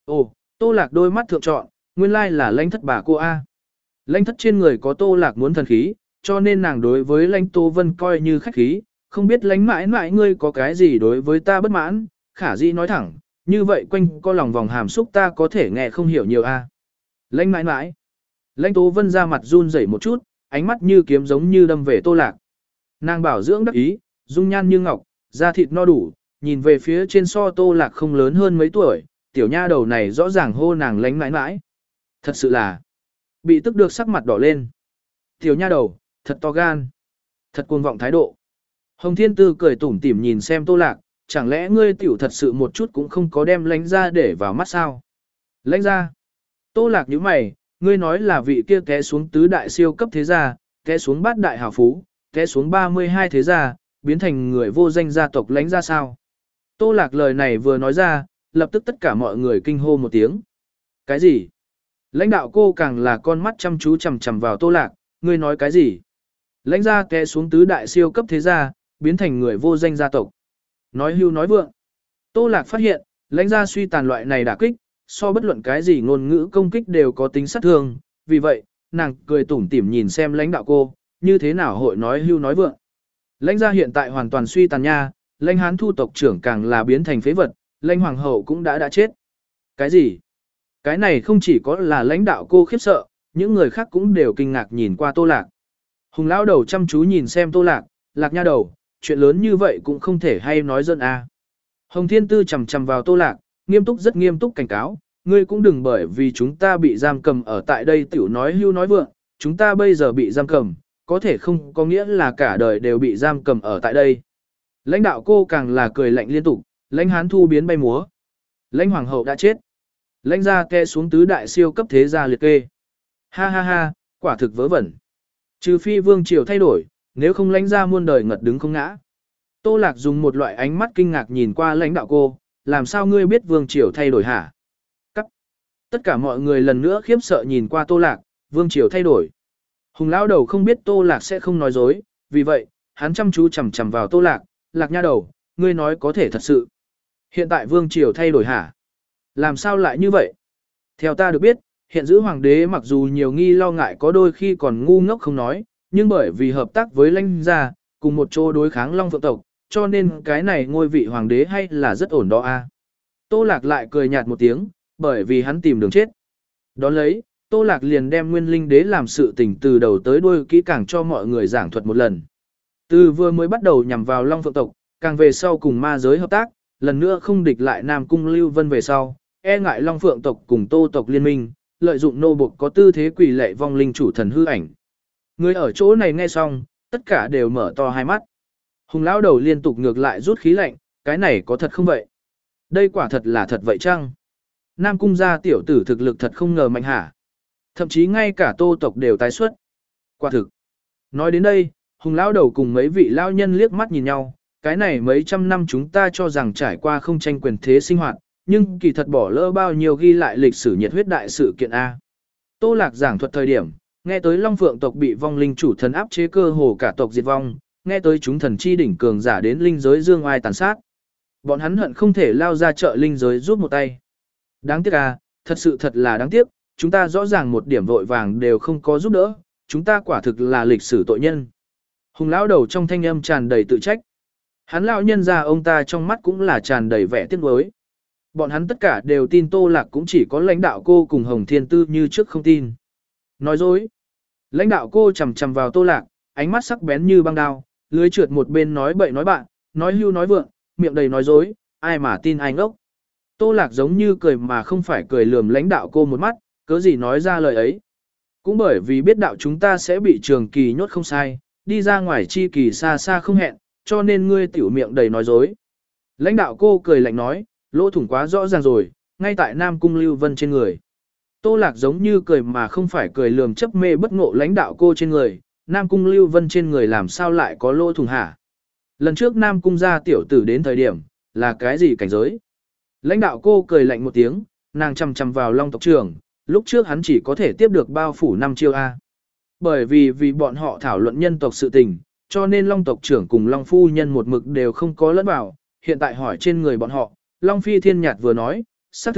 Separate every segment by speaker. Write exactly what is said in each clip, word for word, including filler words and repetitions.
Speaker 1: Ồ, Tô Lạc đôi mắt thượng trọn, nguyên lai là lãnh thất bà cô A. Lãnh thất trên người có Tô Lạc muốn thần khí, cho nên nàng đối với lãnh Tô Vân coi như khách khí, không biết lãnh mãi mãi ngươi có cái gì đối với ta bất mãn, khả dĩ nói thẳng, như vậy quanh co lòng vòng hàm xúc ta có thể nghe không hiểu nhiều A. Lãnh mãi mãi. Lãnh Tô Vân ra mặt run rẩy một chút, ánh mắt như kiếm giống như đâm về Tô Lạc. Nàng bảo dưỡng đắc ý, dung nhan như ngọc, da thịt no đủ, nhìn về phía trên so Tô Lạc không lớn hơn mấy tuổi, tiểu nha đầu này rõ ràng hô nàng lãnh mãi mãi. Thật sự là, bị tức được sắc mặt đỏ lên. Tiểu nha đầu, thật to gan, thật cuồng vọng thái độ. Hồng Thiên Tư cười tủm tỉm nhìn xem Tô Lạc, chẳng lẽ ngươi tiểu thật sự một chút cũng không có đem lãnh ra để vào mắt sao? Lãnh ra. Tô Lạc nhíu mày, ngươi nói là vị kia té xuống tứ đại siêu cấp thế gia, té xuống bát đại hào phú, té xuống ba mươi hai thế gia, biến thành người vô danh gia tộc lãnh ra sao? Tô Lạc lời này vừa nói ra, lập tức tất cả mọi người kinh hô một tiếng. Cái gì? Lãnh đạo cô càng là con mắt chăm chú chằm chằm vào Tô Lạc, ngươi nói cái gì? Lãnh gia té xuống tứ đại siêu cấp thế gia, biến thành người vô danh gia tộc. Nói hưu nói vượng. Tô Lạc phát hiện, lãnh gia suy tàn loại này đả kích, so bất luận cái gì ngôn ngữ công kích đều có tính sát thương, vì vậy, nàng cười tủm tỉm nhìn xem lãnh đạo cô, như thế nào hội nói hưu nói vượng. Lãnh gia hiện tại hoàn toàn suy tàn nha, lãnh hán thu tộc trưởng càng là biến thành phế vật, lãnh hoàng hậu cũng đã đã chết. Cái gì? Cái này không chỉ có là lãnh đạo cô khiếp sợ, những người khác cũng đều kinh ngạc nhìn qua Tô Lạc. Hùng lão đầu chăm chú nhìn xem Tô Lạc, Lạc nha đầu, chuyện lớn như vậy cũng không thể hay nói dân a. Hồng Thiên Tư chầm chầm vào Tô Lạc, nghiêm túc rất nghiêm túc cảnh cáo, ngươi cũng đừng bởi vì chúng ta bị giam cầm ở tại đây tiểu nói hưu nói vượng, chúng ta bây giờ bị giam cầm, có thể không có nghĩa là cả đời đều bị giam cầm ở tại đây. Lãnh đạo cô càng là cười lạnh liên tục, lãnh hán thu biến bay múa. Lãnh hoàng hậu đã chết. Lãnh gia ke xuống tứ đại siêu cấp thế gia liệt kê. Ha ha ha, quả thực vớ vẩn. Trừ phi vương triều thay đổi, nếu không lãnh gia muôn đời ngật đứng không ngã. Tô Lạc dùng một loại ánh mắt kinh ngạc nhìn qua lãnh đạo cô, làm sao ngươi biết vương triều thay đổi hả? Cắt. Tất cả mọi người lần nữa khiếp sợ nhìn qua Tô Lạc, vương triều thay đổi. Hùng lão đầu không biết Tô Lạc sẽ không nói dối, vì vậy, hắn chăm chú chằm chằm vào Tô Lạc, Lạc nha đầu, ngươi nói có thể thật sự. Hiện tại vương triều thay đổi hả? Làm sao lại như vậy? Theo ta được biết, hiện giữ hoàng đế mặc dù nhiều nghi lo ngại có đôi khi còn ngu ngốc không nói, nhưng bởi vì hợp tác với lãnh gia, cùng một chỗ đối kháng Long Phượng tộc, cho nên cái này ngôi vị hoàng đế hay là rất ổn đó a. Tô Lạc lại cười nhạt một tiếng, bởi vì hắn tìm đường chết. Đón lấy, Tô Lạc liền đem Nguyên Linh Đế làm sự tình từ đầu tới đuôi kỹ càng cho mọi người giảng thuật một lần. Từ vừa mới bắt đầu nhằm vào Long Phượng tộc, càng về sau cùng ma giới hợp tác, lần nữa không địch lại Nam Cung Lưu Vân về sau, e ngại Long Phượng tộc cùng Tô tộc liên minh, lợi dụng nô buộc có tư thế quỷ lệ vong linh chủ thần hư ảnh. Người ở chỗ này nghe xong, tất cả đều mở to hai mắt. Hùng lão đầu liên tục ngược lại rút khí lạnh, cái này có thật không vậy? Đây quả thật là thật vậy chăng? Nam Cung gia tiểu tử thực lực thật không ngờ mạnh hả? Thậm chí ngay cả Tô tộc đều tái xuất. Quả thực. Nói đến đây, Hùng lão đầu cùng mấy vị lão nhân liếc mắt nhìn nhau, cái này mấy trăm năm chúng ta cho rằng trải qua không tranh quyền thế sinh hoạt, nhưng kỳ thật bỏ lỡ bao nhiêu ghi lại lịch sử nhiệt huyết đại sự kiện A. Tô Lạc giảng thuật thời điểm, nghe tới Long Phượng tộc bị vong linh chủ thần áp chế cơ hồ cả tộc diệt vong, nghe tới chúng thần chi đỉnh cường giả đến linh giới dương ai tàn sát. Bọn hắn hận không thể lao ra chợ linh giới giúp một tay. Đáng tiếc à, thật sự thật là đáng tiếc, chúng ta rõ ràng một điểm vội vàng đều không có giúp đỡ, chúng ta quả thực là lịch sử tội nhân. Hùng lão đầu trong thanh âm tràn đầy tự trách. Hắn lão nhân ra ông ta trong mắt cũng là tràn đầy vẻ tiếc nuối. Bọn hắn tất cả đều tin Tô Lạc cũng chỉ có lãnh đạo cô cùng Hồng Thiên Tư như trước không tin. Nói dối. Lãnh đạo cô chầm chầm vào Tô Lạc, ánh mắt sắc bén như băng đao, lưới trượt một bên nói bậy nói bạn, nói hưu nói vượng, miệng đầy nói dối, ai mà tin ai ngốc. Tô Lạc giống như cười mà không phải cười lườm lãnh đạo cô một mắt, cớ gì nói ra lời ấy. Cũng bởi vì biết đạo chúng ta sẽ bị trường kỳ nhốt không sai, đi ra ngoài chi kỳ xa xa không hẹn, cho nên ngươi tiểu miệng đầy nói dối. Lãnh đạo cô cười lạnh nói, lỗ thủng quá rõ ràng rồi, ngay tại Nam Cung Lưu Vân trên người. Tô Lạc giống như cười mà không phải cười lườm chấp mê bất ngộ lãnh đạo cô trên người, Nam Cung Lưu Vân trên người làm sao lại có lỗ thủng hả? Lần trước Nam Cung gia tiểu tử đến thời điểm, là cái gì cảnh giới? Lãnh đạo cô cười lạnh một tiếng, nàng chầm chầm vào Long tộc trưởng, lúc trước hắn chỉ có thể tiếp được bao phủ năm chiêu A. Bởi vì vì bọn họ thảo luận nhân tộc sự tình, cho nên Long tộc trưởng cùng Long phu nhân một mực đều không có lẫn vào, hiện tại hỏi trên người bọn họ, Long Phi Thiên Nhạt vừa nói, xác thực,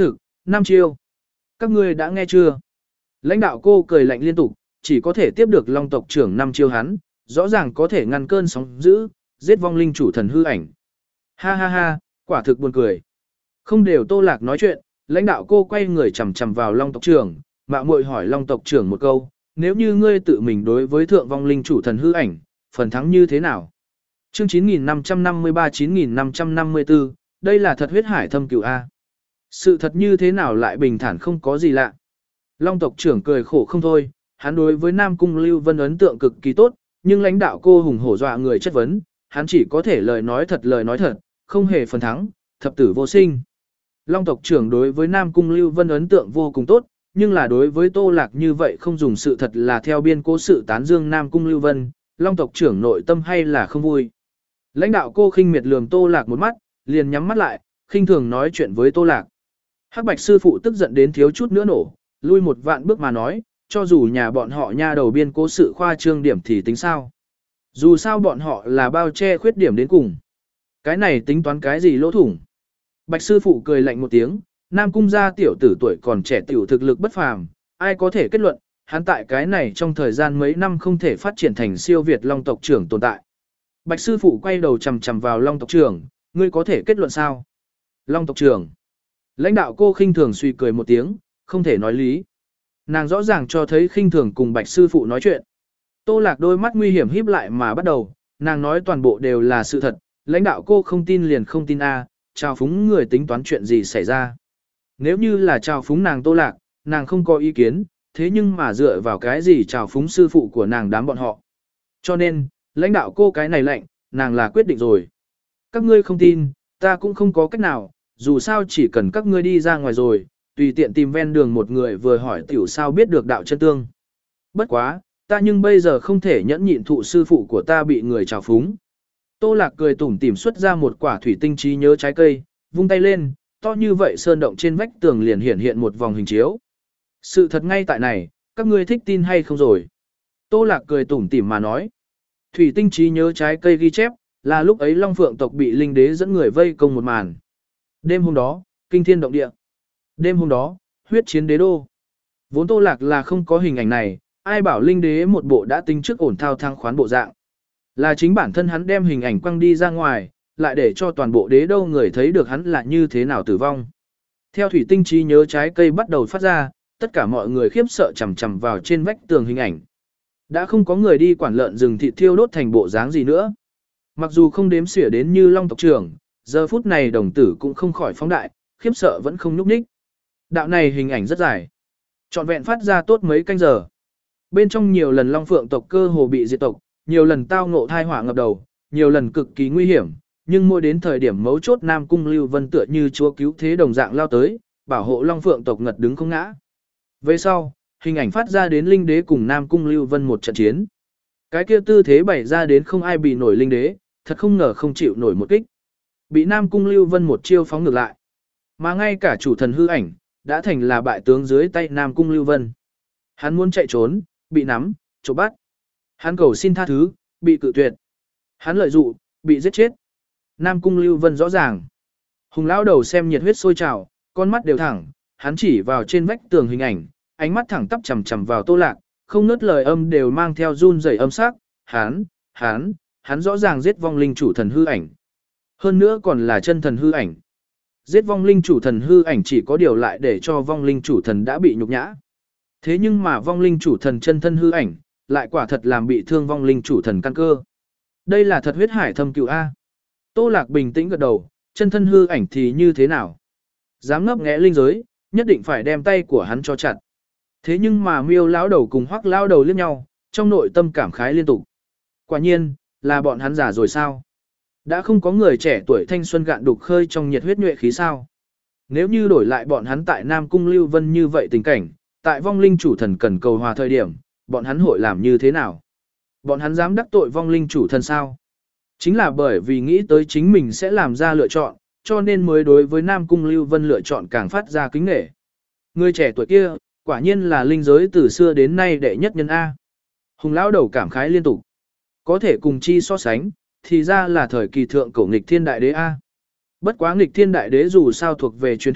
Speaker 1: Nam Chiêu. Các ngươi đã nghe chưa? Lãnh đạo cô cười lạnh liên tục, chỉ có thể tiếp được Long tộc trưởng Nam Chiêu hắn, rõ ràng có thể ngăn cơn sóng dữ, giết vong linh chủ thần hư ảnh. Ha ha ha, quả thực buồn cười. Không đều Tô Lạc nói chuyện, lãnh đạo cô quay người chằm chằm vào Long tộc trưởng, mạo muội hỏi Long tộc trưởng một câu, nếu như ngươi tự mình đối với thượng vong linh chủ thần hư ảnh, phần thắng như thế nào? Chương chín nghìn năm trăm năm mươi ba chín nghìn năm trăm năm mươi tư, đây là thật huyết hải thâm cửu A. Sự thật như thế nào lại bình thản không có gì lạ. Long tộc trưởng cười khổ không thôi, hắn đối với Nam Cung Lưu Vân ấn tượng cực kỳ tốt, nhưng lãnh đạo cô hùng hổ dọa người chất vấn, hắn chỉ có thể lời nói thật lời nói thật, không hề phần thắng, thập tử vô sinh. Long tộc trưởng đối với Nam Cung Lưu Vân ấn tượng vô cùng tốt, nhưng là đối với Tô Lạc như vậy không dùng sự thật là theo biên cố sự tán dương Nam Cung Lưu Vân, Long tộc trưởng nội tâm hay là không vui. Lãnh đạo cô khinh miệt lườm Tô Lạc một mắt, liền nhắm mắt lại, khinh thường nói chuyện với Tô Lạc. Hắc Bạch sư phụ tức giận đến thiếu chút nữa nổ, lui một vạn bước mà nói, cho dù nhà bọn họ nha đầu biên cố sự khoa trương điểm thì tính sao. Dù sao bọn họ là bao che khuyết điểm đến cùng. Cái này tính toán cái gì lỗ thủng. Bạch sư phụ cười lạnh một tiếng, Nam Cung gia tiểu tử tuổi còn trẻ tiểu thực lực bất phàm, ai có thể kết luận, hắn tại cái này trong thời gian mấy năm không thể phát triển thành siêu Việt Long tộc trưởng tồn tại. Bạch sư phụ quay đầu chằm chằm vào Long tộc trưởng, ngươi có thể kết luận sao? Long tộc trưởng. Lãnh đạo cô khinh thường suy cười một tiếng, không thể nói lý. Nàng rõ ràng cho thấy khinh thường cùng Bạch sư phụ nói chuyện. Tô Lạc đôi mắt nguy hiểm híp lại mà bắt đầu, nàng nói toàn bộ đều là sự thật, lãnh đạo cô không tin liền không tin a, chào phúng người tính toán chuyện gì xảy ra. Nếu như là chào phúng nàng Tô Lạc, nàng không có ý kiến, thế nhưng mà dựa vào cái gì chào phúng sư phụ của nàng đám bọn họ. Cho nên, lãnh đạo cô cái này lệnh, nàng là quyết định rồi. Các ngươi không tin, ta cũng không có cách nào, dù sao chỉ cần các ngươi đi ra ngoài rồi, tùy tiện tìm ven đường một người vừa hỏi tiểu sao biết được đạo chân tương. Bất quá, ta nhưng bây giờ không thể nhẫn nhịn thụ sư phụ của ta bị người chào phúng. Tô Lạc cười tủm tỉm xuất ra một quả thủy tinh trí nhớ trái cây, vung tay lên, to như vậy sơn động trên vách tường liền hiện hiện một vòng hình chiếu. Sự thật ngay tại này, các ngươi thích tin hay không rồi? Tô Lạc cười tủm tỉm mà nói. Thủy tinh trí nhớ trái cây ghi chép, là lúc ấy Long Phượng tộc bị linh đế dẫn người vây công một màn. Đêm hôm đó, kinh thiên động địa. Đêm hôm đó, huyết chiến đế đô. Vốn Tô Lạc là không có hình ảnh này, ai bảo linh đế một bộ đã tính trước ổn thao thang khoán bộ dạng. Là chính bản thân hắn đem hình ảnh quăng đi ra ngoài, lại để cho toàn bộ đế đô người thấy được hắn là như thế nào tử vong. Theo thủy tinh trí nhớ trái cây bắt đầu phát ra, tất cả mọi người khiếp sợ chằm chằm vào trên vách tường hình ảnh. Đã không có người đi quản lợn rừng thịt thiêu đốt thành bộ dáng gì nữa. Mặc dù không đếm xỉa đến như Long tộc trưởng, giờ phút này đồng tử cũng không khỏi phóng đại, khiếp sợ vẫn không nhúc nhích. Đạo này hình ảnh rất dài, trọn vẹn phát ra tốt mấy canh giờ. Bên trong nhiều lần Long Phượng tộc cơ hồ bị diệt tộc, nhiều lần tao ngộ thai họa ngập đầu, nhiều lần cực kỳ nguy hiểm, nhưng mỗi đến thời điểm mấu chốt Nam Cung Lưu Vân tựa như chúa cứu thế đồng dạng lao tới, bảo hộ Long Phượng tộc ngật đứng không ngã. Về sau, hình ảnh phát ra đến linh đế cùng Nam Cung Lưu Vân một trận chiến. Cái kia tư thế bày ra đến không ai bị nổi linh đế, thật không ngờ không chịu nổi một kích. Bị Nam Cung Lưu Vân một chiêu phóng ngược lại. Mà ngay cả chủ thần hư ảnh, đã thành là bại tướng dưới tay Nam Cung Lưu Vân. Hắn muốn chạy trốn, bị nắm, chộp bắt. Hắn cầu xin tha thứ, bị cự tuyệt. Hắn lợi dụng, bị giết chết. Nam Cung Lưu Vân rõ ràng. Hùng lão đầu xem nhiệt huyết sôi trào, con mắt đều thẳng, hắn chỉ vào trên vách tường hình ảnh, ánh mắt thẳng tắp chằm chằm vào Tô Lạc, không ngớt lời âm đều mang theo run rẩy âm sắc, hắn, hắn, hắn rõ ràng giết vong linh chủ thần hư ảnh. Hơn nữa còn là chân thần hư ảnh. Giết vong linh chủ thần hư ảnh chỉ có điều lại để cho vong linh chủ thần đã bị nhục nhã. Thế nhưng mà vong linh chủ thần chân thân hư ảnh, lại quả thật làm bị thương vong linh chủ thần căn cơ. Đây là thật huyết hải thâm cửu A. Tô Lạc bình tĩnh gật đầu, chân thân hư ảnh thì như thế nào? Dám ngấp nghé linh giới, nhất định phải đem tay của hắn cho chặt. Thế nhưng mà Miêu lão đầu cùng Hoắc lão đầu liếc nhau, trong nội tâm cảm khái liên tục. Quả nhiên, là bọn hắn già rồi sao? Đã không có người trẻ tuổi thanh xuân gạn đục khơi trong nhiệt huyết nhuệ khí sao? Nếu như đổi lại bọn hắn tại Nam Cung Lưu Vân như vậy tình cảnh, tại vong linh chủ thần cần cầu hòa thời điểm, bọn hắn hội làm như thế nào? Bọn hắn dám đắc tội vong linh chủ thần sao? Chính là bởi vì nghĩ tới chính mình sẽ làm ra lựa chọn, cho nên mới đối với Nam Cung Lưu Vân lựa chọn càng phát ra kính nể. Người trẻ tuổi kia, quả nhiên là linh giới từ xưa đến nay đệ nhất nhân A. Hùng lão đầu cảm khái liên tục. Có thể cùng chi so sánh, thì ra là thời kỳ thượng cổ nghịch thiên đại đế A. Bất quá nghịch thiên đại đế dù sao thuộc về truyền thuyết,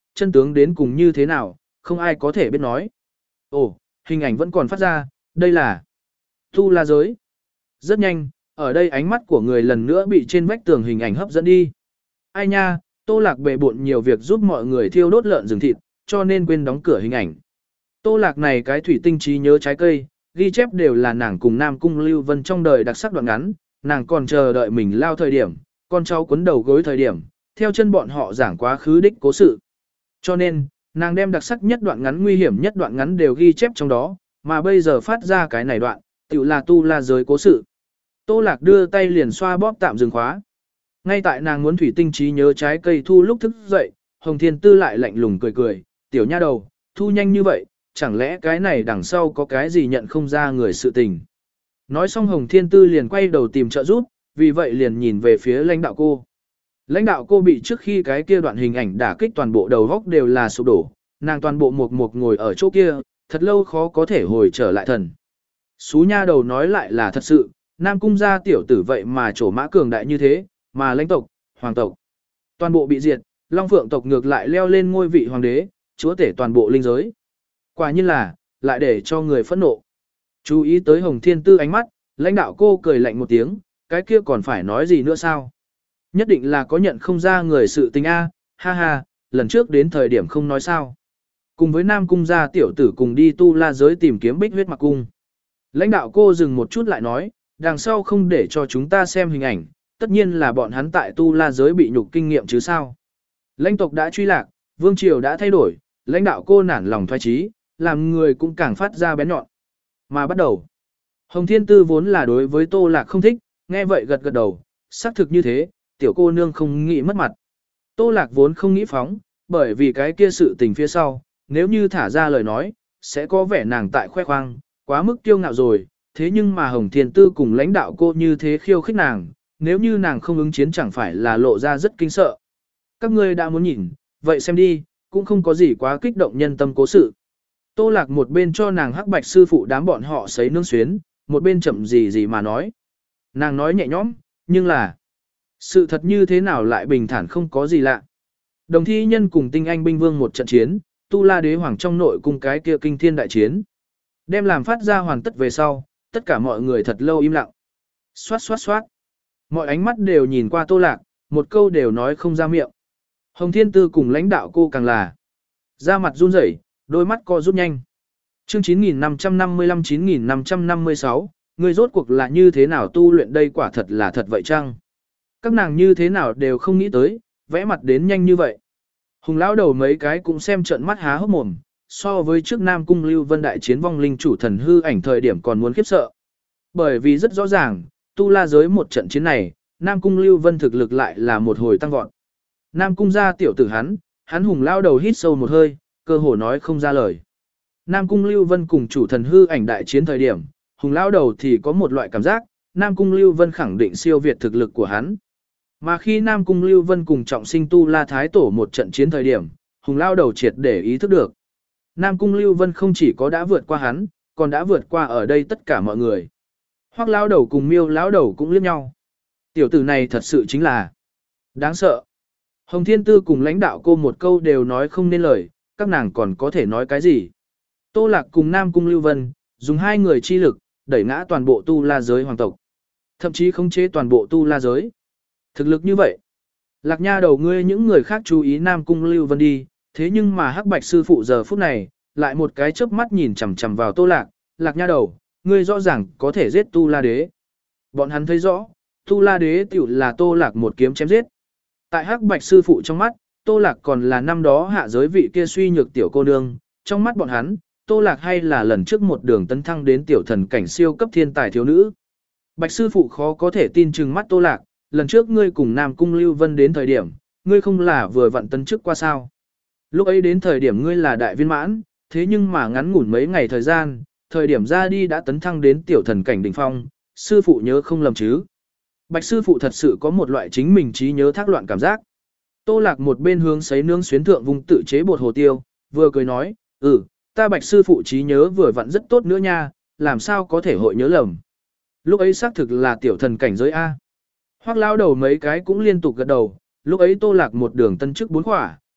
Speaker 1: chân tướng đến cùng như thế nào, không ai có thể biết nói. Ồ, hình ảnh vẫn còn phát ra, đây là tu la giới. Rất nhanh, ở đây ánh mắt của người lần nữa bị trên vách tường hình ảnh hấp dẫn đi. Ai nha, Tô Lạc bề bộn nhiều việc giúp mọi người thiêu đốt lợn rừng thịt, cho nên quên đóng cửa hình ảnh. Tô Lạc này cái thủy tinh trí nhớ trái cây, ghi chép đều là nàng cùng Nam Cung Lưu Vân trong đời đặc sắc đoạn ngắn, nàng còn chờ đợi mình lao thời điểm, con cháu cuốn đầu gối thời điểm, theo chân bọn họ giảng quá khứ đích cố sự. Cho nên, nàng đem đặc sắc nhất đoạn ngắn nguy hiểm nhất đoạn ngắn đều ghi chép trong đó, mà bây giờ phát ra cái này đoạn, tự là tu la giới cố sự. Tô Lạc đưa tay liền xoa bóp tạm dừng khóa. Ngay tại nàng muốn thủy tinh trí nhớ trái cây thu lúc thức dậy, Hồng Thiên Tư lại lạnh lùng cười cười, tiểu nha đầu, thu nhanh như vậy, chẳng lẽ cái này đằng sau có cái gì nhận không ra người sự tình. Nói xong Hồng Thiên Tư liền quay đầu tìm trợ giúp, vì vậy liền nhìn về phía lãnh đạo cô. Lãnh đạo cô bị trước khi cái kia đoạn hình ảnh đả kích toàn bộ đầu góc đều là sụp đổ, nàng toàn bộ một một ngồi ở chỗ kia, thật lâu khó có thể hồi trở lại thần. Xú nha đầu nói lại là thật sự, Nam Cung gia tiểu tử vậy mà trổ mã cường đại như thế, mà lãnh tộc, hoàng tộc, toàn bộ bị diệt, Long Phượng tộc ngược lại leo lên ngôi vị hoàng đế, chúa tể toàn bộ linh giới. Quả nhiên là, lại để cho người phẫn nộ. Chú ý tới Hồng Thiên Tư ánh mắt, lãnh đạo cô cười lạnh một tiếng, cái kia còn phải nói gì nữa sao? Nhất định là có nhận không ra người sự tình A, ha ha, lần trước đến thời điểm không nói sao. Cùng với Nam Cung gia tiểu tử cùng đi tu la giới tìm kiếm bích huyết mặc cung. Lãnh đạo cô dừng một chút lại nói, đằng sau không để cho chúng ta xem hình ảnh, tất nhiên là bọn hắn tại tu la giới bị nhục kinh nghiệm chứ sao. Lãnh tộc đã truy lạc, vương triều đã thay đổi, lãnh đạo cô nản lòng thoái trí, làm người cũng càng phát ra bén nhọn. Mà bắt đầu, Hồng Thiên Tư vốn là đối với Tô Lạc không thích, nghe vậy gật gật đầu, xác thực như thế, tiểu cô nương không nghĩ mất mặt. Tô Lạc vốn không nghĩ phóng, bởi vì cái kia sự tình phía sau, nếu như thả ra lời nói, sẽ có vẻ nàng tại khoe khoang, quá mức kiêu ngạo rồi, thế nhưng mà Hồng Thiên Tư cùng lãnh đạo cô như thế khiêu khích nàng, nếu như nàng không ứng chiến chẳng phải là lộ ra rất kinh sợ. Các ngươi đã muốn nhìn, vậy xem đi, cũng không có gì quá kích động nhân tâm cố sự. Tô Lạc một bên cho nàng hắc bạch sư phụ đám bọn họ sấy nương xuyến, một bên chậm gì gì mà nói. Nàng nói nhẹ nhõm, nhưng là sự thật như thế nào lại bình thản không có gì lạ. Đồng thi nhân cùng tinh anh binh vương một trận chiến, tu la đế hoàng trong nội cung cái kia kinh thiên đại chiến. Đem làm phát ra hoàn tất về sau, tất cả mọi người thật lâu im lặng. Xoát xoát xoát. Mọi ánh mắt đều nhìn qua Tô Lạc, một câu đều nói không ra miệng. Hồng Thiên Tư cùng lãnh đạo cô càng là da mặt run rẩy, đôi mắt co rút nhanh. Chương chín nghìn năm trăm năm mươi lăm chín nghìn năm trăm năm mươi sáu, người rốt cuộc là như thế nào tu luyện đây quả thật là thật vậy chăng? Các nàng như thế nào đều không nghĩ tới, vẽ mặt đến nhanh như vậy. Hùng lão đầu mấy cái cũng xem trợn mắt há hốc mồm, so với trước Nam Cung Lưu Vân đại chiến vong linh chủ thần hư ảnh thời điểm còn muốn khiếp sợ. Bởi vì rất rõ ràng, tu la giới một trận chiến này, Nam Cung Lưu Vân thực lực lại là một hồi tăng vọt. Nam Cung gia tiểu tử hắn, hắn hùng lão đầu hít sâu một hơi, cơ hồ nói không ra lời. Nam Cung Lưu Vân cùng chủ thần hư ảnh đại chiến thời điểm, hùng lão đầu thì có một loại cảm giác, Nam Cung Lưu Vân khẳng định siêu việt thực lực của hắn. Mà khi Nam Cung Lưu Vân cùng trọng sinh tu la thái tổ một trận chiến thời điểm, hùng lão đầu triệt để ý thức được. Nam Cung Lưu Vân không chỉ có đã vượt qua hắn, còn đã vượt qua ở đây tất cả mọi người. Hoắc lão đầu cùng Miêu lão đầu cũng liếc nhau. Tiểu tử này thật sự chính là đáng sợ. Hồng Thiên Tư cùng lãnh đạo cô một câu đều nói không nên lời, các nàng còn có thể nói cái gì. Tô Lạc cùng Nam Cung Lưu Vân, dùng hai người chi lực, đẩy ngã toàn bộ tu la giới hoàng tộc. Thậm chí khống chế toàn bộ tu la giới. Thực lực như vậy. Lạc nha đầu ngươi những người khác chú ý Nam Cung Lưu Vân đi, thế nhưng mà hắc bạch sư phụ giờ phút này, lại một cái chớp mắt nhìn chằm chằm vào Tô Lạc, Lạc nha đầu, ngươi rõ ràng có thể giết tu la đế. Bọn hắn thấy rõ, tu la đế tiểu là Tô Lạc một kiếm chém giết. Tại hắc bạch sư phụ trong mắt, Tô Lạc còn là năm đó hạ giới vị kia suy nhược tiểu cô nương, trong mắt bọn hắn, Tô Lạc hay là lần trước một đường tấn thăng đến tiểu thần cảnh siêu cấp thiên tài thiếu nữ. Bạch sư phụ khó có thể tin chừng mắt Tô Lạc, lần trước ngươi cùng Nam Cung Lưu Vân đến thời điểm, ngươi không là vừa vặn tấn chức qua sao. Lúc ấy đến thời điểm ngươi là đại viên mãn, thế nhưng mà ngắn ngủn mấy ngày thời gian, thời điểm ra đi đã tấn thăng đến tiểu thần cảnh đỉnh phong, sư phụ nhớ không lầm chứ. Bạch sư phụ thật sự có một loại chính mình trí nhớ thác loạn cảm giác. Tô Lạc một bên hướng sấy nướng xuyến thượng vùng tự chế bột hồ tiêu, vừa cười nói, ừ, ta bạch sư phụ trí nhớ vừa vặn rất tốt nữa nha, làm sao có thể hội nhớ lầm. Lúc ấy xác thực là tiểu thần cảnh giới A. Hoắc lao đầu mấy cái cũng liên tục gật đầu, lúc ấy Tô Lạc một đường tân chức bốn khỏa,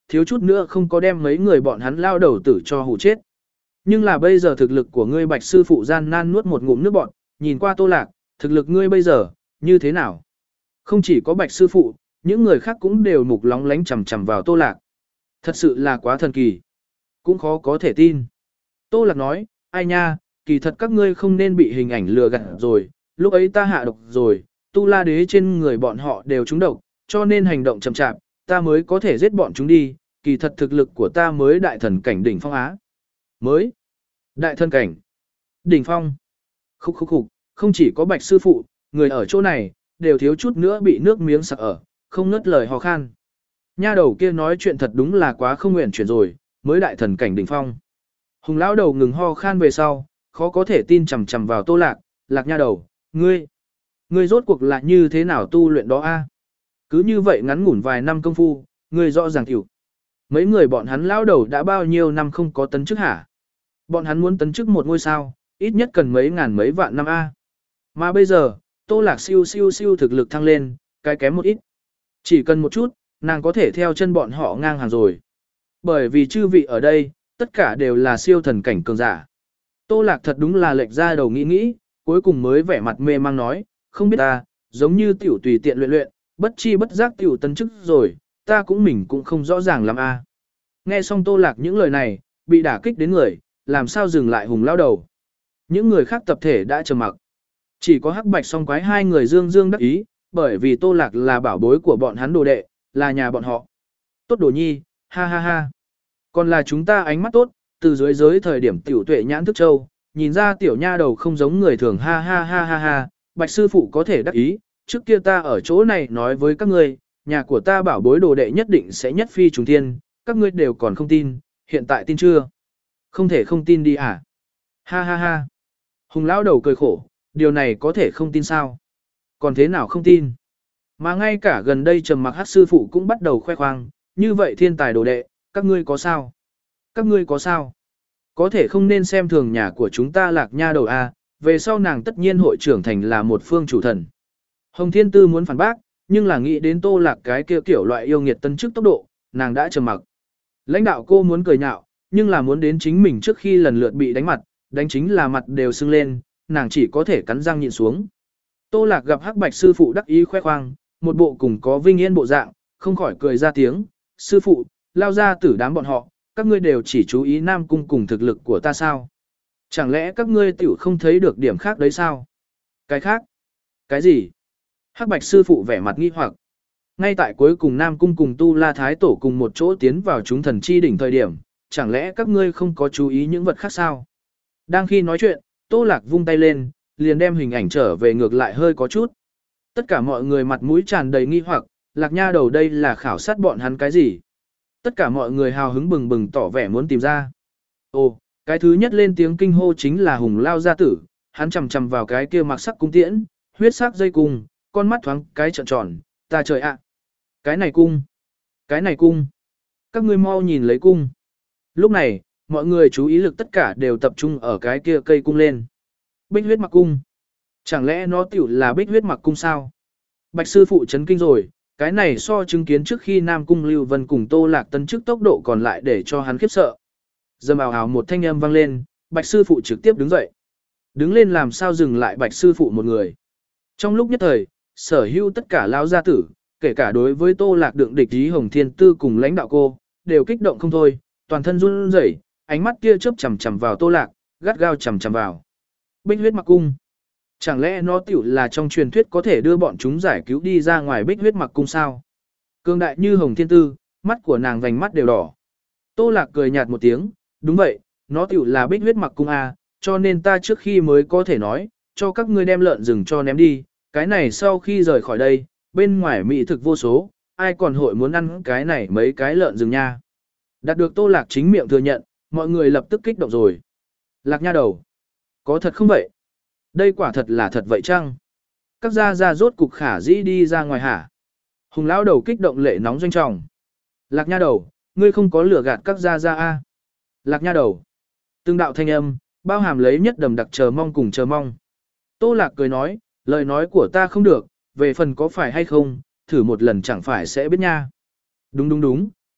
Speaker 1: thiếu chút nữa không có đem mấy người bọn hắn lao đầu tử cho hù chết. Nhưng là bây giờ thực lực của ngươi Bạch sư phụ gian nan nuốt một ngụm nước bọn, nhìn qua Tô Lạc, thực lực ngươi bây giờ, như thế nào? Không chỉ có Bạch sư phụ, những người khác cũng đều mục lóng lánh chằm chằm vào Tô Lạc. Thật sự là quá thần kỳ. Cũng khó có thể tin. Tô Lạc nói, ai nha, kỳ thật các ngươi không nên bị hình ảnh lừa gạt rồi, lúc ấy ta hạ độc rồi, tu la đế trên người bọn họ đều trúng độc, cho nên hành động chậm chạp, ta mới có thể giết bọn chúng đi, kỳ thật thực lực của ta mới đại thần cảnh đỉnh phong á. Mới đại thần cảnh đỉnh phong. Khúc khúc khúc, không chỉ có Bạch sư phụ, người ở chỗ này, đều thiếu chút nữa bị nước miếng sặc ở, không ngớt lời hò khan. Nha đầu kia nói chuyện thật đúng là quá không nguyện chuyển rồi, mới đại thần cảnh đỉnh phong. Hùng lão đầu ngừng ho khan về sau, khó có thể tin chằm chằm vào Tô Lạc, Lạc nha đầu, ngươi, ngươi rốt cuộc là như thế nào tu luyện đó a? Cứ như vậy ngắn ngủn vài năm công phu, ngươi rõ ràng tiểu. Mấy người bọn hắn lão đầu đã bao nhiêu năm không có tấn chức hả? Bọn hắn muốn tấn chức một ngôi sao, ít nhất cần mấy ngàn mấy vạn năm a. Mà bây giờ, Tô Lạc siêu siêu siêu thực lực thăng lên, cái kém một ít. Chỉ cần một chút, nàng có thể theo chân bọn họ ngang hàng rồi. Bởi vì chư vị ở đây, tất cả đều là siêu thần cảnh cường giả. Tô Lạc thật đúng là lệch ra đầu nghĩ nghĩ, cuối cùng mới vẻ mặt mê mang nói, không biết ta, giống như tiểu tùy tiện luyện luyện, bất chi bất giác tiểu tấn chức rồi, ta cũng mình cũng không rõ ràng lắm a. Nghe xong Tô Lạc những lời này, bị đả kích đến người, làm sao dừng lại Hùng lao đầu. Những người khác tập thể đã trầm mặc. Chỉ có Hắc Bạch song quái hai người dương dương đắc ý, bởi vì Tô Lạc là bảo bối của bọn hắn đồ đệ, là nhà bọn họ. Tốt đồ nhi, ha ha ha. Còn là chúng ta ánh mắt tốt, từ dưới giới thời điểm tiểu tuệ nhãn thức châu, nhìn ra tiểu nha đầu không giống người thường ha ha ha ha ha, Bạch sư phụ có thể đắc ý, trước kia ta ở chỗ này nói với các ngươi, nhà của ta bảo bối đồ đệ nhất định sẽ nhất phi trùng thiên, các ngươi đều còn không tin, hiện tại tin chưa? Không thể không tin đi à? Ha ha ha. Hùng lão đầu cười khổ, điều này có thể không tin sao? Còn thế nào không tin? Mà ngay cả gần đây trầm mặc Hắc sư phụ cũng bắt đầu khoe khoang, như vậy thiên tài đồ đệ, các ngươi có sao? Các ngươi có sao? Có thể không nên xem thường nhà của chúng ta Lạc nha đầu a, về sau nàng tất nhiên hội trưởng thành là một phương chủ thần. Hồng Thiên Tư muốn phản bác, nhưng là nghĩ đến Tô Lạc cái kia kiểu loại yêu nghiệt tân chức tốc độ, nàng đã trầm mặc. Lãnh đạo cô muốn cười nhạo, nhưng là muốn đến chính mình trước khi lần lượt bị đánh mặt, đánh chính là mặt đều sưng lên, nàng chỉ có thể cắn răng nhịn xuống. Tô Lạc gặp Hắc Bạch sư phụ đắc ý khoe khoang, một bộ cùng có vinh yên bộ dạng, không khỏi cười ra tiếng, sư phụ, lao ra tử đám bọn họ, các ngươi đều chỉ chú ý Nam Cung cùng thực lực của ta sao? Chẳng lẽ các ngươi tiểu không thấy được điểm khác đấy sao? Cái khác? Cái gì? Hắc Bạch sư phụ vẻ mặt nghi hoặc. Ngay tại cuối cùng Nam Cung cùng Tu La Thái Tổ cùng một chỗ tiến vào chúng thần chi đỉnh thời điểm, chẳng lẽ các ngươi không có chú ý những vật khác sao? Đang khi nói chuyện, Tô Lạc vung tay lên, liền đem hình ảnh trở về ngược lại hơi có chút. Tất cả mọi người mặt mũi tràn đầy nghi hoặc, Lạc nha đầu đây là khảo sát bọn hắn cái gì? Tất cả mọi người hào hứng bừng bừng tỏ vẻ muốn tìm ra. Ồ, cái thứ nhất lên tiếng kinh hô chính là Hùng lao gia tử, hắn chầm chầm vào cái kia mặc sắc cung tiễn, huyết sắc dây cung, con mắt thoáng cái trợn tròn, ta trời ạ. Cái này cung, cái này cung, các ngươi mau nhìn lấy cung. Lúc này, mọi người chú ý lực tất cả đều tập trung ở cái kia cây cung lên. Bích huyết mặc cung. Chẳng lẽ nó tiểu là bích huyết mặc cung sao? Bạch sư phụ chấn kinh rồi, cái này so chứng kiến trước khi Nam Cung Lưu Vân cùng Tô Lạc tấn chức tốc độ còn lại để cho hắn khiếp sợ. Dầm ào ào một thanh âm vang lên, Bạch sư phụ trực tiếp đứng dậy. Đứng lên làm sao dừng lại Bạch sư phụ một người. Trong lúc nhất thời, sở hữu tất cả lão gia tử, kể cả đối với Tô Lạc đượng địch ý Hồng Thiên Tư cùng lãnh đạo cô, đều kích động không thôi, toàn thân run rẩy, ánh mắt kia chớp chằm chằm vào Tô Lạc, gắt gao chằm chằm vào. Bích huyết mặc cung. Chẳng lẽ nó tiểu là trong truyền thuyết có thể đưa bọn chúng giải cứu đi ra ngoài bích huyết mặc cung sao? Cương đại như Hồng Thiên Tư, mắt của nàng vành mắt đều đỏ. Tô Lạc cười nhạt một tiếng, đúng vậy, nó tiểu là bích huyết mặc cung A, cho nên ta trước khi mới có thể nói, cho các ngươi đem lợn rừng cho ném đi, cái này sau khi rời khỏi đây, bên ngoài mỹ thực vô số, ai còn hội muốn ăn cái này mấy cái lợn rừng nha. Đạt được Tô Lạc chính miệng thừa nhận, mọi người lập tức kích động rồi. Lạc nha đầu, có thật không vậy? Đây quả thật là thật vậy chăng? Các gia gia rốt cục khả dĩ đi ra ngoài hả? Hùng lão đầu kích động lệ nóng doanh trọng. Lạc nha đầu, ngươi không có lừa gạt các gia gia a? Lạc nha đầu. Từng đạo thanh âm, bao hàm lấy nhất đầm đặc chờ mong cùng chờ mong. Tô Lạc cười nói, lời nói của ta không được, về phần có phải hay không, thử một lần chẳng phải sẽ biết nha. Đúng đúng đúng,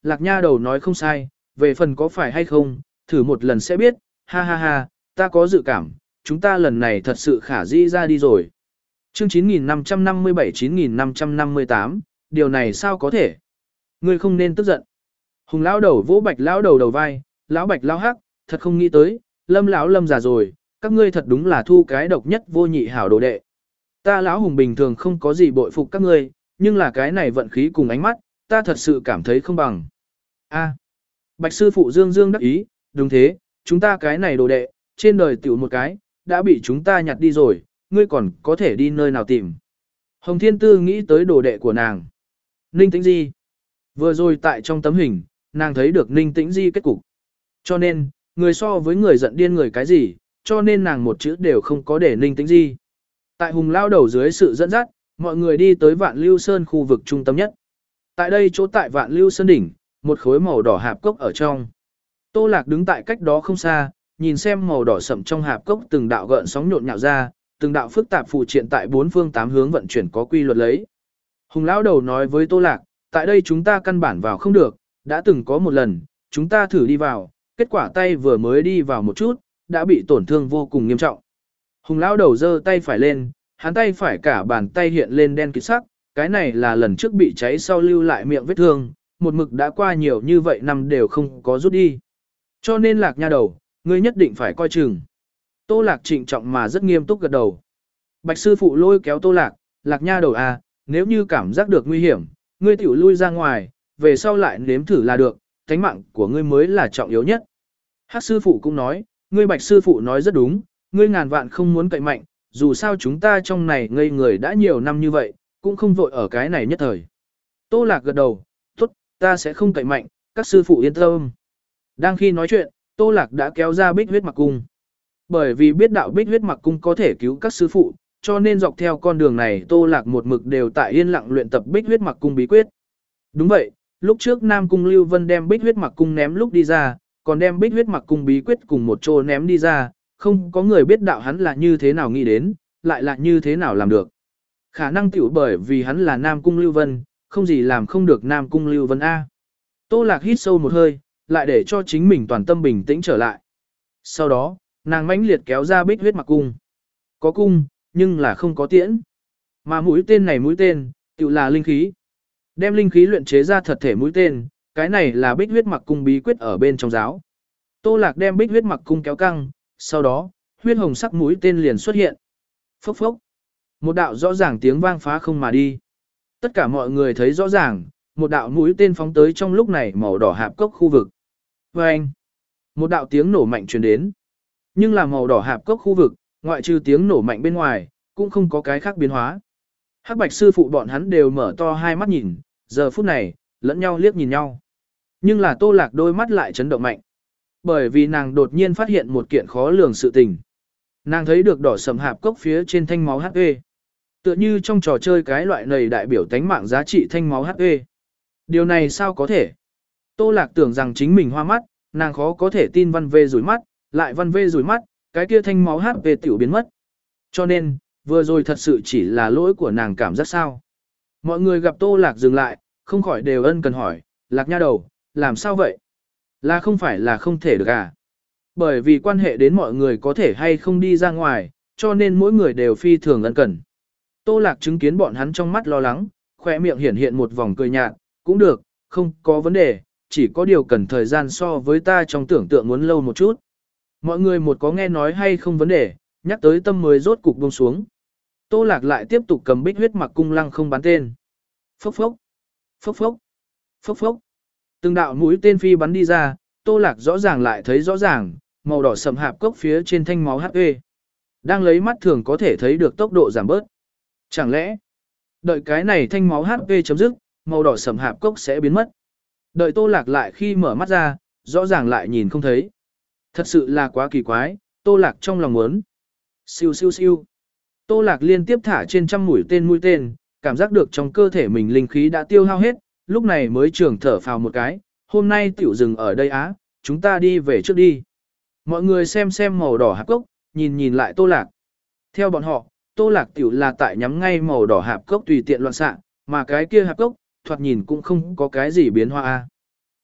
Speaker 1: Lạc nha đầu nói không sai, về phần có phải hay không, thử một lần sẽ biết, ha ha ha, ta có dự cảm, chúng ta lần này thật sự khả dĩ ra đi rồi. Chương chín nghìn năm trăm năm mươi bảy chín nghìn năm trăm năm mươi tám, điều này sao có thể? Ngươi không nên tức giận. Hùng lão đầu vỗ Bạch lão đầu đầu vai, lão Bạch lão hắc, thật không nghĩ tới, Lâm lão Lâm già rồi, các ngươi thật đúng là thu cái độc nhất vô nhị hảo đồ đệ. Ta lão Hùng bình thường không có gì bội phục các ngươi, nhưng là cái này vận khí cùng ánh mắt, ta thật sự cảm thấy không bằng. A. Bạch sư phụ Dương Dương đắc ý, đúng thế, chúng ta cái này đồ đệ, trên đời tiểu một cái, đã bị chúng ta nhặt đi rồi, ngươi còn có thể đi nơi nào tìm. Hồng Thiên Tư nghĩ tới đồ đệ của nàng. Ninh Tĩnh Di. Vừa rồi tại trong tấm hình, nàng thấy được Ninh Tĩnh Di kết cục. Cho nên, người so với người giận điên người cái gì, cho nên nàng một chữ đều không có để Ninh Tĩnh Di. Tại Hùng lao đầu dưới sự dẫn dắt, mọi người đi tới Vạn Lưu Sơn khu vực trung tâm nhất. Tại đây chỗ tại Vạn Lưu Sơn đỉnh, một khối màu đỏ hạp cốc ở trong. Tô Lạc đứng tại cách đó không xa, nhìn xem màu đỏ sậm trong hạp cốc từng đạo gợn sóng nhộn nhạo ra, từng đạo phức tạp phụ triện tại bốn phương tám hướng vận chuyển có quy luật lấy. Hùng lão đầu nói với Tô Lạc, tại đây chúng ta căn bản vào không được, đã từng có một lần, chúng ta thử đi vào, kết quả tay vừa mới đi vào một chút, đã bị tổn thương vô cùng nghiêm trọng. Hùng lão đầu giơ tay phải lên, hắn tay phải cả bàn tay hiện lên đen kịt sắc, cái này là lần trước bị cháy sau lưu lại miệng vết thương, một mực đã qua nhiều như vậy năm đều không có rút đi. Cho nên Lạc nha đầu, ngươi nhất định phải coi chừng. Tô Lạc trịnh trọng mà rất nghiêm túc gật đầu. Bạch sư phụ lôi kéo Tô Lạc, Lạc nha đầu à, nếu như cảm giác được nguy hiểm, ngươi tiểu lui ra ngoài, về sau lại nếm thử là được, tánh mạng của ngươi mới là trọng yếu nhất. Hắc sư phụ cũng nói, ngươi Bạch sư phụ nói rất đúng, ngươi ngàn vạn không muốn cậy mạnh, dù sao chúng ta trong này ngây người đã nhiều năm như vậy, cũng không vội ở cái này nhất thời. Tô Lạc gật đầu, tốt, ta sẽ không cậy mạnh, các sư phụ yên tâm. Đang khi nói chuyện, Tô Lạc đã kéo ra bích huyết mặc cung. Bởi vì biết đạo bích huyết mặc cung có thể cứu các sư phụ, cho nên dọc theo con đường này Tô Lạc một mực đều tại yên lặng luyện tập bích huyết mặc cung bí quyết. Đúng vậy, lúc trước Nam Cung Lưu Vân đem bích huyết mặc cung ném lúc đi ra, còn đem bích huyết mặc cung bí quyết cùng một chỗ ném đi ra, không có người biết đạo hắn là như thế nào nghĩ đến, lại là như thế nào làm được. Khả năng tiểu bởi vì hắn là Nam Cung Lưu Vân, không gì làm không được Nam Cung Lưu Vân A. Tô Lạc hít sâu một hơi, lại để cho chính mình toàn tâm bình tĩnh trở lại. Sau đó, nàng mãnh liệt kéo ra bích huyết mặc cung. Có cung, nhưng là không có tiễn. Mà mũi tên này mũi tên, tự là linh khí. Đem linh khí luyện chế ra thật thể mũi tên, cái này là bích huyết mặc cung bí quyết ở bên trong giáo. Tô Lạc đem bích huyết mặc cung kéo căng, sau đó, huyết hồng sắc mũi tên liền xuất hiện. Phốc phốc. Một đạo rõ ràng tiếng vang phá không mà đi. Tất cả mọi người thấy rõ ràng, một đạo mũi tên phóng tới trong lúc này màu đỏ hạp cốc khu vực. Và anh, một đạo tiếng nổ mạnh truyền đến. Nhưng là màu đỏ hạp cốc khu vực, ngoại trừ tiếng nổ mạnh bên ngoài, cũng không có cái khác biến hóa. Hắc Bạch sư phụ bọn hắn đều mở to hai mắt nhìn, giờ phút này, lẫn nhau liếc nhìn nhau. Nhưng là Tô Lạc đôi mắt lại chấn động mạnh. Bởi vì nàng đột nhiên phát hiện một kiện khó lường sự tình. Nàng thấy được đỏ sầm hạp cốc phía trên thanh máu hát pê. Tựa như trong trò chơi cái loại này đại biểu tánh mạng giá trị thanh máu hát pê. Điều này sao có thể? Tô Lạc tưởng rằng chính mình hoa mắt, nàng khó có thể tin văn vê rủi mắt, lại văn vê rủi mắt, cái kia thanh máu hát pê tiểu biến mất. Cho nên, vừa rồi thật sự chỉ là lỗi của nàng cảm giác sao. Mọi người gặp Tô Lạc dừng lại, không khỏi đều ân cần hỏi, Lạc nha đầu, làm sao vậy? Là không phải là không thể được à? Bởi vì quan hệ đến mọi người có thể hay không đi ra ngoài, cho nên mỗi người đều phi thường ân cần. Tô Lạc chứng kiến bọn hắn trong mắt lo lắng, khỏe miệng hiển hiện một vòng cười nhạt, cũng được, không có vấn đề, chỉ có điều cần thời gian so với ta trong tưởng tượng muốn lâu một chút. Mọi người một có nghe nói hay không vấn đề, nhắc tới tâm mới rốt cục buông xuống. Tô Lạc lại tiếp tục cầm bích huyết mặc cung lăng không bắn tên. Phốc phốc, phốc phốc, phốc phốc. Từng đạo mũi tên phi bắn đi ra, Tô Lạc rõ ràng lại thấy rõ ràng, màu đỏ sầm hạp cốc phía trên thanh máu hát pê. Đang lấy mắt thường có thể thấy được tốc độ giảm bớt. Chẳng lẽ, đợi cái này thanh máu hát pê chấm dứt, màu đỏ sầm hạp cốc sẽ biến mất. Đợi Tô Lạc lại khi mở mắt ra, rõ ràng lại nhìn không thấy. Thật sự là quá kỳ quái, Tô Lạc trong lòng muốn. Siêu siêu siêu. Tô Lạc liên tiếp thả trên trăm mũi tên mũi tên, cảm giác được trong cơ thể mình linh khí đã tiêu hao hết, lúc này mới trường thở phào một cái, hôm nay tiểu dừng ở đây á, chúng ta đi về trước đi. Mọi người xem xem màu đỏ hạp cốc, nhìn nhìn lại Tô Lạc. Theo bọn họ, Tô Lạc tiểu là tại nhắm ngay màu đỏ hạp cốc tùy tiện loạn xạ, mà cái kia hạp cốc, thoạt nhìn cũng không có cái gì biến hóa a.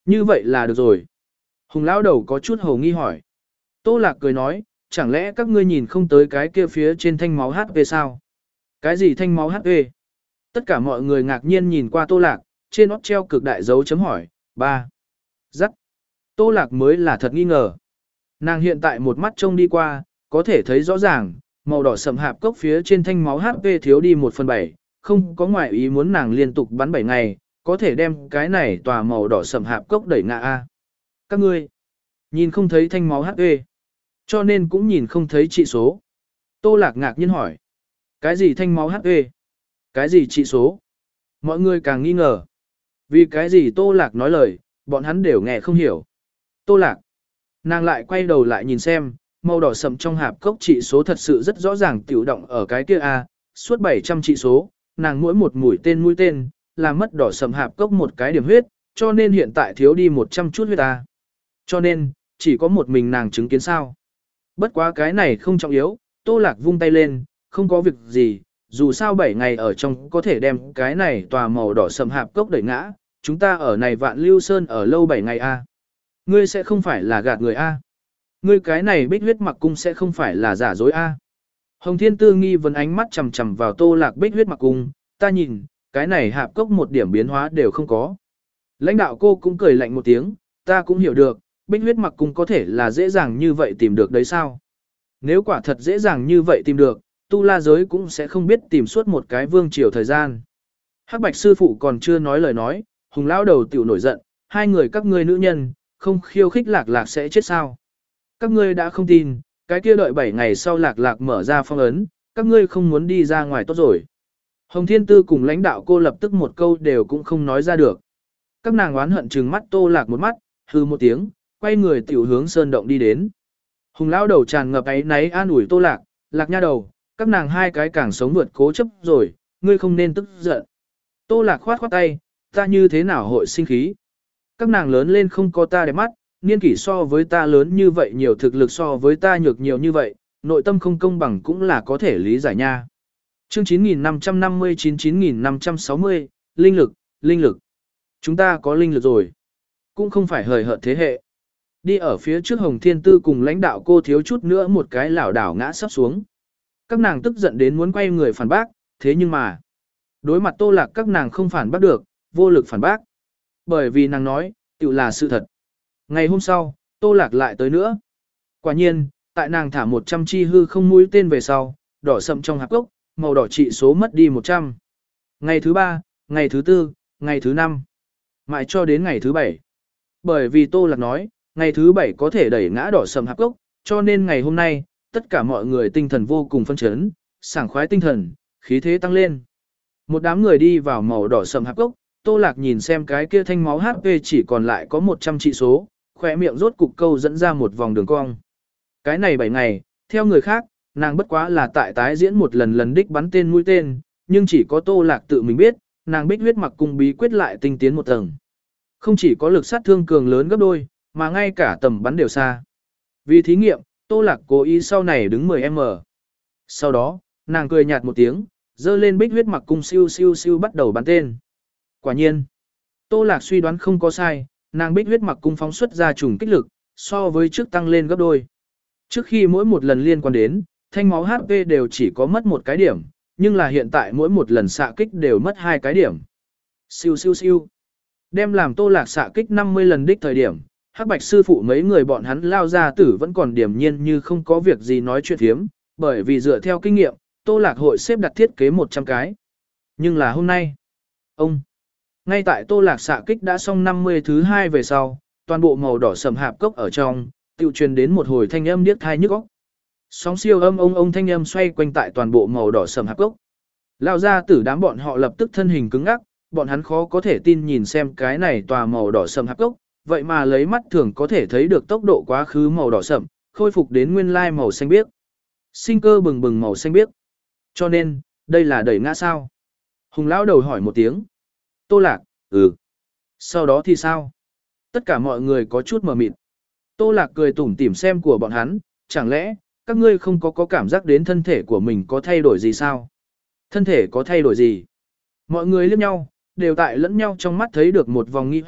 Speaker 1: Như vậy là được rồi. Hùng lão đầu có chút hồ nghi hỏi. Tô Lạc cười nói, chẳng lẽ các ngươi nhìn không tới cái kia phía trên thanh máu hát pê sao? Cái gì thanh máu hát pê? Tất cả mọi người ngạc nhiên nhìn qua Tô Lạc, trên nót treo cực đại dấu chấm hỏi. Ba. Dắt. Tô Lạc mới là thật nghi ngờ. Nàng hiện tại một mắt trông đi qua, có thể thấy rõ ràng, màu đỏ sậm hạp cốc phía trên thanh máu hát pê thiếu đi một phần bảy, không có ngoại ý muốn nàng liên tục bắn bảy ngày, có thể đem cái này tòa màu đỏ sậm hạp cốc đẩy ngã A. Các ngươi, nhìn không thấy thanh máu hát pê, cho nên cũng nhìn không thấy trị số. Tô Lạc ngạc nhiên hỏi, cái gì thanh máu hát pê? Cái gì trị số? Mọi người càng nghi ngờ. Vì cái gì Tô Lạc nói lời, bọn hắn đều nghe không hiểu. Tô Lạc, nàng lại quay đầu lại nhìn xem, màu đỏ sậm trong hạp cốc trị số thật sự rất rõ ràng tiểu động ở cái kia A, suốt bảy trăm trị số, nàng mỗi một mũi tên mũi tên, làm mất đỏ sậm hạp cốc một cái điểm huyết, cho nên hiện tại thiếu đi một trăm chút huyết A. Cho nên, chỉ có một mình nàng chứng kiến sao. Bất quá cái này không trọng yếu, Tô Lạc vung tay lên, không có việc gì, dù sao bảy ngày ở trong có thể đem cái này tòa màu đỏ sậm hạp cốc đẩy ngã, chúng ta ở này Vạn Lưu Sơn ở lâu bảy ngày A. Ngươi sẽ không phải là gạt người A. Ngươi cái này bích huyết mặc cung sẽ không phải là giả dối A. Hồng Thiên Tư nghi vấn ánh mắt chầm chầm vào Tô Lạc bích huyết mặc cung, ta nhìn, cái này hạp cốc một điểm biến hóa đều không có. Lãnh đạo cô cũng cười lạnh một tiếng, ta cũng hiểu được, bích huyết mặc cung có thể là dễ dàng như vậy tìm được đấy sao. Nếu quả thật dễ dàng như vậy tìm được, tu la giới cũng sẽ không biết tìm suốt một cái vương triều thời gian. Hắc Bạch sư phụ còn chưa nói lời nói, Hùng lão đầu tiểu nổi giận, hai người các ngươi nữ nhân, không khiêu khích lạc lạc sẽ chết sao. Các ngươi đã không tin, cái kia đợi bảy ngày sau lạc lạc mở ra phong ấn, các ngươi không muốn đi ra ngoài tốt rồi. Hồng Thiên Tư cùng lãnh đạo cô lập tức một câu đều cũng không nói ra được. Các nàng oán hận trừng mắt Tô Lạc một mắt, hư một tiếng, quay người tiểu hướng sơn động đi đến. Hùng lão đầu tràn ngập ấy náy an ủi Tô Lạc, Lạc nha đầu, các nàng hai cái càng sống vượt cố chấp rồi, ngươi không nên tức giận. Tô Lạc khoát khoát tay, ta như thế nào hội sinh khí. Các nàng lớn lên không có ta đẹp mắt, niên kỷ so với ta lớn như vậy nhiều thực lực so với ta nhược nhiều như vậy, nội tâm không công bằng cũng là có thể lý giải nha. Chương chín nghìn năm trăm năm mươi chín chín nghìn năm trăm sáu mươi, linh lực, linh lực. Chúng ta có linh lực rồi. Cũng không phải hời hợt thế hệ. Đi ở phía trước Hồng Thiên Tư cùng lãnh đạo cô thiếu chút nữa một cái lảo đảo ngã sắp xuống. Các nàng tức giận đến muốn quay người phản bác, thế nhưng mà. Đối mặt Tô Lạc các nàng không phản bác được, vô lực phản bác. Bởi vì nàng nói, tự là sự thật. Ngày hôm sau, Tô Lạc lại tới nữa. Quả nhiên, tại nàng thả một trăm chi hư không mũi tên về sau, đỏ sậm trong hạp cốc, màu đỏ trị số mất đi một trăm. Ngày thứ ba, ngày thứ tư, ngày thứ năm, mãi cho đến ngày thứ bảy. Bởi vì Tô Lạc nói, ngày thứ bảy có thể đẩy ngã đỏ sậm hạp cốc, cho nên ngày hôm nay, tất cả mọi người tinh thần vô cùng phân chấn, sảng khoái tinh thần, khí thế tăng lên. Một đám người đi vào màu đỏ sậm hạp cốc, Tô Lạc nhìn xem cái kia thanh máu hát pê chỉ còn lại có một trăm trị số, khỏe miệng rốt cục câu dẫn ra một vòng đường cong. Cái này bảy ngày, theo người khác, nàng bất quá là tại tái diễn một lần lần đích bắn tên mũi tên, nhưng chỉ có Tô Lạc tự mình biết, nàng bích huyết mặc cung bí quyết lại tinh tiến một tầng. Không chỉ có lực sát thương cường lớn gấp đôi, mà ngay cả tầm bắn đều xa. Vì thí nghiệm, Tô Lạc cố ý sau này đứng mười mét. Sau đó, nàng cười nhạt một tiếng, dơ lên bích huyết mặc cung siêu siêu siêu bắt đầu bắn tên. Quả nhiên, Tô Lạc suy đoán không có sai, nàng bích huyết mặc cung phóng xuất ra trùng kích lực, so với trước tăng lên gấp đôi. Trước khi mỗi một lần liên quan đến, thanh máu hát pê đều chỉ có mất một cái điểm, nhưng là hiện tại mỗi một lần xạ kích đều mất hai cái điểm. Siêu siêu siêu. Đem làm Tô Lạc xạ kích năm mươi lần đích thời điểm, Hắc Bạch sư phụ mấy người bọn hắn lao ra tử vẫn còn điểm nhiên như không có việc gì nói chuyện thiếm, bởi vì dựa theo kinh nghiệm, Tô Lạc hội xếp đặt thiết kế một trăm cái. Nhưng là hôm nay, ông, ngay tại Tô Lạc xạ kích đã xong năm mươi thứ hai về sau, toàn bộ màu đỏ sầm hạp cốc ở trong, tiêu truyền đến một hồi thanh âm điếc tai nhức óc. Sóng siêu âm ông ông thanh âm xoay quanh tại toàn bộ màu đỏ sầm hạp cốc. Lao ra tử đám bọn họ lập tức thân hình cứng ngắc, bọn hắn khó có thể tin nhìn xem cái này tòa màu đỏ sầm hạp cốc, vậy mà lấy mắt thường có thể thấy được tốc độ quá khứ màu đỏ sậm, khôi phục đến nguyên lai màu xanh biếc. Sinh cơ bừng bừng màu xanh biếc. Cho nên, đây là đẩy ngã sao? Hùng lão đầu hỏi một tiếng. Tô Lạc, ừ. Sau đó thì sao? Tất cả mọi người có chút mờ mịt. Tô Lạc cười tủm tỉm xem của bọn hắn, chẳng lẽ, các ngươi không có có cảm giác đến thân thể của mình có thay đổi gì sao? Thân thể có thay đổi gì? Mọi người liếc nhau, đều tại lẫn nhau trong mắt thấy được một vòng nghi hoặc,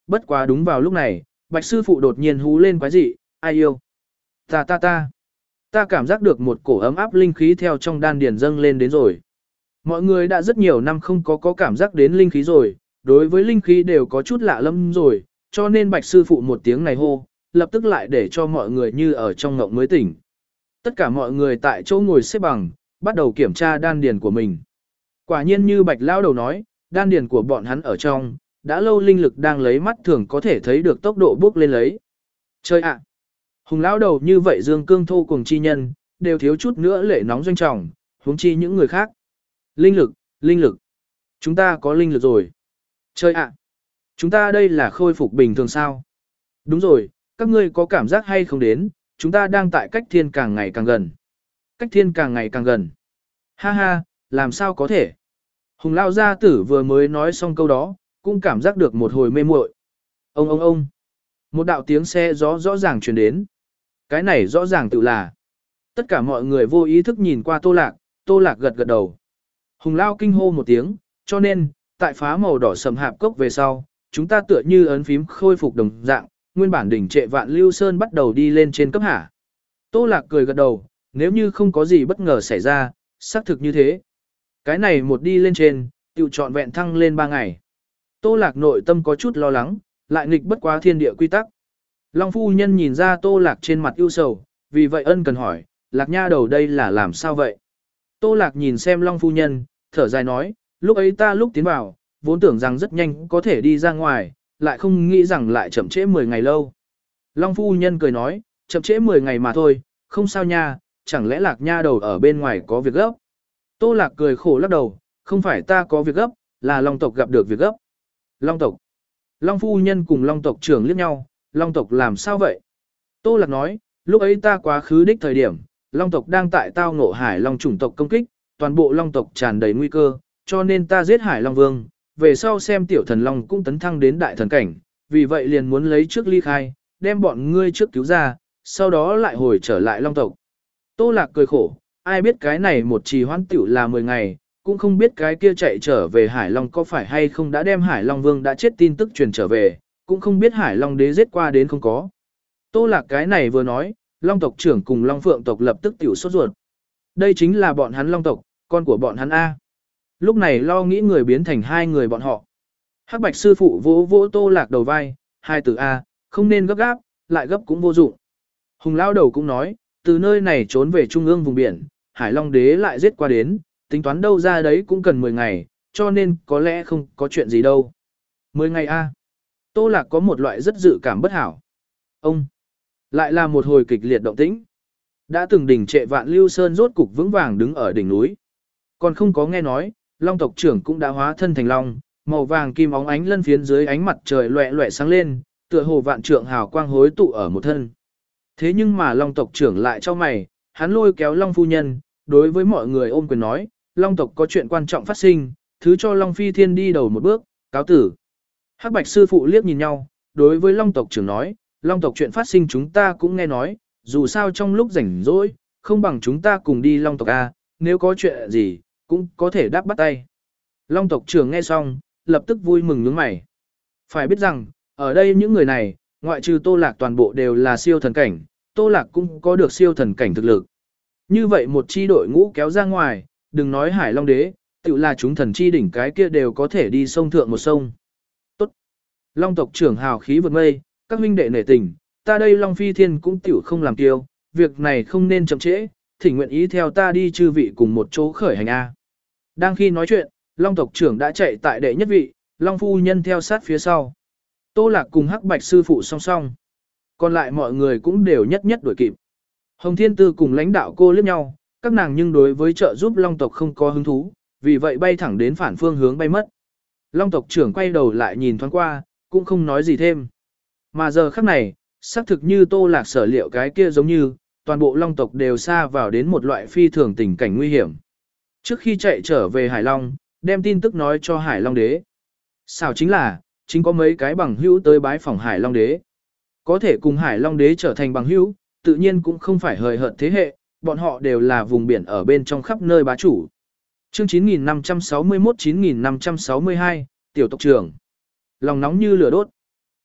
Speaker 1: bất quá đúng vào lúc này, Bạch sư phụ đột nhiên hú lên quái dị, ai yêu? Ta ta ta. Ta cảm giác được một cổ ấm áp linh khí theo trong đan điền dâng lên đến rồi. Mọi người đã rất nhiều năm không có có cảm giác đến linh khí rồi, đối với linh khí đều có chút lạ lẫm rồi, cho nên Bạch sư phụ một tiếng này hô, lập tức lại để cho mọi người như ở trong ngộng mới tỉnh. Tất cả mọi người tại chỗ ngồi xếp bằng, bắt đầu kiểm tra đan điền của mình. Quả nhiên như Bạch lão đầu nói, đan điền của bọn hắn ở trong, đã lâu linh lực đang lấy mắt thường có thể thấy được tốc độ bước lên lấy. Chơi ạ! Hùng lão đầu như vậy dương cương thô cùng chi nhân, đều thiếu chút nữa lệ nóng doanh trọng, huống chi những người khác. Linh lực, linh lực. Chúng ta có linh lực rồi. Chơi ạ! Chúng ta đây là khôi phục bình thường sao? Đúng rồi, các ngươi có cảm giác hay không đến, chúng ta đang tại cách thiên càng ngày càng gần. Cách thiên càng ngày càng gần. Ha ha, làm sao có thể? Hùng lão gia tử vừa mới nói xong câu đó, cũng cảm giác được một hồi mê muội. Ông ông ông. Một đạo tiếng xe gió rõ ràng truyền đến. Cái này rõ ràng tự là. Tất cả mọi người vô ý thức nhìn qua Tô Lạc, Tô Lạc gật gật đầu. Hùng lão kinh hô một tiếng, cho nên, tại phá màu đỏ sầm hạp cốc về sau, chúng ta tựa như ấn phím khôi phục đồng dạng, nguyên bản đỉnh trệ Vạn Lưu Sơn bắt đầu đi lên trên cấp hạ. Tô Lạc cười gật đầu, nếu như không có gì bất ngờ xảy ra, xác thực như thế. Cái này một đi lên trên, tiểu trọn vẹn thăng lên ba ngày. Tô Lạc nội tâm có chút lo lắng, lại nghịch bất quá thiên địa quy tắc. Long phu nhân nhìn ra Tô Lạc trên mặt ưu sầu, vì vậy ân cần hỏi, Lạc nha đầu đây là làm sao vậy? Tô Lạc nhìn xem Long phu nhân, thở dài nói, lúc ấy ta lúc tiến vào, vốn tưởng rằng rất nhanh có thể đi ra ngoài, lại không nghĩ rằng lại chậm trễ mười ngày lâu. Long phu nhân cười nói, chậm trễ mười ngày mà thôi, không sao nha, chẳng lẽ Lạc nha đầu ở bên ngoài có việc gấp? Tô Lạc cười khổ lắc đầu, không phải ta có việc gấp, là Long tộc gặp được việc gấp. Long tộc. Long phu nhân cùng Long tộc trưởng liếc nhau, Long tộc làm sao vậy? Tô Lạc nói, lúc ấy ta quá khứ đích thời điểm, Long tộc đang tại tao ngộ Hải Long chủng tộc công kích, toàn bộ Long tộc tràn đầy nguy cơ, cho nên ta giết Hải Long Vương, về sau xem tiểu thần Long cũng tấn thăng đến đại thần cảnh, vì vậy liền muốn lấy trước ly khai, đem bọn ngươi trước cứu ra, sau đó lại hồi trở lại Long tộc. Tô Lạc cười khổ, ai biết cái này một trì hoãn tiểu là mười ngày, cũng không biết cái kia chạy trở về Hải Long có phải hay không đã đem Hải Long Vương đã chết tin tức truyền trở về, cũng không biết Hải Long đế giết qua đến không có. Tô Lạc cái này vừa nói, Long tộc trưởng cùng Long Phượng tộc lập tức tiểu sốt ruột. Đây chính là bọn hắn Long tộc, con của bọn hắn A. Lúc này lo nghĩ người biến thành hai người bọn họ. Hắc Bạch sư phụ vỗ vỗ Tô Lạc đầu vai, hai từ A, không nên gấp gáp, lại gấp cũng vô dụng. Hùng lao đầu cũng nói, từ nơi này trốn về trung ương vùng biển, Hải Long đế lại giết qua đến, tính toán đâu ra đấy cũng cần mười ngày, cho nên có lẽ không có chuyện gì đâu. mười ngày A. Tô Lạc có một loại rất dự cảm bất hảo. Ông. Lại là một hồi kịch liệt động tĩnh. Đã từng đỉnh trệ Vạn Lưu Sơn rốt cục vững vàng đứng ở đỉnh núi. Còn không có nghe nói, Long tộc trưởng cũng đã hóa thân thành long, màu vàng kim óng ánh lân phiến dưới ánh mặt trời loẹ loẹ sáng lên, tựa hồ vạn trượng hào quang hối tụ ở một thân. Thế nhưng mà Long tộc trưởng lại cho mày, hắn lôi kéo Long phu nhân, đối với mọi người ôm quyền nói, Long tộc có chuyện quan trọng phát sinh, thứ cho Long phi thiên đi đầu một bước, cáo tử. Hắc Bạch sư phụ liếc nhìn nhau, đối với Long tộc trưởng nói, Long tộc chuyện phát sinh chúng ta cũng nghe nói, dù sao trong lúc rảnh rỗi, không bằng chúng ta cùng đi Long tộc A, nếu có chuyện gì, cũng có thể đáp bắt tay. Long tộc trưởng nghe xong, lập tức vui mừng nhướng mày. Phải biết rằng, ở đây những người này, ngoại trừ Tô Lạc toàn bộ đều là siêu thần cảnh, Tô Lạc cũng có được siêu thần cảnh thực lực. Như vậy một chi đội ngũ kéo ra ngoài, đừng nói Hải Long đế, tự là chúng thần chi đỉnh cái kia đều có thể đi sông thượng một sông. Tốt. Long tộc trưởng hào khí vượt mây, các huynh đệ nể tình, ta đây Long phi thiên cũng tiểu không làm tiêu, việc này không nên chậm trễ, thỉnh nguyện ý theo ta đi chư vị cùng một chỗ khởi hành A. Đang khi nói chuyện, Long tộc trưởng đã chạy tại đệ nhất vị, Long phu nhân theo sát phía sau. Tô Lạc cùng Hắc Bạch sư phụ song song. Còn lại mọi người cũng đều nhất nhất đuổi kịp. Hồng Thiên Tư cùng lãnh đạo cô liếc nhau, các nàng nhưng đối với trợ giúp Long tộc không có hứng thú, vì vậy bay thẳng đến phản phương hướng bay mất. Long tộc trưởng quay đầu lại nhìn thoáng qua, cũng không nói gì thêm. Mà giờ khắc này, xác thực như Tô Lạc sở liệu cái kia giống như, toàn bộ Long tộc đều xa vào đến một loại phi thường tình cảnh nguy hiểm. Trước khi chạy trở về Hải Long, đem tin tức nói cho Hải Long đế. Sao chính là, chính có mấy cái bằng hữu tới bái phỏng Hải Long đế. Có thể cùng Hải Long đế trở thành bằng hữu, tự nhiên cũng không phải hời hợt thế hệ, bọn họ đều là vùng biển ở bên trong khắp nơi bá chủ. Chương chín nghìn năm trăm sáu mươi mốt chín nghìn năm trăm sáu mươi hai, tiểu tộc trưởng. Lòng nóng như lửa đốt.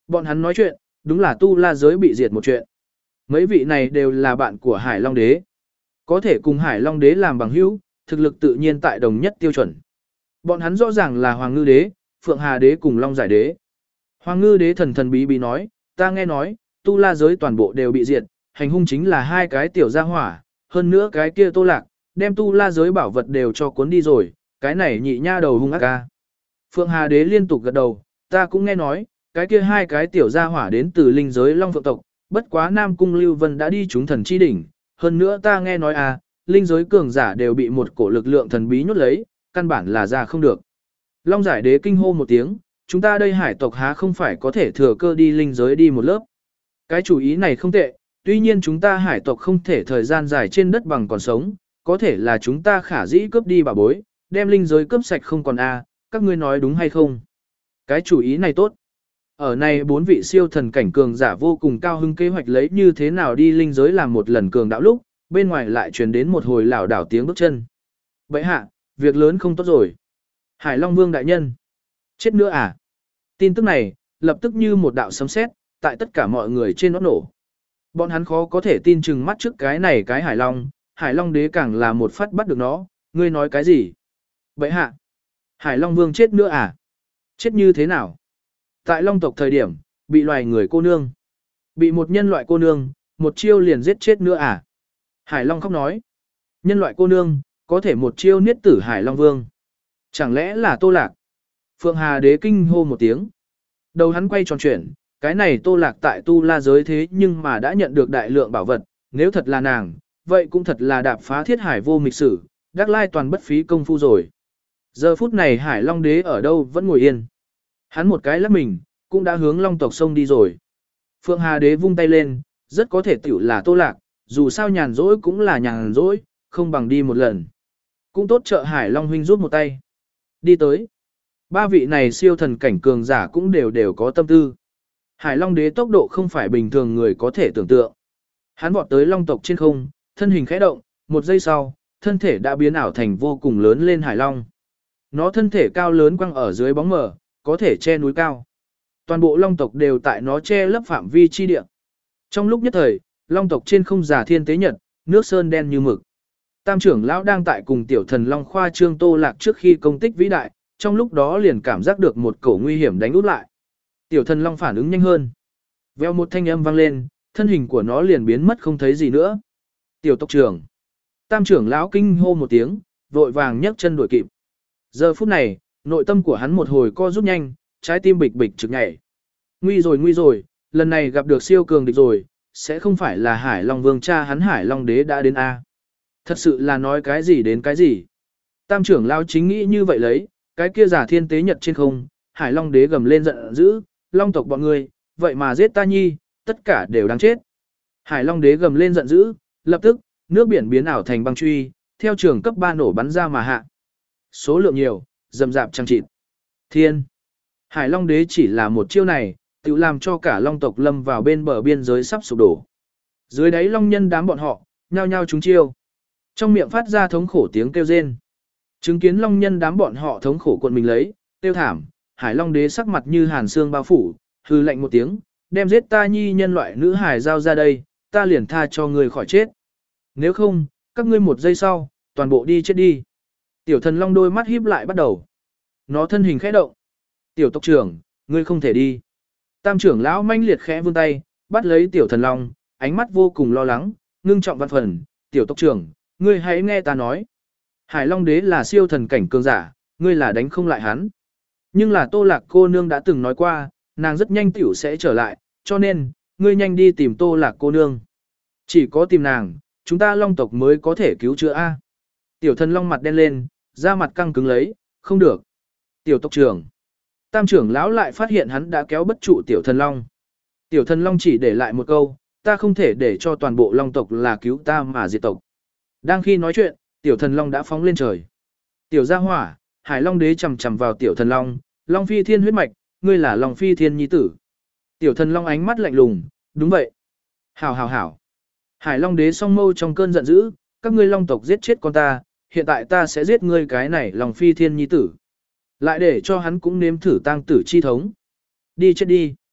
Speaker 1: Bọn hắn nói chuyện, đúng là tu la giới bị diệt một chuyện. Mấy vị này đều là bạn của Hải Long Đế. Có thể cùng Hải Long Đế làm bằng hữu, thực lực tự nhiên tại đồng nhất tiêu chuẩn. Bọn hắn rõ ràng là Hoàng Ngư Đế, Phượng Hà Đế cùng Long Giải Đế. Hoàng Ngư Đế thần thần bí bí nói, ta nghe nói, tu la giới toàn bộ đều bị diệt, hành hung chính là hai cái tiểu gia hỏa, hơn nữa cái kia Tô Lạc, đem tu la giới bảo vật đều cho cuốn đi rồi, cái này nhị nha đầu hung ác ca. Phượng Hà Đế liên tục gật đầu, ta cũng nghe nói, cái kia hai cái tiểu gia hỏa đến từ linh giới Long Phượng tộc, bất quá Nam Cung Lưu Vân đã đi trúng thần chi đỉnh, hơn nữa ta nghe nói à, linh giới cường giả đều bị một cổ lực lượng thần bí nhốt lấy, căn bản là ra không được. Long Giải Đế kinh hô một tiếng, chúng ta đây hải tộc há không phải có thể thừa cơ đi linh giới đi một lớp. Cái chủ ý này không tệ, tuy nhiên chúng ta hải tộc không thể thời gian dài trên đất bằng còn sống, có thể là chúng ta khả dĩ cướp đi bà bối, đem linh giới cướp sạch không còn a, các ngươi nói đúng hay không? Cái chủ ý này tốt. Ở này bốn vị siêu thần cảnh cường giả vô cùng cao hứng kế hoạch lấy như thế nào đi linh giới làm một lần cường đạo lúc, bên ngoài lại truyền đến một hồi lảo đảo tiếng bước chân. Bệ hạ, việc lớn không tốt rồi. Hải Long Vương đại nhân. Chết nữa à? Tin tức này, lập tức như một đạo sấm sét, tại tất cả mọi người trên nó nổ. Bọn hắn khó có thể tin chừng mắt trước cái này cái Hải Long, Hải Long Đế càng là một phát bắt được nó, ngươi nói cái gì? Bệ hạ, Hải Long Vương chết nữa à? Chết như thế nào? Tại Long tộc thời điểm, bị loài người cô nương. Bị một nhân loại cô nương, một chiêu liền giết chết nữa à? Hải Long khóc nói. Nhân loại cô nương, có thể một chiêu niết tử Hải Long Vương. Chẳng lẽ là Tô Lạc? Phượng Hà Đế kinh hô một tiếng. Đầu hắn quay tròn chuyển, cái này Tô Lạc tại tu la giới thế nhưng mà đã nhận được đại lượng bảo vật, nếu thật là nàng, vậy cũng thật là đạp phá thiết hải vô mịch sử, đắc lai toàn bất phí công phu rồi. Giờ phút này Hải Long Đế ở đâu vẫn ngồi yên. Hắn một cái lắc mình, cũng đã hướng Long tộc sông đi rồi. Phượng Hà Đế vung tay lên, rất có thể tiểu là Tô Lạc, dù sao nhàn rỗi cũng là nhàn rỗi, không bằng đi một lần. Cũng tốt trợ Hải Long huynh rút một tay. Đi tới. Ba vị này siêu thần cảnh cường giả cũng đều đều có tâm tư. Hải Long Đế tốc độ không phải bình thường người có thể tưởng tượng. Hắn vọt tới Long tộc trên không, thân hình khẽ động, một giây sau, thân thể đã biến ảo thành vô cùng lớn lên Hải Long. Nó thân thể cao lớn quăng ở dưới bóng mờ, có thể che núi cao. Toàn bộ Long tộc đều tại nó che lấp phạm vi chi địa. Trong lúc nhất thời, Long tộc trên không giả thiên tế nhật, nước sơn đen như mực. Tam trưởng lão đang tại cùng tiểu thần Long khoa trương Tô Lạc trước khi công tích vĩ đại, trong lúc đó liền cảm giác được một cổ nguy hiểm đánh úp lại. Tiểu thần Long phản ứng nhanh hơn. Veo một thanh âm vang lên, thân hình của nó liền biến mất không thấy gì nữa. Tiểu tộc trưởng. Tam trưởng lão kinh hô một tiếng, vội vàng nhấc chân đuổi kịp. Giờ phút này, nội tâm của hắn một hồi co rút nhanh, trái tim bịch bịch trực nhảy. Nguy rồi nguy rồi, lần này gặp được siêu cường địch rồi, sẽ không phải là Hải Long Vương cha hắn Hải Long Đế đã đến a? Thật sự là nói cái gì đến cái gì. Tam trưởng lão chính nghĩ như vậy lấy, cái kia giả thiên tế nhật trên không, Hải Long Đế gầm lên giận dữ, Long tộc bọn người, vậy mà giết ta nhi, tất cả đều đáng chết. Hải Long Đế gầm lên giận dữ, lập tức, nước biển biến ảo thành băng truy, theo trường cấp ba nổ bắn ra mà hạ. Số lượng nhiều, rầm rạp chằng chịt. Thiên. Hải Long Đế chỉ là một chiêu này, tự làm cho cả Long tộc lâm vào bên bờ biên giới sắp sụp đổ. Dưới đáy Long nhân đám bọn họ, nhao nhao trúng chiêu. Trong miệng phát ra thống khổ tiếng kêu rên. Chứng kiến Long nhân đám bọn họ thống khổ cuộn mình lấy, tiêu thảm, Hải Long Đế sắc mặt như hàn xương bao phủ, hư lạnh một tiếng, đem giết ta nhi nhân loại nữ hải giao ra đây, ta liền tha cho người khỏi chết. Nếu không, các ngươi một giây sau, toàn bộ đi chết đi. Tiểu thần Long đôi mắt híp lại bắt đầu. Nó thân hình khẽ động. Tiểu tộc trưởng, ngươi không thể đi. Tam trưởng lão manh liệt khẽ vươn tay, bắt lấy tiểu thần Long, ánh mắt vô cùng lo lắng, ngưng trọng văn phần. Tiểu tộc trưởng, ngươi hãy nghe ta nói. Hải Long Đế là siêu thần cảnh cường giả, ngươi là đánh không lại hắn. Nhưng là Tô Lạc cô nương đã từng nói qua, nàng rất nhanh tiểu sẽ trở lại, cho nên, ngươi nhanh đi tìm Tô Lạc cô nương. Chỉ có tìm nàng, chúng ta Long tộc mới có thể cứu chữa A. Tiểu thần Long mặt đen lên, da mặt căng cứng lấy, không được. Tiểu tộc trưởng. Tam trưởng lão lại phát hiện hắn đã kéo bất trụ tiểu thần Long. Tiểu thần Long chỉ để lại một câu, ta không thể để cho toàn bộ Long tộc là cứu ta mà diệt tộc. Đang khi nói chuyện, tiểu thần Long đã phóng lên trời. Tiểu gia hỏa, Hải Long Đế chầm chầm vào tiểu thần Long, Long Phi Thiên huyết mạch, ngươi là Long Phi Thiên nhi tử. Tiểu thần Long ánh mắt lạnh lùng, đúng vậy. Hảo hảo hảo. Hải Long Đế song mâu trong cơn giận dữ, các ngươi Long tộc giết chết con ta, hiện tại ta sẽ giết ngươi cái này Long Phi Thiên nhi tử. Lại để cho hắn cũng nếm thử tang tử chi thống. Đi chết đi.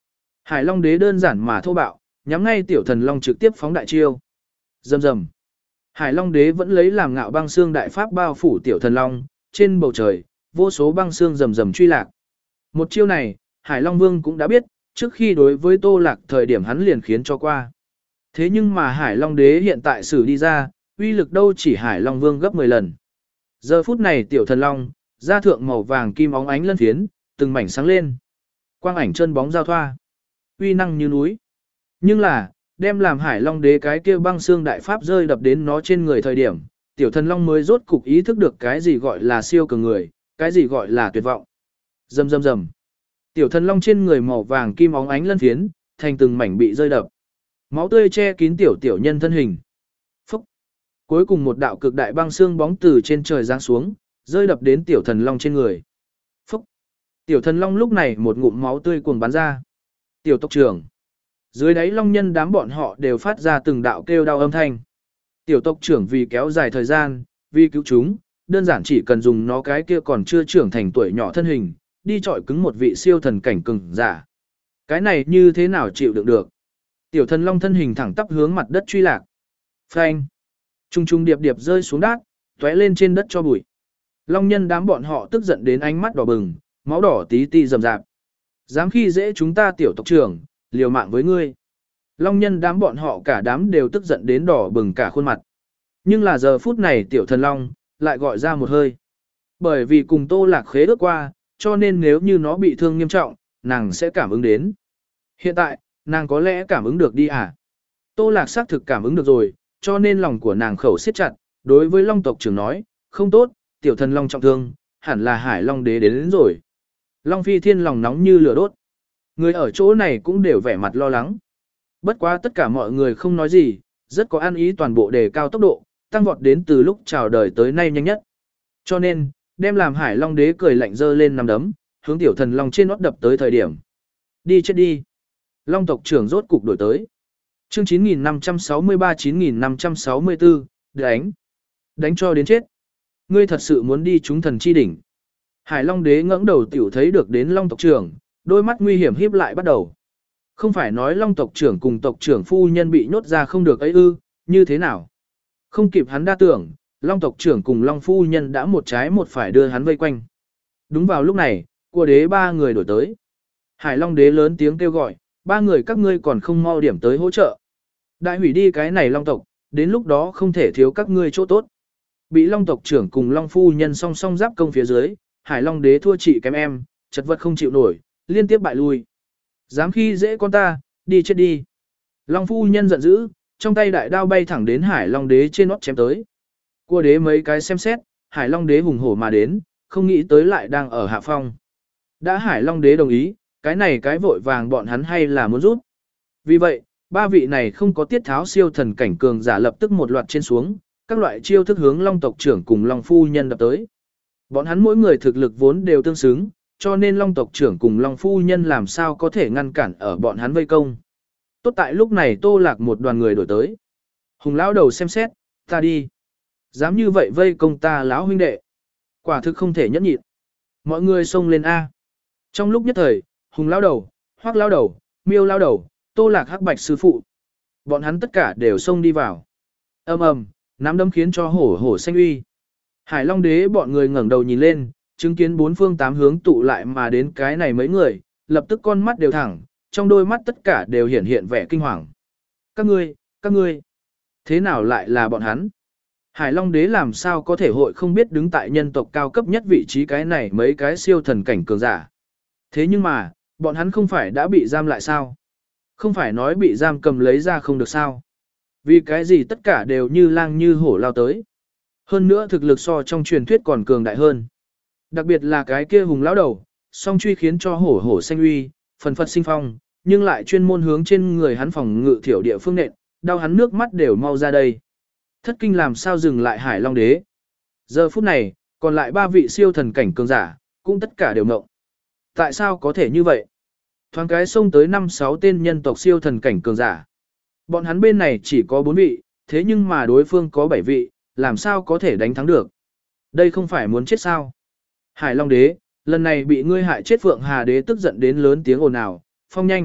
Speaker 1: Hải Long đế đơn giản mà thô bạo, nhắm ngay tiểu thần long trực tiếp phóng đại chiêu. Rầm rầm. Hải Long đế vẫn lấy làm ngạo băng xương đại pháp bao phủ tiểu thần long, trên bầu trời, vô số băng xương rầm rầm truy lạc. Một chiêu này, Hải Long Vương cũng đã biết, trước khi đối với Tô Lạc thời điểm hắn liền khiến cho qua. Thế nhưng mà Hải Long đế hiện tại xử đi ra, uy lực đâu chỉ Hải Long Vương gấp mười lần. Giờ phút này tiểu thần long, da thượng màu vàng kim óng ánh lân phiến, từng mảnh sáng lên. Quang ảnh chân bóng giao thoa, uy năng như núi. Nhưng là, đem làm Hải Long đế cái kia băng xương đại pháp rơi đập đến nó trên người thời điểm, tiểu thần long mới rốt cục ý thức được cái gì gọi là siêu cường người, cái gì gọi là tuyệt vọng. Rầm rầm rầm. Tiểu thần long trên người màu vàng kim óng ánh lân phiến, thành từng mảnh bị rơi đập. Máu tươi che kín tiểu tiểu nhân thân hình. Phúc. Cuối cùng một đạo cực đại băng xương bóng từ trên trời giáng xuống, rơi đập đến tiểu thần long trên người. Phúc. Tiểu thần long lúc này một ngụm máu tươi cuồng bắn ra. Tiểu tộc trưởng. Dưới đáy long nhân đám bọn họ đều phát ra từng đạo kêu đau âm thanh. Tiểu tộc trưởng vì kéo dài thời gian, vì cứu chúng, đơn giản chỉ cần dùng nó cái kia còn chưa trưởng thành tuổi nhỏ thân hình, đi chọi cứng một vị siêu thần cảnh cường giả. Cái này như thế nào chịu đựng được? Tiểu thần long thân hình thẳng tắp hướng mặt đất truy lạc. Phanh. Trung trung điệp điệp rơi xuống đát, tóe lên trên đất cho bụi. Long nhân đám bọn họ tức giận đến ánh mắt đỏ bừng, máu đỏ tí ti rầm rạp. Dám khi dễ chúng ta tiểu tộc trưởng, liều mạng với ngươi. Long nhân đám bọn họ cả đám đều tức giận đến đỏ bừng cả khuôn mặt. Nhưng là giờ phút này tiểu thần long, lại gọi ra một hơi. Bởi vì cùng Tô Lạc khế ước qua, cho nên nếu như nó bị thương nghiêm trọng, nàng sẽ cảm ứng đến. Hiện tại, nàng có lẽ cảm ứng được đi à? Tô Lạc xác thực cảm ứng được rồi, cho nên lòng của nàng khẩu siết chặt, đối với Long tộc trưởng nói, không tốt, tiểu thần long trọng thương, hẳn là Hải Long đế đến, đến rồi. Long Phi Thiên lòng nóng như lửa đốt. Người ở chỗ này cũng đều vẻ mặt lo lắng. Bất quá tất cả mọi người không nói gì, rất có ăn ý toàn bộ đề cao tốc độ, tăng vọt đến từ lúc chào đời tới nay nhanh nhất. Cho nên, đem làm Hải Long đế cười lạnh dơ lên nằm đấm, hướng tiểu thần long trên nót đập tới thời điểm. Đi chết đi. Long tộc trưởng rốt cục đổi tới. Chương chín nghìn năm trăm sáu mươi ba chín nghìn năm trăm sáu mươi tư, đánh. Đánh cho đến chết. Ngươi thật sự muốn đi chúng thần chi đỉnh. Hải Long đế ngẩng đầu tiểu thấy được đến Long tộc trưởng, đôi mắt nguy hiểm híp lại bắt đầu. Không phải nói Long tộc trưởng cùng tộc trưởng phu nhân bị nhốt ra không được ấy ư, như thế nào? Không kịp hắn đa tưởng, Long tộc trưởng cùng Long phu nhân đã một trái một phải đưa hắn vây quanh. Đúng vào lúc này, cua đế ba người đổi tới. Hải Long đế lớn tiếng kêu gọi, ba người các ngươi còn không mau điểm tới hỗ trợ. Đại hủy đi cái này Long tộc, đến lúc đó không thể thiếu các ngươi chỗ tốt. Bị Long tộc trưởng cùng Long phu nhân song song giáp công phía dưới, Hải Long đế thua chị kém em, chật vật không chịu nổi, liên tiếp bại lui. Dám khi dễ con ta, đi chết đi. Long phu nhân giận dữ, trong tay đại đao bay thẳng đến Hải Long đế trên nót chém tới. Cua đế mấy cái xem xét, Hải Long đế hùng hổ mà đến, không nghĩ tới lại đang ở hạ phong. Đã Hải Long đế đồng ý, cái này cái vội vàng bọn hắn hay là muốn rút. Vì vậy, ba vị này không có tiết tháo siêu thần cảnh cường giả lập tức một loạt trên xuống, các loại chiêu thức hướng Long tộc trưởng cùng Long phu nhân đập tới. Bọn hắn mỗi người thực lực vốn đều tương xứng, cho nên Long tộc trưởng cùng Long phu nhân làm sao có thể ngăn cản ở bọn hắn vây công. Tốt tại lúc này Tô Lạc một đoàn người đổi tới. Hùng lão đầu xem xét, ta đi. Dám như vậy vây công ta lão huynh đệ. Quả thực không thể nhẫn nhịn. Mọi người xông lên A. Trong lúc nhất thời, Hùng lão đầu, Hoắc lão đầu, Miêu lão đầu, Tô Lạc Hắc Bạch sư phụ. Bọn hắn tất cả đều xông đi vào. Ầm ầm, nắm đấm khiến cho hổ hổ xanh uy. Hải Long đế bọn người ngẩng đầu nhìn lên, chứng kiến bốn phương tám hướng tụ lại mà đến cái này mấy người, lập tức con mắt đều thẳng, trong đôi mắt tất cả đều hiện hiện vẻ kinh hoàng. Các ngươi, các ngươi, thế nào lại là bọn hắn? Hải Long đế làm sao có thể hội không biết đứng tại nhân tộc cao cấp nhất vị trí cái này mấy cái siêu thần cảnh cường giả. Thế nhưng mà, bọn hắn không phải đã bị giam lại sao? Không phải nói bị giam cầm lấy ra không được sao? Vì cái gì tất cả đều như lang như hổ lao tới. Hơn nữa thực lực so trong truyền thuyết còn cường đại hơn. Đặc biệt là cái kia hùng lão đầu, song truy khiến cho hổ hổ xanh uy, phần phật sinh phong, nhưng lại chuyên môn hướng trên người hắn phòng ngự thiểu địa phương nện, đau hắn nước mắt đều mau ra đây. Thất kinh làm sao dừng lại Hải Long đế. Giờ phút này, còn lại ba vị siêu thần cảnh cường giả, cũng tất cả đều ngộng. Tại sao có thể như vậy? Thoáng cái xông tới năm sáu tên nhân tộc siêu thần cảnh cường giả. Bọn hắn bên này chỉ có bốn vị, thế nhưng mà đối phương có bảy vị, làm sao có thể đánh thắng được? Đây không phải muốn chết sao? Hải Long đế, lần này bị ngươi hại chết Phượng Hà đế tức giận đến lớn tiếng ồn ào, phong nhanh,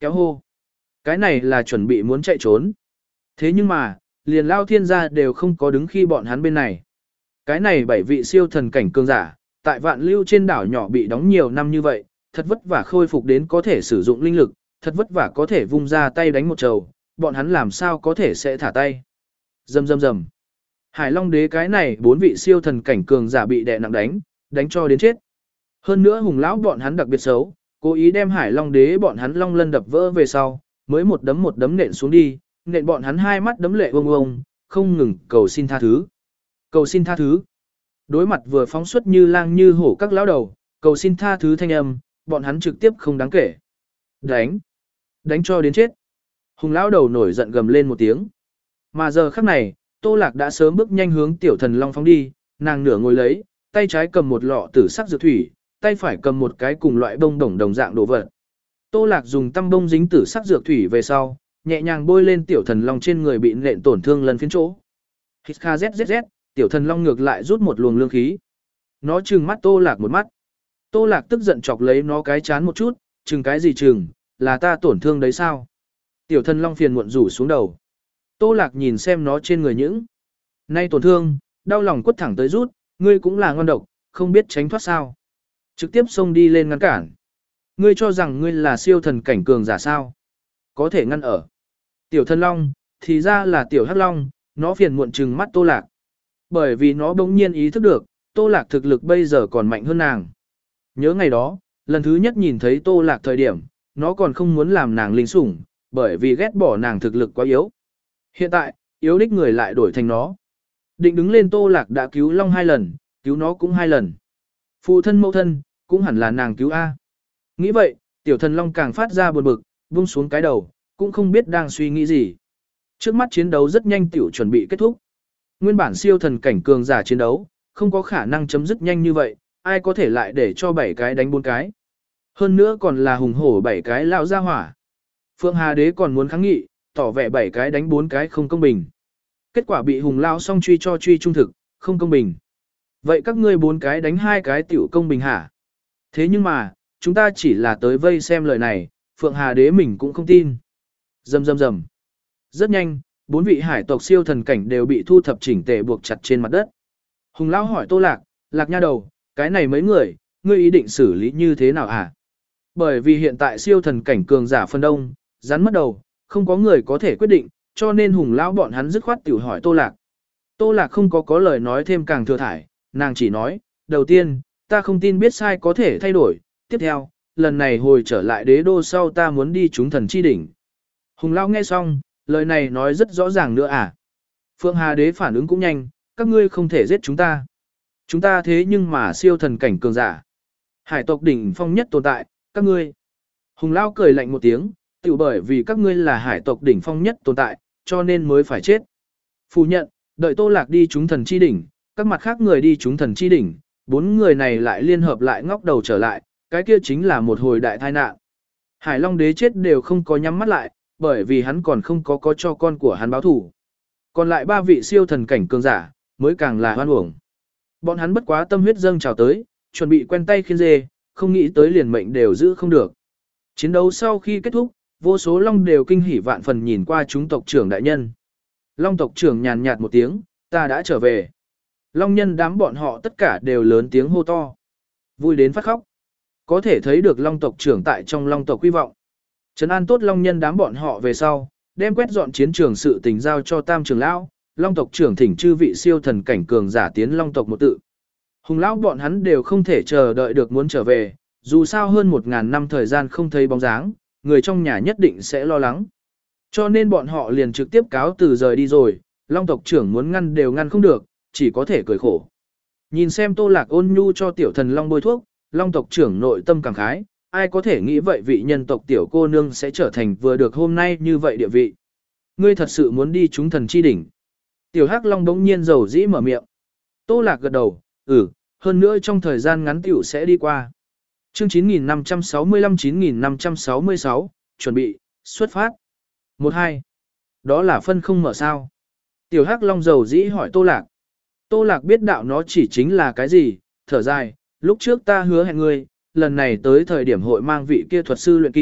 Speaker 1: Kéo hô. Cái này là chuẩn bị muốn chạy trốn. Thế nhưng mà, liền Lao Thiên gia đều không có đứng khi bọn hắn bên này. Cái này bảy vị siêu thần cảnh cường giả, tại vạn lưu trên đảo nhỏ bị đóng nhiều năm như vậy, thật vất vả khôi phục đến có thể sử dụng linh lực, thật vất vả có thể vung ra tay đánh một trầu, bọn hắn làm sao có thể sẽ thả tay. Rầm rầm rầm. Hải Long đế cái này bốn vị siêu thần cảnh cường giả bị đè nặng đánh, đánh cho đến chết. Hơn nữa Hùng lão bọn hắn đặc biệt xấu, cố ý đem Hải Long đế bọn hắn long lân đập vỡ về sau, mới một đấm một đấm nện xuống đi, nện bọn hắn hai mắt đấm lệ ông ông, không ngừng cầu xin tha thứ. Cầu xin tha thứ. Đối mặt vừa phóng xuất như lang như hổ các lão đầu, cầu xin tha thứ thanh âm, bọn hắn trực tiếp không đáng kể. Đánh. Đánh cho đến chết. Hùng lão đầu nổi giận gầm lên một tiếng. Mà giờ khắc này, Tô Lạc đã sớm bước nhanh hướng tiểu thần long phóng đi, nàng nửa ngồi lấy, tay trái cầm một lọ tử sắc dược thủy, tay phải cầm một cái cùng loại bông đồng đồng dạng đồ vật. Tô Lạc dùng tăm bông dính tử sắc dược thủy về sau, nhẹ nhàng bôi lên tiểu thần long trên người bị nện tổn thương lần phiến chỗ. Hít kha zzz, tiểu thần long ngược lại rút một luồng lương khí. Nó trừng mắt Tô Lạc một mắt. Tô Lạc tức giận chọc lấy nó cái chán một chút, chừng cái gì chừng, là ta tổn thương đấy sao? Tiểu thần long phiền muộn rủ xuống đầu. Tô Lạc nhìn xem nó trên người những. Nay tổn thương, đau lòng quất thẳng tới rút, ngươi cũng là ngon độc, không biết tránh thoát sao. Trực tiếp xông đi lên ngăn cản. Ngươi cho rằng ngươi là siêu thần cảnh cường giả sao? Có thể ngăn ở. Tiểu thần long, thì ra là tiểu hắc long, nó phiền muộn trừng mắt Tô Lạc. Bởi vì nó bỗng nhiên ý thức được, Tô Lạc thực lực bây giờ còn mạnh hơn nàng. Nhớ ngày đó, lần thứ nhất nhìn thấy Tô Lạc thời điểm, nó còn không muốn làm nàng linh sủng, bởi vì ghét bỏ nàng thực lực quá yếu. Hiện tại, yếu đích người lại đổi thành nó. Định đứng lên Tô Lạc đã cứu long hai lần, cứu nó cũng hai lần. Phụ thân mẫu thân, cũng hẳn là nàng cứu A. Nghĩ vậy, tiểu thần long càng phát ra buồn bực, buông xuống cái đầu, cũng không biết đang suy nghĩ gì. Trước mắt chiến đấu rất nhanh tiểu chuẩn bị kết thúc. Nguyên bản siêu thần cảnh cường giả chiến đấu, không có khả năng chấm dứt nhanh như vậy, ai có thể lại để cho bảy cái đánh bốn cái. Hơn nữa còn là hùng hổ bảy cái lao ra hỏa. Phượng Hà Đế còn muốn kháng nghị, tỏ vẻ bảy cái đánh bốn cái không công bình. Kết quả bị hùng lao song truy cho truy trung thực, không công bình. Vậy các ngươi bốn cái đánh hai cái tiểu công bình hả? Thế nhưng mà, chúng ta chỉ là tới vây xem lời này, Phượng Hà Đế mình cũng không tin. Rầm rầm rầm. Rất nhanh, bốn vị hải tộc siêu thần cảnh đều bị thu thập chỉnh tề buộc chặt trên mặt đất. Hùng lão hỏi Tô Lạc, Lạc nha đầu, cái này mấy người, ngươi ý định xử lý như thế nào hả? Bởi vì hiện tại siêu thần cảnh cường giả phân đông, rắn mất đầu, không có người có thể quyết định, cho nên hùng lão bọn hắn dứt khoát tiểu hỏi Tô Lạc. Tô Lạc không có có lời nói thêm càng thừa thải, nàng chỉ nói, đầu tiên, ta không tin biết sai có thể thay đổi, tiếp theo, lần này hồi trở lại đế đô sau ta muốn đi chúng thần chi đỉnh. Hùng lão nghe xong, lời này nói rất rõ ràng nữa à. Phượng Hà Đế phản ứng cũng nhanh, các ngươi không thể giết chúng ta. Chúng ta thế nhưng mà siêu thần cảnh cường giả. Hải tộc đỉnh phong nhất tồn tại, các ngươi. Hùng lão cười lạnh một tiếng, tự bởi vì các ngươi là hải tộc đỉnh phong nhất tồn tại, cho nên mới phải chết. Phủ nhận, đợi Tô Lạc đi chúng thần chi đỉnh, các mặt khác người đi chúng thần chi đỉnh, bốn người này lại liên hợp lại ngóc đầu trở lại, cái kia chính là một hồi đại tai nạn. Hải Long đế chết đều không có nhắm mắt lại, bởi vì hắn còn không có có cho con của hắn báo thủ. Còn lại ba vị siêu thần cảnh cường giả, mới càng là hoan uổng. Bọn hắn bất quá tâm huyết dâng trào tới, chuẩn bị quen tay khiên dê, không nghĩ tới liền mệnh đều giữ không được. Chiến đấu sau khi kết thúc, vô số long đều kinh hỉ vạn phần nhìn qua chúng tộc trưởng đại nhân. Long tộc trưởng nhàn nhạt một tiếng, ta đã trở về. Long nhân đám bọn họ tất cả đều lớn tiếng hô to. Vui đến phát khóc. Có thể thấy được long tộc trưởng tại trong long tộc quy vọng. Trấn an tốt long nhân đám bọn họ về sau, đem quét dọn chiến trường sự tình giao cho tam trưởng lão, long tộc trưởng thỉnh chư vị siêu thần cảnh cường giả tiến long tộc một tự. Hùng lão bọn hắn đều không thể chờ đợi được muốn trở về, dù sao hơn một ngàn năm thời gian không thấy bóng dáng, người trong nhà nhất định sẽ lo lắng. Cho nên bọn họ liền trực tiếp cáo từ rời đi rồi, long tộc trưởng muốn ngăn đều ngăn không được, chỉ có thể cười khổ. Nhìn xem Tô Lạc ôn nhu cho tiểu thần long bôi thuốc, long tộc trưởng nội tâm cảm khái, ai có thể nghĩ vậy vị nhân tộc tiểu cô nương sẽ trở thành vừa được hôm nay như vậy địa vị. Ngươi thật sự muốn đi chúng thần chi đỉnh. Tiểu Hắc Long bỗng nhiên dầu dĩ mở miệng. Tô Lạc gật đầu, ừ, hơn nữa trong thời gian ngắn tiểu sẽ đi qua. Chương chín nghìn năm trăm sáu mươi lăm chín nghìn năm trăm sáu mươi sáu, chuẩn bị, xuất phát. một hai. Đó là phân không mở sao. Tiểu Hắc Long dầu dĩ hỏi Tô Lạc. Tô Lạc biết đạo nó chỉ chính là cái gì, thở dài, lúc trước ta hứa hẹn ngươi, lần này tới thời điểm hội mang vị kia thuật sư luyện kim,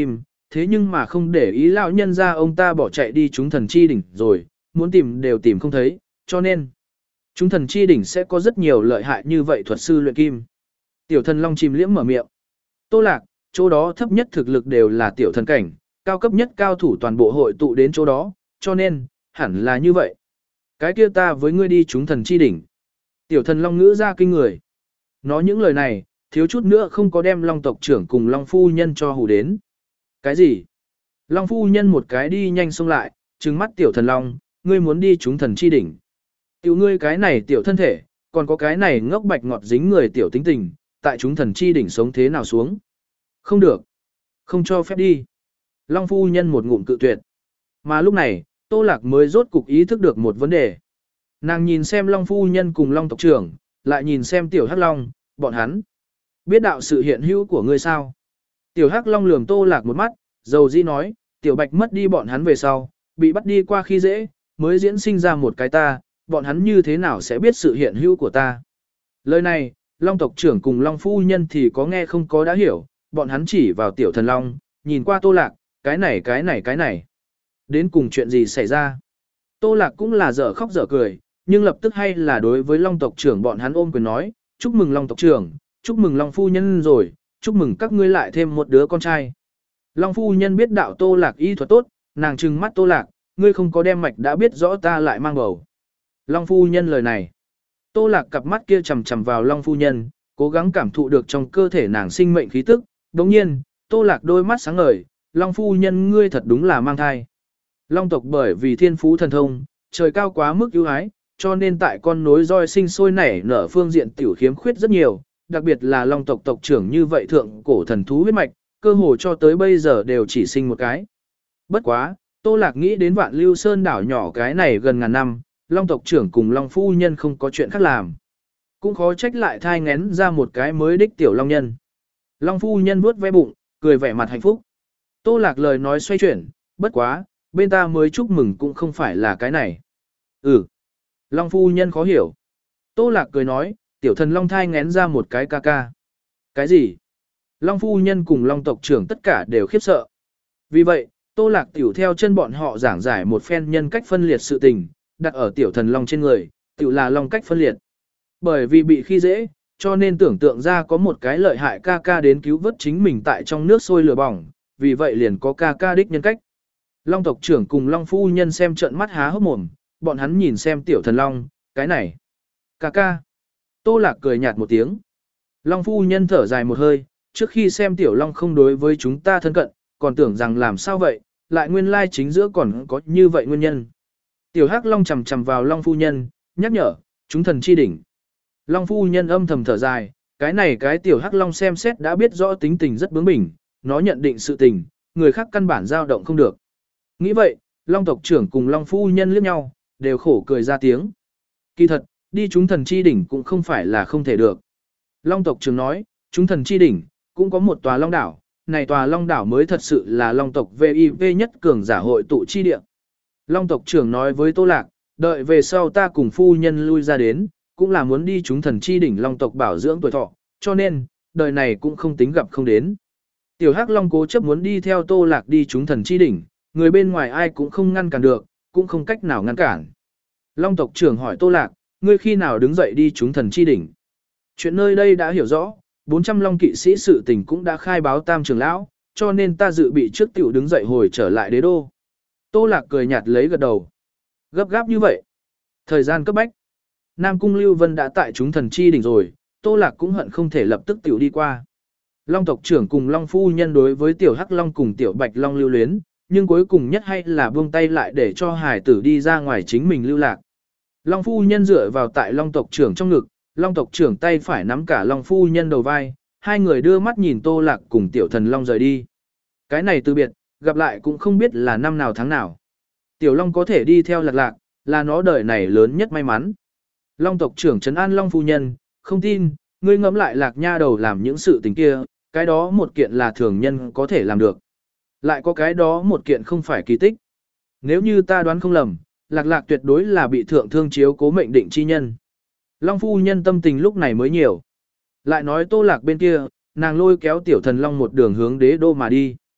Speaker 1: thế nhưng mà không để ý lão nhân ra ông ta bỏ chạy đi chúng thần chi đỉnh rồi, muốn tìm đều tìm không thấy, cho nên chúng thần chi đỉnh sẽ có rất nhiều lợi hại như vậy thuật sư luyện kim. Tiểu thần long chìm liễm mở miệng. Tô Lạc, chỗ đó thấp nhất thực lực đều là tiểu thần cảnh, cao cấp nhất cao thủ toàn bộ hội tụ đến chỗ đó, cho nên, hẳn là như vậy. Cái kia ta với ngươi đi chúng thần chi đỉnh. Tiểu thần long ngữ ra kinh người. Nói những lời này, thiếu chút nữa không có đem long tộc trưởng cùng long phu nhân cho hù đến. Cái gì? Long phu nhân một cái đi nhanh xông lại, trừng mắt tiểu thần long, ngươi muốn đi chúng thần chi đỉnh. Tiểu ngươi cái này tiểu thân thể, còn có cái này ngốc bạch ngọt dính người tiểu tính tình, tại chúng thần chi đỉnh sống thế nào xuống? Không được. Không cho phép đi. Long phu nhân một ngụm cự tuyệt. Mà lúc này, Tô Lạc mới rốt cục ý thức được một vấn đề. Nàng nhìn xem Long phu nhân cùng Long tộc trưởng, lại nhìn xem tiểu Hắc Long, bọn hắn. Biết đạo sự hiện hữu của ngươi sao? Tiểu Hắc Long lườm Tô Lạc một mắt, dầu dĩ nói, tiểu bạch mất đi bọn hắn về sau, bị bắt đi qua khi dễ, mới diễn sinh ra một cái ta, bọn hắn như thế nào sẽ biết sự hiện hữu của ta? Lời này, Long tộc trưởng cùng Long phu nhân thì có nghe không có đã hiểu, bọn hắn chỉ vào tiểu thần long, nhìn qua Tô Lạc, cái này cái này cái này. Đến cùng chuyện gì xảy ra? Tô Lạc cũng là dở khóc dở cười, nhưng lập tức hay là đối với Long tộc trưởng bọn hắn ôm quyền nói, chúc mừng Long tộc trưởng, chúc mừng Long phu nhân rồi, chúc mừng các ngươi lại thêm một đứa con trai. Long phu nhân biết đạo Tô Lạc y thuật tốt, nàng trừng mắt Tô Lạc, ngươi không có đem mạch đã biết rõ ta lại mang bầu. Long phu nhân lời này. Tô Lạc cặp mắt kia chằm chằm vào Long phu nhân, cố gắng cảm thụ được trong cơ thể nàng sinh mệnh khí tức. Đồng nhiên, Tô Lạc đôi mắt sáng ngời, Long phu nhân ngươi thật đúng là mang thai. Long tộc bởi vì thiên phú thần thông, trời cao quá mức ưu ái, cho nên tại con nối roi sinh sôi nảy nở phương diện tiểu khiếm khuyết rất nhiều, đặc biệt là Long tộc tộc trưởng như vậy thượng cổ thần thú huyết mạch, cơ hồ cho tới bây giờ đều chỉ sinh một cái. Bất quá, Tô Lạc nghĩ đến Vạn Lưu Sơn đảo nhỏ cái này gần ngàn năm, Long tộc trưởng cùng Long phu nhân không có chuyện khác làm. Cũng khó trách lại thai ngén ra một cái mới đích tiểu Long nhân. Long phu nhân vuốt ve bụng, cười vẻ mặt hạnh phúc. Tô Lạc lời nói xoay chuyển, bất quá, bên ta mới chúc mừng cũng không phải là cái này. Ừ. Long phu nhân khó hiểu. Tô Lạc cười nói, tiểu thần Long thai ngén ra một cái ca ca. Cái gì? Long phu nhân cùng Long tộc trưởng tất cả đều khiếp sợ. Vì vậy, Tô Lạc tiểu theo chân bọn họ giảng giải một phen nhân cách phân liệt sự tình, đặt ở tiểu thần Long trên người, tiểu là Long cách phân liệt. Bởi vì bị khi dễ, cho nên tưởng tượng ra có một cái lợi hại ca ca đến cứu vớt chính mình tại trong nước sôi lửa bỏng, vì vậy liền có ca ca đích nhân cách. Long tộc trưởng cùng Long phu nhân xem trợn mắt há hốc mồm, bọn hắn nhìn xem tiểu thần Long, cái này. Ca ca. Tô Lạc cười nhạt một tiếng. Long phu nhân thở dài một hơi, trước khi xem tiểu Long không đối với chúng ta thân cận, còn tưởng rằng làm sao vậy, lại nguyên lai chính giữa còn có như vậy nguyên nhân. Tiểu Hắc Long chầm chầm vào Long phu nhân, nhắc nhở, chúng thần chi đỉnh. Long phu nhân âm thầm thở dài, cái này cái tiểu Hắc Long xem xét đã biết rõ tính tình rất bướng bỉnh, nó nhận định sự tình, người khác căn bản dao động không được. Nghĩ vậy, Long tộc trưởng cùng Long phu nhân liếc nhau, đều khổ cười ra tiếng. Kỳ thật, đi chúng thần chi đỉnh cũng không phải là không thể được. Long tộc trưởng nói, chúng thần chi đỉnh, cũng có một tòa Long đảo, này tòa Long đảo mới thật sự là Long tộc vê i vê nhất cường giả hội tụ chi địa. Long tộc trưởng nói với Tô Lạc, đợi về sau ta cùng phu nhân lui ra đến, cũng là muốn đi chúng thần chi đỉnh Long tộc bảo dưỡng tuổi thọ, cho nên, đời này cũng không tính gặp không đến. Tiểu Hắc Long cố chấp muốn đi theo Tô Lạc đi chúng thần chi đỉnh, người bên ngoài ai cũng không ngăn cản được, cũng không cách nào ngăn cản. Long tộc trưởng hỏi Tô Lạc, ngươi khi nào đứng dậy đi chúng thần chi đỉnh? Chuyện nơi đây đã hiểu rõ, bốn trăm Long kỵ sĩ sự tình cũng đã khai báo tam trưởng lão, cho nên ta dự bị trước tiểu đứng dậy hồi trở lại đế đô. Tô Lạc cười nhạt lấy gật đầu. Gấp gáp như vậy. Thời gian cấp bách. Nam Cung Lưu Vân đã tại chúng thần chi đỉnh rồi, Tô Lạc cũng hận không thể lập tức tiểu đi qua. Long tộc trưởng cùng Long phu nhân đối với tiểu Hắc Long cùng tiểu Bạch Long lưu luyến, nhưng cuối cùng nhất hay là buông tay lại để cho hải tử đi ra ngoài chính mình lưu lạc. Long phu nhân dựa vào tại Long tộc trưởng trong ngực, Long tộc trưởng tay phải nắm cả Long phu nhân đầu vai, hai người đưa mắt nhìn Tô Lạc cùng tiểu thần Long rời đi. Cái này từ biệt, gặp lại cũng không biết là năm nào tháng nào. Tiểu Long có thể đi theo Lạc Lạc, là nó đời này lớn nhất may mắn. Long tộc trưởng trấn an Long phu nhân, không tin, ngươi ngẫm lại Lạc nha đầu làm những sự tình kia, cái đó một kiện là thường nhân có thể làm được. Lại có cái đó một kiện không phải kỳ tích. Nếu như ta đoán không lầm, Lạc Lạc tuyệt đối là bị thượng thương chiếu cố mệnh định chi nhân. Long phu nhân tâm tình lúc này mới nhiều. Lại nói Tô Lạc bên kia, nàng lôi kéo tiểu thần Long một đường hướng đế đô mà đi.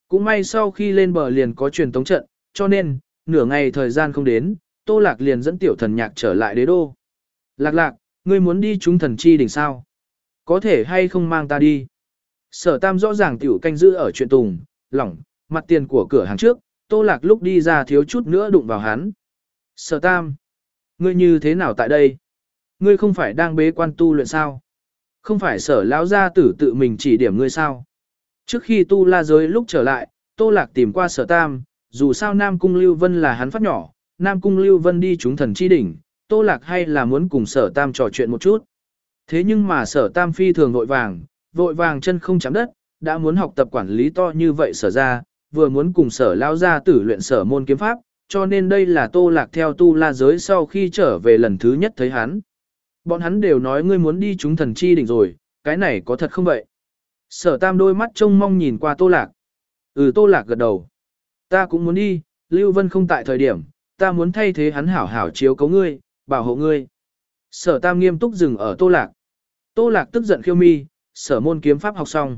Speaker 1: Cũng may sau khi lên bờ liền có truyền tống trận, cho nên, nửa ngày thời gian không đến, Tô Lạc liền dẫn tiểu thần nhạc trở lại đế đô. Lạc lạc, ngươi muốn đi chúng thần chi đỉnh sao? Có thể hay không mang ta đi? Sở Tam rõ ràng tiểu canh giữ ở chuyện tùng, lỏng, mặt tiền của cửa hàng trước, Tô Lạc lúc đi ra thiếu chút nữa đụng vào hắn. Sở Tam, ngươi như thế nào tại đây? Ngươi không phải đang bế quan tu luyện sao? Không phải sở lão gia tử tự mình chỉ điểm ngươi sao? Trước khi tu la giới lúc trở lại, Tô Lạc tìm qua sở Tam, dù sao Nam Cung Lưu Vân là hắn phát nhỏ, Nam Cung Lưu Vân đi chúng thần chi đỉnh, Tô Lạc hay là muốn cùng sở Tam trò chuyện một chút. Thế nhưng mà sở Tam phi thường vội vàng, vội vàng chân không chạm đất, đã muốn học tập quản lý to như vậy sở ra, vừa muốn cùng sở lao gia tử luyện sở môn kiếm pháp, cho nên đây là Tô Lạc theo tu la giới sau khi trở về lần thứ nhất thấy hắn. Bọn hắn đều nói ngươi muốn đi chúng thần chi đỉnh rồi, cái này có thật không vậy? Sở Tam đôi mắt trông mong nhìn qua Tô Lạc. Ừ, Tô Lạc gật đầu. Ta cũng muốn đi, Lưu Vân không tại thời điểm, ta muốn thay thế hắn hảo hảo chiếu cấu ngươi, bảo hộ ngươi. Sở Tam nghiêm túc dừng ở Tô Lạc. Tô Lạc tức giận khiêu mi, sở môn kiếm pháp học xong.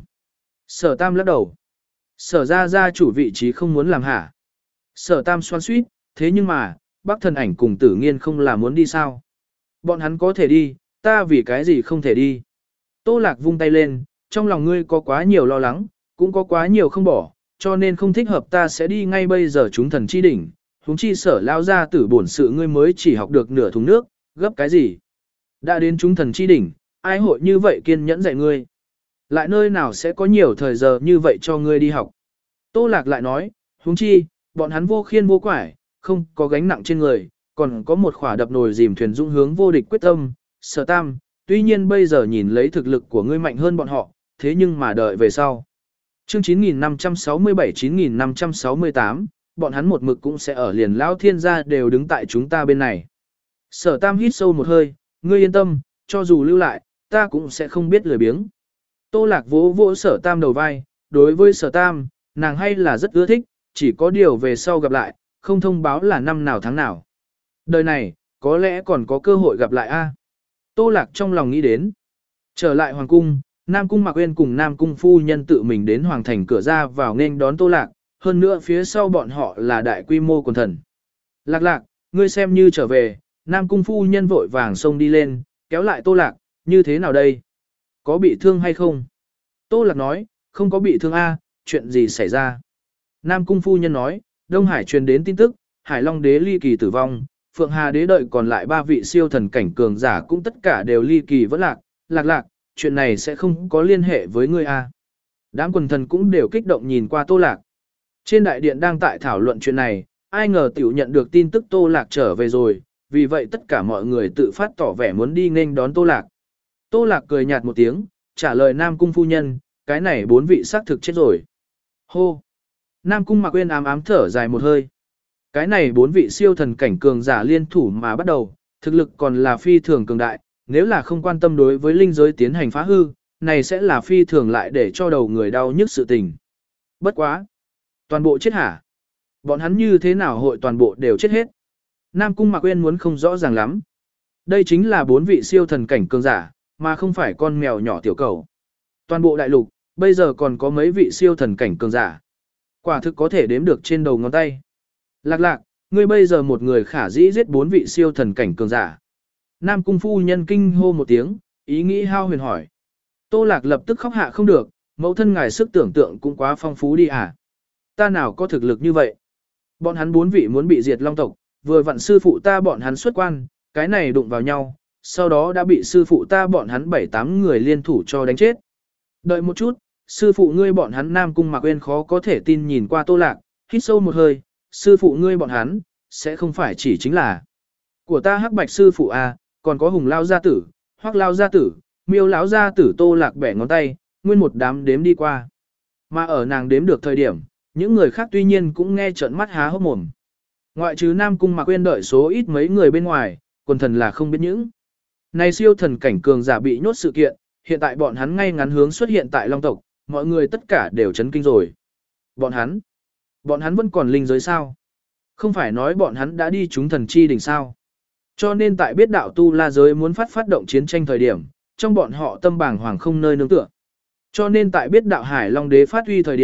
Speaker 1: Sở Tam lắc đầu. Sở ra ra chủ vị trí không muốn làm hả? Sở Tam xoan suýt, thế nhưng mà, bác thần ảnh cùng tử nghiên không là muốn đi sao? Bọn hắn có thể đi, ta vì cái gì không thể đi? Tô Lạc vung tay lên, trong lòng ngươi có quá nhiều lo lắng, cũng có quá nhiều không bỏ, cho nên không thích hợp ta sẽ đi ngay bây giờ chúng thần chi đỉnh. Huống chi sở lao ra tử bổn sự ngươi mới chỉ học được nửa thùng nước, gấp cái gì? Đã đến chúng thần chi đỉnh, ai hội như vậy kiên nhẫn dạy ngươi? Lại nơi nào sẽ có nhiều thời giờ như vậy cho ngươi đi học? Tô Lạc lại nói, huống chi, bọn hắn vô khiên vô quải, không có gánh nặng trên người, còn có một khỏa đập nồi dìm thuyền dũng hướng vô địch quyết tâm. Sở Tam, tuy nhiên bây giờ nhìn lấy thực lực của ngươi mạnh hơn bọn họ, thế nhưng mà đợi về sau. Chương chín nghìn năm trăm sáu mươi bảy chín nghìn năm trăm sáu mươi tám, bọn hắn một mực cũng sẽ ở liền lão thiên gia đều đứng tại chúng ta bên này. Sở Tam hít sâu một hơi, ngươi yên tâm, cho dù lưu lại, ta cũng sẽ không biết lười biếng. Tô Lạc vỗ vỗ Sở Tam đầu vai, đối với Sở Tam, nàng hay là rất ưa thích, chỉ có điều về sau gặp lại, không thông báo là năm nào tháng nào. Đời này, có lẽ còn có cơ hội gặp lại a. Tô Lạc trong lòng nghĩ đến. Trở lại Hoàng Cung, Nam Cung Mạc Uyên cùng Nam Cung Phu Nhân tự mình đến Hoàng Thành cửa ra vào nên đón Tô Lạc, hơn nữa phía sau bọn họ là đại quy mô quần thần. Lạc lạc, ngươi xem như trở về, Nam Cung Phu Nhân vội vàng xông đi lên, kéo lại Tô Lạc, như thế nào đây? Có bị thương hay không? Tô Lạc nói, không có bị thương a, chuyện gì xảy ra? Nam Cung Phu Nhân nói, Đông Hải truyền đến tin tức, Hải Long Đế ly kỳ tử vong, Phượng Hà Đế đợi còn lại ba vị siêu thần cảnh cường giả cũng tất cả đều ly kỳ vẫn lạc, lạc lạc, chuyện này sẽ không có liên hệ với ngươi a. Đám quần thần cũng đều kích động nhìn qua Tô Lạc. Trên đại điện đang tại thảo luận chuyện này, ai ngờ tiểu nhận được tin tức Tô Lạc trở về rồi, vì vậy tất cả mọi người tự phát tỏ vẻ muốn đi nghênh đón Tô Lạc. Tô Lạc cười nhạt một tiếng, trả lời Nam Cung Phu Nhân, cái này bốn vị xác thực chết rồi. Hô! Nam Cung Mạc Uyên ám ám thở dài một hơi. Cái này bốn vị siêu thần cảnh cường giả liên thủ mà bắt đầu, thực lực còn là phi thường cường đại, nếu là không quan tâm đối với linh giới tiến hành phá hư, này sẽ là phi thường lại để cho đầu người đau nhức sự tình. Bất quá! Toàn bộ chết hả? Bọn hắn như thế nào hội toàn bộ đều chết hết? Nam Cung Mạc Uyên muốn không rõ ràng lắm. Đây chính là bốn vị siêu thần cảnh cường giả, mà không phải con mèo nhỏ tiểu cầu. Toàn bộ đại lục, bây giờ còn có mấy vị siêu thần cảnh cường giả. Quả thực có thể đếm được trên đầu ngón tay. Lạc lạc, ngươi bây giờ một người khả dĩ giết bốn vị siêu thần cảnh cường giả. Nam Cung Phu Nhân kinh hô một tiếng, ý nghĩ hao huyền hỏi. Tô Lạc lập tức khóc hạ không được, mẫu thân ngài sức tưởng tượng cũng quá phong phú đi à. Ta nào có thực lực như vậy? Bọn hắn bốn vị muốn bị diệt long tộc, vừa vặn sư phụ ta bọn hắn xuất quan, cái này đụng vào nhau, sau đó đã bị sư phụ ta bọn hắn bảy tám người liên thủ cho đánh chết. Đợi một chút, sư phụ ngươi bọn hắn Nam Cung Mạc Uyên khó có thể tin nhìn qua Tô Lạc, hít sâu một hơi, sư phụ ngươi bọn hắn, sẽ không phải chỉ chính là của ta Hắc Bạch sư phụ à, còn có Hùng Lao gia tử, Hoắc Lao gia tử, Miêu lão gia tử. Tô Lạc bẻ ngón tay, nguyên một đám đếm đi qua. Mà ở nàng đếm được thời điểm, những người khác tuy nhiên cũng nghe trợn mắt há hốc mồm. Ngoại trừ Nam Cung Mạc Uyên đợi số ít mấy người bên ngoài, quần thần là không biết những. Này siêu thần cảnh cường giả bị nhốt sự kiện, hiện tại bọn hắn ngay ngắn hướng xuất hiện tại Long tộc, mọi người tất cả đều chấn kinh rồi. Bọn hắn, bọn hắn vẫn còn linh giới sao? Không phải nói bọn hắn đã đi chúng thần chi đỉnh sao? Cho nên tại biết đạo tu la giới muốn phát phát động chiến tranh thời điểm, trong bọn họ tâm bàng hoàng không nơi nương tựa. Cho nên tại biết đạo Hải Long Đế phát huy thời điểm,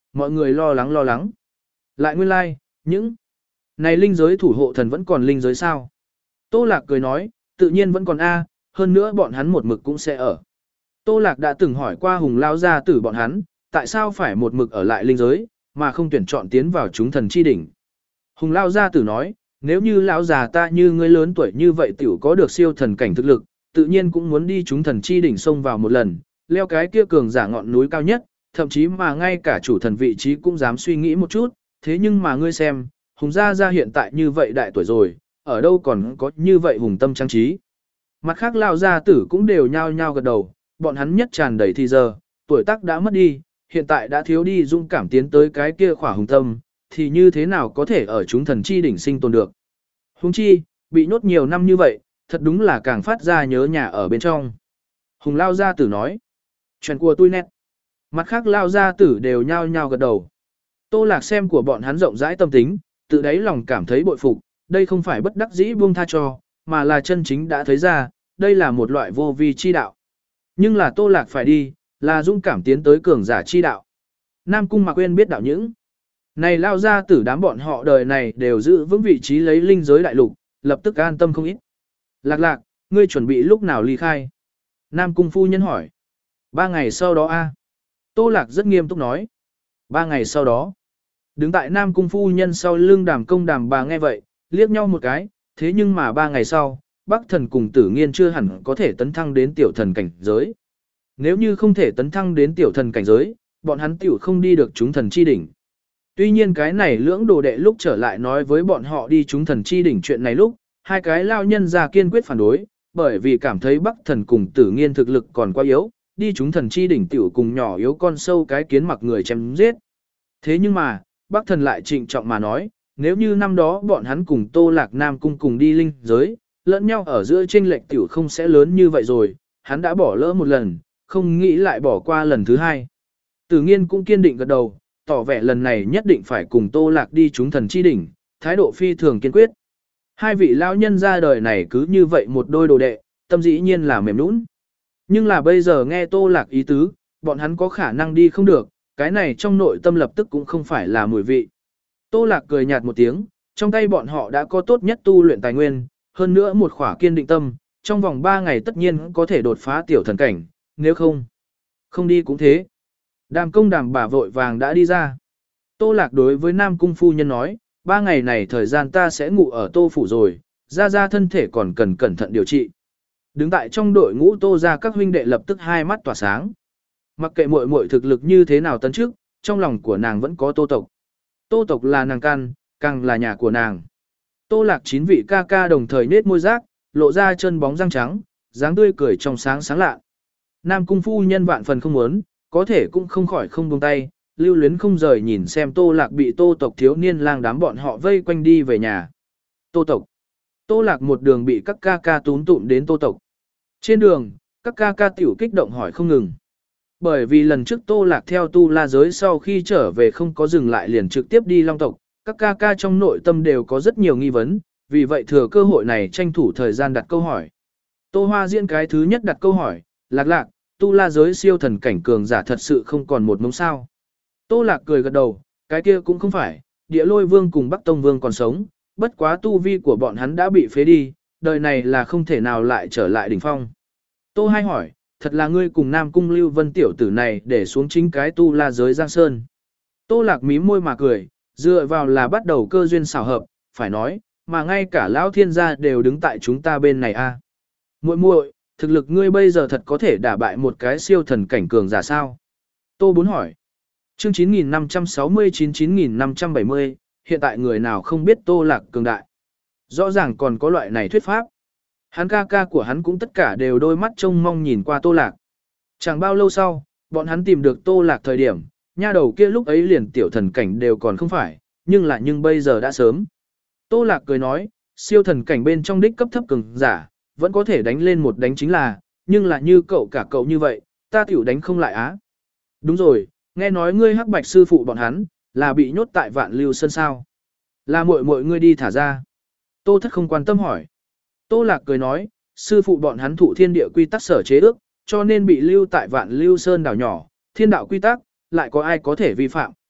Speaker 1: mọi người lo lắng lo lắng. Lại nguyên lai, like, những này linh giới thủ hộ thần vẫn còn linh giới sao? Tô Lạc cười nói, tự nhiên vẫn còn A, hơn nữa bọn hắn một mực cũng sẽ ở. Tô Lạc đã từng hỏi qua Hùng Lao gia tử bọn hắn, tại sao phải một mực ở lại linh giới, mà không tuyển chọn tiến vào chúng thần chi đỉnh. Hùng Lao gia tử nói, nếu như lão già ta như ngươi lớn tuổi như vậy tiểu có được siêu thần cảnh thực lực, tự nhiên cũng muốn đi chúng thần chi đỉnh xông vào một lần, leo cái kia cường giả ngọn núi cao nhất, thậm chí mà ngay cả chủ thần vị trí cũng dám suy nghĩ một chút, thế nhưng mà ngươi xem, Hùng gia gia hiện tại như vậy đại tuổi rồi, ở đâu còn có như vậy hùng tâm trang trí. Mặt khác Lao gia tử cũng đều nhao nhao gật đầu, bọn hắn nhất tràn đầy thì giờ, tuổi tác đã mất đi, hiện tại đã thiếu đi dung cảm tiến tới cái kia khỏa hùng tâm, thì như thế nào có thể ở chúng thần chi đỉnh sinh tồn được. Huống chi, bị nhốt nhiều năm như vậy, thật đúng là càng phát ra nhớ nhà ở bên trong. Hùng Lao gia tử nói, chuyện của tôi nét. Mặt khác Lao gia tử đều nhao nhao gật đầu. Tô Lạc xem của bọn hắn rộng rãi tâm tính, tự đáy lòng cảm thấy bội phục, đây không phải bất đắc dĩ buông tha cho, mà là chân chính đã thấy ra, đây là một loại vô vi chi đạo. Nhưng là Tô Lạc phải đi, là dũng cảm tiến tới cường giả chi đạo. Nam Cung Mạc Quyên biết đạo những. Này Lao gia tử đám bọn họ đời này đều giữ vững vị trí lấy linh giới đại lục, lập tức an tâm không ít. Lạc Lạc, ngươi chuẩn bị lúc nào ly khai? Nam Cung phu nhân hỏi. Ba ngày sau đó a. Tô Lạc rất nghiêm túc nói. Ba ngày sau đó. Đứng tại Nam Cung phu nhân sau lưng Đàm Công Đàm bà nghe vậy, liếc nhau một cái, thế nhưng mà ba ngày sau, Bắc Thần cùng Tử Nghiên chưa hẳn có thể tấn thăng đến tiểu thần cảnh giới. Nếu như không thể tấn thăng đến tiểu thần cảnh giới, bọn hắn tiểu không đi được chúng thần chi đỉnh. Tuy nhiên cái này lưỡng đồ đệ lúc trở lại nói với bọn họ đi chúng thần chi đỉnh chuyện này lúc, hai cái lao nhân ra kiên quyết phản đối, bởi vì cảm thấy Bắc Thần cùng Tử Nghiên thực lực còn quá yếu, đi chúng thần chi đỉnh tiểu cùng nhỏ yếu con sâu cái kiến mặc người chém giết. Thế nhưng mà, Bắc Thần lại trịnh trọng mà nói, nếu như năm đó bọn hắn cùng Tô Lạc Nam Cung cùng đi linh giới, lẫn nhau ở giữa chênh lệch tiểu không sẽ lớn như vậy rồi, hắn đã bỏ lỡ một lần, không nghĩ lại bỏ qua lần thứ hai. Tử Nghiên cũng kiên định gật đầu, tỏ vẻ lần này nhất định phải cùng Tô Lạc đi chúng thần chi đỉnh, thái độ phi thường kiên quyết. Hai vị lão nhân ra đời này cứ như vậy một đôi đồ đệ, tâm dĩ nhiên là mềm nũng. Nhưng là bây giờ nghe Tô Lạc ý tứ, bọn hắn có khả năng đi không được, cái này trong nội tâm lập tức cũng không phải là mùi vị. Tô Lạc cười nhạt một tiếng, trong tay bọn họ đã có tốt nhất tu luyện tài nguyên, hơn nữa một khỏa kiên định tâm, trong vòng ba ngày tất nhiên có thể đột phá tiểu thần cảnh, nếu không, không đi cũng thế. Đàm Công Đàm bà vội vàng đã đi ra. Tô Lạc đối với Nam Cung phu nhân nói, ba ngày này thời gian ta sẽ ngủ ở Tô phủ rồi, ra ra thân thể còn cần cẩn thận điều trị. Đứng tại trong đội ngũ Tô ra các huynh đệ lập tức hai mắt tỏa sáng. Mặc kệ muội muội thực lực như thế nào tấn trước, trong lòng của nàng vẫn có Tô tộc. Tô tộc là nàng căn, càng là nhà của nàng. Tô Lạc chín vị ca ca đồng thời nết môi rác, lộ ra chân bóng răng trắng, dáng tươi cười trong sáng sáng lạ. Nam Cung phu nhân vạn phần không muốn, có thể cũng không khỏi không buông tay, lưu luyến không rời nhìn xem Tô Lạc bị Tô tộc thiếu niên lang đám bọn họ vây quanh đi về nhà. Tô tộc. Tô Lạc một đường bị các ca ca túm tụm đến Tô tộc. Trên đường, các ca ca tiểu kích động hỏi không ngừng. Bởi vì lần trước Tô Lạc theo tu la giới sau khi trở về không có dừng lại liền trực tiếp đi Long tộc, các ca ca trong nội tâm đều có rất nhiều nghi vấn, vì vậy thừa cơ hội này tranh thủ thời gian đặt câu hỏi. Tô Hoa Diễn cái thứ nhất đặt câu hỏi, Lạc Lạc, tu la giới siêu thần cảnh cường giả thật sự không còn một mống sao. Tô Lạc cười gật đầu, cái kia cũng không phải, Địa Lôi Vương cùng Bắc Tông Vương còn sống, bất quá tu vi của bọn hắn đã bị phế đi, đời này là không thể nào lại trở lại đỉnh phong. Tô Hai hỏi, thật là ngươi cùng Nam Cung Lưu Vân tiểu tử này để xuống chính cái tu la giới Giang Sơn. Tô Lạc mím môi mà cười, dựa vào là bắt đầu cơ duyên xảo hợp, phải nói, mà ngay cả lão thiên gia đều đứng tại chúng ta bên này a. Muội muội, thực lực ngươi bây giờ thật có thể đả bại một cái siêu thần cảnh cường giả sao? Tô Bốn hỏi. Chương chín nghìn năm trăm sáu mươi chín chín nghìn năm trăm bảy mươi, hiện tại người nào không biết Tô Lạc cường đại. Rõ ràng còn có loại này thuyết pháp. Hắn ca ca của hắn cũng tất cả đều đôi mắt trông mong nhìn qua Tô Lạc. Chẳng bao lâu sau, bọn hắn tìm được Tô Lạc thời điểm, nha đầu kia lúc ấy liền tiểu thần cảnh đều còn không phải, nhưng là nhưng bây giờ đã sớm. Tô Lạc cười nói, siêu thần cảnh bên trong đích cấp thấp cường giả, vẫn có thể đánh lên một đánh chính là, nhưng là như cậu cả cậu như vậy, ta tiểu đánh không lại á. Đúng rồi, nghe nói ngươi Hắc Bạch sư phụ bọn hắn, là bị nhốt tại Vạn Lưu Sơn sao. Là muội muội ngươi đi thả ra. Tô Thất không quan tâm hỏi. Tô Lạc cười nói, sư phụ bọn hắn thụ thiên địa quy tắc sở chế ước, cho nên bị lưu tại Vạn Lưu Sơn đảo nhỏ, thiên đạo quy tắc, lại có ai có thể vi phạm.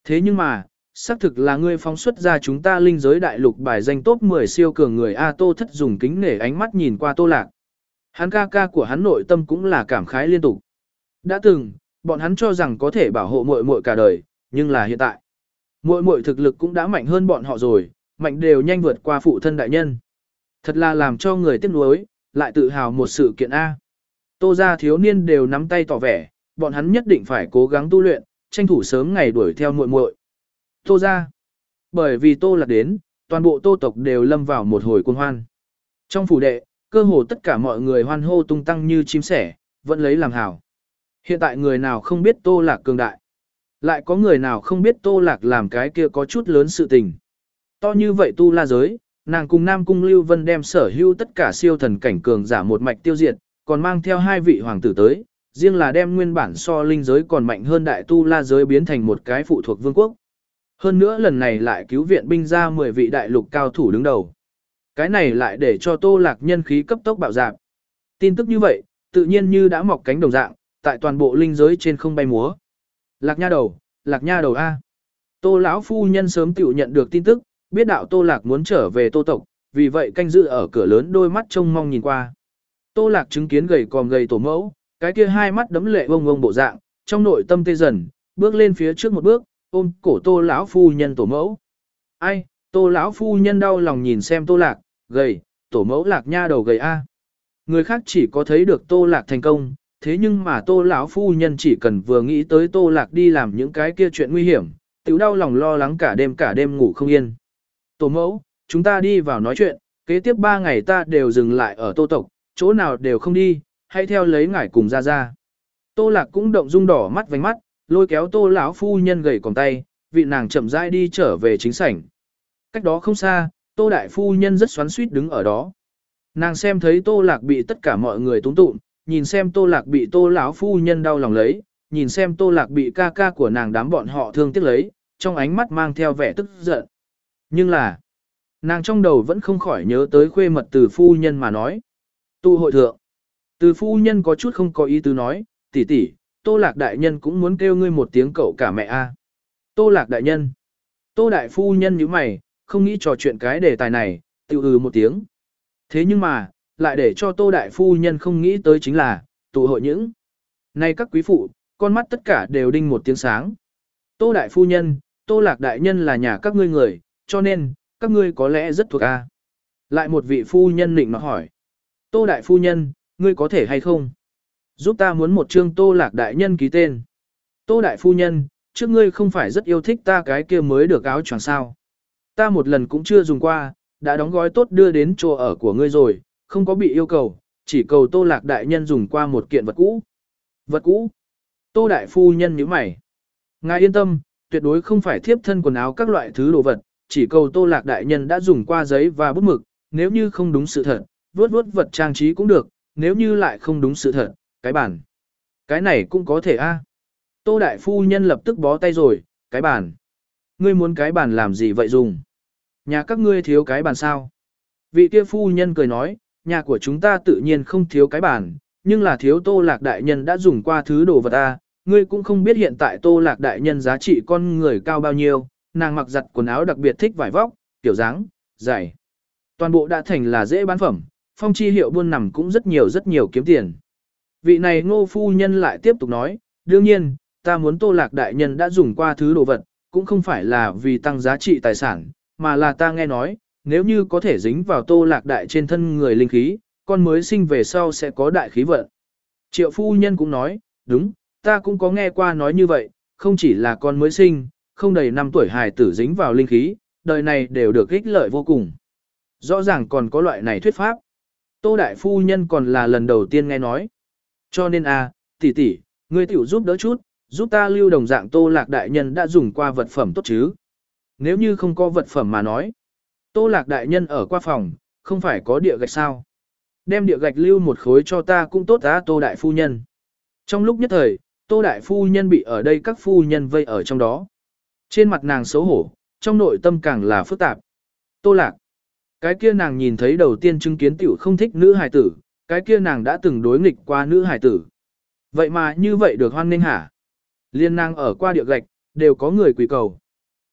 Speaker 1: Thế nhưng mà, xác thực là ngươi phóng xuất ra chúng ta linh giới đại lục bài danh top mười siêu cường người A Tô Thất dùng kính nể ánh mắt nhìn qua Tô Lạc. Hắn ca ca của hắn nội tâm cũng là cảm khái liên tục. Đã từng, bọn hắn cho rằng có thể bảo hộ muội muội cả đời, nhưng là hiện tại. Muội muội thực lực cũng đã mạnh hơn bọn họ rồi, mạnh đều nhanh vượt qua phụ thân đại nhân. Thật là làm cho người tiếc nuối, lại tự hào một sự kiện A. Tô gia thiếu niên đều nắm tay tỏ vẻ, bọn hắn nhất định phải cố gắng tu luyện, tranh thủ sớm ngày đuổi theo muội muội. Tô gia. Bởi vì Tô Lạc đến, toàn bộ Tô tộc đều lâm vào một hồi cuồng hoan. Trong phủ đệ, cơ hồ tất cả mọi người hoan hô tung tăng như chim sẻ, vẫn lấy làm hảo. Hiện tại người nào không biết Tô Lạc cường đại. Lại có người nào không biết Tô Lạc làm cái kia có chút lớn sự tình. To như vậy tu la giới, nàng cùng Nam Cung Lưu Vân đem sở hữu tất cả siêu thần cảnh cường giả một mạch tiêu diệt, còn mang theo hai vị hoàng tử tới, riêng là đem nguyên bản so linh giới còn mạnh hơn đại tu la giới biến thành một cái phụ thuộc vương quốc. Hơn nữa lần này lại cứu viện binh ra mười vị đại lục cao thủ đứng đầu. Cái này lại để cho Tô Lạc nhân khí cấp tốc bạo dạn. Tin tức như vậy, tự nhiên như đã mọc cánh đồng dạng, tại toàn bộ linh giới trên không bay múa. Lạc nha đầu, Lạc nha đầu A. Tô lão phu nhân sớm tiểu nhận được tin tức, biết đạo Tô Lạc muốn trở về Tô tộc, vì vậy canh giữ ở cửa lớn đôi mắt trông mong nhìn qua. Tô Lạc chứng kiến gầy còm gầy tổ mẫu, cái kia hai mắt đấm lệ bông bông bộ dạng, trong nội tâm tê dần, bước lên phía trước một bước, ôm cổ Tô lão phu nhân tổ mẫu. Ai, Tô lão phu nhân đau lòng nhìn xem Tô Lạc, gầy, tổ mẫu Lạc nha đầu gầy a. Người khác chỉ có thấy được Tô Lạc thành công, thế nhưng mà Tô lão phu nhân chỉ cần vừa nghĩ tới Tô Lạc đi làm những cái kia chuyện nguy hiểm, tiểu đau lòng lo lắng cả đêm cả đêm ngủ không yên. Tổ mẫu, chúng ta đi vào nói chuyện, kế tiếp ba ngày ta đều dừng lại ở Tô tộc, chỗ nào đều không đi, hãy theo lấy ngải cùng ra ra. Tô Lạc cũng động dung đỏ mắt vành mắt, lôi kéo Tô lão phu nhân gầy còng tay, vị nàng chậm rãi đi trở về chính sảnh. Cách đó không xa, Tô đại phu nhân rất xoắn xuýt đứng ở đó. Nàng xem thấy Tô Lạc bị tất cả mọi người túm tụm, nhìn xem Tô Lạc bị Tô lão phu nhân đau lòng lấy, nhìn xem Tô Lạc bị ca ca của nàng đám bọn họ thương tiếc lấy, trong ánh mắt mang theo vẻ tức giận. Nhưng là, nàng trong đầu vẫn không khỏi nhớ tới khuê mật từ phu nhân mà nói. Tu hội thượng, từ phu nhân có chút không có ý tứ nói, tỷ tỷ, Tô Lạc đại nhân cũng muốn kêu ngươi một tiếng cậu cả mẹ a. Tô Lạc đại nhân. Tô đại phu nhân nhíu mày, không nghĩ trò chuyện cái đề tài này, tiêu ừ một tiếng. Thế nhưng mà, lại để cho Tô đại phu nhân không nghĩ tới chính là, tụ hội những. Này các quý phụ, con mắt tất cả đều đinh một tiếng sáng. Tô đại phu nhân, Tô Lạc đại nhân là nhà các ngươi người, cho nên, các ngươi có lẽ rất thuộc a. Lại một vị phu nhân định nó hỏi. Tô đại phu nhân, ngươi có thể hay không? Giúp ta muốn một chương Tô Lạc đại nhân ký tên. Tô đại phu nhân, trước ngươi không phải rất yêu thích ta cái kia mới được áo choàng sao. Ta một lần cũng chưa dùng qua, đã đóng gói tốt đưa đến chỗ ở của ngươi rồi, không có bị yêu cầu, chỉ cầu Tô Lạc đại nhân dùng qua một kiện vật cũ. Vật cũ? Tô đại phu nhân nhíu mày. Ngài yên tâm, tuyệt đối không phải thiếp thân quần áo các loại thứ đồ vật, chỉ cầu Tô Lạc đại nhân đã dùng qua giấy và bút mực, nếu như không đúng sự thật, vớt vớt vật trang trí cũng được, nếu như lại không đúng sự thật, cái bản. Cái này cũng có thể a. Tô đại phu nhân lập tức bó tay rồi, cái bàn. Ngươi muốn cái bàn làm gì vậy dùng? Nhà các ngươi thiếu cái bàn sao? Vị kia phu nhân cười nói, nhà của chúng ta tự nhiên không thiếu cái bàn, nhưng là thiếu Tô Lạc đại nhân đã dùng qua thứ đồ vật a. Ngươi cũng không biết hiện tại Tô Lạc đại nhân giá trị con người cao bao nhiêu, nàng mặc giặt quần áo đặc biệt thích vải vóc, kiểu dáng, dày. Toàn bộ đã thành là dễ bán phẩm, phong chi hiệu buôn nằm cũng rất nhiều rất nhiều kiếm tiền. Vị này Ngô phu nhân lại tiếp tục nói, đương nhiên, ta muốn Tô Lạc đại nhân đã dùng qua thứ đồ vật, cũng không phải là vì tăng giá trị tài sản, mà là ta nghe nói, nếu như có thể dính vào Tô Lạc đại trên thân người linh khí, con mới sinh về sau sẽ có đại khí vận. Triệu phu nhân cũng nói, đúng, ta cũng có nghe qua nói như vậy, không chỉ là con mới sinh, không đầy năm tuổi hài tử dính vào linh khí, đời này đều được ích lợi vô cùng. Rõ ràng còn có loại này thuyết pháp. Tô đại phu nhân còn là lần đầu tiên nghe nói. Cho nên a, tỷ tỷ, ngươi tiểu giúp đỡ chút, giúp ta lưu đồng dạng Tô Lạc đại nhân đã dùng qua vật phẩm tốt chứ. Nếu như không có vật phẩm mà nói, Tô Lạc đại nhân ở qua phòng, không phải có địa gạch sao? Đem địa gạch lưu một khối cho ta cũng tốt á Tô đại phu nhân. Trong lúc nhất thời, Tô đại phu nhân bị ở đây các phu nhân vây ở trong đó. Trên mặt nàng xấu hổ, trong nội tâm càng là phức tạp. Tô Lạc, cái kia nàng nhìn thấy đầu tiên chứng kiến tiểu không thích nữ hài tử, cái kia nàng đã từng đối nghịch qua nữ hài tử. Vậy mà như vậy được hoan nghênh hả? Liên nàng ở qua địa gạch, đều có người quỳ cầu.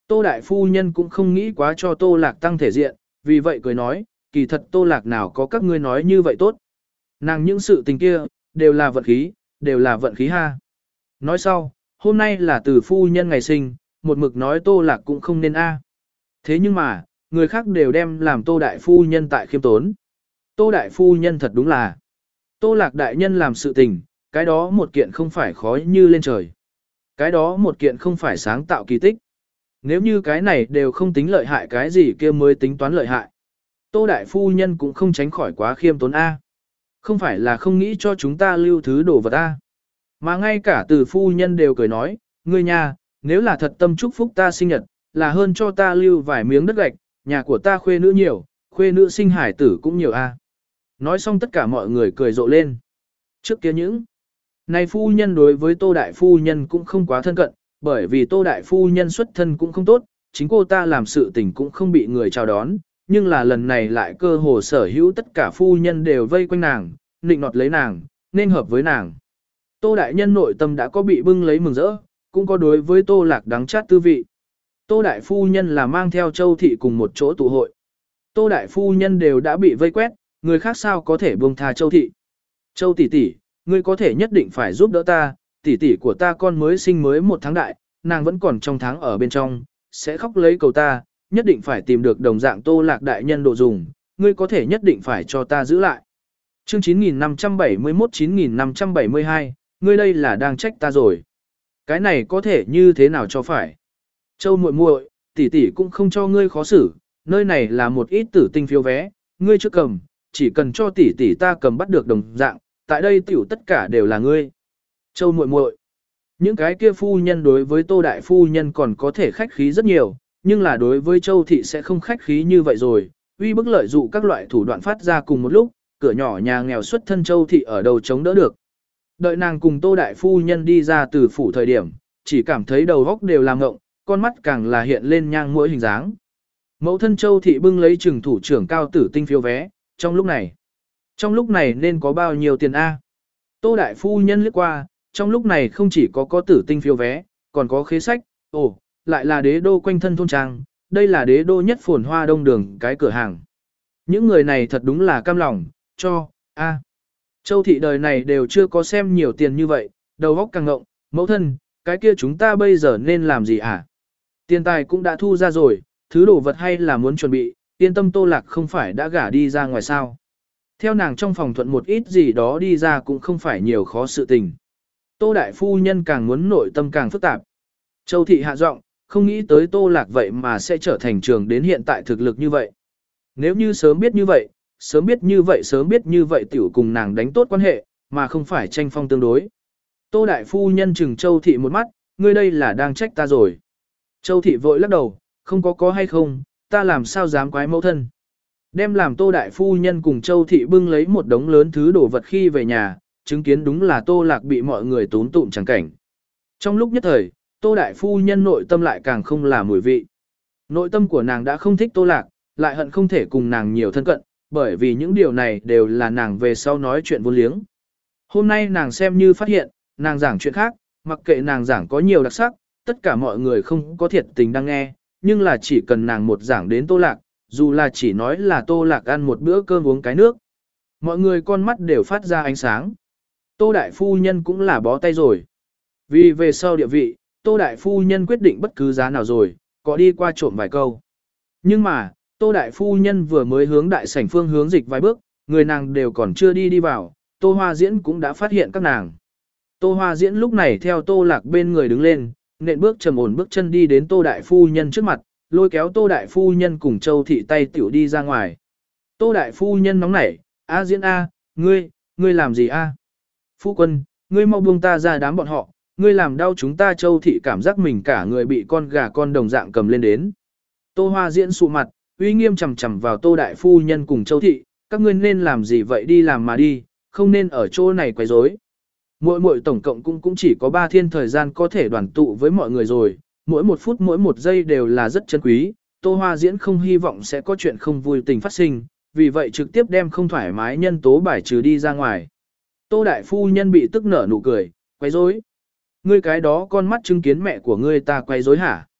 Speaker 1: Tô đại phu nhân cũng không nghĩ quá cho Tô Lạc tăng thể diện, vì vậy cười nói, kỳ thật Tô Lạc nào có các ngươi nói như vậy tốt. Nàng những sự tình kia, đều là vận khí, đều là vận khí ha. Nói sau, hôm nay là từ phu nhân ngày sinh, một mực nói Tô Lạc cũng không nên a. Thế nhưng mà, người khác đều đem làm Tô đại phu nhân tại khiêm tốn. Tô đại phu nhân thật đúng là Tô Lạc đại nhân làm sự tình, cái đó một kiện không phải khó như lên trời. Cái đó một kiện không phải sáng tạo kỳ tích. Nếu như cái này đều không tính lợi hại cái gì kia mới tính toán lợi hại. Tô đại phu nhân cũng không tránh khỏi quá khiêm tốn A. Không phải là không nghĩ cho chúng ta lưu thứ đồ vật A. Mà ngay cả từ phu nhân đều cười nói, ngươi nhà, nếu là thật tâm chúc phúc ta sinh nhật, là hơn cho ta lưu vài miếng đất gạch, nhà của ta khuê nữ nhiều, khuê nữ sinh hải tử cũng nhiều A. Nói xong tất cả mọi người cười rộ lên. Trước kia những này phu nhân đối với Tô đại phu nhân cũng không quá thân cận, bởi vì Tô đại phu nhân xuất thân cũng không tốt, chính cô ta làm sự tình cũng không bị người chào đón, nhưng là lần này lại cơ hồ sở hữu tất cả phu nhân đều vây quanh nàng, nịnh nọt lấy nàng, nên hợp với nàng. Tô đại nhân nội tâm đã có bị bưng lấy mừng rỡ, cũng có đối với Tô Lạc đắng chát tư vị. Tô đại phu nhân là mang theo Châu thị cùng một chỗ tụ hội. Tô đại phu nhân đều đã bị vây quét, người khác sao có thể buông tha Châu thị. Châu tỷ tỷ, ngươi có thể nhất định phải giúp đỡ ta, tỷ tỷ của ta con mới sinh mới một tháng đại, nàng vẫn còn trong tháng ở bên trong, sẽ khóc lấy cầu ta, nhất định phải tìm được đồng dạng Tô Lạc đại nhân độ dùng, ngươi có thể nhất định phải cho ta giữ lại. Chương chín nghìn năm trăm bảy mươi mốt chín nghìn năm trăm bảy mươi hai, ngươi đây là đang trách ta rồi. Cái này có thể như thế nào cho phải? Châu muội muội, tỷ tỷ cũng không cho ngươi khó xử, nơi này là một ít tử tinh phiếu vé, ngươi chưa cầm, chỉ cần cho tỷ tỷ ta cầm bắt được đồng dạng, tại đây tiểu tất cả đều là ngươi. Châu muội muội, những cái kia phu nhân đối với Tô đại phu nhân còn có thể khách khí rất nhiều, nhưng là đối với Châu thị sẽ không khách khí như vậy rồi, uy bức lợi dụ các loại thủ đoạn phát ra cùng một lúc, cửa nhỏ nhà nghèo xuất thân Châu thị ở đầu chống đỡ được. Đợi nàng cùng Tô đại phu nhân đi ra từ phủ thời điểm, chỉ cảm thấy đầu óc đều làm ngộng, con mắt càng là hiện lên nhang mũi hình dáng. Mẫu thân Châu thị bưng lấy trừng thủ trưởng cao tử tinh phiếu vé, trong lúc này, trong lúc này nên có bao nhiêu tiền A? Tô đại phu nhân liếc qua, trong lúc này không chỉ có có tử tinh phiếu vé, còn có khế sách, ồ, lại là đế đô quanh thân thôn trang, đây là đế đô nhất phồn hoa đông đường cái cửa hàng. Những người này thật đúng là cam lòng, cho, A. Châu thị đời này đều chưa có xem nhiều tiền như vậy, đầu óc càng ngộng, mẫu thân, cái kia chúng ta bây giờ nên làm gì hả? Tiền tài cũng đã thu ra rồi, thứ đồ vật hay là muốn chuẩn bị, yên tâm Tô Lạc không phải đã gả đi ra ngoài sao. Theo nàng trong phòng thuận một ít gì đó đi ra cũng không phải nhiều khó sự tình. Tô đại phu nhân càng muốn nội tâm càng phức tạp. Châu thị hạ giọng, không nghĩ tới Tô Lạc vậy mà sẽ trở thành trường đến hiện tại thực lực như vậy. Nếu như sớm biết như vậy, sớm biết như vậy sớm biết như vậy tiểu cùng nàng đánh tốt quan hệ, mà không phải tranh phong tương đối. Tô đại phu nhân chừng Châu thị một mắt, ngươi đây là đang trách ta rồi. Châu thị vội lắc đầu, không có có hay không, ta làm sao dám quái mẫu thân. Đem làm Tô đại phu nhân cùng Châu thị bưng lấy một đống lớn thứ đồ vật khi về nhà, chứng kiến đúng là Tô Lạc bị mọi người tốn tụm chẳng cảnh. Trong lúc nhất thời, Tô đại phu nhân nội tâm lại càng không là mùi vị. Nội tâm của nàng đã không thích Tô Lạc, lại hận không thể cùng nàng nhiều thân cận, bởi vì những điều này đều là nàng về sau nói chuyện vô liếng. Hôm nay nàng xem như phát hiện, nàng giảng chuyện khác, mặc kệ nàng giảng có nhiều đặc sắc, tất cả mọi người không có thiệt tình đang nghe, nhưng là chỉ cần nàng một giảng đến Tô Lạc, dù là chỉ nói là Tô Lạc ăn một bữa cơm uống cái nước. Mọi người con mắt đều phát ra ánh sáng. Tô đại phu nhân cũng là bó tay rồi. Vì về sau địa vị, Tô đại phu nhân quyết định bất cứ giá nào rồi, có đi qua trộm vài câu. Nhưng mà, Tô đại phu nhân vừa mới hướng đại sảnh phương hướng dịch vài bước, người nàng đều còn chưa đi đi vào, Tô Hoa Diễn cũng đã phát hiện các nàng. Tô Hoa Diễn lúc này theo Tô Lạc bên người đứng lên, nện bước trầm ổn bước chân đi đến Tô đại phu nhân trước mặt, lôi kéo Tô đại phu nhân cùng Châu thị tay tiểu đi ra ngoài. Tô đại phu nhân nóng nảy, "A Diễn a, ngươi, ngươi làm gì a?" "Phu quân, ngươi mau buông ta ra đám bọn họ, ngươi làm đau chúng ta." Châu thị cảm giác mình cả người bị con gà con đồng dạng cầm lên đến. Tô Hoa Diễn sụ mặt, uy nghiêm chằm chằm vào Tô đại phu nhân cùng Châu thị, "Các ngươi nên làm gì vậy, đi làm mà đi, không nên ở chỗ này quấy rối." Mỗi mỗi tổng cộng cũng cũng chỉ có ba thiên thời gian có thể đoàn tụ với mọi người rồi, mỗi một phút mỗi một giây đều là rất chân quý, Tô Hoa Diễn không hy vọng sẽ có chuyện không vui tình phát sinh, vì vậy trực tiếp đem không thoải mái nhân tố bài trừ đi ra ngoài. Tô đại phu nhân bị tức nở nụ cười, quấy rối. Ngươi cái đó con mắt chứng kiến mẹ của ngươi ta quấy rối hả?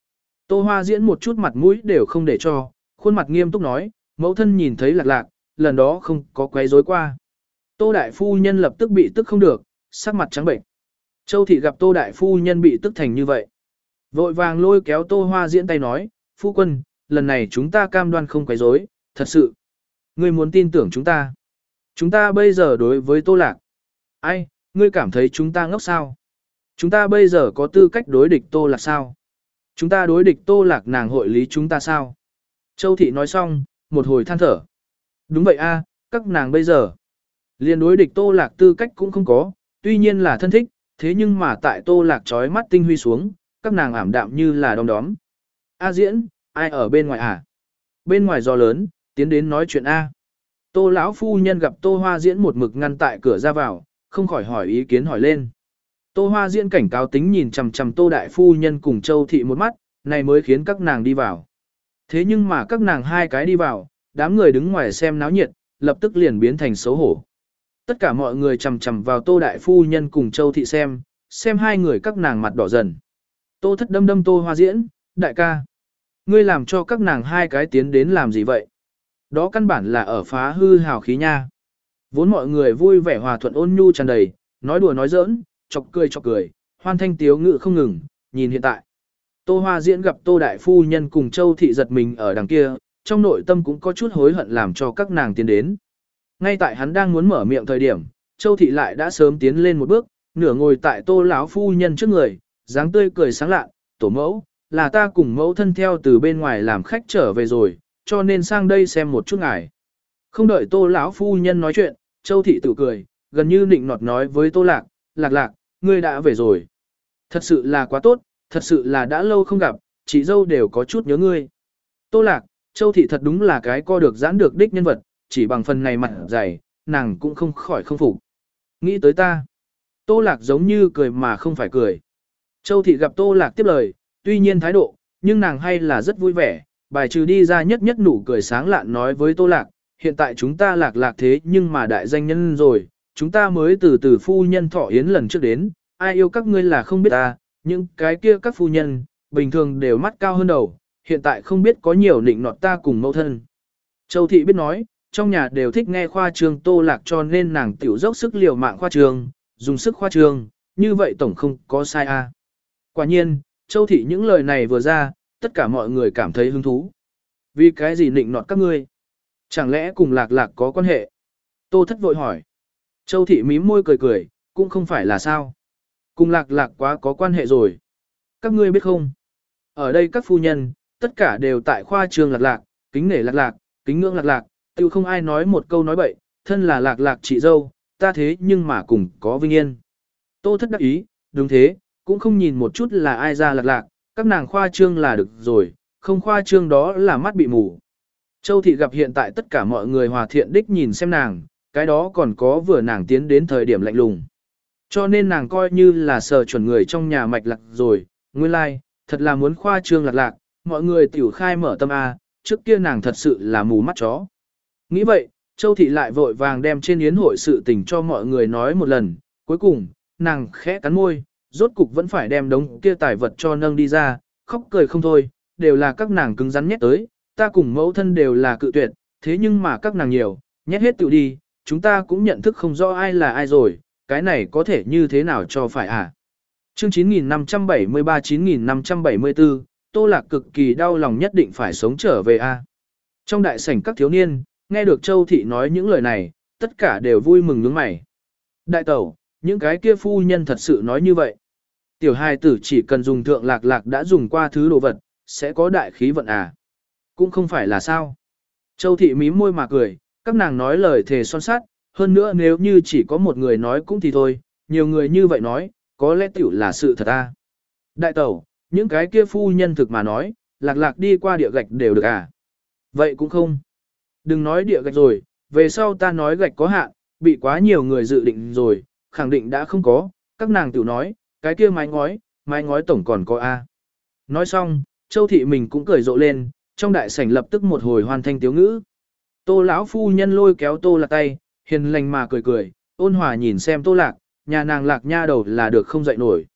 Speaker 1: Tô Hoa Diễn một chút mặt mũi đều không để cho, khuôn mặt nghiêm túc nói, mẫu thân nhìn thấy lạc lạc, lần đó không có quấy rối qua. Tô đại phu nhân lập tức bị tức không được, sắc mặt trắng bệnh. Châu thị gặp Tô đại phu nhân bị tức thành như vậy. Vội vàng lôi kéo Tô Hoa Diễn tay nói, phu quân, lần này chúng ta cam đoan không quấy rối, thật sự. Ngươi muốn tin tưởng chúng ta. Chúng ta bây giờ đối với Tô Lạc. Ai, ngươi cảm thấy chúng ta ngốc sao? Chúng ta bây giờ có tư cách đối địch Tô Lạc sao? Chúng ta đối địch Tô Lạc nàng hội lý chúng ta sao? Châu thị nói xong, một hồi than thở. Đúng vậy a, các nàng bây giờ. Liên đối địch Tô Lạc tư cách cũng không có, tuy nhiên là thân thích, thế nhưng mà tại Tô Lạc trói mắt tinh huy xuống, các nàng ảm đạm như là đom đóm. A Diễn, ai ở bên ngoài à? Bên ngoài gió lớn, tiến đến nói chuyện A. Tô lão phu nhân gặp Tô Hoa Diễn một mực ngăn tại cửa ra vào, không khỏi hỏi ý kiến hỏi lên. Tô Hoa Diễn cảnh cáo tính nhìn chằm chằm Tô đại phu nhân cùng Châu thị một mắt, này mới khiến các nàng đi vào. Thế nhưng mà các nàng hai cái đi vào, đám người đứng ngoài xem náo nhiệt, lập tức liền biến thành xấu hổ. Tất cả mọi người chằm chằm vào Tô đại phu nhân cùng Châu thị xem, xem hai người các nàng mặt đỏ dần. Tô thất đâm đâm Tô Hoa Diễn, đại ca. Ngươi làm cho các nàng hai cái tiến đến làm gì vậy? Đó căn bản là ở phá hư hào khí nha. Vốn mọi người vui vẻ hòa thuận ôn nhu tràn đầy, nói đùa nói giỡn, chọc cười chọc cười, hoan thanh tiếu ngự không ngừng, nhìn hiện tại. Tô Hoa Diễn gặp Tô đại phu nhân cùng Châu thị giật mình ở đằng kia, trong nội tâm cũng có chút hối hận làm cho các nàng tiến đến. Ngay tại hắn đang muốn mở miệng thời điểm, Châu thị lại đã sớm tiến lên một bước, nửa ngồi tại Tô lão phu nhân trước người, dáng tươi cười sáng lạ, "Tổ mẫu, là ta cùng mẫu thân theo từ bên ngoài làm khách trở về rồi, cho nên sang đây xem một chút ngài." Không đợi Tô lão phu nhân nói chuyện, Châu thị tự cười, gần như nịnh nọt nói với Tô Lạc, "Lạc Lạc, ngươi đã về rồi. Thật sự là quá tốt, thật sự là đã lâu không gặp, chị dâu đều có chút nhớ ngươi." Tô Lạc, Châu thị thật đúng là cái co được giãn được đích nhân vật, chỉ bằng phần này mặt dày, nàng cũng không khỏi không phục. Nghĩ tới ta. Tô Lạc giống như cười mà không phải cười. Châu thị gặp Tô Lạc tiếp lời, tuy nhiên thái độ, nhưng nàng hay là rất vui vẻ, bài trừ đi ra nhất nhất nụ cười sáng lạn nói với Tô Lạc, hiện tại chúng ta Lạc Lạc thế nhưng mà đại danh nhân rồi, chúng ta mới từ từ phu nhân thọ yến lần trước đến, ai yêu các ngươi là không biết ta, những cái kia các phu nhân, bình thường đều mắt cao hơn đầu, hiện tại không biết có nhiều nịnh nọt ta cùng mẫu thân. Châu thị biết nói, trong nhà đều thích nghe khoa trương Tô Lạc cho nên nàng tiểu dốc sức liều mạng khoa trương, dùng sức khoa trương, như vậy tổng không có sai a. Quả nhiên, Châu thị những lời này vừa ra, tất cả mọi người cảm thấy hứng thú. Vì cái gì nịnh nọt các ngươi? Chẳng lẽ cùng Lạc Lạc có quan hệ? Tô thất vội hỏi. Châu thị mím môi cười cười, cũng không phải là sao. Cùng Lạc Lạc quá có quan hệ rồi. Các ngươi biết không? Ở đây các phu nhân, tất cả đều tại khoa trường Lạc Lạc, kính nể Lạc Lạc, kính ngưỡng Lạc Lạc, tiêu không ai nói một câu nói bậy, thân là Lạc Lạc chị dâu, ta thế nhưng mà cùng có vinh yên. Tô thất đắc ý, đúng thế, cũng không nhìn một chút là ai ra Lạc Lạc, các nàng khoa trương là được rồi, không khoa trương đó là mắt bị mù. Châu thị gặp hiện tại tất cả mọi người hòa thiện đích nhìn xem nàng, cái đó còn có vừa nàng tiến đến thời điểm lạnh lùng. Cho nên nàng coi như là sờ chuẩn người trong nhà mạch lạc rồi, nguyên lai, like, thật là muốn khoa trương Lạc Lạc, mọi người tiểu khai mở tâm A, trước kia nàng thật sự là mù mắt chó. Nghĩ vậy, Châu thị lại vội vàng đem trên yến hội sự tình cho mọi người nói một lần, cuối cùng, nàng khẽ cắn môi, rốt cục vẫn phải đem đống kia tài vật cho nâng đi ra, khóc cười không thôi, đều là các nàng cứng rắn nhét tới, ta cùng mẫu thân đều là cự tuyệt, thế nhưng mà các nàng nhiều, nhét hết tự đi, chúng ta cũng nhận thức không rõ ai là ai rồi, cái này có thể như thế nào cho phải à? Chương chín nghìn năm trăm bảy mươi ba chín nghìn năm trăm bảy mươi tư, Tô Lạc cực kỳ đau lòng nhất định phải sống trở về a. Trong đại sảnh các thiếu niên, nghe được Châu thị nói những lời này, tất cả đều vui mừng nhướng mày. Đại tẩu, những cái kia phu nhân thật sự nói như vậy. Tiểu hài tử chỉ cần dùng thượng Lạc Lạc đã dùng qua thứ đồ vật, sẽ có đại khí vận à? Cũng không phải là sao. Châu thị mím môi mà cười, các nàng nói lời thề son sắt, hơn nữa nếu như chỉ có một người nói cũng thì thôi, nhiều người như vậy nói, có lẽ tiểu là sự thật à. Đại tẩu, những cái kia phu nhân thực mà nói, Lạc Lạc đi qua địa gạch đều được à? Vậy cũng không. Đừng nói địa gạch rồi, về sau ta nói gạch có hạn, bị quá nhiều người dự định rồi, khẳng định đã không có, các nàng tiểu nói, cái kia mái ngói, mái ngói tổng còn có a. Nói xong, Châu thị mình cũng cười rộ lên, trong đại sảnh lập tức một hồi hoàn thanh tiếu ngữ. Tô lão phu nhân lôi kéo Tô Lạc tay, hiền lành mà cười cười, ôn hòa nhìn xem Tô Lạc, nhà nàng Lạc nha đầu là được không dậy nổi.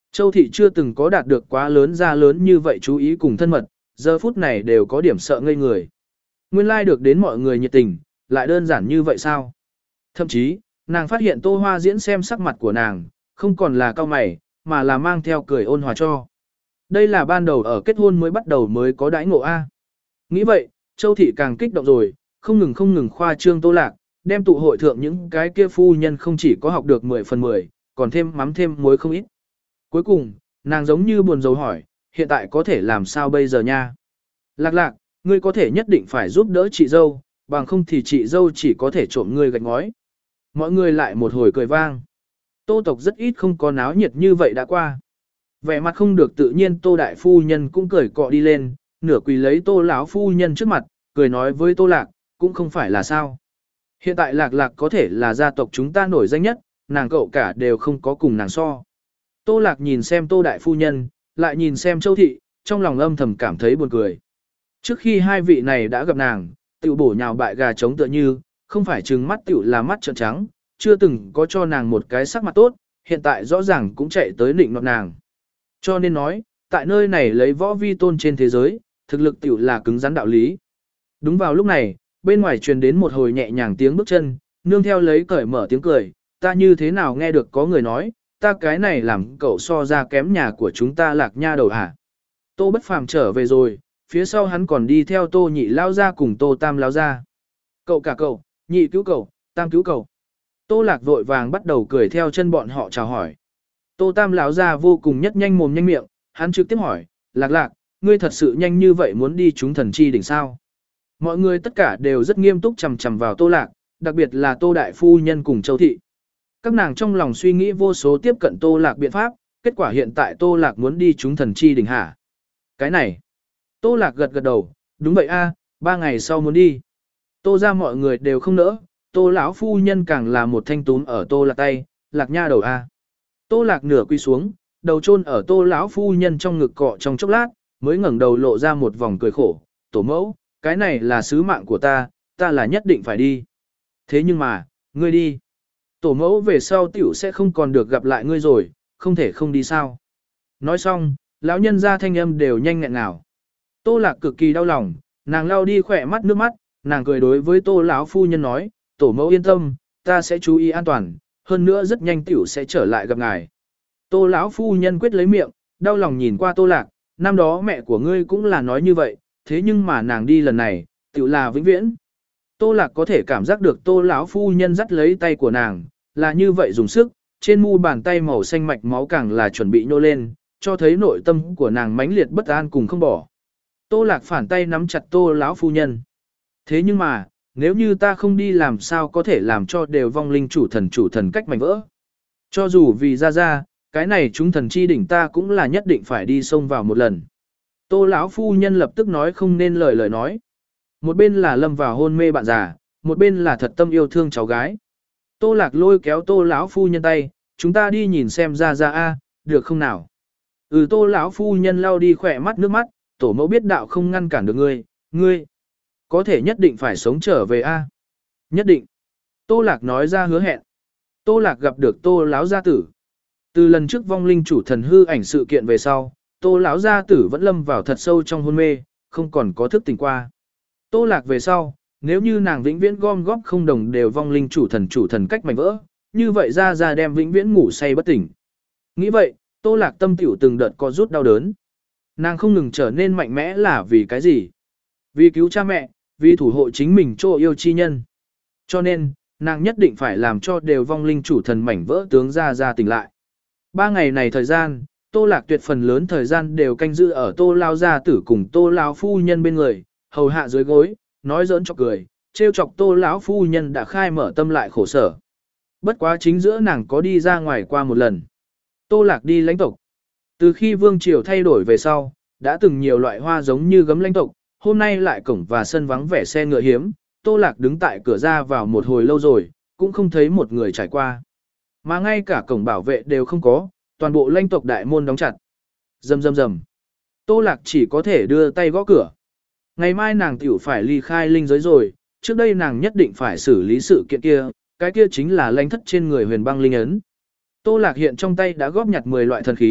Speaker 1: Châu thị chưa từng có đạt được quá lớn ra lớn như vậy chú ý cùng thân mật, giờ phút này đều có điểm sợ ngây người. Nguyên lai được đến mọi người nhiệt tình, lại đơn giản như vậy sao? Thậm chí, nàng phát hiện Tô Hoa Diễn xem sắc mặt của nàng, không còn là cao mày, mà là mang theo cười ôn hòa cho. Đây là ban đầu ở kết hôn mới bắt đầu mới có đãi ngộ A. Nghĩ vậy, Châu thị càng kích động rồi, không ngừng không ngừng khoa trương Tô Lạc, đem tụ hội thượng những cái kia phu nhân không chỉ có học được mười phần mười, còn thêm mắm thêm muối không ít. Cuối cùng, nàng giống như buồn rầu hỏi, hiện tại có thể làm sao bây giờ nha? Lạc lạc, ngươi có thể nhất định phải giúp đỡ chị dâu, bằng không thì chị dâu chỉ có thể trộm ngươi gạch ngói. Mọi người lại một hồi cười vang. Tô tộc rất ít không có náo nhiệt như vậy đã qua. Vẻ mặt không được tự nhiên Tô đại phu nhân cũng cười cọ đi lên, nửa quỳ lấy Tô lão phu nhân trước mặt, cười nói với Tô Lạc, cũng không phải là sao. Hiện tại Lạc Lạc có thể là gia tộc chúng ta nổi danh nhất, nàng cậu cả đều không có cùng nàng so. Tô Lạc nhìn xem Tô đại phu nhân, lại nhìn xem Châu thị, trong lòng âm thầm cảm thấy buồn cười. Trước khi hai vị này đã gặp nàng, tiểu bổ nhào bại gà trống tựa như, không phải trừng mắt tiểu là mắt trợn trắng, chưa từng có cho nàng một cái sắc mặt tốt, hiện tại rõ ràng cũng chạy tới định nọt nàng. Cho nên nói, tại nơi này lấy võ vi tôn trên thế giới, thực lực tiểu là cứng rắn đạo lý. Đúng vào lúc này, bên ngoài truyền đến một hồi nhẹ nhàng tiếng bước chân, nương theo lấy cởi mở tiếng cười, ta như thế nào nghe được có người nói, ta cái này làm cậu so ra kém nhà của chúng ta Lạc nha đầu hả. Tô Bất Phàm trở về rồi, phía sau hắn còn đi theo Tô nhị lao ra cùng Tô tam lao ra. Cậu cả cậu, nhị cứu cậu, tam cứu cậu. Tô Lạc vội vàng bắt đầu cười theo chân bọn họ chào hỏi. Tô tam lão ra vô cùng nhất nhanh mồm nhanh miệng, hắn trực tiếp hỏi, Lạc Lạc, ngươi thật sự nhanh như vậy muốn đi chúng thần chi đỉnh sao? Mọi người tất cả đều rất nghiêm túc chằm chằm vào Tô Lạc, đặc biệt là Tô đại phu nhân cùng Châu thị. Các nàng trong lòng suy nghĩ vô số tiếp cận Tô Lạc biện pháp, kết quả hiện tại Tô Lạc muốn đi chúng thần chi đỉnh hả? Cái này. Tô Lạc gật gật đầu, đúng vậy a, ba ngày sau muốn đi. Tô ra mọi người đều không nỡ, Tô lão phu nhân càng là một thanh túm ở Tô Lạc tay, Lạc nha đầu a. Tô Lạc nửa quy xuống, đầu chôn ở Tô lão phu nhân trong ngực cọ trong chốc lát, mới ngẩng đầu lộ ra một vòng cười khổ, tổ mẫu, cái này là sứ mạng của ta, ta là nhất định phải đi. Thế nhưng mà, ngươi đi. Tổ mẫu về sau tiểu sẽ không còn được gặp lại ngươi rồi, không thể không đi sao. Nói xong, lão nhân ra thanh âm đều nhanh nghẹn ngào. Tô Lạc cực kỳ đau lòng, nàng lau đi khỏe mắt nước mắt, nàng cười đối với Tô lão phu nhân nói, tổ mẫu yên tâm, ta sẽ chú ý an toàn, hơn nữa rất nhanh tiểu sẽ trở lại gặp ngài. Tô lão phu nhân quyết lấy miệng, đau lòng nhìn qua Tô Lạc, năm đó mẹ của ngươi cũng là nói như vậy, thế nhưng mà nàng đi lần này, tiểu là vĩnh viễn. Tô Lạc có thể cảm giác được Tô lão phu nhân dắt lấy tay của nàng, là như vậy dùng sức, trên mu bàn tay màu xanh mạch máu càng là chuẩn bị nhô lên, cho thấy nội tâm của nàng mãnh liệt bất an cùng không bỏ. Tô Lạc phản tay nắm chặt Tô lão phu nhân. Thế nhưng mà, nếu như ta không đi làm sao có thể làm cho đều vong linh chủ thần chủ thần cách mảnh vỡ. Cho dù vì ra ra, cái này chúng thần chi đỉnh ta cũng là nhất định phải đi xông vào một lần. Tô lão phu nhân lập tức nói không nên lời lời nói. Một bên là lâm vào hôn mê bạn già, một bên là thật tâm yêu thương cháu gái. Tô Lạc lôi kéo Tô lão phu nhân tay, chúng ta đi nhìn xem ra ra a, được không nào? Ừ, Tô lão phu nhân lau đi khỏe mắt nước mắt, tổ mẫu biết đạo không ngăn cản được ngươi, ngươi có thể nhất định phải sống trở về a. Nhất định. Tô Lạc nói ra hứa hẹn. Tô Lạc gặp được Tô lão gia tử. Từ lần trước vong linh chủ thần hư ảnh sự kiện về sau, Tô lão gia tử vẫn lâm vào thật sâu trong hôn mê, không còn có thức tỉnh qua. Tô Lạc về sau, nếu như nàng vĩnh viễn gom góp không đồng đều vong linh chủ thần chủ thần cách mảnh vỡ, như vậy ra ra đem vĩnh viễn ngủ say bất tỉnh. Nghĩ vậy, Tô Lạc tâm tiểu từng đợt có rút đau đớn. Nàng không ngừng trở nên mạnh mẽ là vì cái gì? Vì cứu cha mẹ, vì thủ hộ chính mình chỗ yêu chi nhân. Cho nên, nàng nhất định phải làm cho đều vong linh chủ thần mảnh vỡ tướng ra ra tỉnh lại. Ba ngày này thời gian, Tô Lạc tuyệt phần lớn thời gian đều canh giữ ở Tô lao gia tử cùng Tô lao phu nhân bên người, hầu hạ dưới gối, nói giỡn chọc cười, trêu chọc Tô lão phu nhân đã khai mở tâm lại khổ sở. Bất quá chính giữa nàng có đi ra ngoài qua một lần. Tô Lạc đi lãnh tộc. Từ khi vương triều thay đổi về sau, đã từng nhiều loại hoa giống như gấm lãnh tộc, hôm nay lại cổng và sân vắng vẻ xe ngựa hiếm, Tô Lạc đứng tại cửa ra vào một hồi lâu rồi, cũng không thấy một người trải qua. Mà ngay cả cổng bảo vệ đều không có, toàn bộ lãnh tộc đại môn đóng chặt. Rầm rầm rầm. Tô Lạc chỉ có thể đưa tay gõ cửa. Ngày mai nàng tiểu phải ly khai linh giới rồi, trước đây nàng nhất định phải xử lý sự kiện kia, cái kia chính là lãnh thất trên người huyền băng linh ấn. Tô Lạc hiện trong tay đã góp nhặt mười loại thần khí,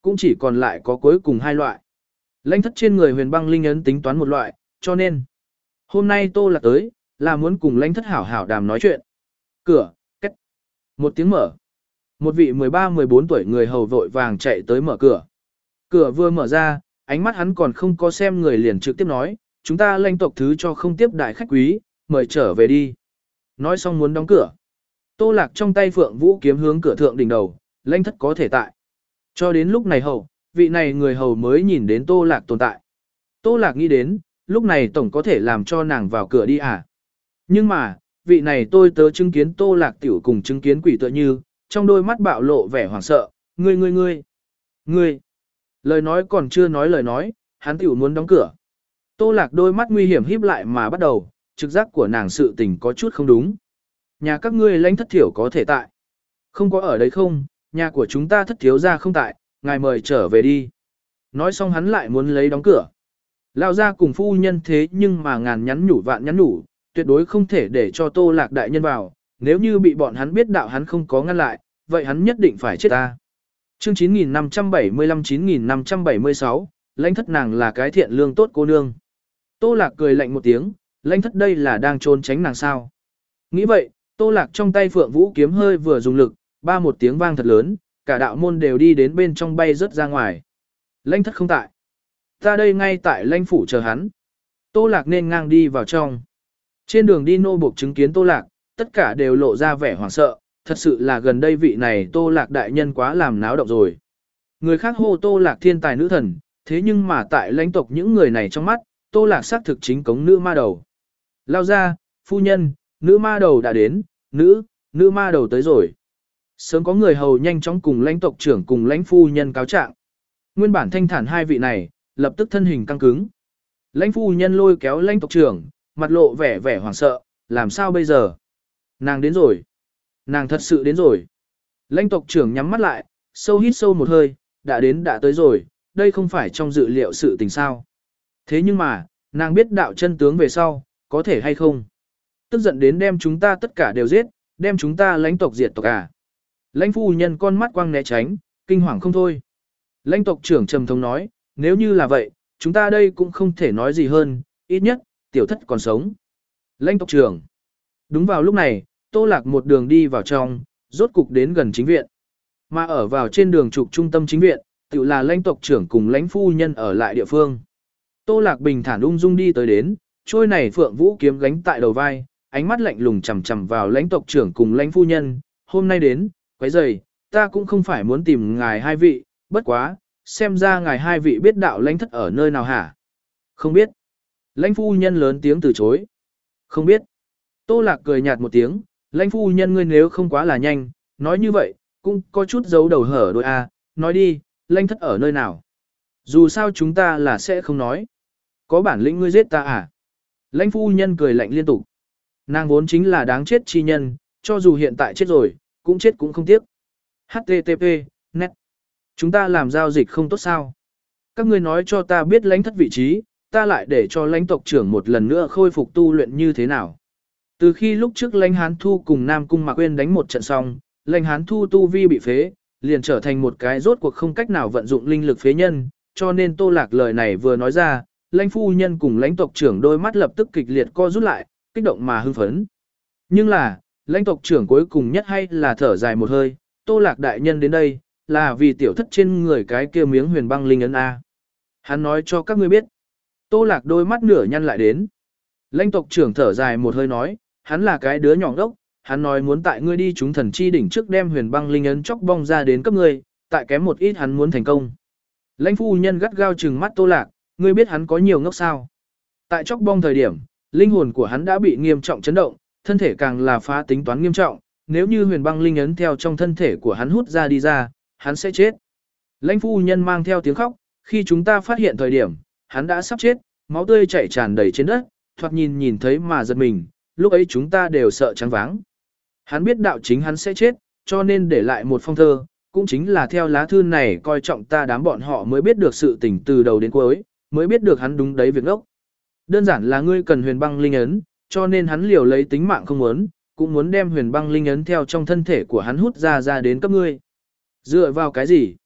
Speaker 1: cũng chỉ còn lại có cuối cùng hai loại. Lãnh thất trên người huyền băng linh ấn tính toán một loại, cho nên hôm nay Tô Lạc tới, là muốn cùng lãnh thất hảo hảo đàm nói chuyện. Cửa, cách. Một tiếng mở. Một vị mười ba mười bốn tuổi người hầu vội vàng chạy tới mở cửa. Cửa vừa mở ra, ánh mắt hắn còn không có xem người liền trực tiếp nói, chúng ta lãnh tộc thứ cho không tiếp đại khách quý, mời trở về đi. Nói xong muốn đóng cửa. Tô Lạc trong tay Phượng Vũ kiếm hướng cửa thượng đỉnh đầu, lãnh thất có thể tại. Cho đến lúc này hầu, vị này người hầu mới nhìn đến Tô Lạc tồn tại. Tô Lạc nghĩ đến, lúc này tổng có thể làm cho nàng vào cửa đi à. Nhưng mà, vị này tôi tớ chứng kiến Tô Lạc tiểu cùng chứng kiến quỷ tựa như, trong đôi mắt bạo lộ vẻ hoảng sợ, ngươi ngươi ngươi, ngươi. Lời nói còn chưa nói lời nói, hắn tiểu muốn đóng cửa. Tô Lạc đôi mắt nguy hiểm híp lại mà bắt đầu, trực giác của nàng sự tình có chút không đúng. Nhà các ngươi lãnh thất thiểu có thể tại. Không có ở đấy không, nhà của chúng ta thất thiếu ra không tại, ngài mời trở về đi. Nói xong hắn lại muốn lấy đóng cửa. Lao ra cùng phu nhân thế nhưng mà ngàn nhắn nhủ vạn nhắn nhủ, tuyệt đối không thể để cho Tô Lạc đại nhân vào, nếu như bị bọn hắn biết đạo hắn không có ngăn lại, vậy hắn nhất định phải chết ta. Chương chín nghìn năm trăm bảy mươi lăm chín nghìn năm trăm bảy mươi sáu, lãnh thất nàng là cái thiện lương tốt cô nương. Tô Lạc cười lạnh một tiếng, lãnh thất đây là đang trốn tránh nàng sao. Nghĩ vậy, Tô Lạc trong tay Phượng Vũ kiếm hơi vừa dùng lực, ba một tiếng vang thật lớn, cả đạo môn đều đi đến bên trong bay rớt ra ngoài. Lãnh thất không tại. Ta đây ngay tại lãnh phủ chờ hắn. Tô Lạc nên ngang đi vào trong. Trên đường đi nô buộc chứng kiến Tô Lạc, tất cả đều lộ ra vẻ hoảng sợ, thật sự là gần đây vị này Tô Lạc đại nhân quá làm náo động rồi. Người khác hô Tô Lạc thiên tài nữ thần, thế nhưng mà tại lãnh tộc những người này trong mắt, Tô Lạc xác thực chính cống nữ ma đầu. Lao ra, phu nhân, nữ ma đầu đã đến, nữ, nữ ma đầu tới rồi. Sớm có người hầu nhanh chóng cùng lãnh tộc trưởng cùng lãnh phu nhân cáo trạng. Nguyên bản thanh thản hai vị này, lập tức thân hình căng cứng. Lãnh phu nhân lôi kéo lãnh tộc trưởng, mặt lộ vẻ vẻ hoảng sợ, làm sao bây giờ? Nàng đến rồi. Nàng thật sự đến rồi. Lãnh tộc trưởng nhắm mắt lại, sâu hít sâu một hơi, đã đến đã tới rồi, đây không phải trong dự liệu sự tình sao. Thế nhưng mà, nàng biết đạo chân tướng về sau, có thể hay không? Tức giận đến đem chúng ta tất cả đều giết, đem chúng ta lãnh tộc diệt tộc à. Lãnh phu nhân con mắt quang né tránh, kinh hoàng không thôi. Lãnh tộc trưởng trầm thống nói, nếu như là vậy, chúng ta đây cũng không thể nói gì hơn, ít nhất, tiểu thất còn sống. Lãnh tộc trưởng. Đúng vào lúc này, Tô Lạc một đường đi vào trong, rốt cục đến gần chính viện. Mà ở vào trên đường trục trung tâm chính viện, tự là lãnh tộc trưởng cùng lãnh phu nhân ở lại địa phương. Tô Lạc bình thản ung dung đi tới đến, trôi này Phượng Vũ kiếm gánh tại đầu vai, ánh mắt lạnh lùng chằm chằm vào lãnh tộc trưởng cùng lãnh phu nhân, hôm nay đến, quấy rầy, ta cũng không phải muốn tìm ngài hai vị, bất quá, xem ra ngài hai vị biết đạo lãnh thất ở nơi nào hả? Không biết. Lãnh phu nhân lớn tiếng từ chối. Không biết. Tô Lạc cười nhạt một tiếng, lãnh phu nhân ngươi nếu không quá là nhanh, nói như vậy, cũng có chút giấu đầu hở đôi a, nói đi, lãnh thất ở nơi nào? Dù sao chúng ta là sẽ không nói. Có bản lĩnh ngươi giết ta à? Lãnh phu nhân cười lạnh liên tục. Nàng vốn chính là đáng chết chi nhân, cho dù hiện tại chết rồi, cũng chết cũng không tiếc. hát tê tê pê, net. Chúng ta làm giao dịch không tốt sao? Các ngươi nói cho ta biết lãnh thất vị trí, ta lại để cho lãnh tộc trưởng một lần nữa khôi phục tu luyện như thế nào. Từ khi lúc trước lãnh hán thu cùng Nam Cung Mạc Quyên đánh một trận xong, lãnh hán thu tu vi bị phế, liền trở thành một cái rốt cuộc không cách nào vận dụng linh lực phế nhân, cho nên Tô Lạc lời này vừa nói ra, lãnh phu nhân cùng lãnh tộc trưởng đôi mắt lập tức kịch liệt co rút lại, kích động mà hưng phấn. Nhưng là, lãnh tộc trưởng cuối cùng nhất hay là thở dài một hơi, Tô Lạc đại nhân đến đây, là vì tiểu thất trên người cái kia miếng huyền băng linh ấn A. Hắn nói cho các ngươi biết. Tô Lạc đôi mắt nửa nhăn lại đến. Lãnh tộc trưởng thở dài một hơi nói, hắn là cái đứa nhỏ đốc, hắn nói muốn tại ngươi đi chúng thần chi đỉnh trước đem huyền băng linh ấn chóc bong ra đến cấp ngươi, tại kém một ít hắn muốn thành công. Lãnh phu nhân gắt gao trừng mắt Tô Lạc, ngươi biết hắn có nhiều ngốc sao? Tại chóc bong thời điểm, linh hồn của hắn đã bị nghiêm trọng chấn động, thân thể càng là phá tính toán nghiêm trọng, nếu như huyền băng linh ấn theo trong thân thể của hắn hút ra đi ra, hắn sẽ chết. Lãnh phu nhân mang theo tiếng khóc, khi chúng ta phát hiện thời điểm, hắn đã sắp chết, máu tươi chảy tràn đầy trên đất, thoạt nhìn nhìn thấy mà giật mình, lúc ấy chúng ta đều sợ trắng váng. Hắn biết đạo chính hắn sẽ chết, cho nên để lại một phong thơ, cũng chính là theo lá thư này coi trọng ta đám bọn họ mới biết được sự tình từ đầu đến cuối, mới biết được hắn đúng đấy việc ốc. Đơn giản là ngươi cần huyền băng linh ấn, cho nên hắn liều lấy tính mạng không muốn, cũng muốn đem huyền băng linh ấn theo trong thân thể của hắn hút ra ra đến cấp ngươi. Dựa vào cái gì?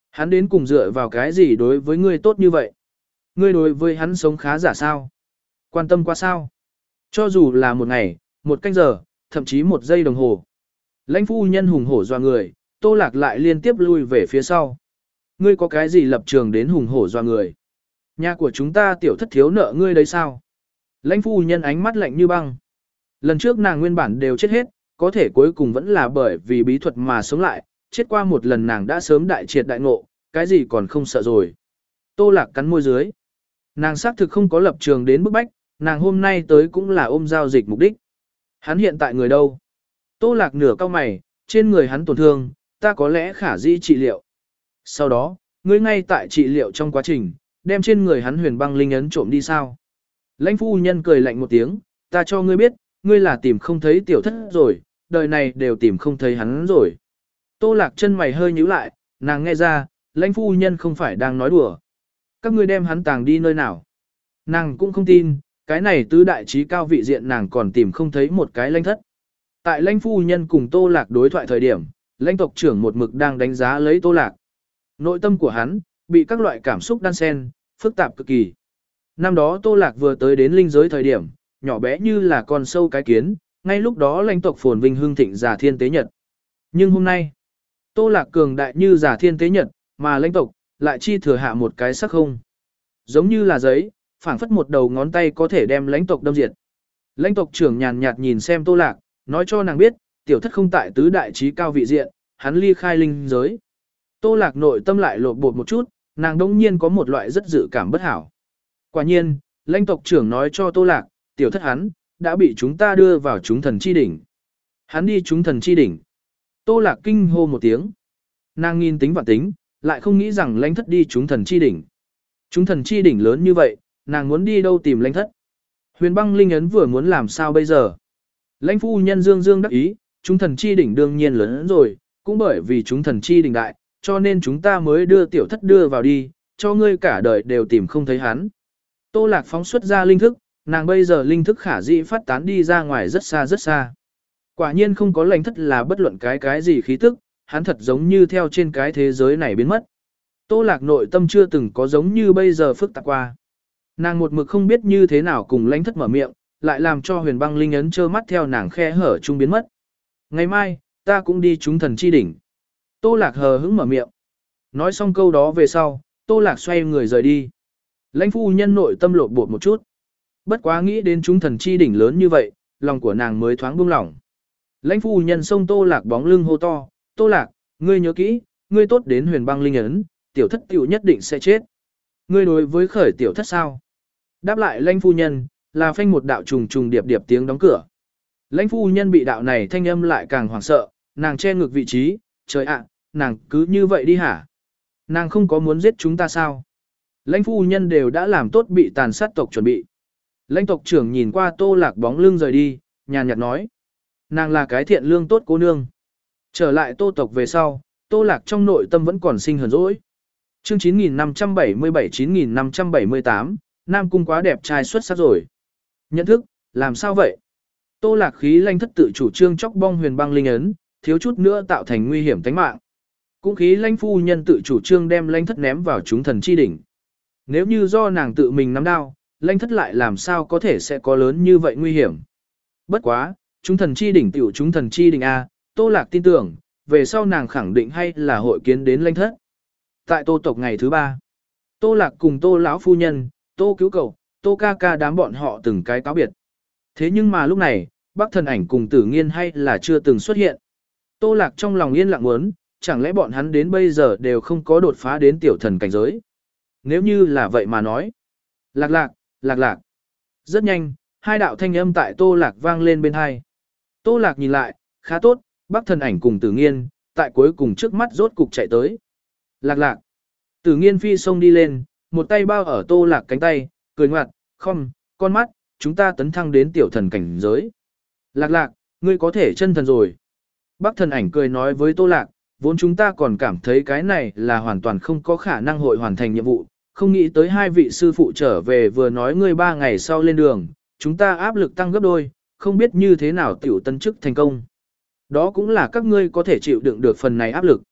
Speaker 1: Hắn đến cùng dựa vào cái gì đối với ngươi tốt như vậy? Ngươi đối với hắn sống khá giả sao? Quan tâm qua sao? Cho dù là một ngày, một canh giờ, thậm chí một giây đồng hồ. Lãnh phu nhân hùng hổ doa người, Tô Lạc lại liên tiếp lui về phía sau. Ngươi có cái gì lập trường đến hùng hổ doa người? Nhà của chúng ta tiểu thất thiếu nợ ngươi đấy sao? Lãnh phu nhân ánh mắt lạnh như băng. Lần trước nàng nguyên bản đều chết hết, có thể cuối cùng vẫn là bởi vì bí thuật mà sống lại, chết qua một lần nàng đã sớm đại triệt đại ngộ, cái gì còn không sợ rồi. Tô Lạc cắn môi dưới. Nàng xác thực không có lập trường đến bức bách, nàng hôm nay tới cũng là ôm giao dịch mục đích. Hắn hiện tại người đâu? Tô Lạc nửa cau mày, trên người hắn tổn thương, ta có lẽ khả dĩ trị liệu. Sau đó, ngươi ngay tại trị liệu trong quá trình, đem trên người hắn huyền băng linh ấn trộm đi sao? Lãnh phu nhân cười lạnh một tiếng, ta cho ngươi biết, ngươi là tìm không thấy tiểu thất rồi, đời này đều tìm không thấy hắn rồi. Tô Lạc chân mày hơi nhíu lại, nàng nghe ra, lãnh phu nhân không phải đang nói đùa. Các ngươi đem hắn tàng đi nơi nào? Nàng cũng không tin, cái này tứ đại trí cao vị diện nàng còn tìm không thấy một cái lãnh thất. Tại lãnh phu nhân cùng Tô Lạc đối thoại thời điểm, lãnh tộc trưởng một mực đang đánh giá lấy Tô Lạc. Nội tâm của hắn, bị các loại cảm xúc đan xen, phức tạp cực kỳ. Năm đó Tô Lạc vừa tới đến linh giới thời điểm, nhỏ bé như là con sâu cái kiến, ngay lúc đó lãnh tộc phồn vinh hưng thịnh giả thiên tế nhật. Nhưng hôm nay, Tô Lạc cường đại như giả thiên tế nhật, mà lãnh tộc lại chi thừa hạ một cái sắc không. Giống như là giấy, phảng phất một đầu ngón tay có thể đem lãnh tộc đâm diệt. Lãnh tộc trưởng nhàn nhạt nhìn xem Tô Lạc, nói cho nàng biết, tiểu thất không tại tứ đại trí cao vị diện, hắn ly khai linh giới. Tô Lạc nội tâm lại lột bột một chút, nàng đông nhiên có một loại rất dự cảm bất hảo. Quả nhiên, lãnh tộc trưởng nói cho Tô Lạc, tiểu thất hắn, đã bị chúng ta đưa vào chúng thần chi đỉnh. Hắn đi chúng thần chi đỉnh. Tô Lạc kinh hô một tiếng. Nàng nghìn tính và tính, lại không nghĩ rằng lãnh thất đi chúng thần chi đỉnh. Chúng thần chi đỉnh lớn như vậy, nàng muốn đi đâu tìm lãnh thất. Huyền băng linh ấn vừa muốn làm sao bây giờ. Lãnh phu nhân dương dương đắc ý, chúng thần chi đỉnh đương nhiên lớn hơn rồi, cũng bởi vì chúng thần chi đỉnh đại, cho nên chúng ta mới đưa tiểu thất đưa vào đi, cho ngươi cả đời đều tìm không thấy hắn. Tô Lạc phóng xuất ra linh thức, nàng bây giờ linh thức khả dĩ phát tán đi ra ngoài rất xa rất xa. Quả nhiên không có lãnh thất là bất luận cái cái gì khí tức, hắn thật giống như theo trên cái thế giới này biến mất. Tô Lạc nội tâm chưa từng có giống như bây giờ phức tạp qua. Nàng một mực không biết như thế nào cùng lãnh thất mở miệng, lại làm cho huyền băng linh ấn trơ mắt theo nàng khe hở chung biến mất. Ngày mai, ta cũng đi chúng thần chi đỉnh. Tô Lạc hờ hững mở miệng. Nói xong câu đó về sau, Tô Lạc xoay người rời đi. Lãnh phu nhân nội tâm lột bột một chút. Bất quá nghĩ đến chúng thần chi đỉnh lớn như vậy, lòng của nàng mới thoáng buông lỏng. Lãnh phu nhân xông Tô Lạc bóng lưng hô to, Tô Lạc, ngươi nhớ kỹ, ngươi tốt đến huyền băng linh ấn, tiểu thất tiểu nhất định sẽ chết. Ngươi đối với khởi tiểu thất sao? Đáp lại lãnh phu nhân, là phanh một đạo trùng trùng điệp điệp tiếng đóng cửa. Lãnh phu nhân bị đạo này thanh âm lại càng hoảng sợ, nàng che ngược vị trí, trời ạ, nàng cứ như vậy đi hả? Nàng không có muốn giết chúng ta sao? Lãnh phu nhân đều đã làm tốt bị tàn sát tộc chuẩn bị. Lãnh tộc trưởng nhìn qua Tô Lạc bóng lưng rời đi, nhàn nhạt nói. Nàng là cái thiện lương tốt cô nương. Trở lại Tô tộc về sau, Tô Lạc trong nội tâm vẫn còn sinh hờn dỗi. Chương chín nghìn năm trăm bảy mươi bảy chín nghìn năm trăm bảy mươi tám, Nam Cung quá đẹp trai xuất sắc rồi. Nhận thức, làm sao vậy? Tô Lạc khí lãnh thất tự chủ trương chóc bong huyền băng linh ấn, thiếu chút nữa tạo thành nguy hiểm tính mạng. Cũng khí lãnh phu nhân tự chủ trương đem lãnh thất ném vào chúng thần chi đỉnh. Nếu như do nàng tự mình nắm đao, lãnh thất lại làm sao có thể sẽ có lớn như vậy nguy hiểm. Bất quá, chúng thần chi đỉnh tiểu chúng thần chi đỉnh A, Tô Lạc tin tưởng, về sau nàng khẳng định hay là hội kiến đến lãnh thất. Tại Tô tộc ngày thứ ba, Tô Lạc cùng Tô lão phu nhân, Tô cứu cầu, Tô ca ca đám bọn họ từng cái cáo biệt. Thế nhưng mà lúc này, Bắc Thần Ảnh cùng Tử Nghiên hay là chưa từng xuất hiện. Tô Lạc trong lòng yên lặng muốn, chẳng lẽ bọn hắn đến bây giờ đều không có đột phá đến tiểu thần cảnh giới. Nếu như là vậy mà nói. Lạc lạc, lạc lạc. Rất nhanh, hai đạo thanh âm tại Tô Lạc vang lên bên hai. Tô Lạc nhìn lại, khá tốt, Bắc Thần Ảnh cùng Tử Nghiên, tại cuối cùng trước mắt rốt cục chạy tới. Lạc lạc. Tử Nghiên phi xông đi lên, một tay bao ở Tô Lạc cánh tay, cười ngoặt, không, con mắt, chúng ta tấn thăng đến tiểu thần cảnh giới. Lạc lạc, ngươi có thể chân thần rồi. Bắc Thần Ảnh cười nói với Tô Lạc, vốn chúng ta còn cảm thấy cái này là hoàn toàn không có khả năng hội hoàn thành nhiệm vụ, không nghĩ tới hai vị sư phụ trở về vừa nói ngươi ba ngày sau lên đường, chúng ta áp lực tăng gấp đôi, không biết như thế nào tiểu tân chức thành công. Đó cũng là các ngươi có thể chịu đựng được phần này áp lực.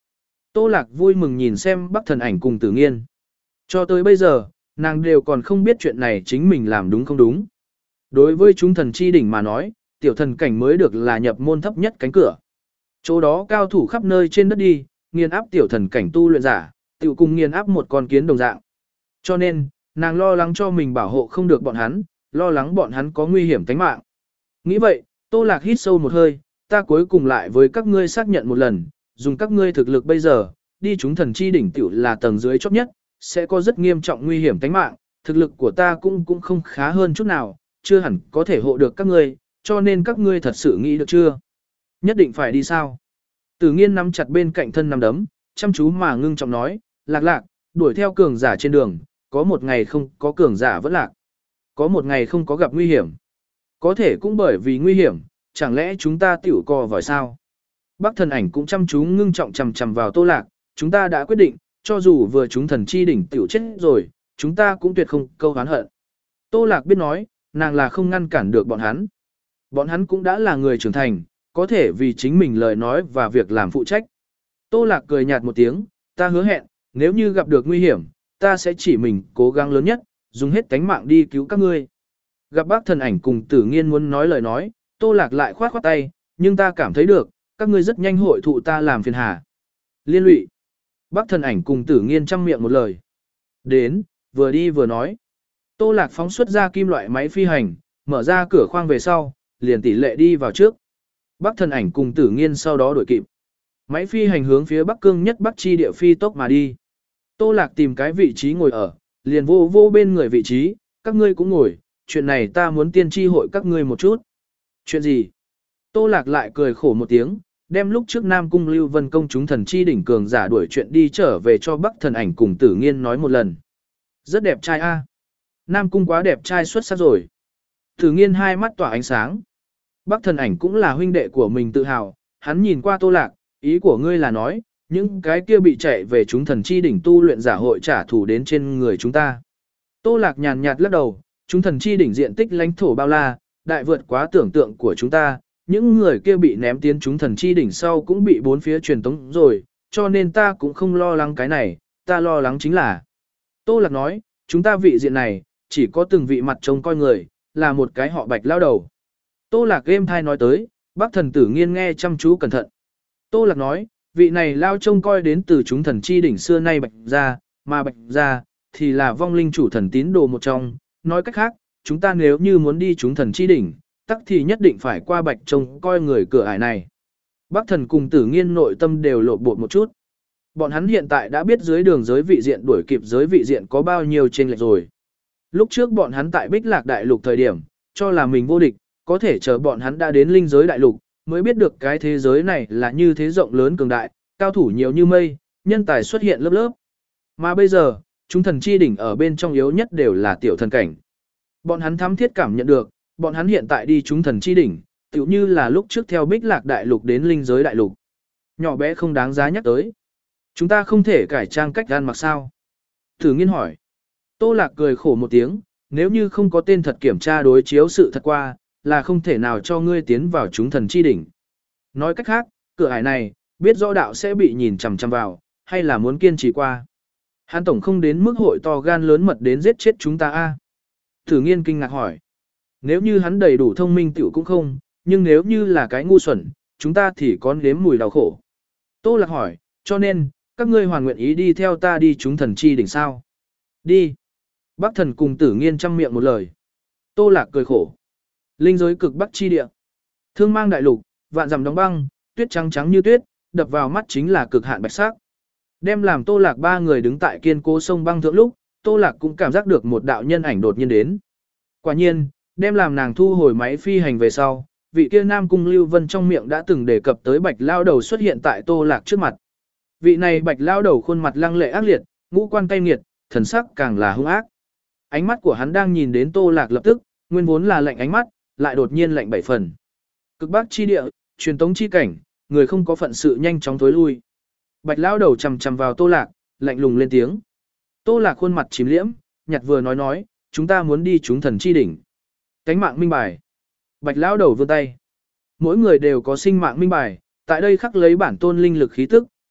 Speaker 1: Tô Lạc vui mừng nhìn xem Bắc Thần Ảnh cùng Tử Nghiên. Cho tới bây giờ, nàng đều còn không biết chuyện này chính mình làm đúng không đúng. Đối với chúng thần chi đỉnh mà nói, tiểu thần cảnh mới được là nhập môn thấp nhất cánh cửa. Chỗ đó cao thủ khắp nơi trên đất đi, nghiền áp tiểu thần cảnh tu luyện giả, tiểu cùng nghiền áp một con kiến đồng dạng. Cho nên, nàng lo lắng cho mình bảo hộ không được bọn hắn, lo lắng bọn hắn có nguy hiểm tính mạng. Nghĩ vậy, Tô Lạc hít sâu một hơi, ta cuối cùng lại với các ngươi xác nhận một lần, dùng các ngươi thực lực bây giờ, đi chúng thần chi đỉnh tiểu là tầng dưới chót nhất, sẽ có rất nghiêm trọng nguy hiểm tính mạng, thực lực của ta cũng cũng không khá hơn chút nào, chưa hẳn có thể hộ được các ngươi, cho nên các ngươi thật sự nghĩ được chưa? Nhất định phải đi sao? Tử Nghiên nắm chặt bên cạnh thân nắm đấm, chăm chú mà ngưng trọng nói, Lạc Lạc, đuổi theo cường giả trên đường, có một ngày không có cường giả vẫn lạc. Có một ngày không có gặp nguy hiểm. Có thể cũng bởi vì nguy hiểm, chẳng lẽ chúng ta tiểu co vòi sao? Bắc Thần Ảnh cũng chăm chú ngưng trọng chằm chằm vào Tô Lạc, chúng ta đã quyết định, cho dù vừa chúng thần chi đỉnh tiểu chết rồi, chúng ta cũng tuyệt không câu hán hận. Tô Lạc biết nói, nàng là không ngăn cản được bọn hắn. Bọn hắn cũng đã là người trưởng thành, có thể vì chính mình lời nói và việc làm phụ trách. Tô Lạc cười nhạt một tiếng, ta hứa hẹn, nếu như gặp được nguy hiểm, ta sẽ chỉ mình cố gắng lớn nhất, dùng hết tánh mạng đi cứu các ngươi. Gặp Bác Thần Ảnh cùng Tử Nghiên muốn nói lời nói, Tô Lạc lại khoát khoát tay, nhưng ta cảm thấy được, các ngươi rất nhanh hội thụ ta làm phiền hà. Liên lụy. Bác Thần Ảnh cùng Tử Nghiên chăm miệng một lời. Đến, vừa đi vừa nói. Tô Lạc phóng xuất ra kim loại máy phi hành, mở ra cửa khoang về sau, liền tỷ lệ đi vào trước. Bác Thần Ảnh cùng Tử Nghiên sau đó đuổi kịp. Máy phi hành hướng phía Bắc Cương nhất Bắc chi địa phi tốc mà đi. Tô Lạc tìm cái vị trí ngồi ở, liền vô vô bên người vị trí, các ngươi cũng ngồi, chuyện này ta muốn tiên tri hội các ngươi một chút. Chuyện gì? Tô Lạc lại cười khổ một tiếng, đem lúc trước Nam Cung Lưu Vân công chúng thần chi đỉnh cường giả đuổi chuyện đi trở về cho Bắc Thần Ảnh cùng Tử Nghiên nói một lần. Rất đẹp trai a. Nam Cung quá đẹp trai xuất sắc rồi. Tử Nghiên hai mắt tỏa ánh sáng. Bắc Thần Ảnh cũng là huynh đệ của mình tự hào, hắn nhìn qua Tô Lạc, ý của ngươi là nói, những cái kia bị chạy về chúng thần chi đỉnh tu luyện giả hội trả thù đến trên người chúng ta. Tô Lạc nhàn nhạt lắc đầu, chúng thần chi đỉnh diện tích lãnh thổ bao la, đại vượt quá tưởng tượng của chúng ta, những người kia bị ném tiến chúng thần chi đỉnh sau cũng bị bốn phía truyền tống rồi, cho nên ta cũng không lo lắng cái này, ta lo lắng chính là. Tô Lạc nói, chúng ta vị diện này, chỉ có từng vị mặt trông coi người, là một cái họ Bạch lao đầu. Tô Lạc êm thai nói tới, Bác Thần Tử Nghiên nghe chăm chú cẩn thận. Tô Lạc nói, vị này lao trông coi đến từ chúng thần chi đỉnh xưa nay Bạch gia, mà Bạch gia thì là vong linh chủ thần tín đồ một trong, nói cách khác, chúng ta nếu như muốn đi chúng thần chi đỉnh, tắc thì nhất định phải qua Bạch trông coi người cửa ải này. Bác Thần cùng Tử Nghiên nội tâm đều lộ bột một chút. Bọn hắn hiện tại đã biết dưới đường giới vị diện đuổi kịp giới vị diện có bao nhiêu chênh lệch rồi. Lúc trước bọn hắn tại Bích Lạc Đại Lục thời điểm, cho là mình vô địch, có thể chờ bọn hắn đã đến linh giới đại lục, mới biết được cái thế giới này là như thế rộng lớn cường đại, cao thủ nhiều như mây, nhân tài xuất hiện lớp lớp. Mà bây giờ, chúng thần chi đỉnh ở bên trong yếu nhất đều là tiểu thần cảnh. Bọn hắn thám thiết cảm nhận được, bọn hắn hiện tại đi chúng thần chi đỉnh, tựu như là lúc trước theo Bích Lạc Đại Lục đến linh giới đại lục. Nhỏ bé không đáng giá nhắc tới. Chúng ta không thể cải trang cách ăn mặc sao? Tử Nghiên hỏi. Tô Lạc cười khổ một tiếng, nếu như không có tên thật kiểm tra đối chiếu sự thật qua, là không thể nào cho ngươi tiến vào chúng thần chi đỉnh. Nói cách khác, cửa ải này, biết rõ đạo sẽ bị nhìn chằm chằm vào, hay là muốn kiên trì qua. Hắn tổng không đến mức hội to gan lớn mật đến giết chết chúng ta a? Tử Nghiên kinh ngạc hỏi. Nếu như hắn đầy đủ thông minh tiểu cũng không, nhưng nếu như là cái ngu xuẩn, chúng ta thì có nếm mùi đau khổ. Tô Lạc hỏi, cho nên, các ngươi hoàn nguyện ý đi theo ta đi chúng thần chi đỉnh sao? Đi. Bác Thần cùng Tử Nghiên chăm miệng một lời. Tô Lạc cười khổ. Linh giới cực bắc chi địa. Thương mang đại lục, vạn dặm đóng băng, tuyết trắng trắng như tuyết, đập vào mắt chính là cực hạn bạch sắc. Đem làm Tô Lạc ba người đứng tại kiên cố sông băng thượng lúc, Tô Lạc cũng cảm giác được một đạo nhân ảnh đột nhiên đến. Quả nhiên, đem làm nàng thu hồi máy phi hành về sau, vị kia Nam Cung Lưu Vân trong miệng đã từng đề cập tới Bạch lao đầu xuất hiện tại Tô Lạc trước mặt. Vị này Bạch lao đầu khuôn mặt lăng lệ ác liệt, ngũ quan cay nghiệt, thần sắc càng là hung ác. Ánh mắt của hắn đang nhìn đến Tô Lạc lập tức, nguyên vốn là lạnh ánh mắt, lại đột nhiên lạnh bảy phần. Cực bắc chi địa, truyền tống chi cảnh, người không có phận sự nhanh chóng thối lui. Bạch lão đầu chằm chằm vào Tô Lạc, lạnh lùng lên tiếng. Tô Lạc khuôn mặt chìm liễm, nhặt vừa nói nói, chúng ta muốn đi chúng thần chi đỉnh. Cánh mạng minh bài. Bạch lão đầu vươn tay. Mỗi người đều có sinh mạng minh bài, tại đây khắc lấy bản tôn linh lực khí tức,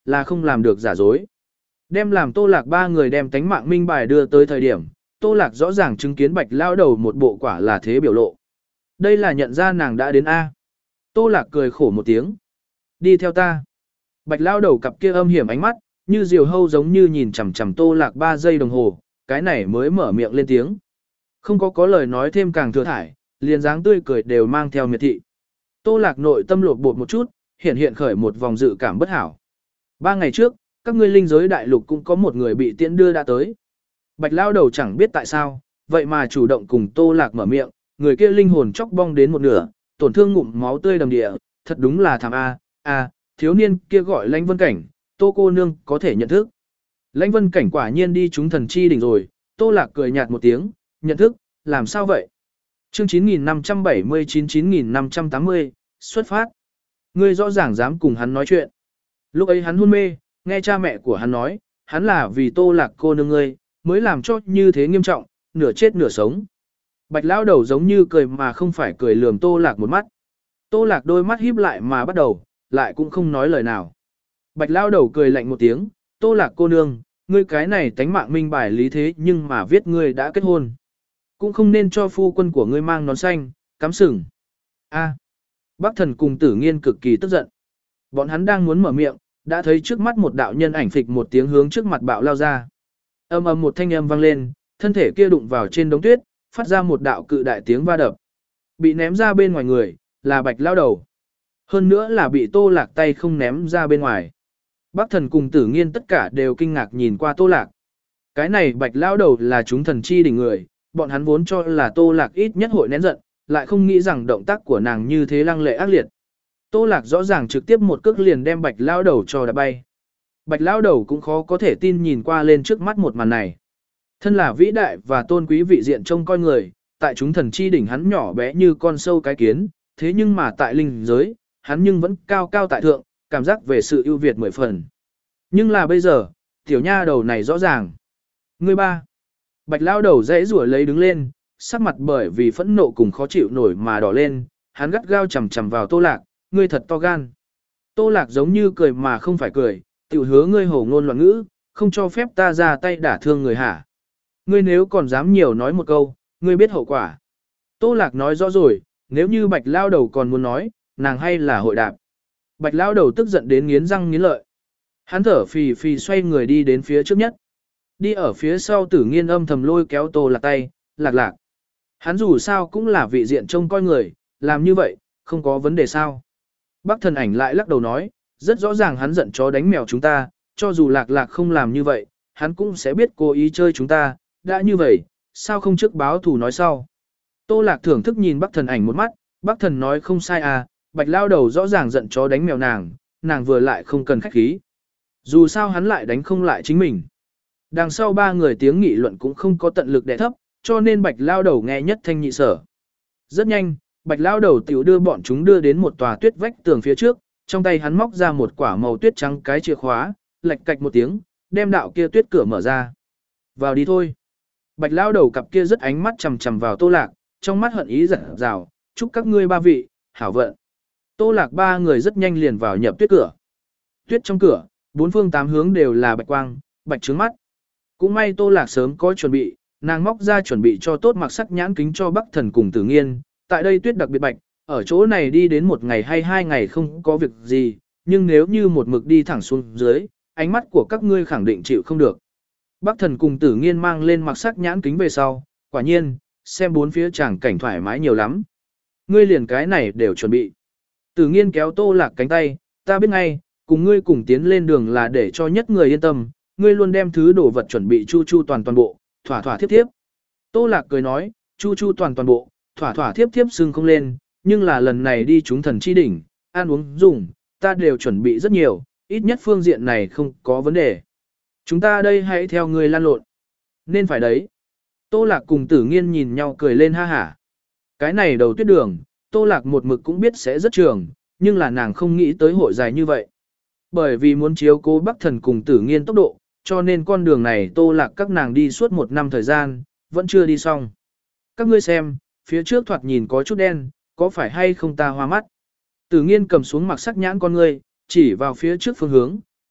Speaker 1: là không làm được giả dối. Đem làm Tô Lạc ba người đem tánh mạng minh bài đưa tới thời điểm, Tô Lạc rõ ràng chứng kiến Bạch lao đầu một bộ quả là thế biểu lộ. Đây là nhận ra nàng đã đến A. Tô Lạc cười khổ một tiếng. Đi theo ta. Bạch lao đầu cặp kia âm hiểm ánh mắt, như diều hâu giống như nhìn chằm chằm Tô Lạc ba giây đồng hồ, cái này mới mở miệng lên tiếng. Không có có lời nói thêm càng thừa thải, liền dáng tươi cười đều mang theo miệt thị. Tô Lạc nội tâm lột bột một chút, hiện hiện khởi một vòng dự cảm bất hảo. Ba ngày trước, các ngươi linh giới đại lục cũng có một người bị tiễn đưa đã tới. Bạch lao đầu chẳng biết tại sao, vậy mà chủ động cùng Tô Lạc mở miệng, người kia linh hồn chóc bong đến một nửa, tổn thương ngụm máu tươi đầm địa, thật đúng là thảm a. A, thiếu niên kia gọi Lãnh Vân Cảnh, Tô cô nương có thể nhận thức. Lãnh Vân Cảnh quả nhiên đi chúng thần chi đỉnh rồi, Tô Lạc cười nhạt một tiếng, nhận thức, làm sao vậy? Chương chín nghìn năm trăm bảy mươi chín chín nghìn năm trăm tám mươi, xuất phát. Ngươi rõ ràng dám cùng hắn nói chuyện. Lúc ấy hắn hôn mê, nghe cha mẹ của hắn nói, hắn là vì Tô Lạc cô nương ngươi, mới làm cho như thế nghiêm trọng, nửa chết nửa sống. Bạch lão đầu giống như cười mà không phải cười lườm Tô Lạc một mắt. Tô Lạc đôi mắt híp lại mà bắt đầu, lại cũng không nói lời nào. Bạch lão đầu cười lạnh một tiếng, Tô Lạc cô nương, ngươi cái này tánh mạng minh bài lý thế nhưng mà viết ngươi đã kết hôn. Cũng không nên cho phu quân của ngươi mang nón xanh, cắm sừng. A. Bác thần cùng tử nghiên cực kỳ tức giận. Bọn hắn đang muốn mở miệng, đã thấy trước mắt một đạo nhân ảnh phịch một tiếng hướng trước mặt bạo lao ra. Âm ầm một thanh âm vang lên, thân thể kia đụng vào trên đống tuyết, phát ra một đạo cự đại tiếng va đập. Bị ném ra bên ngoài người, là Bạch lao đầu. Hơn nữa là bị Tô Lạc tay không ném ra bên ngoài. Bác thần cùng tử nghiên tất cả đều kinh ngạc nhìn qua Tô Lạc. Cái này Bạch lao đầu là chúng thần chi đỉnh người, bọn hắn vốn cho là Tô Lạc ít nhất hội nén giận, lại không nghĩ rằng động tác của nàng như thế lăng lệ ác liệt. Tô Lạc rõ ràng trực tiếp một cước liền đem Bạch lao đầu cho đá bay. Bạch lao đầu cũng khó có thể tin nhìn qua lên trước mắt một màn này. Thân là vĩ đại và tôn quý vị diện trông coi người, tại chúng thần chi đỉnh hắn nhỏ bé như con sâu cái kiến, thế nhưng mà tại linh giới, hắn nhưng vẫn cao cao tại thượng, cảm giác về sự ưu việt mười phần. Nhưng là bây giờ, tiểu nha đầu này rõ ràng. Người ba. Bạch lao đầu dễ rủa lấy đứng lên, sắc mặt bởi vì phẫn nộ cùng khó chịu nổi mà đỏ lên, hắn gắt gao chầm chầm vào Tô Lạc, ngươi thật to gan. Tô Lạc giống như cười mà không phải cười, tiểu hứa ngươi hổ ngôn loạn ngữ, không cho phép ta ra tay đả thương người hả. Ngươi nếu còn dám nhiều nói một câu, ngươi biết hậu quả. Tô Lạc nói rõ rồi, nếu như Bạch lao đầu còn muốn nói, nàng hay là hội đạp. Bạch lao đầu tức giận đến nghiến răng nghiến lợi. Hắn thở phì phì xoay người đi đến phía trước nhất. Đi ở phía sau tử nghiên âm thầm lôi kéo Tô Lạc tay, lạc lạc. Hắn dù sao cũng là vị diện trông coi người, làm như vậy, không có vấn đề sao. Bác thần ảnh lại lắc đầu nói, rất rõ ràng hắn giận chó đánh mèo chúng ta, cho dù lạc lạc không làm như vậy, hắn cũng sẽ biết cố ý chơi chúng ta, đã như vậy, sao không trước báo thù nói sau. Tô Lạc thưởng thức nhìn bác thần ảnh một mắt, bác thần nói không sai à, Bạch lao đầu rõ ràng giận chó đánh mèo nàng, nàng vừa lại không cần khách khí. Dù sao hắn lại đánh không lại chính mình. Đằng sau ba người tiếng nghị luận cũng không có tận lực đè thấp, cho nên Bạch lao đầu nghe nhất thanh nhị sở. Rất nhanh, Bạch lao đầu tiểu đưa bọn chúng đưa đến một tòa tuyết vách tường phía trước, trong tay hắn móc ra một quả màu tuyết trắng cái chìa khóa, lạch cạch một tiếng, đem đạo kia tuyết cửa mở ra. Vào đi thôi. Bạch lao đầu cặp kia rất ánh mắt chằm chằm vào Tô Lạc, trong mắt hận ý giật rào, chúc các ngươi ba vị, hảo vận. Tô Lạc ba người rất nhanh liền vào nhập tuyết cửa. Tuyết trong cửa, bốn phương tám hướng đều là bạch quang, bạch trướng mắt. Cũng may Tô Lạc sớm có chuẩn bị, nàng móc ra chuẩn bị cho tốt mặc sắc nhãn kính cho Bắc Thần cùng Tử Nghiên. Tại đây tuyết đặc biệt bạch, ở chỗ này đi đến một ngày hay hai ngày không có việc gì, nhưng nếu như một mực đi thẳng xuống dưới, ánh mắt của các ngươi khẳng định chịu không được. Bắc Thần cùng Tử Nghiên mang lên mặc sắc nhãn kính về sau, quả nhiên, xem bốn phía tràng cảnh thoải mái nhiều lắm. Ngươi liền cái này đều chuẩn bị. Tử Nghiên kéo Tô Lạc cánh tay, ta biết ngay, cùng ngươi cùng tiến lên đường là để cho nhất người yên tâm, ngươi luôn đem thứ đồ vật chuẩn bị chu chu toàn toàn bộ, thỏa thỏa thiếp thiếp. Tô Lạc cười nói, chu chu toàn toàn bộ, thỏa thỏa thiếp thiếp xưng không lên, nhưng là lần này đi chúng thần chi đỉnh, ăn uống dùng, ta đều chuẩn bị rất nhiều, ít nhất phương diện này không có vấn đề. Chúng ta đây hãy theo ngươi lan lộn. Nên phải đấy. Tô Lạc cùng Tử Nghiên nhìn nhau cười lên ha hả. Cái này đầu tuyết đường, Tô Lạc một mực cũng biết sẽ rất trường, nhưng là nàng không nghĩ tới hội dài như vậy. Bởi vì muốn chiếu cố Bắc Thần cùng Tử Nghiên tốc độ, cho nên con đường này Tô Lạc các nàng đi suốt một năm thời gian, vẫn chưa đi xong. Các ngươi xem, phía trước thoạt nhìn có chút đen, có phải hay không ta hoa mắt? Tử Nghiên cầm xuống mặc sắc nhãn con ngươi, chỉ vào phía trước phương hướng,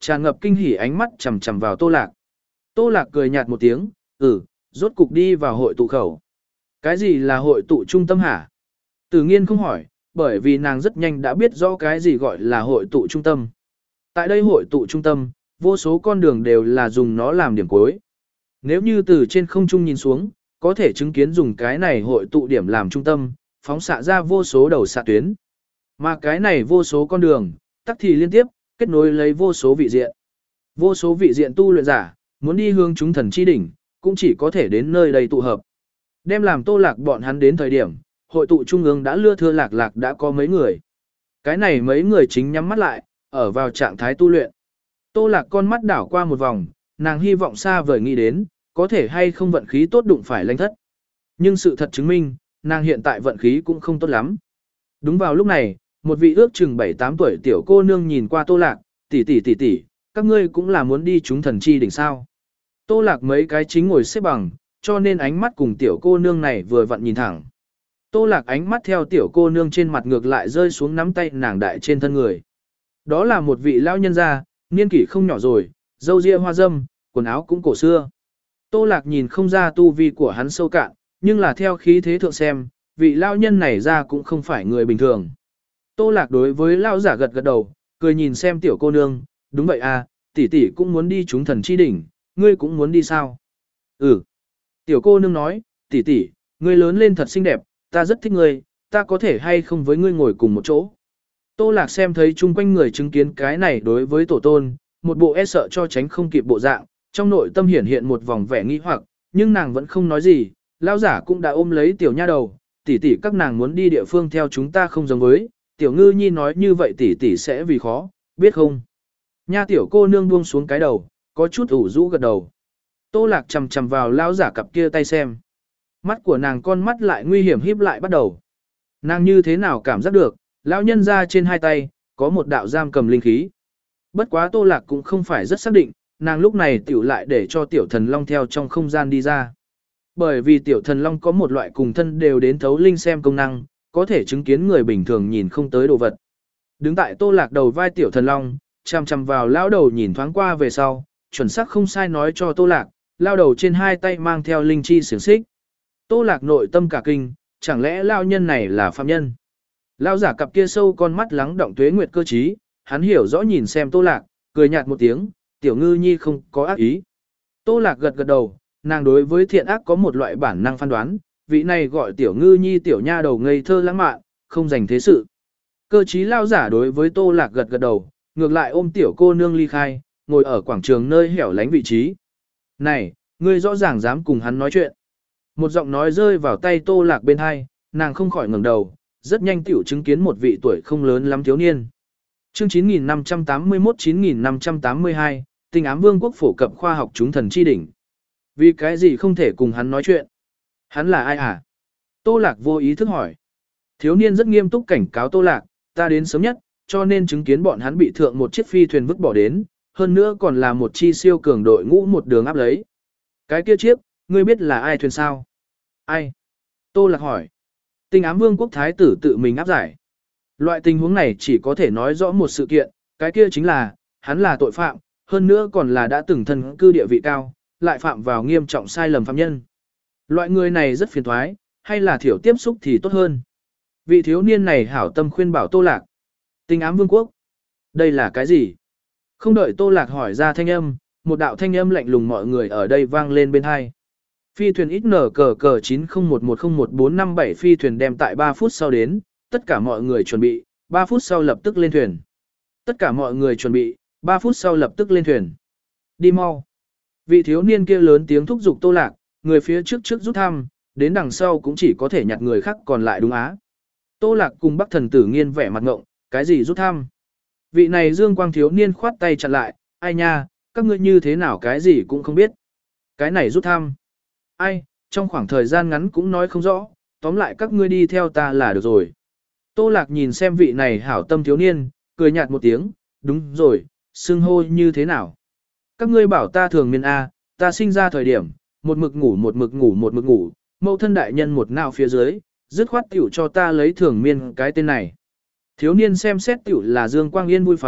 Speaker 1: tràn ngập kinh hỉ ánh mắt chằm chằm vào Tô Lạc. Tô Lạc cười nhạt một tiếng, ừ, rốt cục đi vào hội tụ khẩu. Cái gì là hội tụ trung tâm hả? Tử Nghiên không hỏi, bởi vì nàng rất nhanh đã biết rõ cái gì gọi là hội tụ trung tâm. Tại đây hội tụ trung tâm, vô số con đường đều là dùng nó làm điểm cuối. Nếu như từ trên không trung nhìn xuống, có thể chứng kiến dùng cái này hội tụ điểm làm trung tâm, phóng xạ ra vô số đầu xạ tuyến. Mà cái này vô số con đường, tắc thì liên tiếp, kết nối lấy vô số vị diện. Vô số vị diện tu luyện giả, muốn đi hướng chúng thần chi đỉnh, cũng chỉ có thể đến nơi đây tụ hợp. Đem làm Tô Lạc bọn hắn đến thời điểm, hội tụ trung ương đã lưa thưa lạc lạc đã có mấy người. Cái này mấy người chính nhắm mắt lại, ở vào trạng thái tu luyện. Tô Lạc con mắt đảo qua một vòng, nàng hy vọng xa vời nghĩ đến, có thể hay không vận khí tốt đụng phải Lãnh Thất. Nhưng sự thật chứng minh, nàng hiện tại vận khí cũng không tốt lắm. Đúng vào lúc này, một vị ước chừng bảy tám tuổi tiểu cô nương nhìn qua Tô Lạc, tỷ tỷ tỷ tỷ, các ngươi cũng là muốn đi chúng thần chi đỉnh sao. Tô Lạc mấy cái chính ngồi xếp bằng, cho nên ánh mắt cùng tiểu cô nương này vừa vặn nhìn thẳng. Tô Lạc ánh mắt theo tiểu cô nương trên mặt ngược lại rơi xuống nắm tay nàng đại trên thân người. Đó là một vị lão nhân gia, niên kỷ không nhỏ rồi, râu ria hoa râm, quần áo cũng cổ xưa. Tô Lạc nhìn không ra tu vi của hắn sâu cạn, nhưng là theo khí thế thượng xem, vị lão nhân này ra cũng không phải người bình thường. Tô Lạc đối với lão giả gật gật đầu, cười nhìn xem tiểu cô nương, đúng vậy à, tỷ tỷ cũng muốn đi chúng thần chi đỉnh, ngươi cũng muốn đi sao? Ừ. Tiểu cô nương nói, tỷ tỷ, ngươi lớn lên thật xinh đẹp, ta rất thích ngươi, ta có thể hay không với ngươi ngồi cùng một chỗ. Tô Lạc xem thấy chung quanh người chứng kiến cái này đối với tổ tôn, một bộ e sợ cho tránh không kịp bộ dạng, trong nội tâm hiển hiện một vòng vẻ nghi hoặc, nhưng nàng vẫn không nói gì, lão giả cũng đã ôm lấy tiểu nha đầu, tỷ tỷ các nàng muốn đi địa phương theo chúng ta không giống với, tiểu ngư nhi nói như vậy tỷ tỷ sẽ vì khó, biết không? Nha tiểu cô nương buông xuống cái đầu, có chút ủ rũ gật đầu. Tô Lạc chầm chầm vào lão giả cặp kia tay xem. Mắt của nàng con mắt lại nguy hiểm híp lại bắt đầu. Nàng như thế nào cảm giác được, lão nhân ra trên hai tay, có một đạo giam cầm linh khí. Bất quá Tô Lạc cũng không phải rất xác định, nàng lúc này tiểu lại để cho tiểu thần long theo trong không gian đi ra. Bởi vì tiểu thần long có một loại cùng thân đều đến thấu linh xem công năng, có thể chứng kiến người bình thường nhìn không tới đồ vật. Đứng tại Tô Lạc đầu vai tiểu thần long, chằm chằm vào lão đầu nhìn thoáng qua về sau, chuẩn xác không sai nói cho Tô Lạc, lao đầu trên hai tay mang theo linh chi xiềng xích. Tô Lạc nội tâm cả kinh, chẳng lẽ lao nhân này là phạm nhân? Lao giả cặp kia sâu con mắt lắng động tuế nguyệt cơ trí, hắn hiểu rõ nhìn xem Tô Lạc, cười nhạt một tiếng, tiểu ngư nhi không có ác ý. Tô Lạc gật gật đầu, nàng đối với thiện ác có một loại bản năng phán đoán, vị này gọi tiểu ngư nhi tiểu nha đầu ngây thơ lãng mạn, không dành thế sự. Cơ trí lao giả đối với Tô Lạc gật gật đầu, ngược lại ôm tiểu cô nương ly khai, ngồi ở quảng trường nơi hẻo lánh vị trí. Này, ngươi rõ ràng dám cùng hắn nói chuyện. Một giọng nói rơi vào tay Tô Lạc bên hai, nàng không khỏi ngẩng đầu, rất nhanh tiểu chứng kiến một vị tuổi không lớn lắm thiếu niên. Chương chín nghìn năm trăm tám mươi mốt đến chín nghìn năm trăm tám mươi hai, Tinh Ám Vương quốc phổ cập khoa học chúng thần chi đỉnh. Vì cái gì không thể cùng hắn nói chuyện? Hắn là ai hả? Tô Lạc vô ý thức hỏi. Thiếu niên rất nghiêm túc cảnh cáo Tô Lạc, ta đến sớm nhất, cho nên chứng kiến bọn hắn bị thượng một chiếc phi thuyền vứt bỏ đến, hơn nữa còn là một chi siêu cường đội ngũ một đường áp lấy. Cái kia chiếc, ngươi biết là ai thuyền sao? Ai? Tô Lạc hỏi. Tinh Ám Vương quốc thái tử tự mình áp giải. Loại tình huống này chỉ có thể nói rõ một sự kiện, cái kia chính là, hắn là tội phạm, hơn nữa còn là đã từng thân cư địa vị cao, lại phạm vào nghiêm trọng sai lầm phạm nhân. Loại người này rất phiền toái, hay là thiểu tiếp xúc thì tốt hơn. Vị thiếu niên này hảo tâm khuyên bảo Tô Lạc. Tinh Ám Vương quốc. Đây là cái gì? Không đợi Tô Lạc hỏi ra thanh âm, một đạo thanh âm lạnh lùng mọi người ở đây vang lên bên hai. Phi thuyền ít nở cờ cờ chín không một một không một bốn năm bảy phi thuyền đem tại ba phút sau đến, tất cả mọi người chuẩn bị, ba phút sau lập tức lên thuyền. Tất cả mọi người chuẩn bị, ba phút sau lập tức lên thuyền. Đi mau. Vị thiếu niên kia lớn tiếng thúc giục Tô Lạc, người phía trước trước rút thăm, đến đằng sau cũng chỉ có thể nhặt người khác còn lại đúng á. Tô Lạc cùng Bắc Thần Tử Nghiên vẻ mặt ngộng, cái gì rút thăm? Vị này Dương Quang thiếu niên khoát tay chặn lại, ai nha, các ngươi như thế nào cái gì cũng không biết. Cái này rút thăm. Ai, trong khoảng thời gian ngắn cũng nói không rõ, tóm lại các ngươi đi theo ta là được rồi. Tô Lạc nhìn xem vị này hảo tâm thiếu niên, cười nhạt một tiếng, đúng rồi, xưng hô như thế nào? Các ngươi bảo ta thường miên A, ta sinh ra thời điểm, một mực ngủ một mực ngủ một mực ngủ, mẫu thân đại nhân một nào phía dưới, dứt khoát tiểu cho ta lấy thường miên cái tên này. Thiếu niên xem xét tiểu là Dương Quang Yên vui phái,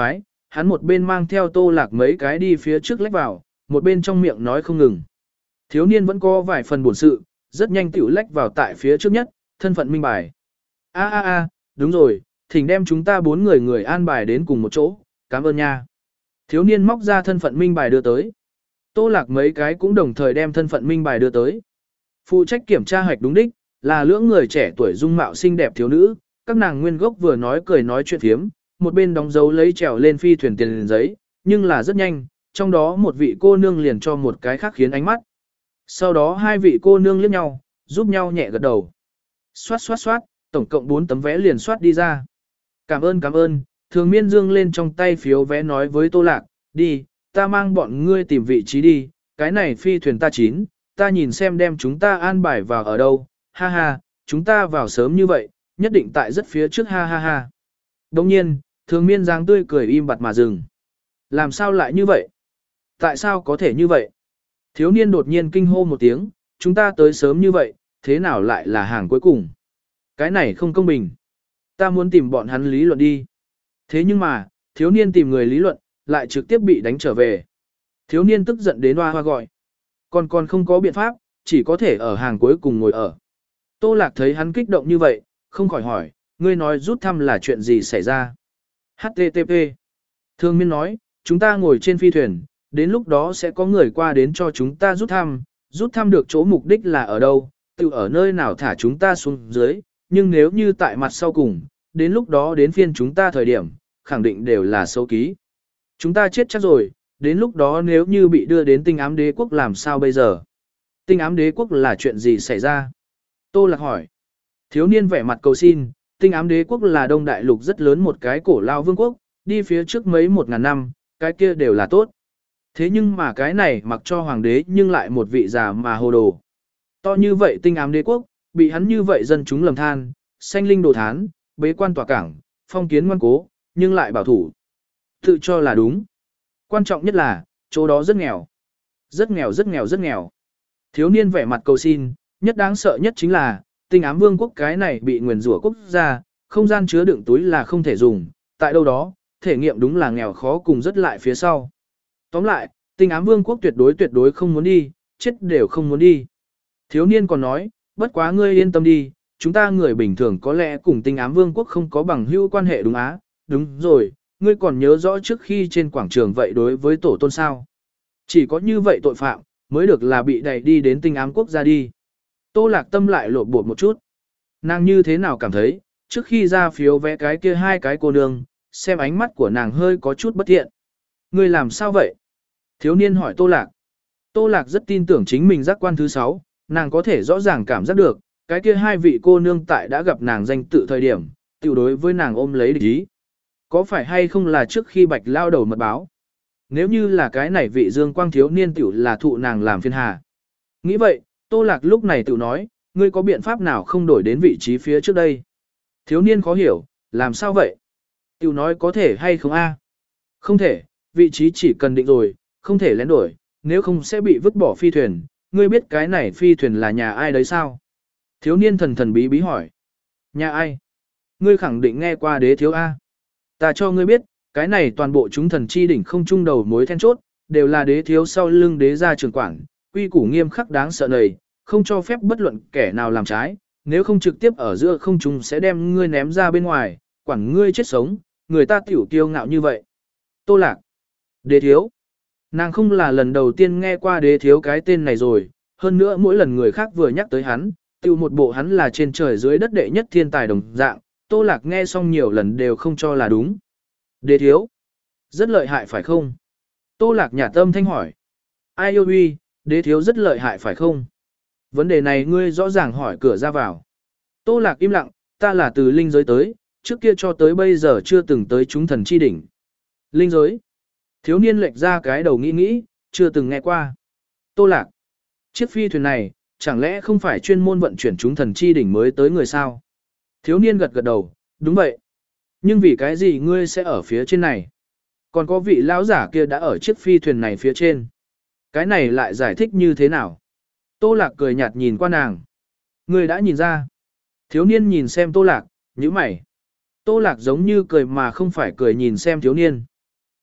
Speaker 1: hắn một bên mang theo Tô Lạc mấy cái đi phía trước lách vào, một bên trong miệng nói không ngừng. Thiếu niên vẫn có vài phần buồn sự, rất nhanh tiểu lách vào tại phía trước nhất, thân phận minh bài. A a a, đúng rồi, thỉnh đem chúng ta bốn người người an bài đến cùng một chỗ, cảm ơn nha. Thiếu niên móc ra thân phận minh bài đưa tới. Tô Lạc mấy cái cũng đồng thời đem thân phận minh bài đưa tới. Phụ trách kiểm tra hoạch đúng đích, là lưỡng người trẻ tuổi dung mạo xinh đẹp thiếu nữ, các nàng nguyên gốc vừa nói cười nói chuyện phiếm, một bên đóng dấu lấy trèo lên phi thuyền tiền giấy, nhưng là rất nhanh, trong đó một vị cô nương liền cho một cái khác khiến ánh mắt. Sau đó hai vị cô nương liếc nhau, giúp nhau nhẹ gật đầu. Xoát xoát xoát, tổng cộng bốn tấm vé liền soát đi ra. Cảm ơn cảm ơn, Thường Miên dương lên trong tay phiếu vé nói với Tô Lạc, đi, ta mang bọn ngươi tìm vị trí đi, cái này phi thuyền ta chín, ta nhìn xem đem chúng ta an bài vào ở đâu, ha ha, chúng ta vào sớm như vậy, nhất định tại rất phía trước ha ha ha. Đồng nhiên, Thường Miên dáng tươi cười im bặt mà dừng. Làm sao lại như vậy? Tại sao có thể như vậy? Thiếu niên đột nhiên kinh hô một tiếng, chúng ta tới sớm như vậy, thế nào lại là hàng cuối cùng? Cái này không công bình. Ta muốn tìm bọn hắn lý luận đi. Thế nhưng mà, thiếu niên tìm người lý luận, lại trực tiếp bị đánh trở về. Thiếu niên tức giận đến hoa hoa gọi. Còn còn không có biện pháp, chỉ có thể ở hàng cuối cùng ngồi ở. Tô Lạc thấy hắn kích động như vậy, không khỏi hỏi, ngươi nói rút thăm là chuyện gì xảy ra? hát tê tê pê. Thường Miên nói, chúng ta ngồi trên phi thuyền, đến lúc đó sẽ có người qua đến cho chúng ta rút thăm, rút thăm được chỗ mục đích là ở đâu, tự ở nơi nào thả chúng ta xuống dưới, nhưng nếu như tại mặt sau cùng, đến lúc đó đến phiên chúng ta thời điểm, khẳng định đều là số ký. Chúng ta chết chắc rồi, đến lúc đó nếu như bị đưa đến tinh ám đế quốc làm sao bây giờ? Tinh ám đế quốc là chuyện gì xảy ra? Tô Lạc hỏi. Thiếu niên vẻ mặt cầu xin, tinh ám đế quốc là đông đại lục rất lớn một cái cổ lao vương quốc, đi phía trước mấy một ngàn năm, cái kia đều là tốt. Thế nhưng mà cái này mặc cho hoàng đế nhưng lại một vị già mà hồ đồ. To như vậy tinh ám đế quốc, bị hắn như vậy dân chúng lầm than, sanh linh đồ thán, bế quan tỏa cảng, phong kiến ngoan cố, nhưng lại bảo thủ. Tự cho là đúng. Quan trọng nhất là, chỗ đó rất nghèo. Rất nghèo rất nghèo rất nghèo. Thiếu niên vẻ mặt cầu xin, nhất đáng sợ nhất chính là, tinh ám vương quốc cái này bị nguyền rủa quốc gia, không gian chứa đựng túi là không thể dùng, tại đâu đó, thể nghiệm đúng là nghèo khó cùng rất lại phía sau. Tóm lại, tinh ám vương quốc tuyệt đối tuyệt đối không muốn đi, chết đều không muốn đi. Thiếu niên còn nói, bất quá ngươi yên tâm đi, chúng ta người bình thường có lẽ cùng tinh ám vương quốc không có bằng hữu quan hệ đúng á, đúng rồi, ngươi còn nhớ rõ trước khi trên quảng trường vậy đối với tổ tôn sao. Chỉ có như vậy tội phạm, mới được là bị đẩy đi đến tinh ám quốc gia đi. Tô Lạc tâm lại lột bột một chút. Nàng như thế nào cảm thấy, trước khi ra phiếu vẽ cái kia hai cái cô nương, xem ánh mắt của nàng hơi có chút bất thiện. Ngươi làm sao vậy? Thiếu niên hỏi Tô Lạc. Tô Lạc rất tin tưởng chính mình giác quan thứ sáu, nàng có thể rõ ràng cảm giác được, cái kia hai vị cô nương tại đã gặp nàng danh tự thời điểm, tiểu đối với nàng ôm lấy địch ý. Có phải hay không là trước khi bạch lao đầu mật báo? Nếu như là cái này vị dương quang thiếu niên tiểu là thụ nàng làm phiền hà. Nghĩ vậy, Tô Lạc lúc này tiểu nói, ngươi có biện pháp nào không đổi đến vị trí phía trước đây? Thiếu niên khó hiểu, làm sao vậy? Tiểu nói có thể hay không a? Không thể, vị trí chỉ cần định rồi, không thể lén đổi, nếu không sẽ bị vứt bỏ phi thuyền. Ngươi biết cái này phi thuyền là nhà ai đấy sao? Thiếu niên thần thần bí bí hỏi. Nhà ai? Ngươi khẳng định nghe qua đế thiếu A. Ta cho ngươi biết, cái này toàn bộ chúng thần chi đỉnh không chung đầu mối then chốt, đều là đế thiếu sau lưng đế gia trưởng quản, quy củ nghiêm khắc đáng sợ nầy, không cho phép bất luận kẻ nào làm trái, nếu không trực tiếp ở giữa không trung sẽ đem ngươi ném ra bên ngoài, quản ngươi chết sống, người ta tiểu kiêu ngạo như vậy. Tô Lạc. Đế thiếu. Nàng không là lần đầu tiên nghe qua đế thiếu cái tên này rồi, hơn nữa mỗi lần người khác vừa nhắc tới hắn, tiêu một bộ hắn là trên trời dưới đất đệ nhất thiên tài đồng dạng, Tô Lạc nghe xong nhiều lần đều không cho là đúng. Đế thiếu. Rất lợi hại phải không? Tô Lạc nhả tâm thanh hỏi. Ai yêu uy, đế thiếu rất lợi hại phải không? Vấn đề này ngươi rõ ràng hỏi cửa ra vào. Tô Lạc im lặng, ta là từ linh giới tới, trước kia cho tới bây giờ chưa từng tới chúng thần chi đỉnh. Linh giới. Thiếu niên lệch ra cái đầu nghĩ nghĩ, chưa từng nghe qua. Tô Lạc. Chiếc phi thuyền này, chẳng lẽ không phải chuyên môn vận chuyển chúng thần chi đỉnh mới tới người sao? Thiếu niên gật gật đầu, đúng vậy. Nhưng vì cái gì ngươi sẽ ở phía trên này? Còn có vị lão giả kia đã ở chiếc phi thuyền này phía trên. Cái này lại giải thích như thế nào? Tô Lạc cười nhạt nhìn qua nàng. Ngươi đã nhìn ra. Thiếu niên nhìn xem Tô Lạc, nhíu mày. Tô Lạc giống như cười mà không phải cười nhìn xem thiếu niên.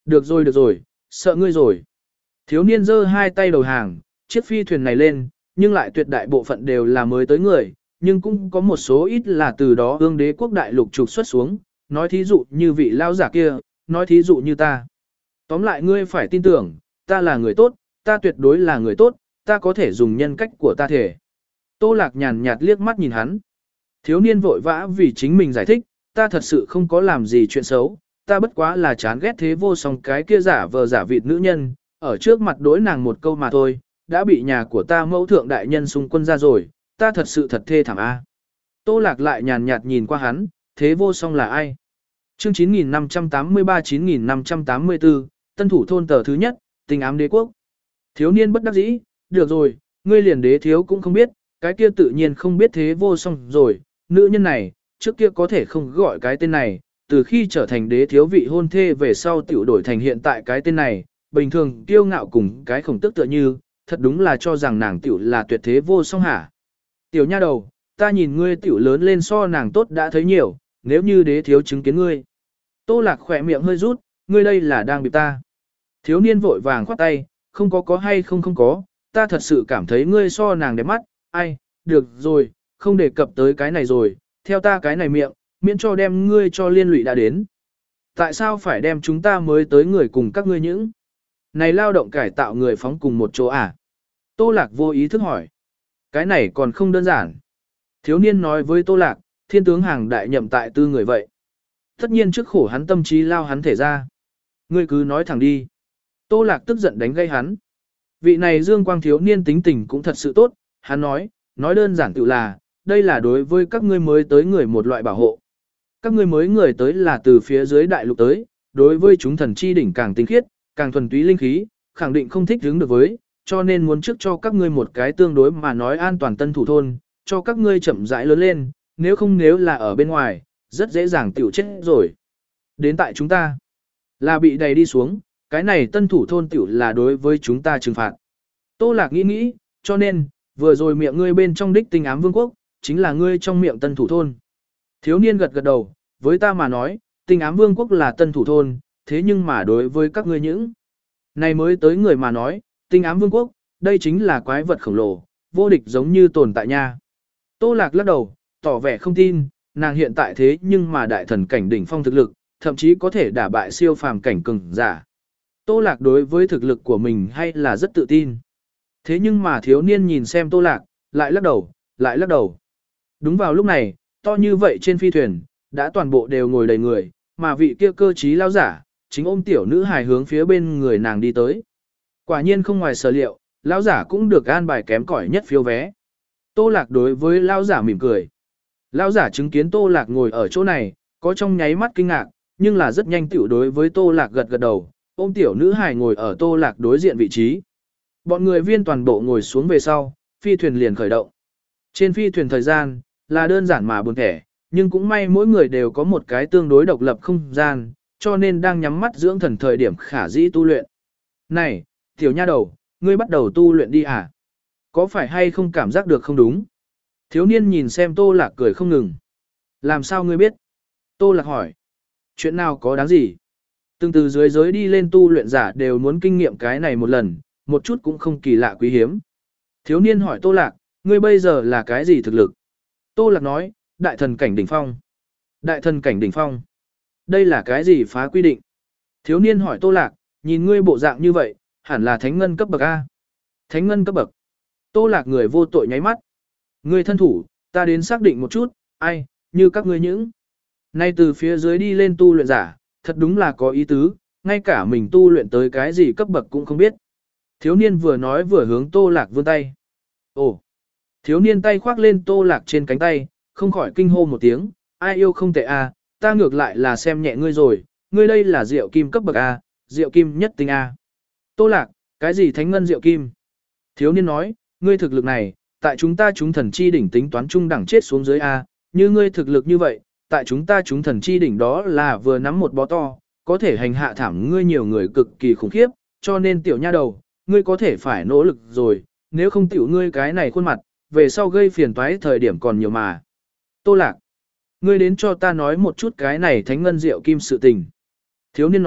Speaker 1: Được rồi được rồi, sợ ngươi rồi. Thiếu niên giơ hai tay đầu hàng, chiếc phi thuyền này lên, nhưng lại tuyệt đại bộ phận đều là mới tới người, nhưng cũng có một số ít là từ đó ương đế quốc đại lục trục xuất xuống, nói thí dụ như vị lao giả kia, nói thí dụ như ta. Tóm lại ngươi phải tin tưởng, ta là người tốt, ta tuyệt đối là người tốt, ta có thể dùng nhân cách của ta thể. Tô Lạc nhàn nhạt liếc mắt nhìn hắn. Thiếu niên vội vã vì chính mình giải thích, ta thật sự không có làm gì chuyện xấu, ta bất quá là chán ghét thế vô song cái kia giả vờ giả vịt nữ nhân, ở trước mặt đối nàng một câu mà thôi, đã bị nhà của ta mẫu thượng đại nhân xung quân ra rồi, ta thật sự thật thê thảm a. Tô Lạc lại nhàn nhạt nhìn qua hắn, thế vô song là ai? Chương chín nghìn năm trăm tám mươi ba chín nghìn năm trăm tám mươi tư, Tân thủ thôn tờ thứ nhất, Tình ám đế quốc. Thiếu niên bất đắc dĩ, được rồi, ngươi liền đế thiếu cũng không biết, cái kia tự nhiên không biết thế vô song rồi, nữ nhân này, trước kia có thể không gọi cái tên này, từ khi trở thành đế thiếu vị hôn thê về sau tiểu đổi thành hiện tại cái tên này, bình thường kiêu ngạo cùng cái khổng tức tựa như, thật đúng là cho rằng nàng tiểu là tuyệt thế vô song hả. Tiểu nha đầu, ta nhìn ngươi tiểu lớn lên so nàng tốt đã thấy nhiều, nếu như đế thiếu chứng kiến ngươi. Tô Lạc khỏe miệng hơi rút, ngươi đây là đang bị ta. Thiếu niên vội vàng khoát tay, không có có hay không không có, ta thật sự cảm thấy ngươi so nàng đẹp mắt, ai, được rồi, không đề cập tới cái này rồi, theo ta cái này miệng, miễn cho đem ngươi cho liên lụy đã đến. Tại sao phải đem chúng ta mới tới người cùng các ngươi những? Này lao động cải tạo người phóng cùng một chỗ à? Tô Lạc vô ý thức hỏi. Cái này còn không đơn giản. Thiếu niên nói với Tô Lạc, thiên tướng hàng đại nhậm tại tư người vậy. Tất nhiên trước khổ hắn tâm trí lao hắn thể ra. Ngươi cứ nói thẳng đi. Tô Lạc tức giận đánh gây hắn. Vị này Dương Quang thiếu niên tính tình cũng thật sự tốt, hắn nói, nói đơn giản tự là, đây là đối với các ngươi mới tới người một loại bảo hộ. Các ngươi mới người tới là từ phía dưới đại lục tới, đối với chúng thần chi đỉnh càng tinh khiết, càng thuần túy linh khí, khẳng định không thích hứng được với, cho nên muốn trước cho các ngươi một cái tương đối mà nói an toàn tân thủ thôn, cho các ngươi chậm rãi lớn lên, nếu không nếu là ở bên ngoài, rất dễ dàng tiểu chết rồi. Đến tại chúng ta, là bị đầy đi xuống, cái này tân thủ thôn tiểu là đối với chúng ta trừng phạt. Tô Lạc nghĩ nghĩ, cho nên, vừa rồi miệng ngươi bên trong đích tinh ám vương quốc, chính là ngươi trong miệng tân thủ thôn. Thiếu niên gật gật đầu, với ta mà nói, tinh ám vương quốc là tân thủ thôn, thế nhưng mà đối với các ngươi những này mới tới người mà nói, tinh ám vương quốc, đây chính là quái vật khổng lồ, vô địch giống như tồn tại nha. Tô Lạc lắc đầu, tỏ vẻ không tin, nàng hiện tại thế nhưng mà đại thần cảnh đỉnh phong thực lực, thậm chí có thể đả bại siêu phàm cảnh cường giả. Tô Lạc đối với thực lực của mình hay là rất tự tin. Thế nhưng mà thiếu niên nhìn xem Tô Lạc, lại lắc đầu, lại lắc đầu. Đúng vào lúc này, to như vậy trên phi thuyền, đã toàn bộ đều ngồi đầy người, mà vị kia cơ trí lao giả, chính ôm tiểu nữ hài hướng phía bên người nàng đi tới. Quả nhiên không ngoài sở liệu, lao giả cũng được an bài kém cỏi nhất phiếu vé. Tô Lạc đối với lao giả mỉm cười. Lao giả chứng kiến Tô Lạc ngồi ở chỗ này, có trong nháy mắt kinh ngạc, nhưng là rất nhanh tiểu đối với Tô Lạc gật gật đầu, ôm tiểu nữ hài ngồi ở Tô Lạc đối diện vị trí. Bọn người viên toàn bộ ngồi xuống về sau, phi thuyền liền khởi động. Trên phi thuyền thời gian, là đơn giản mà buồn thẻ, nhưng cũng may mỗi người đều có một cái tương đối độc lập không gian, cho nên đang nhắm mắt dưỡng thần thời điểm khả dĩ tu luyện. Này, tiểu nha đầu, ngươi bắt đầu tu luyện đi à? Có phải hay không cảm giác được không đúng? Thiếu niên nhìn xem Tô Lạc cười không ngừng. Làm sao ngươi biết? Tô Lạc hỏi. Chuyện nào có đáng gì? Từng từ dưới giới đi lên tu luyện giả đều muốn kinh nghiệm cái này một lần, một chút cũng không kỳ lạ quý hiếm. Thiếu niên hỏi Tô Lạc, ngươi bây giờ là cái gì thực lực? Tô Lạc nói, đại thần cảnh đỉnh phong. Đại thần cảnh đỉnh phong. Đây là cái gì phá quy định? Thiếu niên hỏi Tô Lạc, nhìn ngươi bộ dạng như vậy, hẳn là thánh ngân cấp bậc A. Thánh ngân cấp bậc. Tô Lạc người vô tội nháy mắt. Ngươi thân thủ, ta đến xác định một chút, ai, như các ngươi những. Nay từ phía dưới đi lên tu luyện giả, thật đúng là có ý tứ, ngay cả mình tu luyện tới cái gì cấp bậc cũng không biết. Thiếu niên vừa nói vừa hướng Tô Lạc vươn tay. Ồ! Thiếu niên tay khoác lên Tô Lạc trên cánh tay, không khỏi kinh hô một tiếng, ai yêu không tệ a, ta ngược lại là xem nhẹ ngươi rồi, ngươi đây là rượu kim cấp bậc A, rượu kim nhất tinh A. Tô Lạc, cái gì thánh ngân rượu kim? Thiếu niên nói, ngươi thực lực này, tại chúng ta chúng thần chi đỉnh tính toán trung đẳng chết xuống dưới A, như ngươi thực lực như vậy, tại chúng ta chúng thần chi đỉnh đó là vừa nắm một bó to, có thể hành hạ thảm ngươi nhiều người cực kỳ khủng khiếp, cho nên tiểu nha đầu, ngươi có thể phải nỗ lực rồi, nếu không tiểu ngươi cái này khuôn mặt, về sau gây phiền toái thời điểm còn nhiều mà. Tô Lạc, ngươi đến cho ta nói một chút cái này thánh ngân rượu kim sự tình. Thiếu niên nói,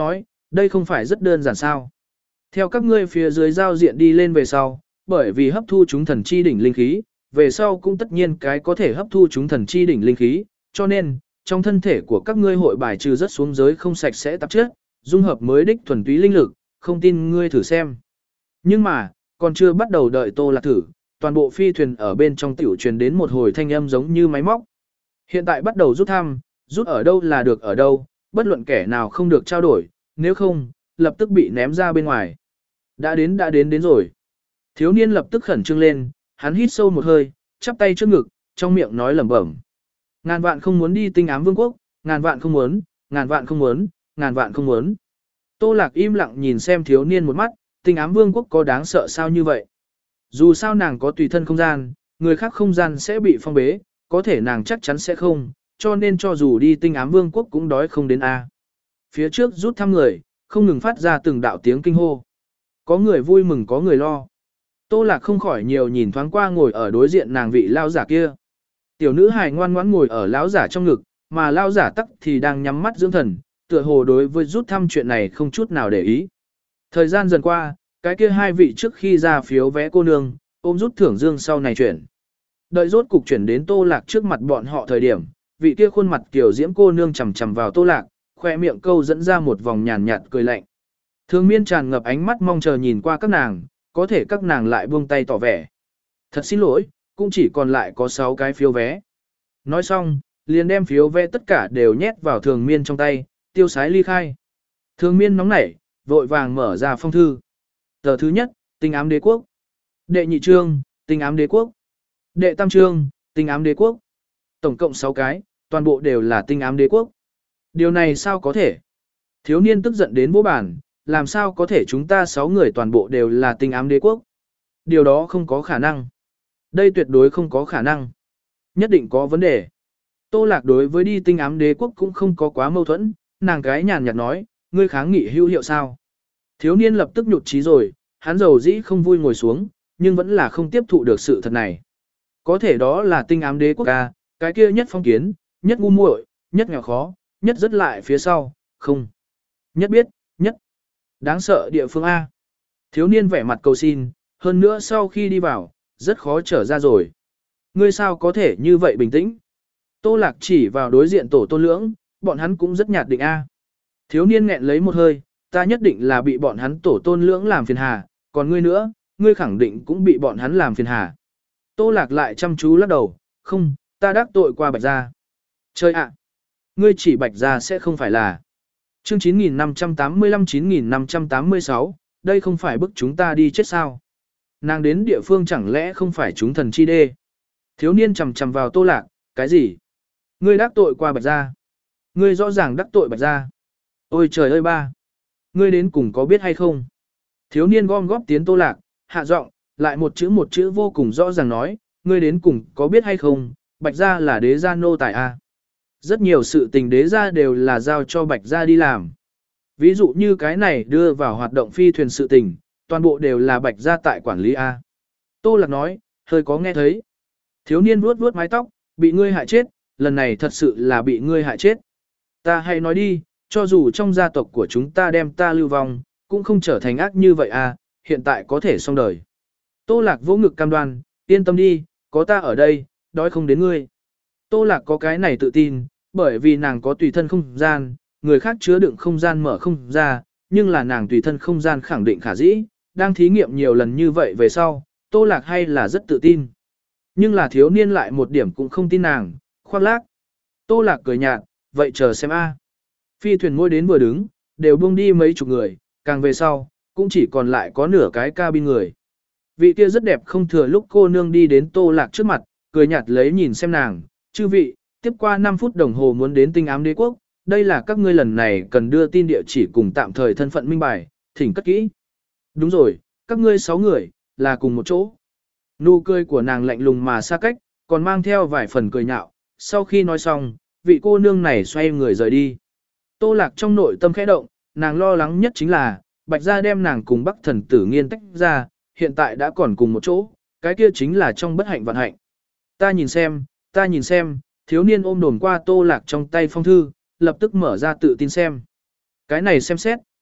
Speaker 1: đây không phải rất đơn giản sao. Theo các ngươi phía dưới giao diện đi lên về sau, bởi vì hấp thu chúng thần chi đỉnh linh khí, về sau cũng tất nhiên cái có thể hấp thu chúng thần chi đỉnh linh khí, cho nên, trong thân thể của các ngươi hội bài trừ rất xuống giới không sạch sẽ tạp chất, dung hợp mới đích thuần túy linh lực, không tin ngươi thử xem. Nhưng mà, còn chưa bắt đầu đợi Tô Lạc thử, toàn bộ phi thuyền ở bên trong tiểu truyền đến một hồi thanh âm giống như máy móc. Hiện tại bắt đầu rút thăm, rút ở đâu là được ở đâu, bất luận kẻ nào không được trao đổi, nếu không, lập tức bị ném ra bên ngoài. Đã đến đã đến đến rồi. Thiếu niên lập tức khẩn trương lên, hắn hít sâu một hơi, chắp tay trước ngực, trong miệng nói lẩm bẩm. Ngàn vạn không muốn đi tinh ám vương quốc, ngàn vạn không muốn, ngàn vạn không muốn, ngàn vạn không muốn. Tô Lạc im lặng nhìn xem thiếu niên một mắt, tinh ám vương quốc có đáng sợ sao như vậy. Dù sao nàng có tùy thân không gian, người khác không gian sẽ bị phong bế, có thể nàng chắc chắn sẽ không, cho nên cho dù đi tinh ám vương quốc cũng đói không đến A. Phía trước rút thăm người, không ngừng phát ra từng đạo tiếng kinh hô. Có người vui mừng có người lo. Tô Lạc không khỏi nhiều nhìn thoáng qua ngồi ở đối diện nàng vị lao giả kia. Tiểu nữ hài ngoan ngoãn ngồi ở lão giả trong ngực, mà lao giả tắc thì đang nhắm mắt dưỡng thần, tựa hồ đối với rút thăm chuyện này không chút nào để ý. Thời gian dần qua, cái kia hai vị trước khi ra phiếu vé cô nương, ôm rút thưởng dương sau này chuyển. Đợi rốt cục chuyển đến Tô Lạc trước mặt bọn họ thời điểm, vị kia khuôn mặt kiểu diễm cô nương chằm chằm vào Tô Lạc, khoe miệng câu dẫn ra một vòng nhàn nhạt cười lạnh. Thường miên tràn ngập ánh mắt mong chờ nhìn qua các nàng, có thể các nàng lại buông tay tỏ vẻ. Thật xin lỗi, cũng chỉ còn lại có sáu cái phiếu vé. Nói xong, liền đem phiếu vé tất cả đều nhét vào thường miên trong tay, tiêu sái ly khai. Thường miên nóng nảy, vội vàng mở ra phong thư. Tờ thứ nhất, tinh ám đế quốc. Đệ nhị chương, tinh ám đế quốc. Đệ tam chương, tinh ám đế quốc. Tổng cộng sáu cái, toàn bộ đều là tinh ám đế quốc. Điều này sao có thể? Thiếu niên tức giận đến vô bản, làm sao có thể chúng ta sáu người toàn bộ đều là tinh ám đế quốc? Điều đó không có khả năng. Đây tuyệt đối không có khả năng. Nhất định có vấn đề. Tô Lạc đối với đi tinh ám đế quốc cũng không có quá mâu thuẫn, nàng cái nhàn nhạt nói, ngươi kháng nghị hữu hiệu sao? Thiếu niên lập tức nhụt chí rồi, hắn dầu dĩ không vui ngồi xuống, nhưng vẫn là không tiếp thụ được sự thật này. Có thể đó là tinh ám đế quốc A, cái kia nhất phong kiến, nhất ngu muội, nhất nghèo khó, nhất rất lại phía sau, không. Nhất biết, nhất đáng sợ địa phương A. Thiếu niên vẻ mặt cầu xin, hơn nữa sau khi đi vào, rất khó trở ra rồi. Ngươi sao có thể như vậy bình tĩnh? Tô Lạc chỉ vào đối diện tổ tôn lưỡng, bọn hắn cũng rất nhạt định A. Thiếu niên nghẹn lấy một hơi, ta nhất định là bị bọn hắn tổ tôn lưỡng làm phiền hà, còn ngươi nữa, ngươi khẳng định cũng bị bọn hắn làm phiền hà. Tô Lạc lại chăm chú lắc đầu, không, ta đắc tội qua Bạch Gia. Chơi ạ, ngươi chỉ Bạch Gia sẽ không phải là. Chương chín nghìn năm trăm tám mươi lăm chín nghìn năm trăm tám mươi sáu, đây không phải bức chúng ta đi chết sao. Nàng đến địa phương chẳng lẽ không phải chúng thần chi đê. Thiếu niên chầm chầm vào Tô Lạc, cái gì? Ngươi đắc tội qua Bạch Gia. Ngươi rõ ràng đắc tội Bạch Gia. Ôi trời ơi ba! Ngươi đến cùng có biết hay không? Thiếu niên gom góp tiến Tô Lạc, hạ giọng, lại một chữ một chữ vô cùng rõ ràng nói, ngươi đến cùng có biết hay không? Bạch Gia là đế gia nô tài a. Rất nhiều sự tình đế gia đều là giao cho Bạch Gia đi làm. Ví dụ như cái này đưa vào hoạt động phi thuyền sự tình, toàn bộ đều là Bạch Gia tại quản lý a. Tô Lạc nói, hơi có nghe thấy. Thiếu niên vuốt vuốt mái tóc, bị ngươi hại chết, lần này thật sự là bị ngươi hại chết. Ta hay nói đi, cho dù trong gia tộc của chúng ta đem ta lưu vong, cũng không trở thành ác như vậy à, hiện tại có thể xong đời. Tô Lạc vỗ ngực cam đoan, yên tâm đi, có ta ở đây, đói không đến ngươi. Tô Lạc có cái này tự tin, bởi vì nàng có tùy thân không gian, người khác chứa đựng không gian mở không ra, nhưng là nàng tùy thân không gian khẳng định khả dĩ, đang thí nghiệm nhiều lần như vậy về sau, Tô Lạc hay là rất tự tin. Nhưng là thiếu niên lại một điểm cũng không tin nàng, khoác lác. Tô Lạc cười nhạt, vậy chờ xem a. Phi thuyền ngôi đến vừa đứng, đều buông đi mấy chục người, càng về sau, cũng chỉ còn lại có nửa cái cabin người. Vị kia rất đẹp không thừa lúc cô nương đi đến Tô Lạc trước mặt, cười nhạt lấy nhìn xem nàng, chư vị, tiếp qua năm phút đồng hồ muốn đến tinh ám đế quốc, đây là các ngươi lần này cần đưa tin địa chỉ cùng tạm thời thân phận minh bài, thỉnh cất kỹ. Đúng rồi, các ngươi sáu người, là cùng một chỗ. Nụ cười của nàng lạnh lùng mà xa cách, còn mang theo vài phần cười nhạo, sau khi nói xong, vị cô nương này xoay người rời đi. Tô Lạc trong nội tâm khẽ động, nàng lo lắng nhất chính là, Bạch Gia đem nàng cùng Bắc Thần Tử Nghiên tách ra, hiện tại đã còn cùng một chỗ, cái kia chính là trong bất hạnh vạn hạnh. Ta nhìn xem, ta nhìn xem, thiếu niên ôm đồn qua Tô Lạc trong tay phong thư, lập tức mở ra tự tin xem. Cái này xem xét,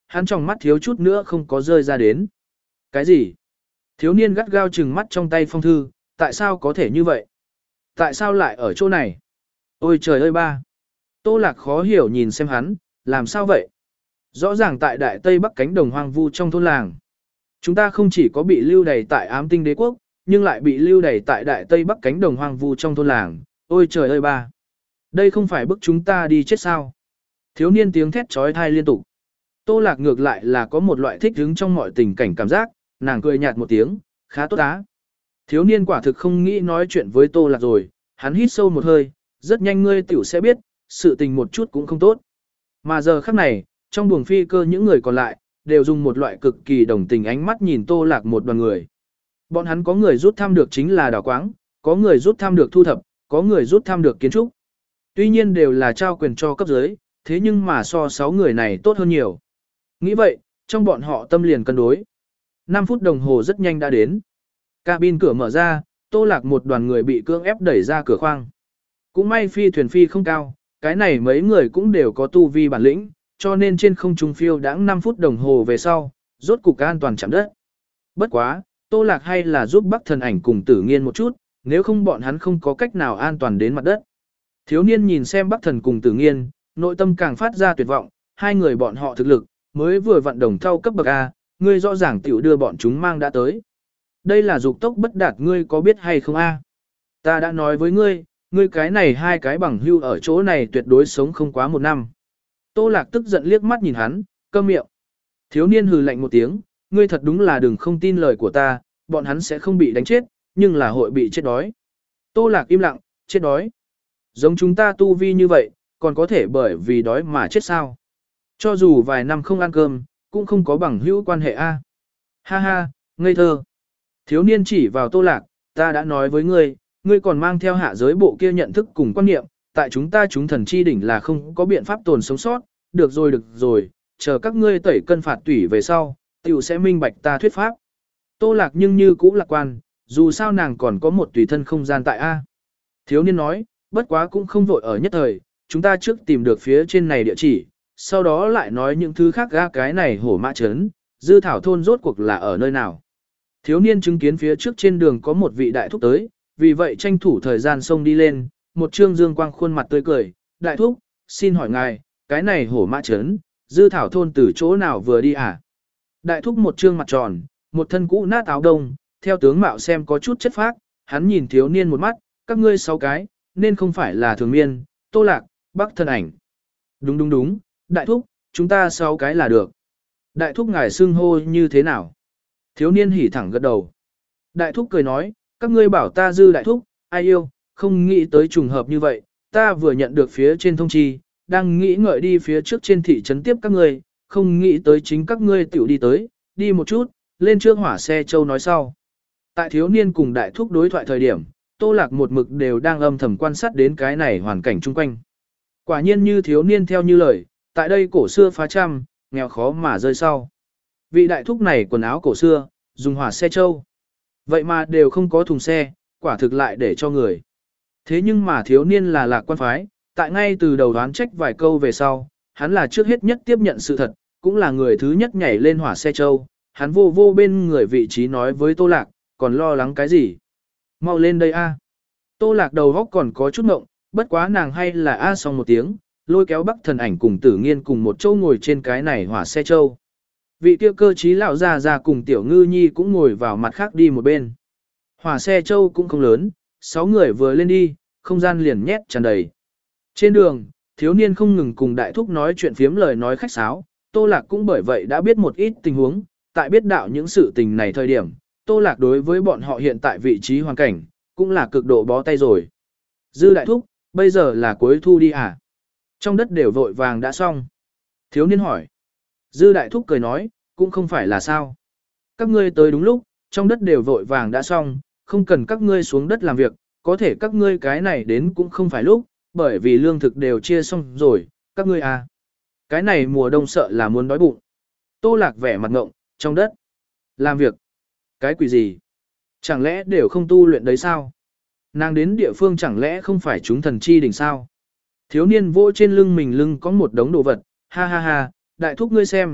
Speaker 1: hắn trong mắt thiếu chút nữa không có rơi ra đến. Cái gì? Thiếu niên gắt gao trừng mắt trong tay phong thư, tại sao có thể như vậy? Tại sao lại ở chỗ này? Ôi trời ơi ba! Tô Lạc khó hiểu nhìn xem hắn, làm sao vậy? Rõ ràng tại đại tây bắc cánh đồng hoang vu trong thôn làng. Chúng ta không chỉ có bị lưu đày tại ám tinh đế quốc, nhưng lại bị lưu đày tại đại tây bắc cánh đồng hoang vu trong thôn làng. Ôi trời ơi ba! Đây không phải bức chúng ta đi chết sao? Thiếu niên tiếng thét trói thai liên tục. Tô Lạc ngược lại là có một loại thích hứng trong mọi tình cảnh cảm giác, nàng cười nhạt một tiếng, khá tốt á. Thiếu niên quả thực không nghĩ nói chuyện với Tô Lạc rồi, hắn hít sâu một hơi, rất nhanh ngươi tiểu sẽ biết, sự tình một chút cũng không tốt. Mà giờ khắc này, trong buồng phi cơ những người còn lại, đều dùng một loại cực kỳ đồng tình ánh mắt nhìn Tô Lạc một đoàn người. Bọn hắn có người rút thăm được chính là đào quáng, có người rút thăm được thu thập, có người rút thăm được kiến trúc. Tuy nhiên đều là trao quyền cho cấp dưới, thế nhưng mà so sáu người này tốt hơn nhiều. Nghĩ vậy, trong bọn họ tâm liền cân đối. năm phút đồng hồ rất nhanh đã đến. Cabin cửa mở ra, Tô Lạc một đoàn người bị cưỡng ép đẩy ra cửa khoang. Cũng may phi thuyền phi không cao, cái này mấy người cũng đều có tu vi bản lĩnh, cho nên trên không trung phiêu đãng năm phút đồng hồ về sau, rốt cục an toàn chạm đất. Bất quá, Tô Lạc hay là giúp Bắc Thần Ảnh cùng Tử Nghiên một chút, nếu không bọn hắn không có cách nào an toàn đến mặt đất. Thiếu niên nhìn xem Bắc Thần cùng Tử Nghiên, nội tâm càng phát ra tuyệt vọng, hai người bọn họ thực lực, mới vừa vận đồng thau cấp bậc A, ngươi rõ ràng tiểu đưa bọn chúng mang đã tới. Đây là dục tốc bất đạt ngươi có biết hay không A? Ta đã nói với ngươi, ngươi cái này hai cái bằng hưu ở chỗ này tuyệt đối sống không quá một năm. Tô Lạc tức giận liếc mắt nhìn hắn, câm miệng. Thiếu niên hừ lạnh một tiếng, ngươi thật đúng là đừng không tin lời của ta, bọn hắn sẽ không bị đánh chết, nhưng là hội bị chết đói. Tô Lạc im lặng, chết đói. Giống chúng ta tu vi như vậy, còn có thể bởi vì đói mà chết sao. Cho dù vài năm không ăn cơm, cũng không có bằng hữu quan hệ A. Ha ha, ngây thơ. Thiếu niên chỉ vào Tô Lạc, ta đã nói với ngươi, ngươi còn mang theo hạ giới bộ kia nhận thức cùng quan niệm, tại chúng ta chúng thần chi đỉnh là không có biện pháp tồn sống sót, được rồi được rồi, chờ các ngươi tẩy cân phạt tủy về sau, tiểu sẽ minh bạch ta thuyết pháp. Tô Lạc nhưng như cũ lạc quan, dù sao nàng còn có một tùy thân không gian tại A. Thiếu niên nói, bất quá cũng không vội ở nhất thời, chúng ta trước tìm được phía trên này địa chỉ, sau đó lại nói những thứ khác ra cái này hổ mã trấn, dư thảo thôn rốt cuộc là ở nơi nào. Thiếu niên chứng kiến phía trước trên đường có một vị đại thúc tới, vì vậy tranh thủ thời gian xông đi lên, một trương dương quang khuôn mặt tươi cười, đại thúc, xin hỏi ngài, cái này hổ mã trấn, dư thảo thôn từ chỗ nào vừa đi à? Đại thúc một trương mặt tròn, một thân cũ nát áo đông, theo tướng mạo xem có chút chất phác, hắn nhìn thiếu niên một mắt, các ngươi sáu cái, nên không phải là thường miên, Tô Lạc, Bắc Thần Ảnh. Đúng đúng đúng, đại thúc, chúng ta sáu cái là được. Đại thúc ngài xưng hô như thế nào? Thiếu niên hỉ thẳng gật đầu. Đại thúc cười nói, các ngươi bảo ta dư đại thúc, ai yêu, không nghĩ tới trùng hợp như vậy, ta vừa nhận được phía trên thông chi, đang nghĩ ngợi đi phía trước trên thị trấn tiếp các ngươi, không nghĩ tới chính các ngươi tiểu đi tới, đi một chút, lên trước hỏa xe châu nói sau. Tại thiếu niên cùng đại thúc đối thoại thời điểm, Tô Lạc một mực đều đang âm thầm quan sát đến cái này hoàn cảnh chung quanh. Quả nhiên như thiếu niên theo như lời, tại đây cổ xưa phá trăm, nghèo khó mà rơi sau. Vị đại thúc này quần áo cổ xưa, dùng hỏa xe châu. Vậy mà đều không có thùng xe, quả thực lại để cho người. Thế nhưng mà thiếu niên là lạc quan phái, tại ngay từ đầu đoán trách vài câu về sau, hắn là trước hết nhất tiếp nhận sự thật, cũng là người thứ nhất nhảy lên hỏa xe châu. Hắn vô vô bên người vị trí nói với Tô Lạc, còn lo lắng cái gì? Mau lên đây a. Tô Lạc đầu góc còn có chút ngộng, bất quá nàng hay là a xong một tiếng, lôi kéo Bắc Thần Ảnh cùng Tử Nghiên cùng một chỗ ngồi trên cái này hỏa xe châu. Vị kia cơ trí lão già già cùng Tiểu Ngư Nhi cũng ngồi vào mặt khác đi một bên. Hỏa xe châu cũng không lớn, sáu người vừa lên đi, không gian liền nhét tràn đầy. Trên đường, thiếu niên không ngừng cùng đại thúc nói chuyện phiếm lời nói khách sáo, Tô Lạc cũng bởi vậy đã biết một ít tình huống, tại biết đạo những sự tình này thời điểm, Tô Lạc đối với bọn họ hiện tại vị trí hoàn cảnh, cũng là cực độ bó tay rồi. Dư đại thúc, bây giờ là cuối thu đi à? Trong đất đều vội vàng đã xong. Thiếu niên hỏi. Dư đại thúc cười nói, cũng không phải là sao. Các ngươi tới đúng lúc, trong đất đều vội vàng đã xong, không cần các ngươi xuống đất làm việc, có thể các ngươi cái này đến cũng không phải lúc, bởi vì lương thực đều chia xong rồi, các ngươi à. Cái này mùa đông sợ là muốn đói bụng. Tô Lạc vẻ mặt ngộng, trong đất. Làm việc. Cái quỷ gì? Chẳng lẽ đều không tu luyện đấy sao? Nàng đến địa phương chẳng lẽ không phải chúng thần chi đỉnh sao? Thiếu niên vỗ trên lưng mình lưng có một đống đồ vật, ha ha ha, đại thúc ngươi xem,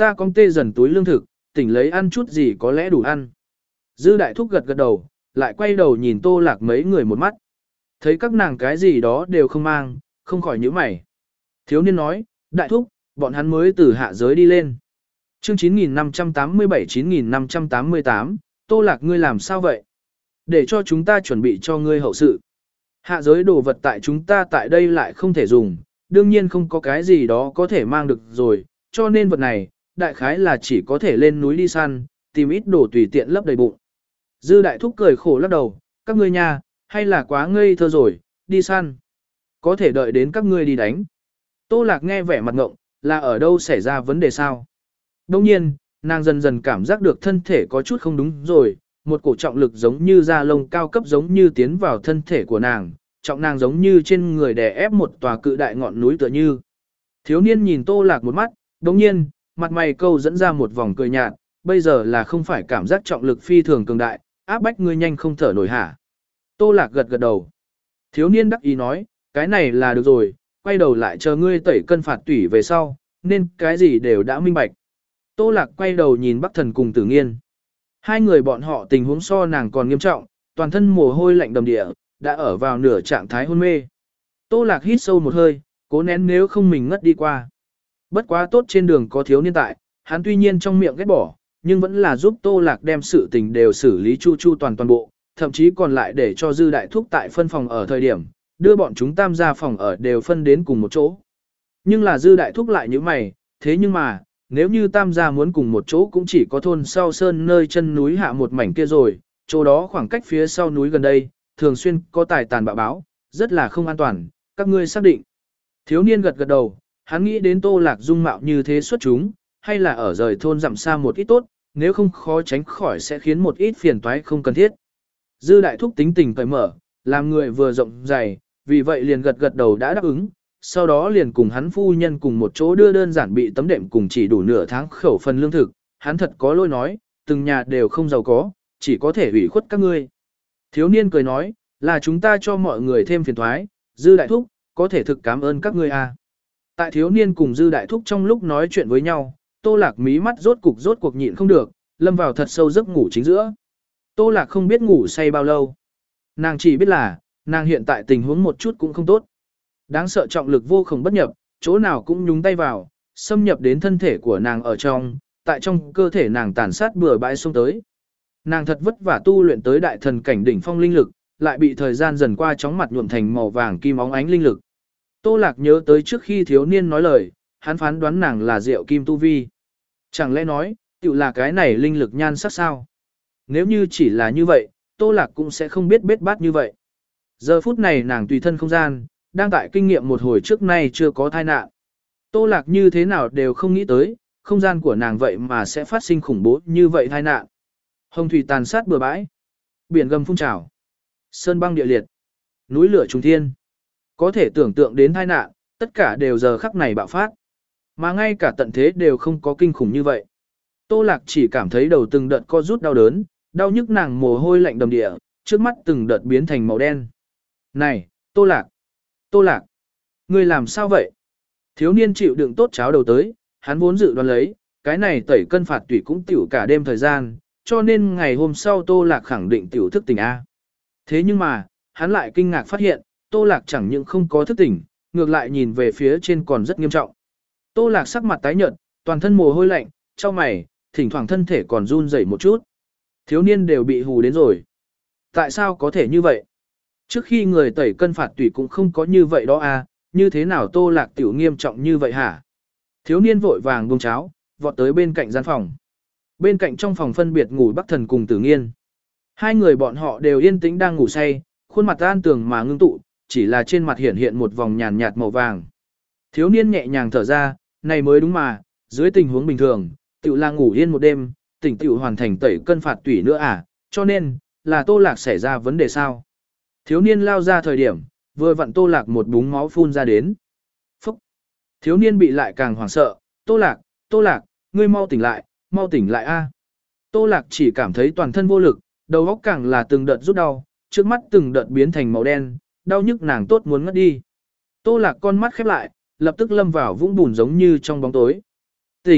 Speaker 1: ta con tê dần túi lương thực, tỉnh lấy ăn chút gì có lẽ đủ ăn. Dư đại thúc gật gật đầu, lại quay đầu nhìn Tô Lạc mấy người một mắt. Thấy các nàng cái gì đó đều không mang, không khỏi nhíu mày. Thiếu niên nói, đại thúc, bọn hắn mới từ hạ giới đi lên. Chương chín nghìn năm trăm tám mươi bảy chín nghìn năm trăm tám mươi tám, Tô Lạc ngươi làm sao vậy? Để cho chúng ta chuẩn bị cho ngươi hậu sự. Hạ giới đồ vật tại chúng ta tại đây lại không thể dùng, đương nhiên không có cái gì đó có thể mang được rồi, cho nên vật này, đại khái là chỉ có thể lên núi đi săn, tìm ít đồ tùy tiện lấp đầy bụng. Dư đại thúc cười khổ lắc đầu, các ngươi nha, hay là quá ngây thơ rồi, đi săn. Có thể đợi đến các ngươi đi đánh. Tô Lạc nghe vẻ mặt ngộng, là ở đâu xảy ra vấn đề sao? Đông nhiên, nàng dần dần cảm giác được thân thể có chút không đúng rồi, một cổ trọng lực giống như da lông cao cấp giống như tiến vào thân thể của nàng, trọng nàng giống như trên người đè ép một tòa cự đại ngọn núi tựa như. Thiếu niên nhìn Tô Lạc một mắt, đồng nhiên, mặt mày câu dẫn ra một vòng cười nhạt, bây giờ là không phải cảm giác trọng lực phi thường cường đại, áp bách ngươi nhanh không thở nổi hả? Tô Lạc gật gật đầu. Thiếu niên đắc ý nói, cái này là được rồi, quay đầu lại chờ ngươi tẩy cân phạt tủy về sau, nên cái gì đều đã minh bạch. Tô Lạc quay đầu nhìn Bắc Thần cùng Tử Nghiên. Hai người bọn họ tình huống so nàng còn nghiêm trọng, toàn thân mồ hôi lạnh đầm địa, đã ở vào nửa trạng thái hôn mê. Tô Lạc hít sâu một hơi, cố nén nếu không mình ngất đi qua. Bất quá tốt trên đường có thiếu niên tại, hắn tuy nhiên trong miệng ghét bỏ, nhưng vẫn là giúp Tô Lạc đem sự tình đều xử lý chu chu toàn toàn bộ, thậm chí còn lại để cho Dư đại thúc tại phân phòng ở thời điểm, đưa bọn chúng tam gia phòng ở đều phân đến cùng một chỗ. Nhưng là Dư đại thúc lại như mày, thế nhưng mà, nếu như tam gia muốn cùng một chỗ cũng chỉ có thôn sau sơn nơi chân núi hạ một mảnh kia rồi, chỗ đó khoảng cách phía sau núi gần đây, thường xuyên có tài tàn bạo báo, rất là không an toàn, các ngươi xác định. Thiếu niên gật gật đầu, hắn nghĩ đến Tô Lạc dung mạo như thế xuất chúng, hay là ở rời thôn dặm xa một ít tốt, nếu không khó tránh khỏi sẽ khiến một ít phiền toái không cần thiết. Dư đại thúc tính tình cởi mở, làm người vừa rộng dày, vì vậy liền gật gật đầu đã đáp ứng, sau đó liền cùng hắn phu nhân cùng một chỗ đưa đơn giản bị tấm đệm cùng chỉ đủ nửa tháng khẩu phần lương thực, hắn thật có lỗi nói, từng nhà đều không giàu có, chỉ có thể ủy khuất các ngươi. Thiếu niên cười nói, là chúng ta cho mọi người thêm phiền toái, Dư đại thúc, có thể thực cảm ơn các ngươi à. Tại thiếu niên cùng Dư đại thúc trong lúc nói chuyện với nhau, Tô Lạc mí mắt rốt cục rốt cuộc nhịn không được, lâm vào thật sâu giấc ngủ chính giữa. Tô Lạc không biết ngủ say bao lâu. Nàng chỉ biết là, nàng hiện tại tình huống một chút cũng không tốt. Đáng sợ trọng lực vô cùng bất nhập, chỗ nào cũng nhúng tay vào, xâm nhập đến thân thể của nàng ở trong, tại trong cơ thể nàng tàn sát bừa bãi xông tới. Nàng thật vất vả tu luyện tới đại thần cảnh đỉnh phong linh lực, lại bị thời gian dần qua chóng mặt nhuộm thành màu vàng kim óng ánh linh lực. Tô Lạc nhớ tới trước khi thiếu niên nói lời, hắn phán đoán nàng là Diệu Kim tu vi. Chẳng lẽ nói, tự là cái này linh lực nhan sắc sao? Nếu như chỉ là như vậy, Tô Lạc cũng sẽ không biết bết bát như vậy. Giờ phút này nàng tùy thân không gian, đang tại kinh nghiệm một hồi trước nay chưa có tai nạn. Tô Lạc như thế nào đều không nghĩ tới, không gian của nàng vậy mà sẽ phát sinh khủng bố như vậy tai nạn. Hồng thủy tàn sát bừa bãi, biển gầm phun trào, sơn băng địa liệt, núi lửa trùng thiên. Có thể tưởng tượng đến tai nạn, tất cả đều giờ khắc này bạo phát. Mà ngay cả tận thế đều không có kinh khủng như vậy. Tô Lạc chỉ cảm thấy đầu từng đợt co rút đau đớn, đau nhức nàng mồ hôi lạnh đầm địa, trước mắt từng đợt biến thành màu đen. Này, Tô Lạc! Tô Lạc! Ngươi làm sao vậy? Thiếu niên chịu đựng tốt cháo đầu tới, hắn vốn dự đoán lấy, cái này tẩy cân phạt tủy cũng tiểu cả đêm thời gian, cho nên ngày hôm sau Tô Lạc khẳng định tiểu thức tỉnh A. Thế nhưng mà, hắn lại kinh ngạc phát hiện, Tô Lạc chẳng những không có thức tỉnh, ngược lại nhìn về phía trên còn rất nghiêm trọng. Tô Lạc sắc mặt tái nhợt, toàn thân mồ hôi lạnh, chau mày, thỉnh thoảng thân thể còn run rẩy một chút. Thiếu niên đều bị hù đến rồi. Tại sao có thể như vậy? Trước khi người tẩy cân phạt tủy cũng không có như vậy đó à, như thế nào Tô Lạc tiểu nghiêm trọng như vậy hả? Thiếu niên vội vàng buông cháo, vọt tới bên cạnh gian phòng. Bên cạnh trong phòng phân biệt ngủ Bắc Thần cùng Tử Nghiên. Hai người bọn họ đều yên tĩnh đang ngủ say, khuôn mặt an tường mà ngưng tụ, chỉ là trên mặt hiện hiện một vòng nhàn nhạt màu vàng. Thiếu niên nhẹ nhàng thở ra, này mới đúng mà, dưới tình huống bình thường, tiểu là ngủ yên một đêm, tỉnh tiểu hoàn thành tẩy cân phạt tủy nữa à, cho nên, là Tô Lạc xảy ra vấn đề sao? Thiếu niên lao ra thời điểm, vừa vặn Tô Lạc một búng máu phun ra đến. Phúc! Thiếu niên bị lại càng hoảng sợ, Tô Lạc, Tô Lạc, ngươi mau tỉnh lại, mau tỉnh lại a. Tô Lạc chỉ cảm thấy toàn thân vô lực, đầu óc càng là từng đợt rút đau, trước mắt từng đợt biến thành màu đen, đau nhức nàng tốt muốn ngất đi. Tô Lạc con mắt khép lại, lập tức lâm vào vũng bùn giống như trong bóng tối. Tỉnh,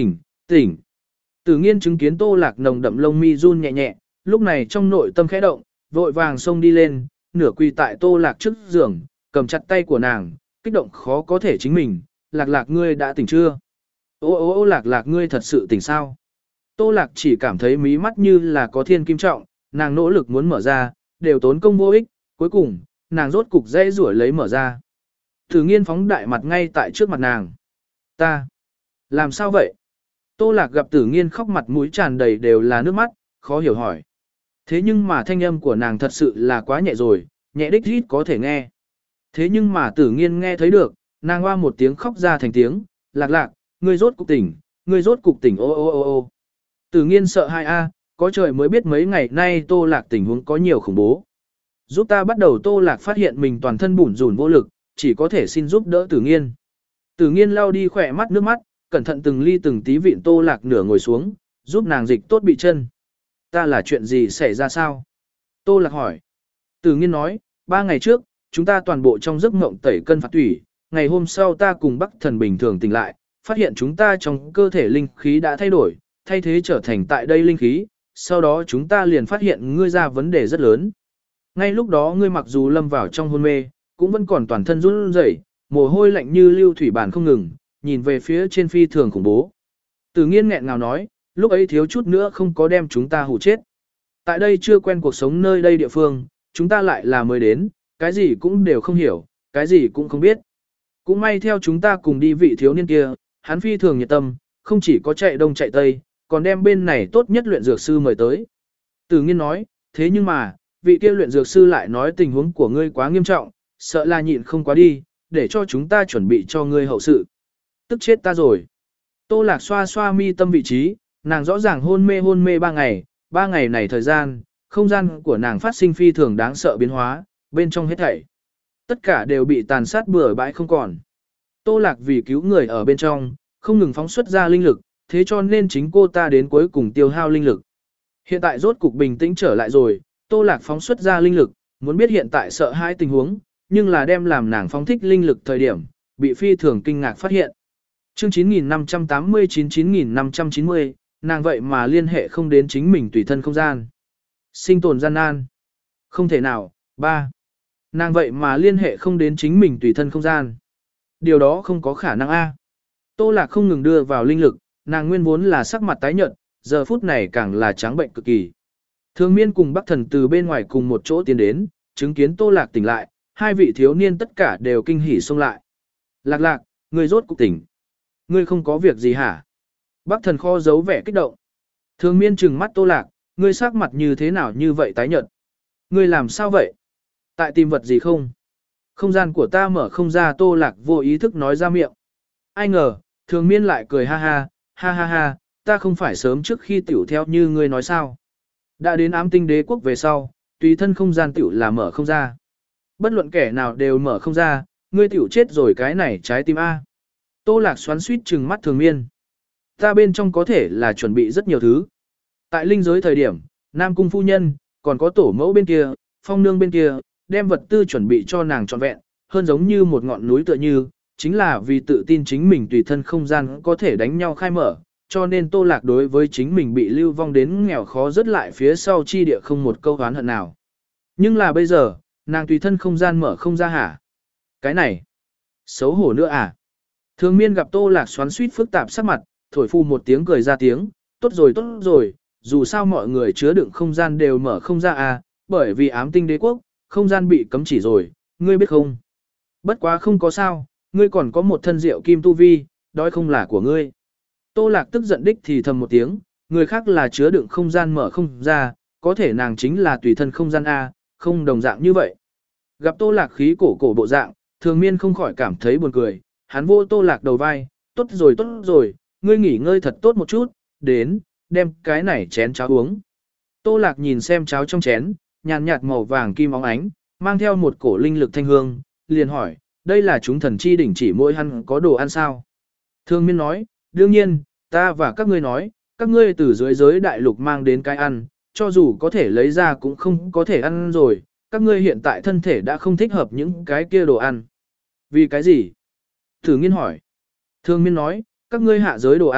Speaker 1: Tỉnh. Tử Nghiên chứng kiến Tô Lạc nồng đậm lông mi run nhẹ nhẹ, lúc này trong nội tâm khẽ động, vội vàng xông đi lên, nửa quỳ tại Tô Lạc trước giường, cầm chặt tay của nàng, kích động khó có thể chính mình, Lạc Lạc ngươi đã tỉnh chưa? Ô ô ô Lạc Lạc ngươi thật sự tỉnh sao? Tô Lạc chỉ cảm thấy mí mắt như là có thiên kim trọng, nàng nỗ lực muốn mở ra, đều tốn công vô ích, cuối cùng, nàng rốt cục dây rủi lấy mở ra. Tử Nghiên phóng đại mặt ngay tại trước mặt nàng. Ta, làm sao vậy? Tô Lạc gặp Tử Nghiên khóc mặt mũi tràn đầy đều là nước mắt, khó hiểu hỏi. Thế nhưng mà thanh âm của nàng thật sự là quá nhẹ rồi, nhẹ đích rít có thể nghe. Thế nhưng mà Tử Nghiên nghe thấy được, nàng hoa một tiếng khóc ra thành tiếng, Lạc Lạc, ngươi rốt cục tỉnh, ngươi rốt cục tỉnh ô ô ô ô. Tử Nghiên sợ hai a, có trời mới biết mấy ngày nay Tô Lạc tình huống có nhiều khủng bố. Giúp ta bắt đầu Tô Lạc phát hiện mình toàn thân bủn rủn vô lực, chỉ có thể xin giúp đỡ Tử Nghiên. Tử Nghiên lau đi khỏe mắt nước mắt, cẩn thận từng ly từng tí vịn Tô Lạc nửa ngồi xuống, giúp nàng dịch tốt bị chân. Ta là chuyện gì xảy ra sao? Tô Lạc hỏi. Tử Nghiên nói, ba ngày trước, chúng ta toàn bộ trong giấc mộng tẩy cân phạt tủy, ngày hôm sau ta cùng Bắc Thần bình thường tỉnh lại, phát hiện chúng ta trong cơ thể linh khí đã thay đổi, thay thế trở thành tại đây linh khí, sau đó chúng ta liền phát hiện ngươi ra vấn đề rất lớn. Ngay lúc đó ngươi mặc dù lâm vào trong hôn mê, cũng vẫn còn toàn thân run rẩy, mồ hôi lạnh như lưu thủy bản không ngừng, nhìn về phía trên phi thường khủng bố. Tử Nghiên nghẹn ngào nói, lúc ấy thiếu chút nữa không có đem chúng ta hù chết. Tại đây chưa quen cuộc sống nơi đây địa phương, chúng ta lại là mới đến, cái gì cũng đều không hiểu, cái gì cũng không biết. Cũng may theo chúng ta cùng đi vị thiếu niên kia, hắn phi thường nhiệt tâm, không chỉ có chạy đông chạy tây, còn đem bên này tốt nhất luyện dược sư mời tới. Tử Nghiên nói, thế nhưng mà, vị kia luyện dược sư lại nói tình huống của ngươi quá nghiêm trọng, sợ là nhịn không quá đi, để cho chúng ta chuẩn bị cho ngươi hậu sự. Tức chết ta rồi. Tô Lạc xoa xoa mi tâm vị trí, nàng rõ ràng hôn mê hôn mê ba ngày, ba ngày này thời gian, không gian của nàng phát sinh phi thường đáng sợ biến hóa, bên trong hết thảy. Tất cả đều bị tàn sát bừa bãi không còn. Tô Lạc vì cứu người ở bên trong, không ngừng phóng xuất ra linh lực, thế cho nên chính cô ta đến cuối cùng tiêu hao linh lực. Hiện tại rốt cục bình tĩnh trở lại rồi, Tô Lạc phóng xuất ra linh lực, muốn biết hiện tại sợ hãi tình huống, nhưng là đem làm nàng phóng thích linh lực thời điểm, bị phi thường kinh ngạc phát hiện. Chương chín nghìn năm trăm tám mươi chín chín nghìn năm trăm chín mươi, nàng vậy mà liên hệ không đến chính mình tùy thân không gian. Sinh tồn gian nan. Không thể nào. ba. Nàng vậy mà liên hệ không đến chính mình tùy thân không gian. Điều đó không có khả năng a. Tô Lạc không ngừng đưa vào linh lực, nàng nguyên vốn là sắc mặt tái nhợt, giờ phút này càng là trắng bệnh cực kỳ. Thường Miên cùng Bắc Thần từ bên ngoài cùng một chỗ tiến đến, chứng kiến Tô Lạc tỉnh lại, hai vị thiếu niên tất cả đều kinh hỉ xông lại. Lạc Lạc, ngươi rốt cục tỉnh. Ngươi không có việc gì hả? Bắc Thần kho giấu vẻ kích động. Thường Miên trừng mắt Tô Lạc, ngươi sắc mặt như thế nào như vậy tái nhợt? Ngươi làm sao vậy? Tại tìm vật gì không? Không gian của ta mở không ra, Tô Lạc vô ý thức nói ra miệng. Ai ngờ, Thường Miên lại cười ha ha, ha ha ha, ta không phải sớm trước khi tiểu theo như ngươi nói sao. Đã đến ám tinh đế quốc về sau, tùy thân không gian tiểu là mở không ra. Bất luận kẻ nào đều mở không ra, ngươi tiểu chết rồi cái này trái tim A. Tô Lạc xoắn suýt trừng mắt Thường Miên. Ta bên trong có thể là chuẩn bị rất nhiều thứ. Tại linh giới thời điểm, Nam Cung phu nhân, còn có tổ mẫu bên kia, phong nương bên kia, đem vật tư chuẩn bị cho nàng trọn vẹn, hơn giống như một ngọn núi tựa như, chính là vì tự tin chính mình tùy thân không gian có thể đánh nhau khai mở, cho nên Tô Lạc đối với chính mình bị lưu vong đến nghèo khó rất lại phía sau chi địa không một câu oán hận nào. Nhưng là bây giờ, nàng tùy thân không gian mở không ra hả? Cái này, xấu hổ nữa à? Thường Miên gặp Tô Lạc xoắn suýt phức tạp sắc mặt, thổi phu một tiếng cười ra tiếng, tốt rồi tốt rồi, dù sao mọi người chứa đựng không gian đều mở không ra à, bởi vì ám tinh đế quốc, không gian bị cấm chỉ rồi, ngươi biết không? Bất quá không có sao, ngươi còn có một thân rượu kim tu vi, đói không là của ngươi. Tô Lạc tức giận đích thì thầm một tiếng, người khác là chứa đựng không gian mở không ra, có thể nàng chính là tùy thân không gian A, không đồng dạng như vậy. Gặp Tô Lạc khí cổ cổ bộ dạng, Thường Miên không khỏi cảm thấy buồn cười, hắn vô Tô Lạc đầu vai, tốt rồi tốt rồi, ngươi nghỉ ngơi thật tốt một chút, đến, đem cái này chén cháo uống. Tô Lạc nhìn xem cháo trong chén, nhàn nhạt màu vàng kim óng ánh, mang theo một cổ linh lực thanh hương, liền hỏi, đây là chúng thần chi đỉnh chỉ mỗi hắn có đồ ăn sao? Thường Miên nói, đương nhiên, ta và các ngươi nói, các ngươi từ dưới giới đại lục mang đến cái ăn, cho dù có thể lấy ra cũng không có thể ăn rồi, các ngươi hiện tại thân thể đã không thích hợp những cái kia đồ ăn. Vì cái gì? Thử Nghiên hỏi. Thường Miên nói, các ngươi hạ giới đồ ăn,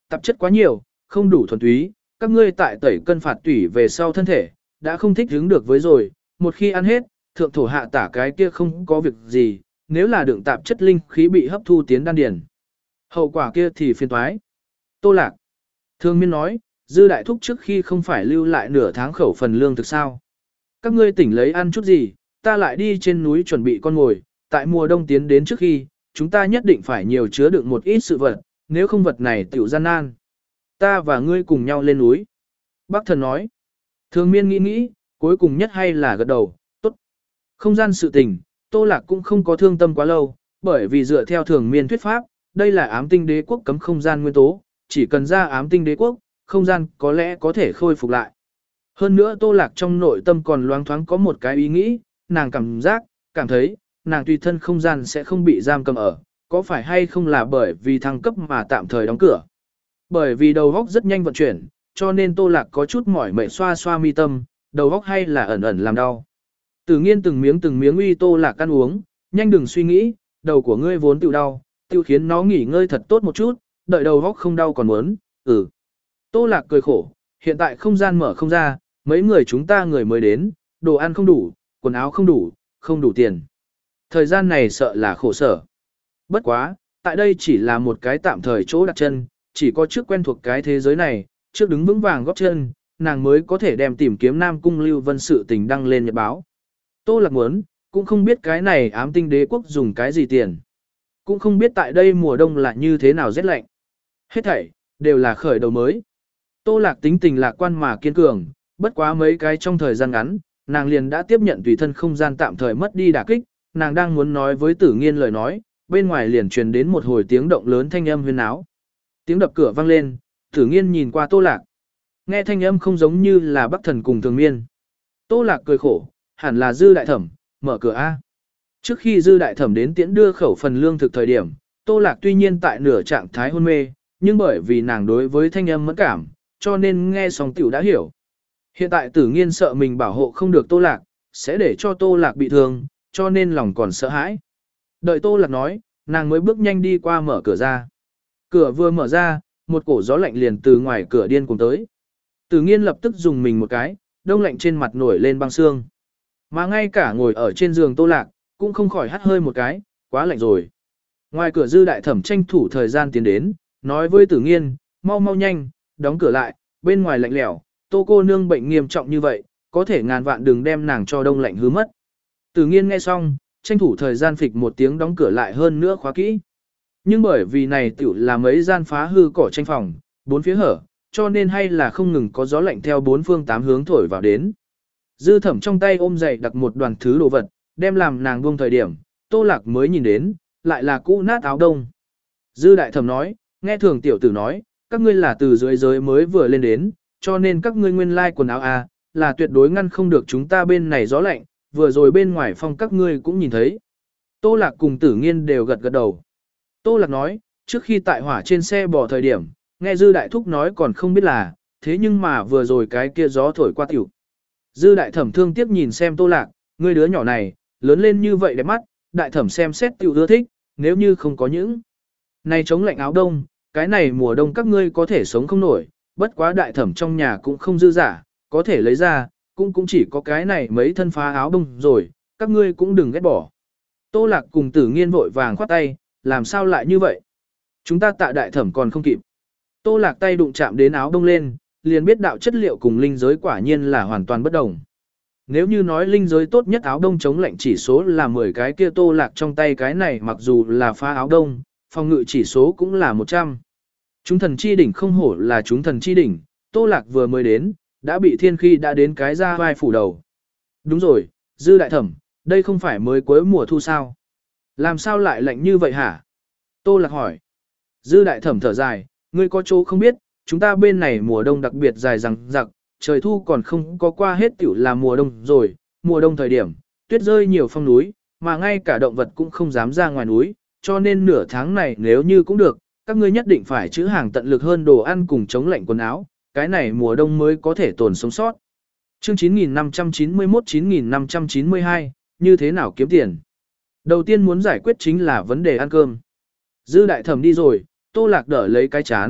Speaker 1: tạp chất quá nhiều, không đủ thuần túy, các ngươi tại tẩy cân phạt tủy về sau thân thể, đã không thích ứng được với rồi, một khi ăn hết, thượng thổ hạ tả cái kia không có việc gì, nếu là đựng tạp chất linh khí bị hấp thu tiến đan điền. Hậu quả kia thì phiền toái. Tô Lạc. Thương Miên nói, Dư đại thúc trước khi không phải lưu lại nửa tháng khẩu phần lương thực sao. Các ngươi tỉnh lấy ăn chút gì, ta lại đi trên núi chuẩn bị con ngồi, tại mùa đông tiến đến trước khi, chúng ta nhất định phải nhiều chứa đựng một ít sự vật, nếu không vật này tiểu gian nan. Ta và ngươi cùng nhau lên núi. Bác thần nói. Thường Miên nghĩ nghĩ, cuối cùng nhất hay là gật đầu, tốt. Không gian sự tình, Tô Lạc cũng không có thương tâm quá lâu, bởi vì dựa theo Thường Miên thuyết pháp, đây là ám tinh đế quốc cấm không gian nguyên tố, chỉ cần ra ám tinh đế quốc, không gian có lẽ có thể khôi phục lại. Hơn nữa Tô Lạc trong nội tâm còn loáng thoáng có một cái ý nghĩ, nàng cảm giác, cảm thấy, nàng tùy thân không gian sẽ không bị giam cầm ở, có phải hay không là bởi vì thăng cấp mà tạm thời đóng cửa. Bởi vì đầu óc rất nhanh vận chuyển, cho nên Tô Lạc có chút mỏi mệt xoa xoa mi tâm, đầu óc hay là ẩn ẩn làm đau. Tử Nghiên từng miếng từng miếng uy Tô Lạc ăn uống, nhanh đừng suy nghĩ, đầu của ngươi vốn tự đau, tiêu khiến nó nghỉ ngơi thật tốt một chút, đợi đầu óc không đau còn muốn, ừ. Tô Lạc cười khổ, hiện tại không gian mở không ra, mấy người chúng ta người mới đến, đồ ăn không đủ, quần áo không đủ, không đủ tiền. Thời gian này sợ là khổ sở. Bất quá, tại đây chỉ là một cái tạm thời chỗ đặt chân, chỉ có trước quen thuộc cái thế giới này, trước đứng vững vàng góp chân, nàng mới có thể đem tìm kiếm Nam Cung Lưu Vân sự tình đăng lên nhật báo. Tô Lạc muốn, cũng không biết cái này ám tinh đế quốc dùng cái gì tiền. Cũng không biết tại đây mùa đông là như thế nào rét lạnh. Hết thảy, đều là khởi đầu mới. Tô Lạc tính tình lạc quan mà kiên cường, bất quá mấy cái trong thời gian ngắn, nàng liền đã tiếp nhận tùy thân không gian tạm thời mất đi đả kích, nàng đang muốn nói với Tử Nghiên lời nói, bên ngoài liền truyền đến một hồi tiếng động lớn thanh âm huyên náo. Tiếng đập cửa vang lên, Tử Nghiên nhìn qua Tô Lạc. Nghe thanh âm không giống như là Bắc Thần cùng Thường Miên. Tô Lạc cười khổ, hẳn là Dư đại thẩm, mở cửa a. Trước khi Dư đại thẩm đến tiễn đưa khẩu phần lương thực thời điểm, Tô Lạc tuy nhiên tại nửa trạng thái hôn mê, nhưng bởi vì nàng đối với thanh âm mẫn cảm, cho nên nghe xong tiểu đã hiểu. Hiện tại Tử Nghiên sợ mình bảo hộ không được Tô Lạc, sẽ để cho Tô Lạc bị thương, cho nên lòng còn sợ hãi. Đợi Tô Lạc nói, nàng mới bước nhanh đi qua mở cửa ra. Cửa vừa mở ra, một cổ gió lạnh liền từ ngoài cửa điên cùng tới. Tử Nghiên lập tức dùng mình một cái, đông lạnh trên mặt nổi lên băng xương. Mà ngay cả ngồi ở trên giường Tô Lạc, cũng không khỏi hắt hơi một cái, quá lạnh rồi. Ngoài cửa Dư đại thẩm tranh thủ thời gian tiến đến, nói với Tử Nghiên, mau mau nhanh, đóng cửa lại, bên ngoài lạnh lẽo, Tô cô nương bệnh nghiêm trọng như vậy, có thể ngàn vạn đừng đem nàng cho đông lạnh hư mất. Tử Nghiên nghe xong, tranh thủ thời gian phịch một tiếng đóng cửa lại hơn nữa khóa kỹ. Nhưng bởi vì này tiểu là mấy gian phá hư cỏ tranh phòng, bốn phía hở, cho nên hay là không ngừng có gió lạnh theo bốn phương tám hướng thổi vào đến. Dư thẩm trong tay ôm dậy đặt một đoàn thứ đồ vật, đem làm nàng buông thời điểm, Tô Lạc mới nhìn đến, lại là cũ nát áo đông. Dư đại thẩm nói, nghe thường tiểu tử nói, các ngươi là từ dưới giới mới vừa lên đến, cho nên các ngươi nguyên lai quần áo a là tuyệt đối ngăn không được chúng ta bên này gió lạnh, vừa rồi bên ngoài phong các ngươi cũng nhìn thấy. Tô Lạc cùng Tử Nghiên đều gật gật đầu. Tô Lạc nói, trước khi tại hỏa trên xe bò thời điểm, nghe Dư đại thúc nói còn không biết là, thế nhưng mà vừa rồi cái kia gió thổi qua tiểu. Dư đại thẩm thương tiếc nhìn xem Tô Lạc, ngươi đứa nhỏ này, lớn lên như vậy đẹp mắt, đại thẩm xem xét tiểu ưa thích, nếu như không có những này chống lạnh áo đông, cái này mùa đông các ngươi có thể sống không nổi, bất quá đại thẩm trong nhà cũng không dư giả, có thể lấy ra, cũng cũng chỉ có cái này mấy thân phá áo đông rồi, các ngươi cũng đừng ghét bỏ. Tô Lạc cùng Tử Nghiên vội vàng khoát tay, làm sao lại như vậy? Chúng ta tạ đại thẩm còn không kịp. Tô Lạc tay đụng chạm đến áo đông lên, liền biết đạo chất liệu cùng linh giới quả nhiên là hoàn toàn bất đồng. Nếu như nói linh giới tốt nhất áo đông chống lạnh chỉ số là mười cái kia Tô Lạc trong tay cái này mặc dù là phá áo đông, phòng ngự chỉ số cũng là một trăm. Chúng thần chi đỉnh không hổ là chúng thần chi đỉnh, Tô Lạc vừa mới đến, đã bị thiên khi đã đến cái ra vai phủ đầu. Đúng rồi, Dư đại thẩm, đây không phải mới cuối mùa thu sao? Làm sao lại lạnh như vậy hả? Tô Lạc hỏi. Dư đại thẩm thở dài, ngươi có chỗ không biết, chúng ta bên này mùa đông đặc biệt dài rằng rặc, trời thu còn không có qua hết tiểu là mùa đông rồi, mùa đông thời điểm, tuyết rơi nhiều phong núi, mà ngay cả động vật cũng không dám ra ngoài núi, cho nên nửa tháng này nếu như cũng được, các ngươi nhất định phải trữ hàng tận lực hơn đồ ăn cùng chống lạnh quần áo, cái này mùa đông mới có thể tồn sống sót. Chương chín nghìn năm trăm chín mươi mốt chín nghìn năm trăm chín mươi hai, như thế nào kiếm tiền? Đầu tiên muốn giải quyết chính là vấn đề ăn cơm. Dư đại thẩm đi rồi, Tô Lạc đỡ lấy cái chán,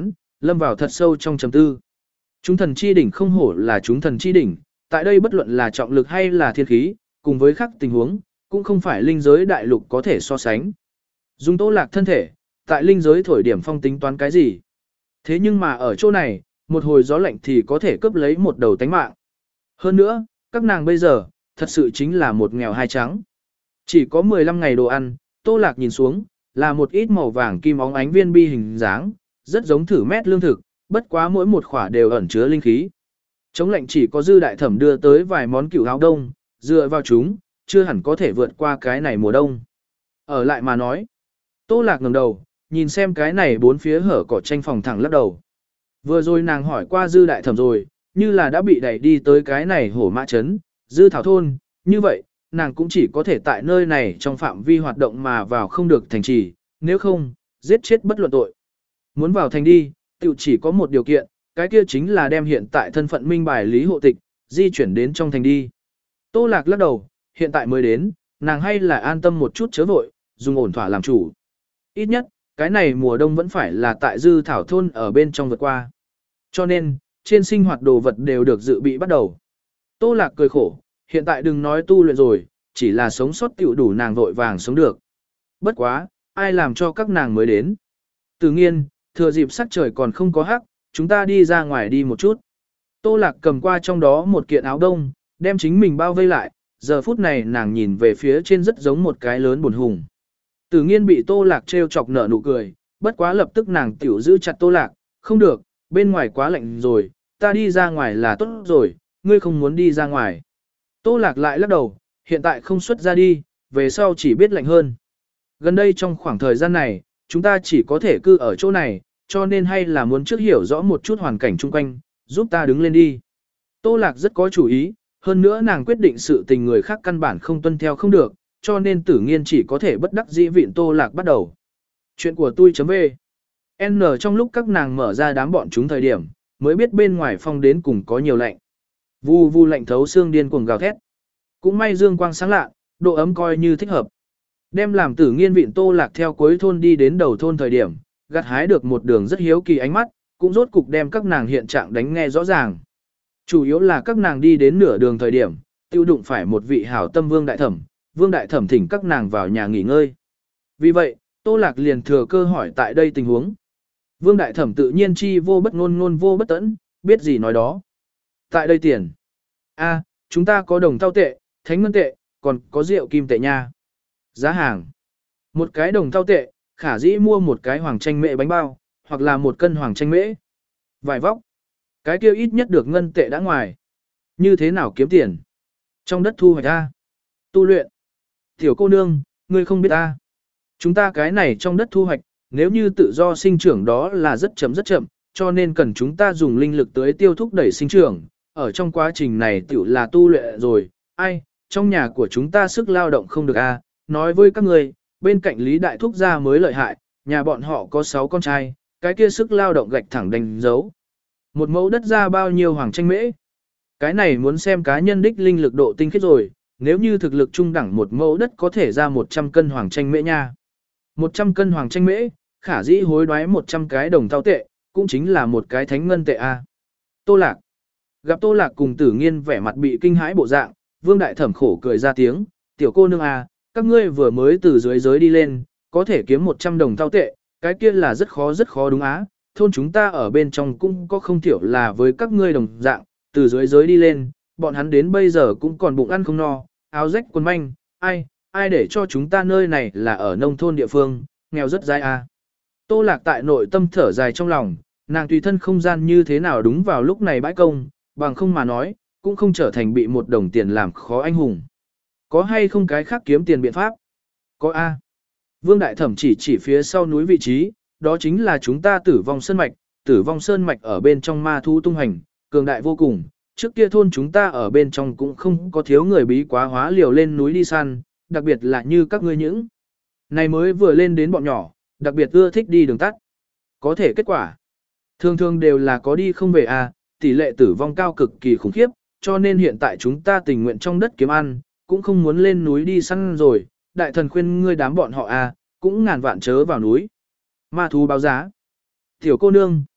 Speaker 1: lâm vào thật sâu trong trầm tư. Chúng thần chi đỉnh không hổ là chúng thần chi đỉnh, tại đây bất luận là trọng lực hay là thiên khí, cùng với khác tình huống, cũng không phải linh giới đại lục có thể so sánh. Dùng Tô Lạc thân thể, tại linh giới thổi điểm phong tính toán cái gì? Thế nhưng mà ở chỗ này, một hồi gió lạnh thì có thể cướp lấy một đầu tánh mạng. Hơn nữa, các nàng bây giờ, thật sự chính là một nghèo hai trắng. Chỉ có mười lăm ngày đồ ăn, Tô Lạc nhìn xuống, là một ít màu vàng kim óng ánh viên bi hình dáng, rất giống thử mét lương thực, bất quá mỗi một khỏa đều ẩn chứa linh khí. Chống lạnh chỉ có Dư Đại Thẩm đưa tới vài món cửu áo đông, dựa vào chúng, chưa hẳn có thể vượt qua cái này mùa đông. Ở lại mà nói, Tô Lạc ngẩng đầu, nhìn xem cái này bốn phía hở cỏ tranh phòng thẳng lắc đầu. Vừa rồi nàng hỏi qua Dư Đại Thẩm rồi, như là đã bị đẩy đi tới cái này hổ mã trấn, Dư Thảo Thôn, như vậy, nàng cũng chỉ có thể tại nơi này trong phạm vi hoạt động mà vào không được thành trì, nếu không, giết chết bất luận tội. Muốn vào thành đi, tự chỉ có một điều kiện, cái kia chính là đem hiện tại thân phận minh bài lý hộ tịch, di chuyển đến trong thành đi. Tô Lạc lắc đầu, hiện tại mới đến, nàng hay là an tâm một chút chớ vội, dùng ổn thỏa làm chủ. Ít nhất, cái này mùa đông vẫn phải là tại Dư Thảo Thôn ở bên trong vượt qua. Cho nên, trên sinh hoạt đồ vật đều được dự bị bắt đầu. Tô Lạc cười khổ, hiện tại đừng nói tu luyện rồi, chỉ là sống sót tiểu đủ nàng vội vàng sống được. Bất quá, ai làm cho các nàng mới đến. Tự nhiên, thừa dịp sắc trời còn không có hắc, chúng ta đi ra ngoài đi một chút. Tô Lạc cầm qua trong đó một kiện áo đông, đem chính mình bao vây lại, giờ phút này nàng nhìn về phía trên rất giống một cái lớn buồn hùng. Tự nhiên bị Tô Lạc trêu chọc nở nụ cười, bất quá lập tức nàng tiểu giữ chặt Tô Lạc, không được, bên ngoài quá lạnh rồi, ta đi ra ngoài là tốt rồi, ngươi không muốn đi ra ngoài. Tô Lạc lại lắc đầu, hiện tại không xuất ra đi, về sau chỉ biết lạnh hơn. Gần đây trong khoảng thời gian này, chúng ta chỉ có thể cư ở chỗ này, cho nên hay là muốn trước hiểu rõ một chút hoàn cảnh chung quanh, giúp ta đứng lên đi. Tô Lạc rất có chủ ý, hơn nữa nàng quyết định sự tình người khác căn bản không tuân theo không được, cho nên Tử Nghiên chỉ có thể bất đắc dĩ vịn Tô Lạc bắt đầu. Chuyện của tôi.v N trong lúc các nàng mở ra đám bọn chúng thời điểm, mới biết bên ngoài phong đến cùng có nhiều lạnh. Vu vu lạnh thấu xương điên cuồng gào thét. Cũng may dương quang sáng lạ, độ ấm coi như thích hợp. Đem làm Tử Nghiên vịn Tô Lạc theo cuối thôn đi đến đầu thôn thời điểm, gặt hái được một đường rất hiếu kỳ ánh mắt, cũng rốt cục đem các nàng hiện trạng đánh nghe rõ ràng. Chủ yếu là các nàng đi đến nửa đường thời điểm, tiêu đụng phải một vị hảo tâm Vương Đại Thẩm, Vương Đại Thẩm thỉnh các nàng vào nhà nghỉ ngơi. Vì vậy, Tô Lạc liền thừa cơ hỏi tại đây tình huống. Vương Đại Thẩm tự nhiên chi vô bất ngôn ngôn vô bất tẫn, biết gì nói đó. Tại đây tiền. A, chúng ta có đồng thau tệ, thánh ngân tệ, còn có rượu kim tệ nha. Giá hàng. Một cái đồng thau tệ, khả dĩ mua một cái hoàng chanh mễ bánh bao, hoặc là một cân hoàng chanh mễ. Vài vóc. Cái kia ít nhất được ngân tệ đã ngoài. Như thế nào kiếm tiền? Trong đất thu hoạch A. Tu luyện. Tiểu cô nương, ngươi không biết A. Chúng ta cái này trong đất thu hoạch, nếu như tự do sinh trưởng đó là rất chậm rất chậm, cho nên cần chúng ta dùng linh lực tới tiêu thúc đẩy sinh trưởng. Ở trong quá trình này tiểu là tu luyện rồi, ai, trong nhà của chúng ta sức lao động không được A. Nói với các người, bên cạnh Lý Đại Thúc gia mới lợi hại, nhà bọn họ có sáu con trai, cái kia sức lao động gạch thẳng đánh dấu. Một mẫu đất ra bao nhiêu hoàng chanh mễ? Cái này muốn xem cá nhân đích linh lực độ tinh khiết rồi, nếu như thực lực trung đẳng một mẫu đất có thể ra một trăm cân hoàng chanh mễ nha. một trăm cân hoàng chanh mễ, khả dĩ hối đoái một trăm cái đồng thau tệ, cũng chính là một cái thánh ngân tệ a. Tô Lạc. Gặp Tô Lạc cùng Tử Nghiên vẻ mặt bị kinh hãi bộ dạng, Vương Đại Thẩm khổ cười ra tiếng, tiểu cô nương a, các ngươi vừa mới từ dưới giới đi lên, có thể kiếm một trăm đồng thau tệ, cái kia là rất khó rất khó đúng á. Thôn chúng ta ở bên trong cũng có không thiểu là với các ngươi đồng dạng, từ dưới giới đi lên, bọn hắn đến bây giờ cũng còn bụng ăn không no, áo rách quần manh, ai, ai để cho chúng ta nơi này là ở nông thôn địa phương, nghèo rất dai à. Tô Lạc tại nội tâm thở dài trong lòng, nàng tùy thân không gian như thế nào đúng vào lúc này bãi công, bằng không mà nói, cũng không trở thành bị một đồng tiền làm khó anh hùng. Có hay không cái khác kiếm tiền biện pháp? Có A. Vương Đại Thẩm chỉ chỉ phía sau núi vị trí, đó chính là chúng ta Tử Vong Sơn Mạch, Tử Vong Sơn Mạch ở bên trong ma thú tung hành, cường đại vô cùng, trước kia thôn chúng ta ở bên trong cũng không có thiếu người bí quá hóa liều lên núi đi săn, đặc biệt là như các ngươi những. Này mới vừa lên đến bọn nhỏ, đặc biệt ưa thích đi đường tắt. Có thể kết quả. Thường thường đều là có đi không về à, tỷ lệ tử vong cao cực kỳ khủng khiếp, cho nên hiện tại chúng ta tình nguyện trong đất kiếm ăn, cũng không muốn lên núi đi săn rồi, đại thần khuyên ngươi đám bọn họ à, cũng ngàn vạn chớ vào núi. Ma thú báo giá. Tiểu cô nương,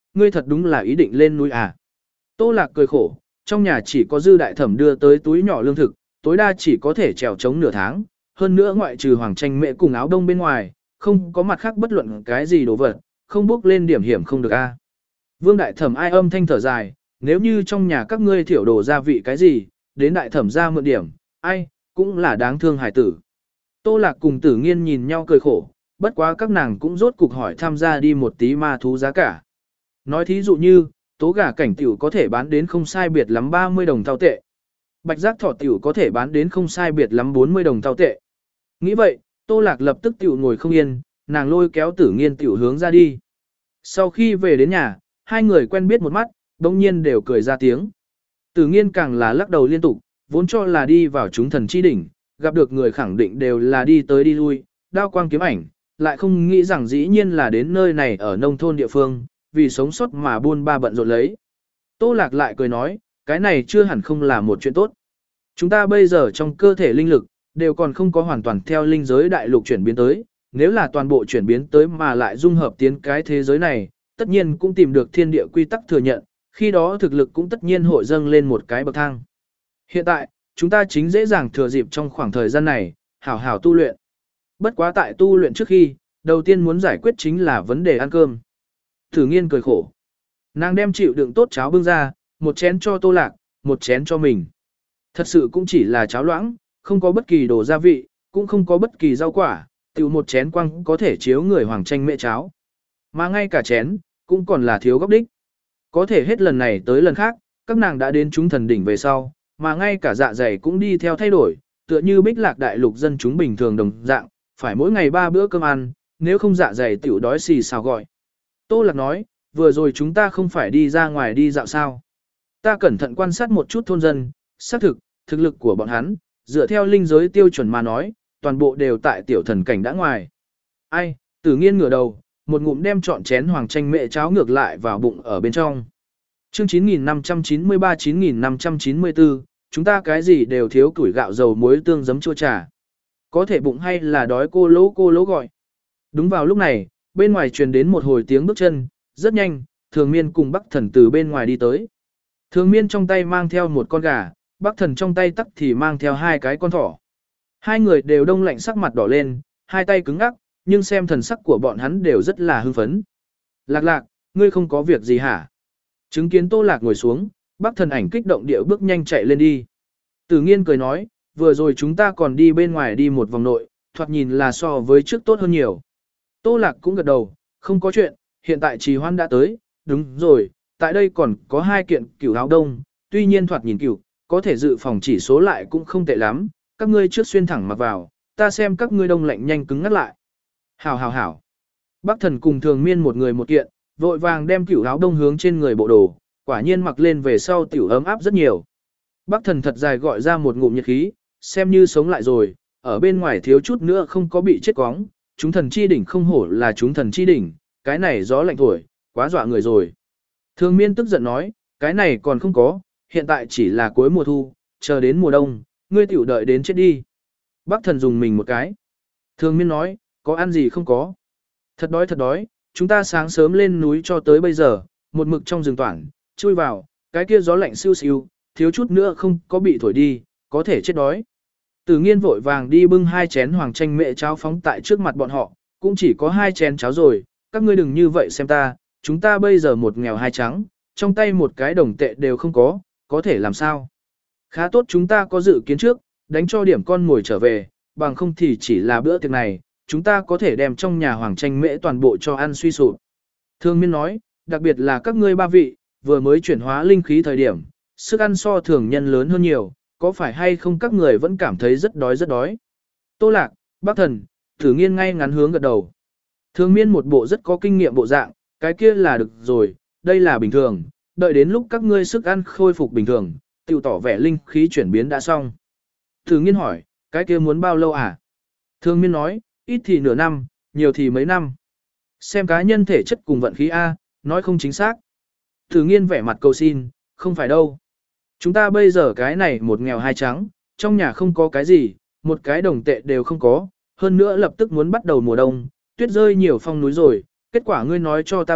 Speaker 1: ngươi thật đúng là ý định lên núi à. Tô Lạc cười khổ, trong nhà chỉ có dư đại thẩm đưa tới túi nhỏ lương thực, tối đa chỉ có thể trèo chống nửa tháng, hơn nữa ngoại trừ hoàng tranh mẹ cùng áo đông bên ngoài, không có mặt khác bất luận cái gì đồ vật, không bước lên điểm hiểm không được a. Vương đại thẩm ai âm thanh thở dài, nếu như trong nhà các ngươi thiểu đồ gia vị cái gì, đến đại thẩm ra mượn điểm, ai, cũng là đáng thương hải tử. Tô Lạc cùng Tử Nghiên nhìn nhau cười khổ, bất quá các nàng cũng rốt cục hỏi tham gia đi một tí ma thú giá cả. Nói thí dụ như, tố gà cảnh tiểu có thể bán đến không sai biệt lắm ba mươi đồng thao tệ. Bạch giác thỏ tiểu có thể bán đến không sai biệt lắm bốn mươi đồng thao tệ. Nghĩ vậy, Tô Lạc lập tức tiểu ngồi không yên, nàng lôi kéo Tử Nghiên tiểu hướng ra đi. Sau khi về đến nhà, hai người quen biết một mắt, đồng nhiên đều cười ra tiếng. Tử Nghiên càng là lắc đầu liên tục, vốn cho là đi vào chúng thần chi đỉnh, gặp được người khẳng định đều là đi tới đi lui, đao quang kiếm ảnh, lại không nghĩ rằng dĩ nhiên là đến nơi này ở nông thôn địa phương, vì sống sót mà buôn ba bận rộn lấy. Tô Lạc lại cười nói, cái này chưa hẳn không là một chuyện tốt. Chúng ta bây giờ trong cơ thể linh lực, đều còn không có hoàn toàn theo linh giới đại lục chuyển biến tới, nếu là toàn bộ chuyển biến tới mà lại dung hợp tiến cái thế giới này, tất nhiên cũng tìm được thiên địa quy tắc thừa nhận, khi đó thực lực cũng tất nhiên hội dâng lên một cái bậc thang. Hiện tại, chúng ta chính dễ dàng thừa dịp trong khoảng thời gian này, hảo hảo tu luyện. Bất quá tại tu luyện trước khi, đầu tiên muốn giải quyết chính là vấn đề ăn cơm. Thử Nghiên cười khổ. Nàng đem chịu đựng tốt cháo bưng ra, một chén cho Tô Lạc, một chén cho mình. Thật sự cũng chỉ là cháo loãng, không có bất kỳ đồ gia vị, cũng không có bất kỳ rau quả, tiểu một chén quăng có thể chiếu người hoàng tranh mẹ cháo. Mà ngay cả chén, cũng còn là thiếu góc đích. Có thể hết lần này tới lần khác, các nàng đã đến chúng thần đỉnh về sau, mà ngay cả dạ dày cũng đi theo thay đổi, tựa như Bích Lạc đại lục dân chúng bình thường đồng dạng, phải mỗi ngày ba bữa cơm ăn, nếu không dạ dày tiểu đói xì xào gọi. Tô Lạc nói, vừa rồi chúng ta không phải đi ra ngoài đi dạo sao. Ta cẩn thận quan sát một chút thôn dân, xác thực, thực lực của bọn hắn, dựa theo linh giới tiêu chuẩn mà nói, toàn bộ đều tại tiểu thần cảnh đã ngoài. Ai, Tử Nghiên ngửa đầu, một ngụm đem trọn chén hoàng tranh mẹ cháo ngược lại vào bụng ở bên trong. Chương chín nghìn năm trăm chín mươi ba chín nghìn năm trăm chín mươi tư, chúng ta cái gì đều thiếu củi gạo dầu muối tương giấm chua trà. Có thể bụng hay là đói cô lỗ cô lỗ gọi. Đúng vào lúc này, bên ngoài truyền đến một hồi tiếng bước chân, rất nhanh, Thường Miên cùng Bắc Thần từ bên ngoài đi tới. Thường Miên trong tay mang theo một con gà, Bắc Thần trong tay tắc thì mang theo hai cái con thỏ. Hai người đều đông lạnh sắc mặt đỏ lên, hai tay cứng ngắc, nhưng xem thần sắc của bọn hắn đều rất là hưng phấn. Lạc Lạc, ngươi không có việc gì hả? Chứng kiến Tô Lạc ngồi xuống, Bắc Thần ảnh kích động địa bước nhanh chạy lên đi. Tử Nghiên cười nói, vừa rồi chúng ta còn đi bên ngoài đi một vòng nội, thoạt nhìn là so với trước tốt hơn nhiều. Tô Lạc cũng gật đầu, không có chuyện, hiện tại trì hoãn đã tới, đúng rồi, tại đây còn có hai kiện cửu áo đông, tuy nhiên thoạt nhìn cửu, có thể dự phòng chỉ số lại cũng không tệ lắm, các ngươi trước xuyên thẳng mặc vào, ta xem các ngươi đông lạnh nhanh cứng ngắt lại. Hảo hảo hảo. Bắc Thần cùng Thường Miên một người một kiện, vội vàng đem cửu áo đông hướng trên người bộ đồ, quả nhiên mặc lên về sau tiểu ấm áp rất nhiều. Bắc Thần thật dài gọi ra một ngụm nhiệt khí, xem như sống lại rồi, ở bên ngoài thiếu chút nữa không có bị chết quóng, chúng thần chi đỉnh không hổ là chúng thần chi đỉnh, cái này gió lạnh thổi, quá dọa người rồi. Thường Miên tức giận nói, cái này còn không có, hiện tại chỉ là cuối mùa thu, chờ đến mùa đông, ngươi tiểu đợi đến chết đi. Bắc Thần dùng mình một cái. Thường Miên nói, có ăn gì không có. Thật đói thật đói, chúng ta sáng sớm lên núi cho tới bây giờ, một mực trong rừng toản, chui vào, cái kia gió lạnh siêu siêu, thiếu chút nữa không có bị thổi đi, có thể chết đói. Tử Nghiên vội vàng đi bưng hai chén hoàng tranh mẹ cháo phóng tại trước mặt bọn họ, cũng chỉ có hai chén cháo rồi, các ngươi đừng như vậy xem ta, chúng ta bây giờ một nghèo hai trắng, trong tay một cái đồng tệ đều không có, có thể làm sao. Khá tốt chúng ta có dự kiến trước, đánh cho điểm con ngồi trở về, bằng không thì chỉ là bữa tiệc này, chúng ta có thể đem trong nhà hoàng tranh mễ toàn bộ cho ăn suy sụp. Thương Miên nói, đặc biệt là các ngươi ba vị, vừa mới chuyển hóa linh khí thời điểm, sức ăn so thường nhân lớn hơn nhiều, có phải hay không các người vẫn cảm thấy rất đói rất đói. Tô Lạc, Bắc Thần, Tử Nghiên ngay ngắn hướng gật đầu. Thương Miên một bộ rất có kinh nghiệm bộ dạng, cái kia là được rồi, đây là bình thường, đợi đến lúc các ngươi sức ăn khôi phục bình thường, tiêu tỏ vẻ linh khí chuyển biến đã xong. Tử Nghiên hỏi, cái kia muốn bao lâu à? Thương Miên nói, ít thì nửa năm, nhiều thì mấy năm. Xem cá nhân thể chất cùng vận khí A, nói không chính xác. Tử Nghiên vẻ mặt cầu xin, không phải đâu. Chúng ta bây giờ cái này một nghèo hai trắng, trong nhà không có cái gì, một cái đồng tệ đều không có, hơn nữa lập tức muốn bắt đầu mùa đông, tuyết rơi nhiều phong núi rồi, kết quả ngươi nói cho ta biết,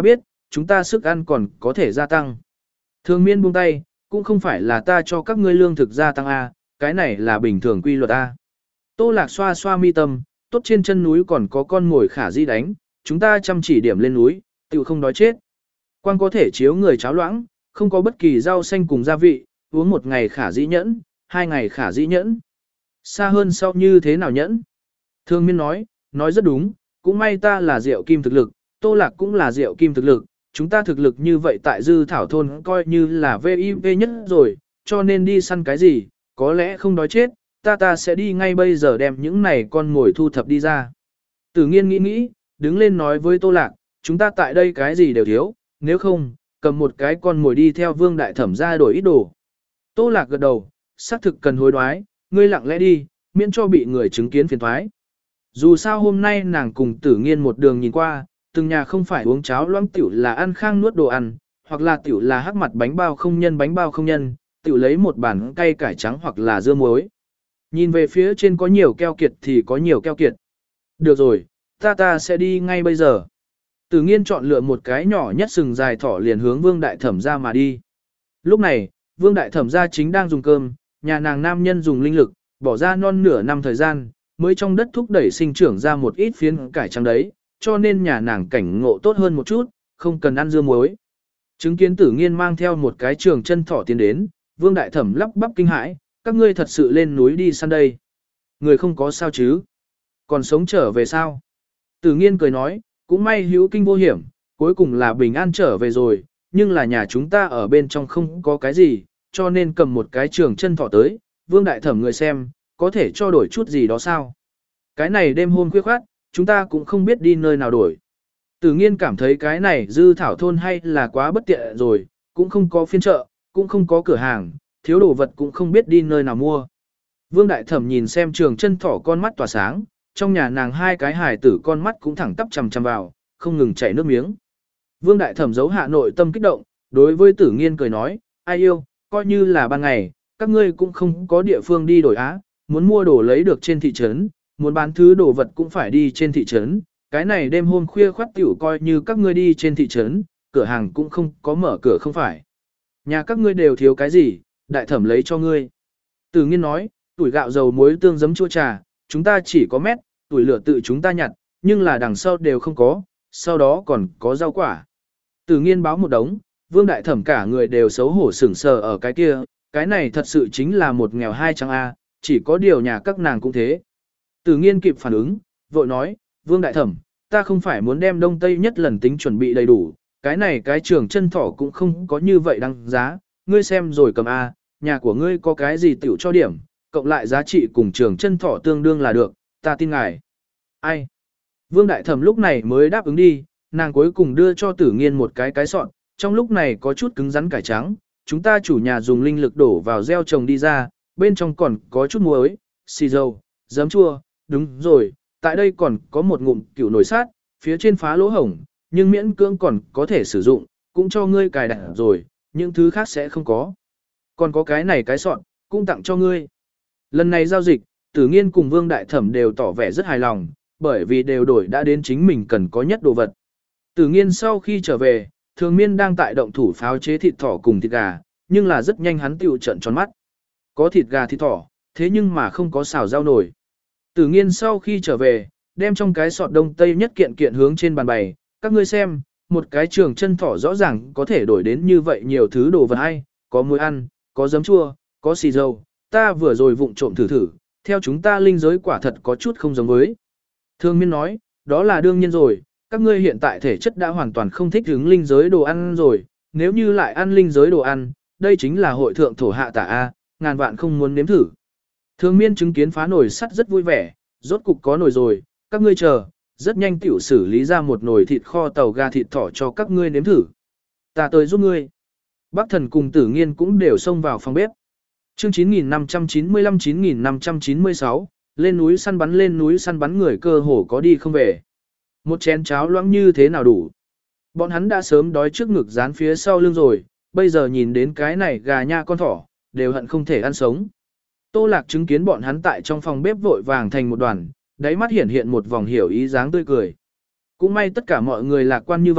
Speaker 1: chúng ta sức ăn còn có thể gia tăng. Thường miên buông tay, cũng không phải là ta cho các ngươi lương thực gia tăng A, cái này là bình thường quy luật A. Tô Lạc xoa xoa mi tâm, tốt trên chân núi còn có con mồi khả di đánh, chúng ta chăm chỉ điểm lên núi, tự không đói chết. Quang có thể chiếu người cháo loãng, không có bất kỳ rau xanh cùng gia vị, uống một ngày khả dĩ nhẫn, hai ngày khả dĩ nhẫn. Xa hơn sau như thế nào nhẫn? Thương miên nói, nói rất đúng, cũng may ta là Diệu Kim thực lực, Tô Lạc cũng là Diệu Kim thực lực, chúng ta thực lực như vậy tại Dư Thảo Thôn coi như là vê i pê nhất rồi, cho nên đi săn cái gì, có lẽ không đói chết, ta ta sẽ đi ngay bây giờ đem những này con ngồi thu thập đi ra. Tử Nghiên nghĩ nghĩ, đứng lên nói với Tô Lạc, chúng ta tại đây cái gì đều thiếu, nếu không, cầm một cái con ngồi đi theo Vương Đại Thẩm ra đổi ít đồ. Tô Lạc gật đầu, xác thực cần hối đoái, ngươi lặng lẽ đi, miễn cho bị người chứng kiến phiền thoái. Dù sao hôm nay nàng cùng Tử Nghiên một đường nhìn qua, từng nhà không phải uống cháo loãng tiểu là ăn khang nuốt đồ ăn, hoặc là tiểu là hắc mặt bánh bao không nhân bánh bao không nhân, tiểu lấy một bản cay cải trắng hoặc là dưa muối. Nhìn về phía trên có nhiều keo kiệt thì có nhiều keo kiệt. Được rồi, ta ta sẽ đi ngay bây giờ. Tử Nghiên chọn lựa một cái nhỏ nhất sừng dài thỏ liền hướng Vương Đại Thẩm ra mà đi. Lúc này, Vương Đại Thẩm ra chính đang dùng cơm, nhà nàng nam nhân dùng linh lực, bỏ ra non nửa năm thời gian, mới trong đất thúc đẩy sinh trưởng ra một ít phiến cải trắng đấy, cho nên nhà nàng cảnh ngộ tốt hơn một chút, không cần ăn dưa muối. Chứng kiến Tử Nghiên mang theo một cái trường chân thỏ tiến đến, Vương Đại Thẩm lắp bắp kinh hãi, các ngươi thật sự lên núi đi săn đây. Người không có sao chứ? Còn sống trở về sao? Tử Nghiên cười nói, cũng may hữu kinh vô hiểm, cuối cùng là bình an trở về rồi, nhưng là nhà chúng ta ở bên trong không có cái gì, cho nên cầm một cái trường chân thỏ tới, Vương Đại Thẩm người xem, có thể cho đổi chút gì đó sao? Cái này đêm hôm khuya khoát, chúng ta cũng không biết đi nơi nào đổi. Tử Nghiên cảm thấy cái này Dư Thảo Thôn hay là quá bất tiện rồi, cũng không có phiên chợ, cũng không có cửa hàng, thiếu đồ vật cũng không biết đi nơi nào mua. Vương Đại Thẩm nhìn xem trường chân thỏ con mắt tỏa sáng, trong nhà nàng hai cái hài tử con mắt cũng thẳng tắp chằm chằm vào, không ngừng chảy nước miếng. Vương Đại Thẩm giấu hạ nội tâm kích động, đối với Tử Nghiên cười nói, ai yêu, coi như là ban ngày, các ngươi cũng không có địa phương đi đổi á, muốn mua đồ lấy được trên thị trấn, muốn bán thứ đồ vật cũng phải đi trên thị trấn, cái này đêm hôm khuya khoắt tiểu coi như các ngươi đi trên thị trấn, cửa hàng cũng không có mở cửa không phải. Nhà các ngươi đều thiếu cái gì, Đại Thẩm lấy cho ngươi. Tử Nghiên nói, tuổi gạo dầu muối tương giấm chua trà, chúng ta chỉ có mét, tuổi lửa tự chúng ta nhặt, nhưng là đằng sau đều không có, sau đó còn có rau quả. Tử Nghiên báo một đống, Vương Đại Thẩm cả người đều xấu hổ sững sờ ở cái kia, cái này thật sự chính là một nghèo hai trắng A, chỉ có điều nhà các nàng cũng thế. Tử Nghiên kịp phản ứng, vội nói, Vương Đại Thẩm, ta không phải muốn đem đông tây nhất lần tính chuẩn bị đầy đủ, cái này cái trường chân thỏ cũng không có như vậy đăng giá, ngươi xem rồi cầm A, nhà của ngươi có cái gì tiểu cho điểm, cộng lại giá trị cùng trường chân thỏ tương đương là được, ta tin ngài. Ai? Vương Đại Thẩm lúc này mới đáp ứng đi, nàng cuối cùng đưa cho Tử Nghiên một cái cái sọn, trong lúc này có chút cứng rắn cải trắng, chúng ta chủ nhà dùng linh lực đổ vào gieo trồng đi ra, bên trong còn có chút muối, xì dầu, giấm chua, đúng rồi, tại đây còn có một ngụm cựu nồi sát, phía trên phá lỗ hổng, nhưng miễn cưỡng còn có thể sử dụng, cũng cho ngươi cài đặt rồi, những thứ khác sẽ không có. Còn có cái này cái sọn, cũng tặng cho ngươi. Lần này giao dịch, Tử Nghiên cùng Vương Đại Thẩm đều tỏ vẻ rất hài lòng, bởi vì đều đổi đã đến chính mình cần có nhất đồ vật. Tử Nghiên sau khi trở về, Thường Miên đang tại động thủ pháo chế thịt thỏ cùng thịt gà, nhưng là rất nhanh hắn tiêu trận tròn mắt. Có thịt gà thịt thỏ, thế nhưng mà không có xào rau nổi. Tử Nghiên sau khi trở về, đem trong cái sọt đông tây nhất kiện kiện hướng trên bàn bày, các ngươi xem, một cái trường chân thỏ rõ ràng có thể đổi đến như vậy nhiều thứ đồ vật hay, có muối ăn, có giấm chua, có xì dầu, ta vừa rồi vụng trộm thử thử, theo chúng ta linh giới quả thật có chút không giống với. Thường Miên nói, đó là đương nhiên rồi, các ngươi hiện tại thể chất đã hoàn toàn không thích ứng linh giới đồ ăn rồi, nếu như lại ăn linh giới đồ ăn, đây chính là hội thượng thổ hạ tả A, ngàn vạn không muốn nếm thử. Thường Miên chứng kiến phá nồi sắt rất vui vẻ, rốt cục có nồi rồi, các ngươi chờ, rất nhanh tiểu xử lý ra một nồi thịt kho tàu gà thịt thỏ cho các ngươi nếm thử. Ta tới giúp ngươi. Bác Thần cùng Tử Nghiên cũng đều xông vào phòng bếp. Chương chín nghìn năm trăm chín mươi lăm chín nghìn năm trăm chín mươi sáu, lên núi săn bắn lên núi săn bắn người cơ hồ có đi không về. Một chén cháo loãng như thế nào đủ. Bọn hắn đã sớm đói trước ngực dán phía sau lưng rồi, bây giờ nhìn đến cái này gà nha con thỏ, đều hận không thể ăn sống. Tô Lạc chứng kiến bọn hắn tại trong phòng bếp vội vàng thành một đoàn, đáy mắt hiện hiện một vòng hiểu ý dáng tươi cười. Cũng may tất cả mọi người lạc quan như vậy,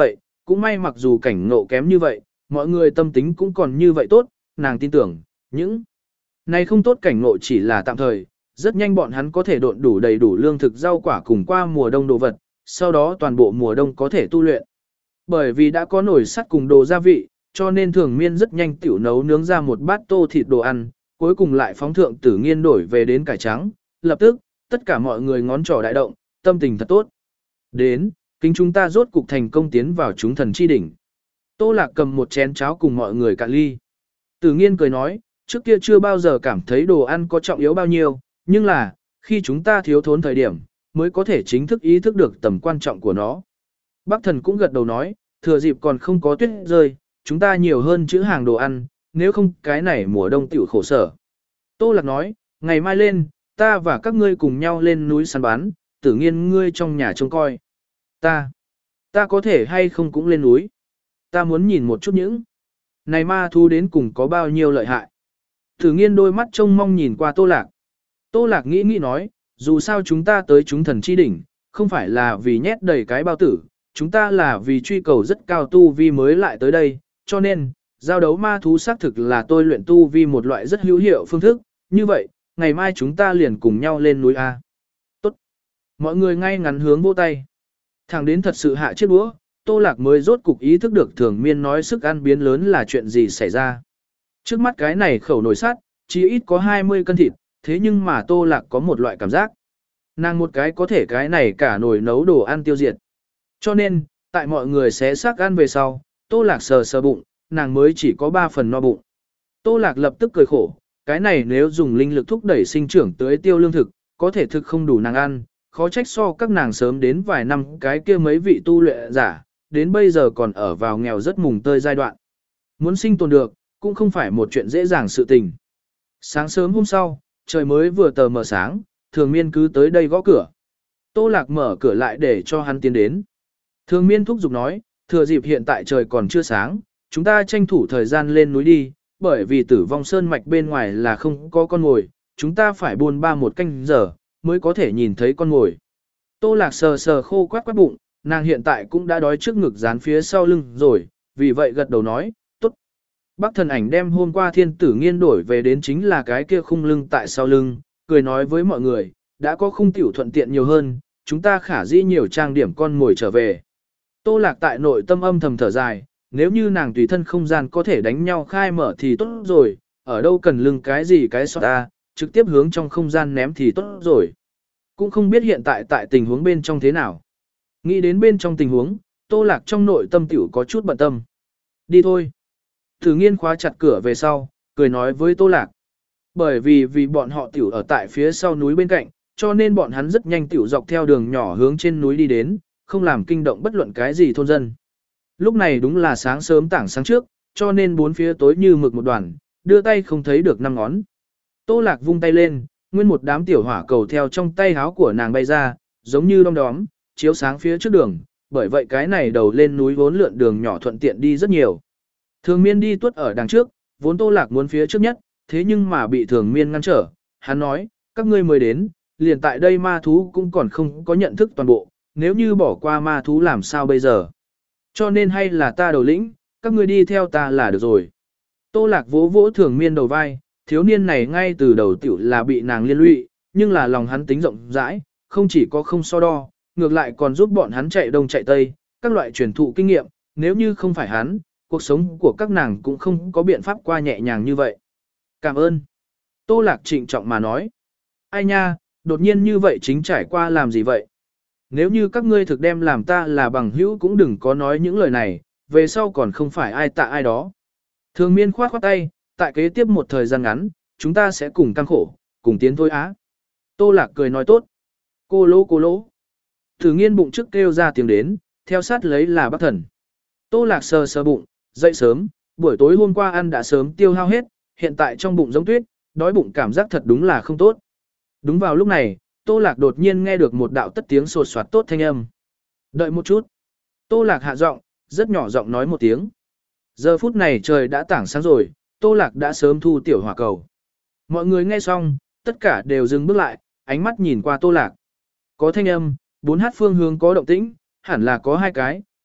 Speaker 1: cũng may mặc dù cảnh ngộ kém như vậy, mọi người tâm tính cũng còn như vậy tốt, nàng tin tưởng, những này không tốt cảnh ngộ chỉ là tạm thời, rất nhanh bọn hắn có thể độn đủ đầy đủ lương thực rau quả cùng qua mùa đông đồ vật, sau đó toàn bộ mùa đông có thể tu luyện. Bởi vì đã có nồi sắt cùng đồ gia vị, cho nên thường miên rất nhanh tiểu nấu nướng ra một bát tô thịt đồ ăn, cuối cùng lại phóng thượng tử nghiên đổi về đến cải trắng, lập tức, tất cả mọi người ngón trỏ đại động, tâm tình thật tốt. Đến, kính chúng ta rốt cục thành công tiến vào chúng thần chi đỉnh. Tô Lạc cầm một chén cháo cùng mọi người cạn ly. Tử nghiên cười nói, trước kia chưa bao giờ cảm thấy đồ ăn có trọng yếu bao nhiêu, nhưng là, khi chúng ta thiếu thốn thời điểm, mới có thể chính thức ý thức được tầm quan trọng của nó. Bác thần cũng gật đầu nói, thừa dịp còn không có tuyết rơi, chúng ta nhiều hơn chữ hàng đồ ăn, nếu không cái này mùa đông tiểu khổ sở. Tô Lạc nói, ngày mai lên, ta và các ngươi cùng nhau lên núi săn bắn, Tử nghiên ngươi trong nhà trông coi. Ta, ta có thể hay không cũng lên núi. Ta muốn nhìn một chút những này ma thú đến cùng có bao nhiêu lợi hại. Tử nghiên đôi mắt trông mong nhìn qua Tô Lạc. Tô Lạc nghĩ nghĩ nói, dù sao chúng ta tới chúng thần chi đỉnh, không phải là vì nhét đầy cái bao tử, chúng ta là vì truy cầu rất cao tu vi mới lại tới đây, cho nên, giao đấu ma thú xác thực là tôi luyện tu vi một loại rất hữu hiệu phương thức, như vậy, ngày mai chúng ta liền cùng nhau lên núi A. Tốt. Mọi người ngay ngắn hướng vỗ tay. Thẳng đến thật sự hạ chiếc đũa, Tô Lạc mới rốt cục ý thức được thường miên nói sức ăn biến lớn là chuyện gì xảy ra. Trước mắt cái này khẩu nồi sắt, chỉ ít có hai mươi cân thịt, thế nhưng mà Tô Lạc có một loại cảm giác. Nàng một cái có thể cái này cả nồi nấu đồ ăn tiêu diệt. Cho nên, tại mọi người xé xác ăn về sau, Tô Lạc sờ sờ bụng, nàng mới chỉ có ba phần no bụng. Tô Lạc lập tức cười khổ, cái này nếu dùng linh lực thúc đẩy sinh trưởng tưới tiêu lương thực, có thể thực không đủ nàng ăn, khó trách so các nàng sớm đến vài năm cái kia mấy vị tu luyện giả, đến bây giờ còn ở vào nghèo rất mùng tơi giai đoạn. Muốn sinh tồn được, cũng không phải một chuyện dễ dàng sự tình. Sáng sớm hôm sau, trời mới vừa tờ mờ sáng, thường miên cứ tới đây gõ cửa. Tô Lạc mở cửa lại để cho hắn tiến đến. Thường miên thúc giục nói, thừa dịp hiện tại trời còn chưa sáng, chúng ta tranh thủ thời gian lên núi đi, bởi vì tử vong sơn mạch bên ngoài là không có con ngồi, chúng ta phải buôn ba một canh giờ, mới có thể nhìn thấy con ngồi. Tô Lạc sờ sờ khô quát quát bụng, nàng hiện tại cũng đã đói trước ngực dán phía sau lưng rồi, vì vậy gật đầu nói, tốt. Bác thần ảnh đem hôm qua thiên tử nghiên đổi về đến chính là cái kia khung lưng tại sau lưng, cười nói với mọi người, đã có khung tiểu thuận tiện nhiều hơn, chúng ta khả dĩ nhiều trang điểm con ngồi trở về. Tô Lạc tại nội tâm âm thầm thở dài, nếu như nàng tùy thân không gian có thể đánh nhau khai mở thì tốt rồi, ở đâu cần lưng cái gì cái sọt ta, trực tiếp hướng trong không gian ném thì tốt rồi. Cũng không biết hiện tại tại tình huống bên trong thế nào. Nghĩ đến bên trong tình huống, Tô Lạc trong nội tâm tiểu có chút bận tâm. Đi thôi. Tử nghiên khóa chặt cửa về sau, cười nói với Tô Lạc. Bởi vì vì bọn họ tiểu ở tại phía sau núi bên cạnh, cho nên bọn hắn rất nhanh tiểu dọc theo đường nhỏ hướng trên núi đi đến, không làm kinh động bất luận cái gì thôn dân. Lúc này đúng là sáng sớm tảng sáng trước, cho nên bốn phía tối như mực một đoàn, đưa tay không thấy được năm ngón. Tô Lạc vung tay lên, nguyên một đám tiểu hỏa cầu theo trong tay háo của nàng bay ra, giống như đom đóm, chiếu sáng phía trước đường, bởi vậy cái này đầu lên núi vốn lượn đường nhỏ thuận tiện đi rất nhiều. Thường miên đi tuốt ở đằng trước, vốn Tô Lạc muốn phía trước nhất, thế nhưng mà bị thường miên ngăn trở, hắn nói, các ngươi mới đến, liền tại đây ma thú cũng còn không có nhận thức toàn bộ, nếu như bỏ qua ma thú làm sao bây giờ. Cho nên hay là ta đầu lĩnh, các ngươi đi theo ta là được rồi. Tô Lạc vỗ vỗ thường miên đầu vai, thiếu niên này ngay từ đầu tiểu là bị nàng liên lụy, nhưng là lòng hắn tính rộng rãi, không chỉ có không so đo, ngược lại còn giúp bọn hắn chạy đông chạy tây, các loại truyền thụ kinh nghiệm, nếu như không phải hắn, cuộc sống của các nàng cũng không có biện pháp qua nhẹ nhàng như vậy. Cảm ơn. Tô Lạc trịnh trọng mà nói. Ai nha, đột nhiên như vậy chính trải qua làm gì vậy? Nếu như các ngươi thực đem làm ta là bằng hữu cũng đừng có nói những lời này, về sau còn không phải ai tạ ai đó. Thường miên khoát khoát tay, tại kế tiếp một thời gian ngắn, chúng ta sẽ cùng căng khổ, cùng tiến thôi á. Tô Lạc cười nói tốt. Cô lỗ cô lỗ. Thử nghiên bụng trước kêu ra tiếng đến, theo sát lấy là bác thần. Tô Lạc sờ sờ bụng, dậy sớm, buổi tối hôm qua ăn đã sớm tiêu hao hết, hiện tại trong bụng giống tuyết, đói bụng cảm giác thật đúng là không tốt. Đúng vào lúc này, Tô Lạc đột nhiên nghe được một đạo tất tiếng sột soạt tốt thanh âm. Đợi một chút. Tô Lạc hạ giọng, rất nhỏ giọng nói một tiếng. Giờ phút này trời đã tảng sáng rồi, Tô Lạc đã sớm thu tiểu hỏa cầu. Mọi người nghe xong, tất cả đều dừng bước lại, ánh mắt nhìn qua Tô Lạc. Có thanh âm, bốn h phương hướng có động tĩnh, hẳn là có hai cái,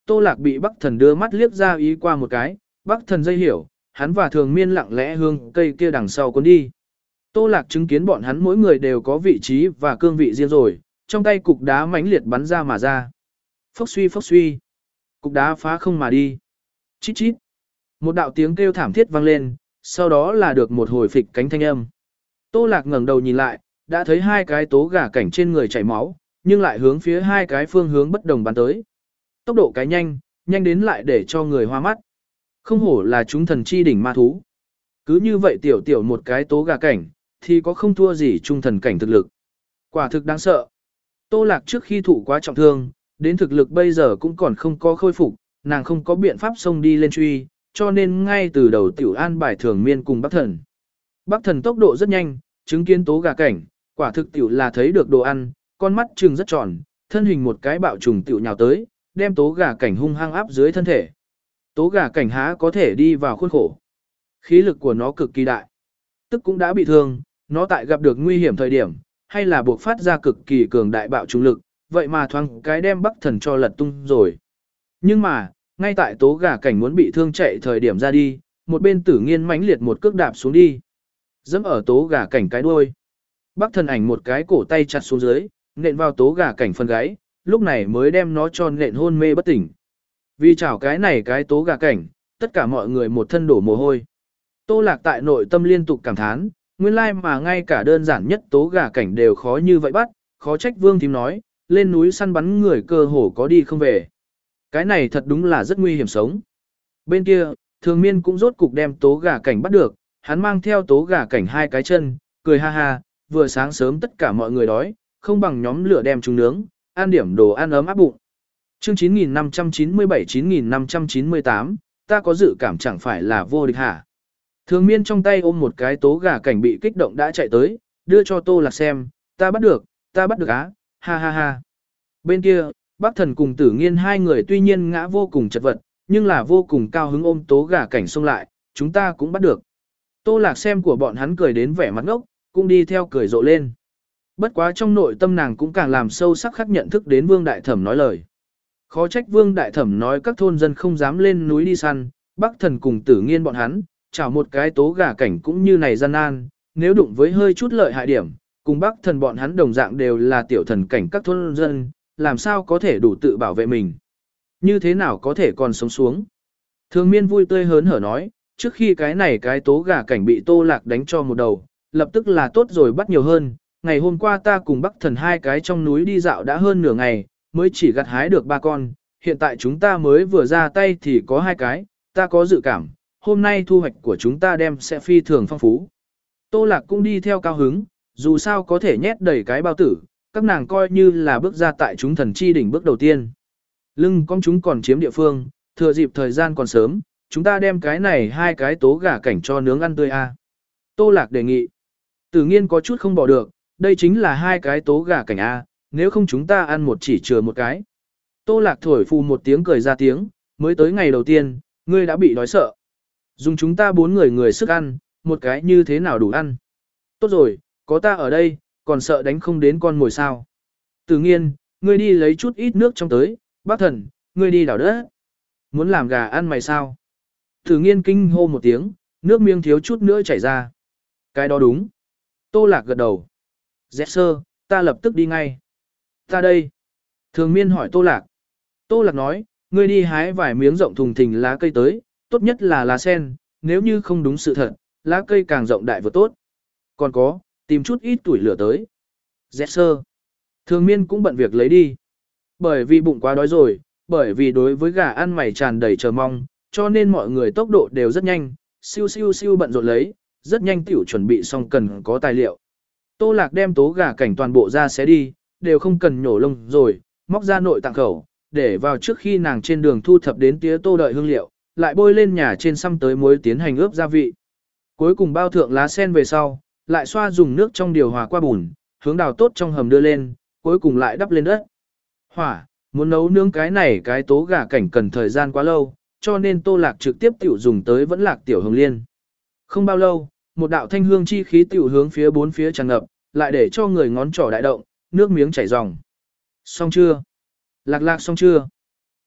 Speaker 1: Tô Lạc bị Bắc Thần đưa mắt liếc ra ý qua một cái, Bắc Thần dây hiểu, hắn và Thường Miên lặng lẽ hướng cây kia đằng sau cuốn đi. Tô Lạc chứng kiến bọn hắn mỗi người đều có vị trí và cương vị riêng rồi, trong tay cục đá mãnh liệt bắn ra mà ra. Phốc suy phốc suy, cục đá phá không mà đi. Chít chít. Một đạo tiếng kêu thảm thiết vang lên, sau đó là được một hồi phịch cánh thanh âm. Tô Lạc ngẩng đầu nhìn lại, đã thấy hai cái tố gà cảnh trên người chảy máu, nhưng lại hướng phía hai cái phương hướng bất đồng bắn tới. Tốc độ cái nhanh, nhanh đến lại để cho người hoa mắt. Không hổ là chúng thần chi đỉnh ma thú. Cứ như vậy tiểu tiểu một cái tố gà cảnh, thì có không thua gì trung thần cảnh thực lực. Quả thực đáng sợ. Tô Lạc trước khi thụ quá trọng thương, đến thực lực bây giờ cũng còn không có khôi phục, nàng không có biện pháp xông đi lên truy, cho nên ngay từ đầu tiểu an bài Thường Miên cùng Bắc Thần. Bắc Thần tốc độ rất nhanh, chứng kiến tố gà cảnh, quả thực tiểu là thấy được đồ ăn, con mắt trừng rất tròn, thân hình một cái bạo trùng tiểu nhào tới, đem tố gà cảnh hung hăng áp dưới thân thể. Tố gà cảnh há có thể đi vào khuôn khổ. Khí lực của nó cực kỳ đại. Tức cũng đã bị thương, nó tại gặp được nguy hiểm thời điểm, hay là buộc phát ra cực kỳ cường đại bạo trùng lực, vậy mà thoáng cái đem Bắc Thần cho lật tung rồi. Nhưng mà, ngay tại tố gà cảnh muốn bị thương chạy thời điểm ra đi, một bên Tử Nghiên mãnh liệt một cước đạp xuống đi. Dẫm ở tố gà cảnh cái đuôi. Bắc Thần ảnh một cái cổ tay chặt xuống dưới, nện vào tố gà cảnh phần gáy, lúc này mới đem nó cho nện hôn mê bất tỉnh. Vì chảo cái này cái tố gà cảnh, tất cả mọi người một thân đổ mồ hôi. Tô Lạc tại nội tâm liên tục cảm thán, nguyên lai mà ngay cả đơn giản nhất tố gà cảnh đều khó như vậy bắt, khó trách Vương Thím nói, lên núi săn bắn người cơ hồ có đi không về. Cái này thật đúng là rất nguy hiểm sống. Bên kia, Thường Miên cũng rốt cục đem tố gà cảnh bắt được, hắn mang theo tố gà cảnh hai cái chân, cười ha ha, vừa sáng sớm tất cả mọi người đói, không bằng nhóm lửa đem chúng nướng, ăn điểm đồ ăn ấm áp bụng. Chương chín nghìn năm trăm chín mươi bảy chín nghìn năm trăm chín mươi tám, ta có dự cảm chẳng phải là vô địch hả? Thường Miên trong tay ôm một cái tố gà cảnh bị kích động đã chạy tới, đưa cho Tô Lạc xem, ta bắt được, ta bắt được á, ha ha ha. Bên kia, Bắc Thần cùng Tử Nghiên hai người tuy nhiên ngã vô cùng chật vật, nhưng là vô cùng cao hứng ôm tố gà cảnh xông lại, chúng ta cũng bắt được. Tô Lạc xem của bọn hắn cười đến vẻ mặt ngốc, cũng đi theo cười rộ lên. Bất quá trong nội tâm nàng cũng càng làm sâu sắc khắc nhận thức đến Vương Đại Thẩm nói lời. Khó trách Vương Đại Thẩm nói các thôn dân không dám lên núi đi săn, Bắc Thần cùng Tử Nghiên bọn hắn, chảo một cái tố gà cảnh cũng như này gian nan, nếu đụng với hơi chút lợi hại điểm, cùng Bắc Thần bọn hắn đồng dạng đều là tiểu thần cảnh các thôn dân, làm sao có thể đủ tự bảo vệ mình. Như thế nào có thể còn sống xuống. Thường Miên vui tươi hớn hở nói, trước khi cái này cái tố gà cảnh bị Tô Lạc đánh cho một đầu, lập tức là tốt rồi bắt nhiều hơn. Ngày hôm qua ta cùng Bắc Thần hai cái trong núi đi dạo đã hơn nửa ngày, mới chỉ gặt hái được ba con, hiện tại chúng ta mới vừa ra tay thì có hai cái, ta có dự cảm, hôm nay thu hoạch của chúng ta đem sẽ phi thường phong phú. Tô Lạc cũng đi theo cao hứng, dù sao có thể nhét đầy cái bao tử, các nàng coi như là bước ra tại chúng thần chi đỉnh bước đầu tiên. Lưng con chúng còn chiếm địa phương, thừa dịp thời gian còn sớm, chúng ta đem cái này hai cái tố gà cảnh cho nướng ăn tươi a. Tô Lạc đề nghị. Tử Nghiên có chút không bỏ được, đây chính là hai cái tố gà cảnh a, nếu không chúng ta ăn một chỉ chừa một cái. Tô Lạc thổi phù một tiếng cười ra tiếng, mới tới ngày đầu tiên, ngươi đã bị đói sợ. Dùng chúng ta bốn người người sức ăn, một cái như thế nào đủ ăn. Tốt rồi, có ta ở đây, còn sợ đánh không đến con mồi sao. Tử Nghiên, ngươi đi lấy chút ít nước trong tới, Bắc Thần, ngươi đi đảo đất. Muốn làm gà ăn mày sao? Tử Nghiên kinh hô một tiếng, nước miếng thiếu chút nữa chảy ra. Cái đó đúng. Tô Lạc gật đầu. Dẹp sơ, ta lập tức đi ngay. Ta đây. Thường Miên hỏi Tô Lạc. Tô Lạc nói, ngươi đi hái vài miếng rộng thùng thình lá cây tới, tốt nhất là lá sen, nếu như không đúng sự thật, lá cây càng rộng đại vừa tốt. Còn có, tìm chút ít tuổi lửa tới. Dẹp sơ. Thường Miên cũng bận việc lấy đi. Bởi vì bụng quá đói rồi, bởi vì đối với gà ăn mày tràn đầy chờ mong, cho nên mọi người tốc độ đều rất nhanh, siêu siêu siêu bận rộn lấy, rất nhanh tiểu chuẩn bị xong cần có tài liệu. Tô Lạc đem tố gà cảnh toàn bộ ra xé đi, đều không cần nhổ lông rồi, móc ra nội tạng khẩu, để vào trước khi nàng trên đường thu thập đến tía tô đợi hương liệu, lại bôi lên nhà trên xăm tới muối tiến hành ướp gia vị. Cuối cùng bao thượng lá sen về sau, lại xoa dùng nước trong điều hòa qua bùn, hướng đào tốt trong hầm đưa lên, cuối cùng lại đắp lên đất. Hỏa, muốn nấu nướng cái này cái tố gà cảnh cần thời gian quá lâu, cho nên Tô Lạc trực tiếp tiểu dùng tới vẫn lạc tiểu hồng liên. Không bao lâu, một đạo thanh hương chi khí tiểu hướng phía bốn phía tràn ngập, lại để cho người ngón trỏ đại động, nước miếng chảy ròng. Xong chưa? Lạc Lạc xong chưa?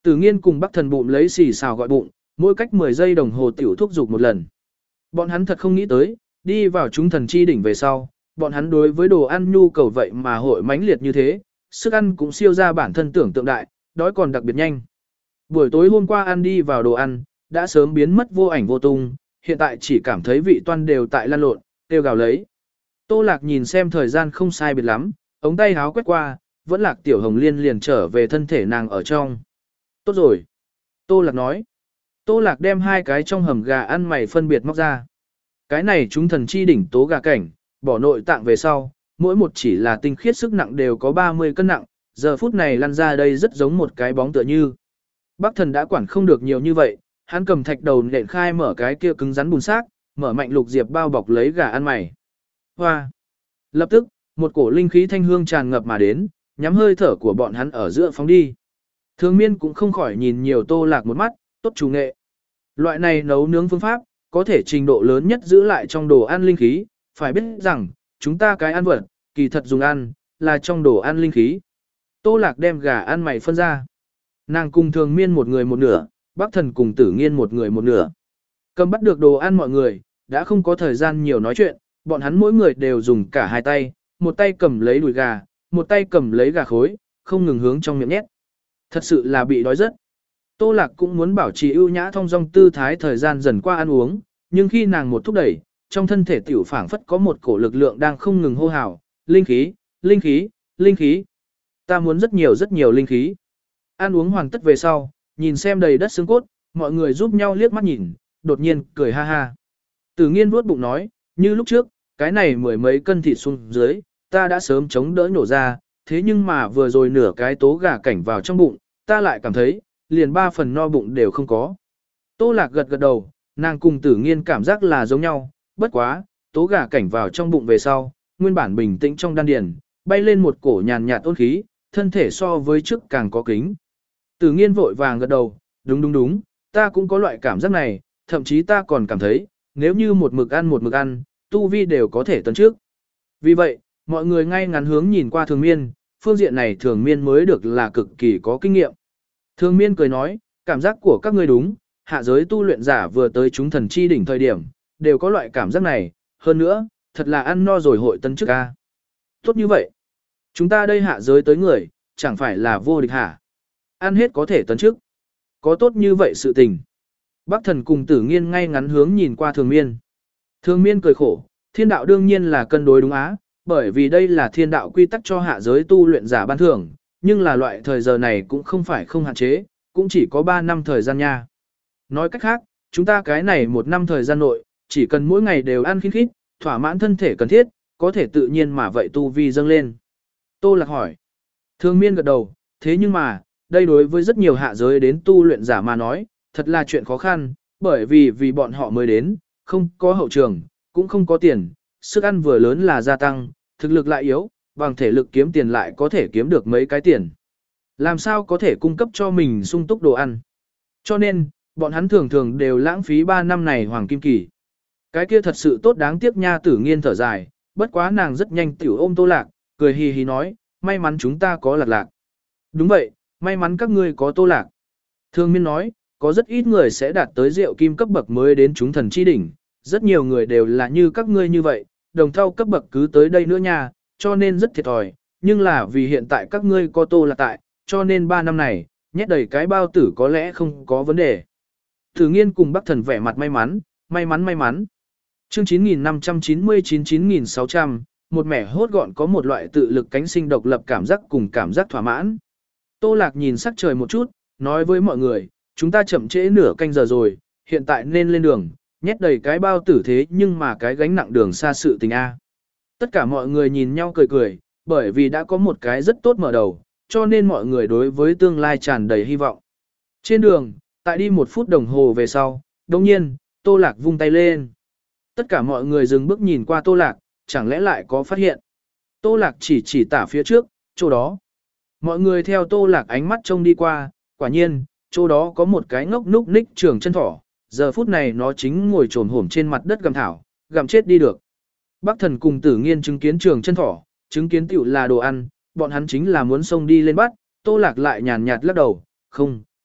Speaker 1: Tử Nghiên cùng Bắc Thần bụng lấy xì xào gọi bụng, mỗi cách mười giây đồng hồ tiểu thúc dục một lần. Bọn hắn thật không nghĩ tới, đi vào chúng thần chi đỉnh về sau, bọn hắn đối với đồ ăn nhu cầu vậy mà hội mãnh liệt như thế, sức ăn cũng siêu ra bản thân tưởng tượng đại, đói còn đặc biệt nhanh. Buổi tối hôm qua ăn đi vào đồ ăn, đã sớm biến mất vô ảnh vô tung, hiện tại chỉ cảm thấy vị toan đều tại lăn lộn, kêu gào lấy. Tô Lạc nhìn xem thời gian không sai biệt lắm, ống tay háo quét qua, vẫn Lạc Tiểu Hồng Liên liền trở về thân thể nàng ở trong. Tốt rồi. Tô Lạc nói. Tô Lạc đem hai cái trong hầm gà ăn mày phân biệt móc ra. Cái này chúng thần chi đỉnh tố gà cảnh, bỏ nội tạng về sau, mỗi một chỉ là tinh khiết sức nặng đều có ba mươi cân nặng, giờ phút này lăn ra đây rất giống một cái bóng tựa như. Bắc Thần đã quản không được nhiều như vậy, hắn cầm thạch đầu nện khai mở cái kia cứng rắn bùn xác, mở mạnh lục diệp bao bọc lấy gà ăn mày. Hoa! Lập tức, một cổ linh khí thanh hương tràn ngập mà đến, nhắm hơi thở của bọn hắn ở giữa phóng đi. Thường Miên cũng không khỏi nhìn nhiều Tô Lạc một mắt, tốt chủ nghệ. Loại này nấu nướng phương pháp, có thể trình độ lớn nhất giữ lại trong đồ ăn linh khí, phải biết rằng, chúng ta cái ăn vật, kỳ thật dùng ăn, là trong đồ ăn linh khí. Tô Lạc đem gà ăn mày phân ra. Nàng cùng Thường Miên một người một nửa, Bắc Thần cùng Tử Nghiên một người một nửa. Cầm bắt được đồ ăn mọi người, đã không có thời gian nhiều nói chuyện, bọn hắn mỗi người đều dùng cả hai tay, một tay cầm lấy đùi gà, một tay cầm lấy gà khối, không ngừng hướng trong miệng nhét. Thật sự là bị đói rất. Tô Lạc cũng muốn bảo trì ưu nhã thong dong tư thái thời gian dần qua ăn uống, nhưng khi nàng một thúc đẩy, trong thân thể tiểu phảng phất có một cổ lực lượng đang không ngừng hô hào, linh khí, linh khí, linh khí. Ta muốn rất nhiều rất nhiều linh khí. Ăn uống hoàn tất về sau, nhìn xem đầy đất xương cốt, mọi người giúp nhau liếc mắt nhìn, đột nhiên cười ha ha. Tử Nghiên vuốt bụng nói, như lúc trước, cái này mười mấy cân thịt xuống dưới, ta đã sớm chống đỡ nổ ra, thế nhưng mà vừa rồi nửa cái tố gà cảnh vào trong bụng, ta lại cảm thấy, liền ba phần no bụng đều không có. Tô Lạc gật gật đầu, nàng cùng Tử Nghiên cảm giác là giống nhau, bất quá, tố gà cảnh vào trong bụng về sau, nguyên bản bình tĩnh trong đan điền, bay lên một cổ nhàn nhạt ôn khí, thân thể so với trước càng có kính. Tử Nghiên vội vàng gật đầu, đúng đúng đúng, ta cũng có loại cảm giác này, thậm chí ta còn cảm thấy, nếu như một mực ăn một mực ăn, tu vi đều có thể tấn trước. Vì vậy, mọi người ngay ngắn hướng nhìn qua Thường Miên, phương diện này Thường Miên mới được là cực kỳ có kinh nghiệm. Thường Miên cười nói, cảm giác của các ngươi đúng, hạ giới tu luyện giả vừa tới chúng thần chi đỉnh thời điểm, đều có loại cảm giác này, hơn nữa, thật là ăn no rồi hội tấn trước ca. Tốt như vậy, chúng ta đây hạ giới tới người, chẳng phải là vô địch hả? Ăn hết có thể tấn trước. Có tốt như vậy sự tình. Bắc Thần cùng Tử Nghiên ngay ngắn hướng nhìn qua Thường Miên. Thường Miên cười khổ, thiên đạo đương nhiên là cân đối đúng á, bởi vì đây là thiên đạo quy tắc cho hạ giới tu luyện giả ban thưởng, nhưng là loại thời giờ này cũng không phải không hạn chế, cũng chỉ có ba năm thời gian nha. Nói cách khác, chúng ta cái này một năm thời gian nội, chỉ cần mỗi ngày đều ăn khít khít, thỏa mãn thân thể cần thiết, có thể tự nhiên mà vậy tu vi dâng lên. Tô Lạc hỏi. Thường Miên gật đầu, thế nhưng mà, đây đối với rất nhiều hạ giới đến tu luyện giả mà nói, thật là chuyện khó khăn, bởi vì vì bọn họ mới đến, không có hậu trường, cũng không có tiền, sức ăn vừa lớn là gia tăng, thực lực lại yếu, bằng thể lực kiếm tiền lại có thể kiếm được mấy cái tiền. Làm sao có thể cung cấp cho mình sung túc đồ ăn. Cho nên, bọn hắn thường thường đều lãng phí ba năm này hoàng kim kỳ. Cái kia thật sự tốt đáng tiếc nha. Tử Nghiên thở dài, bất quá nàng rất nhanh tiểu ôm Tô Lạc, cười hì hì nói, may mắn chúng ta có Lạc Lạc. Đúng vậy, may mắn các ngươi có Tô Lạc. Thường Miên nói, có rất ít người sẽ đạt tới rượu kim cấp bậc mới đến chúng thần chi đỉnh, rất nhiều người đều là như các ngươi như vậy, đồng thau cấp bậc cứ tới đây nữa nha, cho nên rất thiệt thòi, nhưng là vì hiện tại các ngươi có Tô Lạc tại, cho nên ba năm này, nhét đầy cái bao tử có lẽ không có vấn đề. Tử Nghiên cùng Bắc Thần vẻ mặt may mắn, may mắn may mắn. Chương chín nghìn năm trăm chín mươi chín chín nghìn sáu trăm, một mẻ hốt gọn có một loại tự lực cánh sinh độc lập cảm giác cùng cảm giác thỏa mãn. Tô Lạc nhìn sắc trời một chút, nói với mọi người, chúng ta chậm trễ nửa canh giờ rồi, hiện tại nên lên đường, nhét đầy cái bao tử thế nhưng mà cái gánh nặng đường xa sự tình A. Tất cả mọi người nhìn nhau cười cười, bởi vì đã có một cái rất tốt mở đầu, cho nên mọi người đối với tương lai tràn đầy hy vọng. Trên đường, tại đi một phút đồng hồ về sau, đồng nhiên, Tô Lạc vung tay lên. Tất cả mọi người dừng bước nhìn qua Tô Lạc, chẳng lẽ lại có phát hiện. Tô Lạc chỉ chỉ tả phía trước, chỗ đó. Mọi người theo Tô Lạc ánh mắt trông đi qua, quả nhiên, chỗ đó có một cái ngốc núc ních trường chân thỏ, giờ phút này nó chính ngồi trồm hổm trên mặt đất gặm thảo, gặm chết đi được. Bắc Thần cùng Tử Nghiên chứng kiến trường chân thỏ, chứng kiến tiểu là đồ ăn, bọn hắn chính là muốn xông đi lên bắt, Tô Lạc lại nhàn nhạt lắc đầu, không,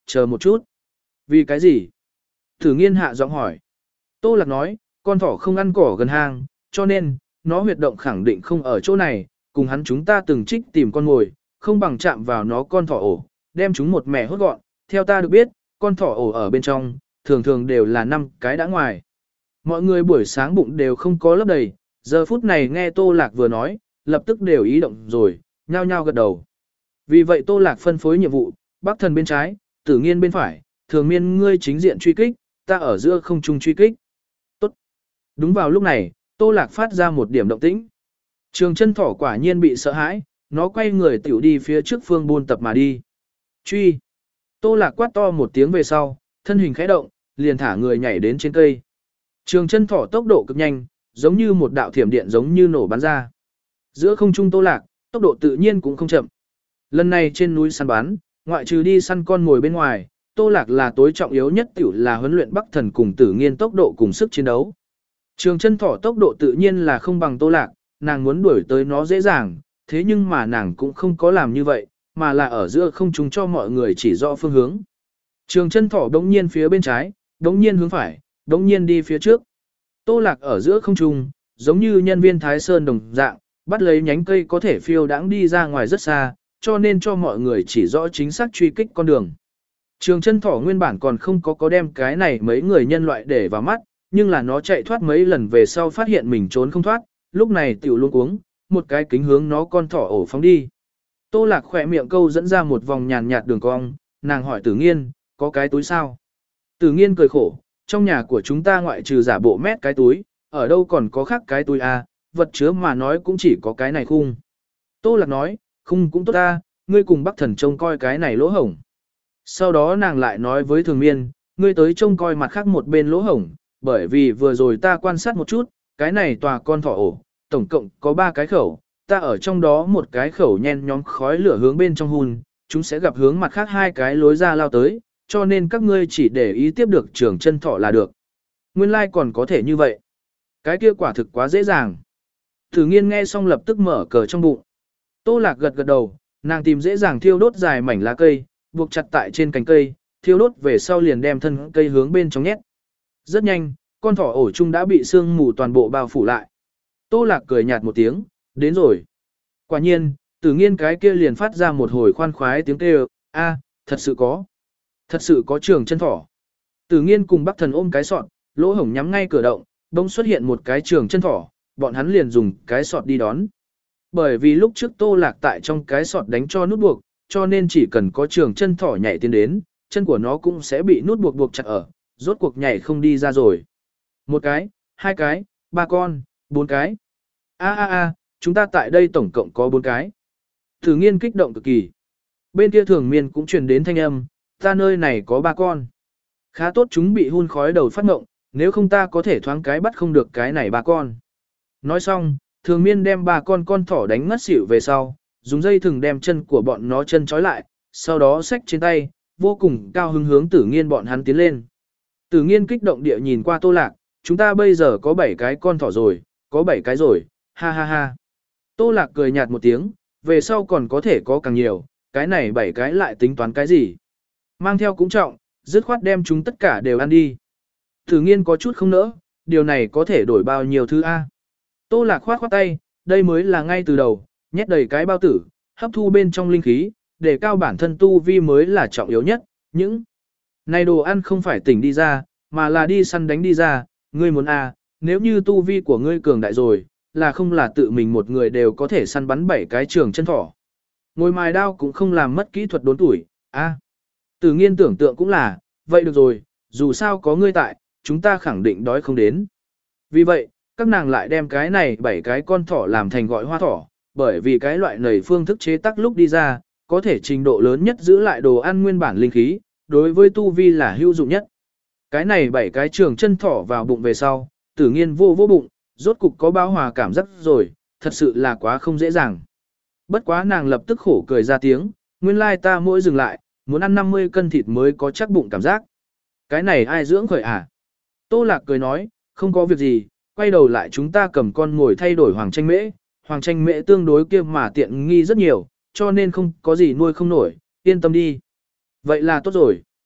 Speaker 1: chờ một chút. Vì cái gì? Tử nghiên hạ giọng hỏi. Tô Lạc nói, con thỏ không ăn cỏ gần hang, cho nên, nó huyệt động khẳng định không ở chỗ này, cùng hắn chúng ta từng trích tìm con mồi, không bằng chạm vào nó con thỏ ổ, đem chúng một mẻ hốt gọn. Theo ta được biết, con thỏ ổ ở bên trong, thường thường đều là năm cái đã ngoài. Mọi người buổi sáng bụng đều không có lấp đầy, giờ phút này nghe Tô Lạc vừa nói, lập tức đều ý động rồi, nhao nhao gật đầu. Vì vậy Tô Lạc phân phối nhiệm vụ, Bắc Thần bên trái, Tử Nghiên bên phải, Thường Miên ngươi chính diện truy kích, ta ở giữa không trung truy kích. Tốt. Đúng vào lúc này, Tô Lạc phát ra một điểm động tĩnh. Trường chân thỏ quả nhiên bị sợ hãi, nó quay người tiểu đi phía trước phương buôn tập mà đi. Truy. Tô Lạc quát to một tiếng về sau, thân hình khẽ động, liền thả người nhảy đến trên cây. Trường chân thỏ tốc độ cực nhanh, giống như một đạo thiểm điện giống như nổ bắn ra. Giữa không trung Tô Lạc, tốc độ tự nhiên cũng không chậm. Lần này trên núi săn bắn, ngoại trừ đi săn con ngồi bên ngoài, Tô Lạc là tối trọng yếu nhất tiểu là huấn luyện Bắc Thần cùng Tử Nghiên tốc độ cùng sức chiến đấu. Trường chân thỏ tốc độ tự nhiên là không bằng Tô Lạc, nàng muốn đuổi tới nó dễ dàng, thế nhưng mà nàng cũng không có làm như vậy, mà là ở giữa không trung cho mọi người chỉ rõ phương hướng. Trường chân thỏ đống nhiên phía bên trái, đống nhiên hướng phải, đống nhiên đi phía trước. Tô Lạc ở giữa không trung, giống như nhân viên Thái Sơn đồng dạng, bắt lấy nhánh cây có thể phiêu đãng đi ra ngoài rất xa, cho nên cho mọi người chỉ rõ chính xác truy kích con đường. Trường chân thỏ nguyên bản còn không có có đem cái này mấy người nhân loại để vào mắt, nhưng là nó chạy thoát mấy lần về sau phát hiện mình trốn không thoát, lúc này tiểu luôn uống, một cái kính hướng nó con thỏ ổ phóng đi. Tô Lạc khỏe miệng câu dẫn ra một vòng nhàn nhạt đường cong, nàng hỏi Tử Nghiên, có cái túi sao? Tử Nghiên cười khổ, trong nhà của chúng ta ngoại trừ giả bộ mét cái túi, ở đâu còn có khác cái túi à, vật chứa mà nói cũng chỉ có cái này khung. Tô Lạc nói, khung cũng tốt ta, ngươi cùng Bắc Thần trông coi cái này lỗ hổng. Sau đó nàng lại nói với Thường Miên, ngươi tới trông coi mặt khác một bên lỗ hổng, bởi vì vừa rồi ta quan sát một chút, cái này tòa con thỏ ổ, tổng cộng có ba cái khẩu, ta ở trong đó một cái khẩu nhen nhóm khói lửa hướng bên trong hun, chúng sẽ gặp hướng mặt khác hai cái lối ra lao tới, cho nên các ngươi chỉ để ý tiếp được trường chân thỏ là được. Nguyên lai like còn có thể như vậy. Cái kia quả thực quá dễ dàng. Thử Nghiên nghe xong lập tức mở cờ trong bụng. Tô Lạc gật gật đầu, nàng tìm dễ dàng thiêu đốt dài mảnh lá cây, buộc chặt tại trên cành cây, thiêu đốt về sau liền đem thân cây hướng bên trong nhét. Rất nhanh, con thỏ ổ chung đã bị sương mù toàn bộ bao phủ lại. Tô Lạc cười nhạt một tiếng, đến rồi. Quả nhiên, Tử Nghiên cái kia liền phát ra một hồi khoan khoái tiếng kêu, a, thật sự có. Thật sự có trường chân thỏ. Tử Nghiên cùng Bắc Thần ôm cái sọt, lỗ hổng nhắm ngay cửa động, bỗng xuất hiện một cái trường chân thỏ, bọn hắn liền dùng cái sọt đi đón. Bởi vì lúc trước Tô Lạc tại trong cái sọt đánh cho nút buộc, cho nên chỉ cần có trường chân thỏ nhảy tiến đến, chân của nó cũng sẽ bị nút buộc buộc chặt ở, rốt cuộc nhảy không đi ra rồi. Một cái, hai cái, ba con, bốn cái. A a a, chúng ta tại đây tổng cộng có bốn cái. Tử Nghiên kích động cực kỳ. Bên kia Thường Miên cũng truyền đến thanh âm, ta nơi này có ba con. Khá tốt chúng bị hun khói đầu phát ngộng, nếu không ta có thể thoáng cái bắt không được cái này ba con. Nói xong, Thường Miên đem ba con con thỏ đánh ngất xỉu về sau, dùng dây thừng đem chân của bọn nó chân trói lại, sau đó xách trên tay, vô cùng cao hứng hướng Tử Nghiên bọn hắn tiến lên. Tử Nghiên kích động địa nhìn qua Tô Lạc, chúng ta bây giờ có bảy cái con thỏ rồi, có bảy cái rồi, ha ha ha. Tô Lạc cười nhạt một tiếng, về sau còn có thể có càng nhiều, cái này bảy cái lại tính toán cái gì. Mang theo cũng trọng, dứt khoát đem chúng tất cả đều ăn đi. Tử Nghiên có chút không nỡ, điều này có thể đổi bao nhiêu thứ A. Tô Lạc khoát khoát tay, đây mới là ngay từ đầu, nhét đầy cái bao tử, hấp thu bên trong linh khí, để cao bản thân tu vi mới là trọng yếu nhất. Những này đồ ăn không phải tỉnh đi ra, mà là đi săn đánh đi ra, ngươi muốn A, nếu như tu vi của ngươi cường đại rồi, là không là tự mình một người đều có thể săn bắn bảy cái trường chân thỏ. Ngồi mài đao cũng không làm mất kỹ thuật đốn tuổi, A. Tử Nghiên tưởng tượng cũng là, vậy được rồi, dù sao có ngươi tại, chúng ta khẳng định đói không đến. Vì vậy, các nàng lại đem cái này bảy cái con thỏ làm thành gọi hoa thỏ, bởi vì cái loại này phương thức chế tác lúc đi ra, có thể trình độ lớn nhất giữ lại đồ ăn nguyên bản linh khí, đối với tu vi là hữu dụng nhất. Cái này bảy cái trường chân thỏ vào bụng về sau, Tử Nghiên vô vô bụng, rốt cục có bao hòa cảm giác rồi, thật sự là quá không dễ dàng. Bất quá nàng lập tức khổ cười ra tiếng, nguyên lai ta mỗi dừng lại, muốn ăn năm mươi cân thịt mới có chắc bụng cảm giác. Cái này ai dưỡng khởi à? Tô Lạc cười nói, không có việc gì, quay đầu lại chúng ta cầm con ngồi thay đổi hoàng tranh mễ, hoàng tranh mễ tương đối kia mà tiện nghi rất nhiều, cho nên không có gì nuôi không nổi, yên tâm đi. Vậy là tốt rồi,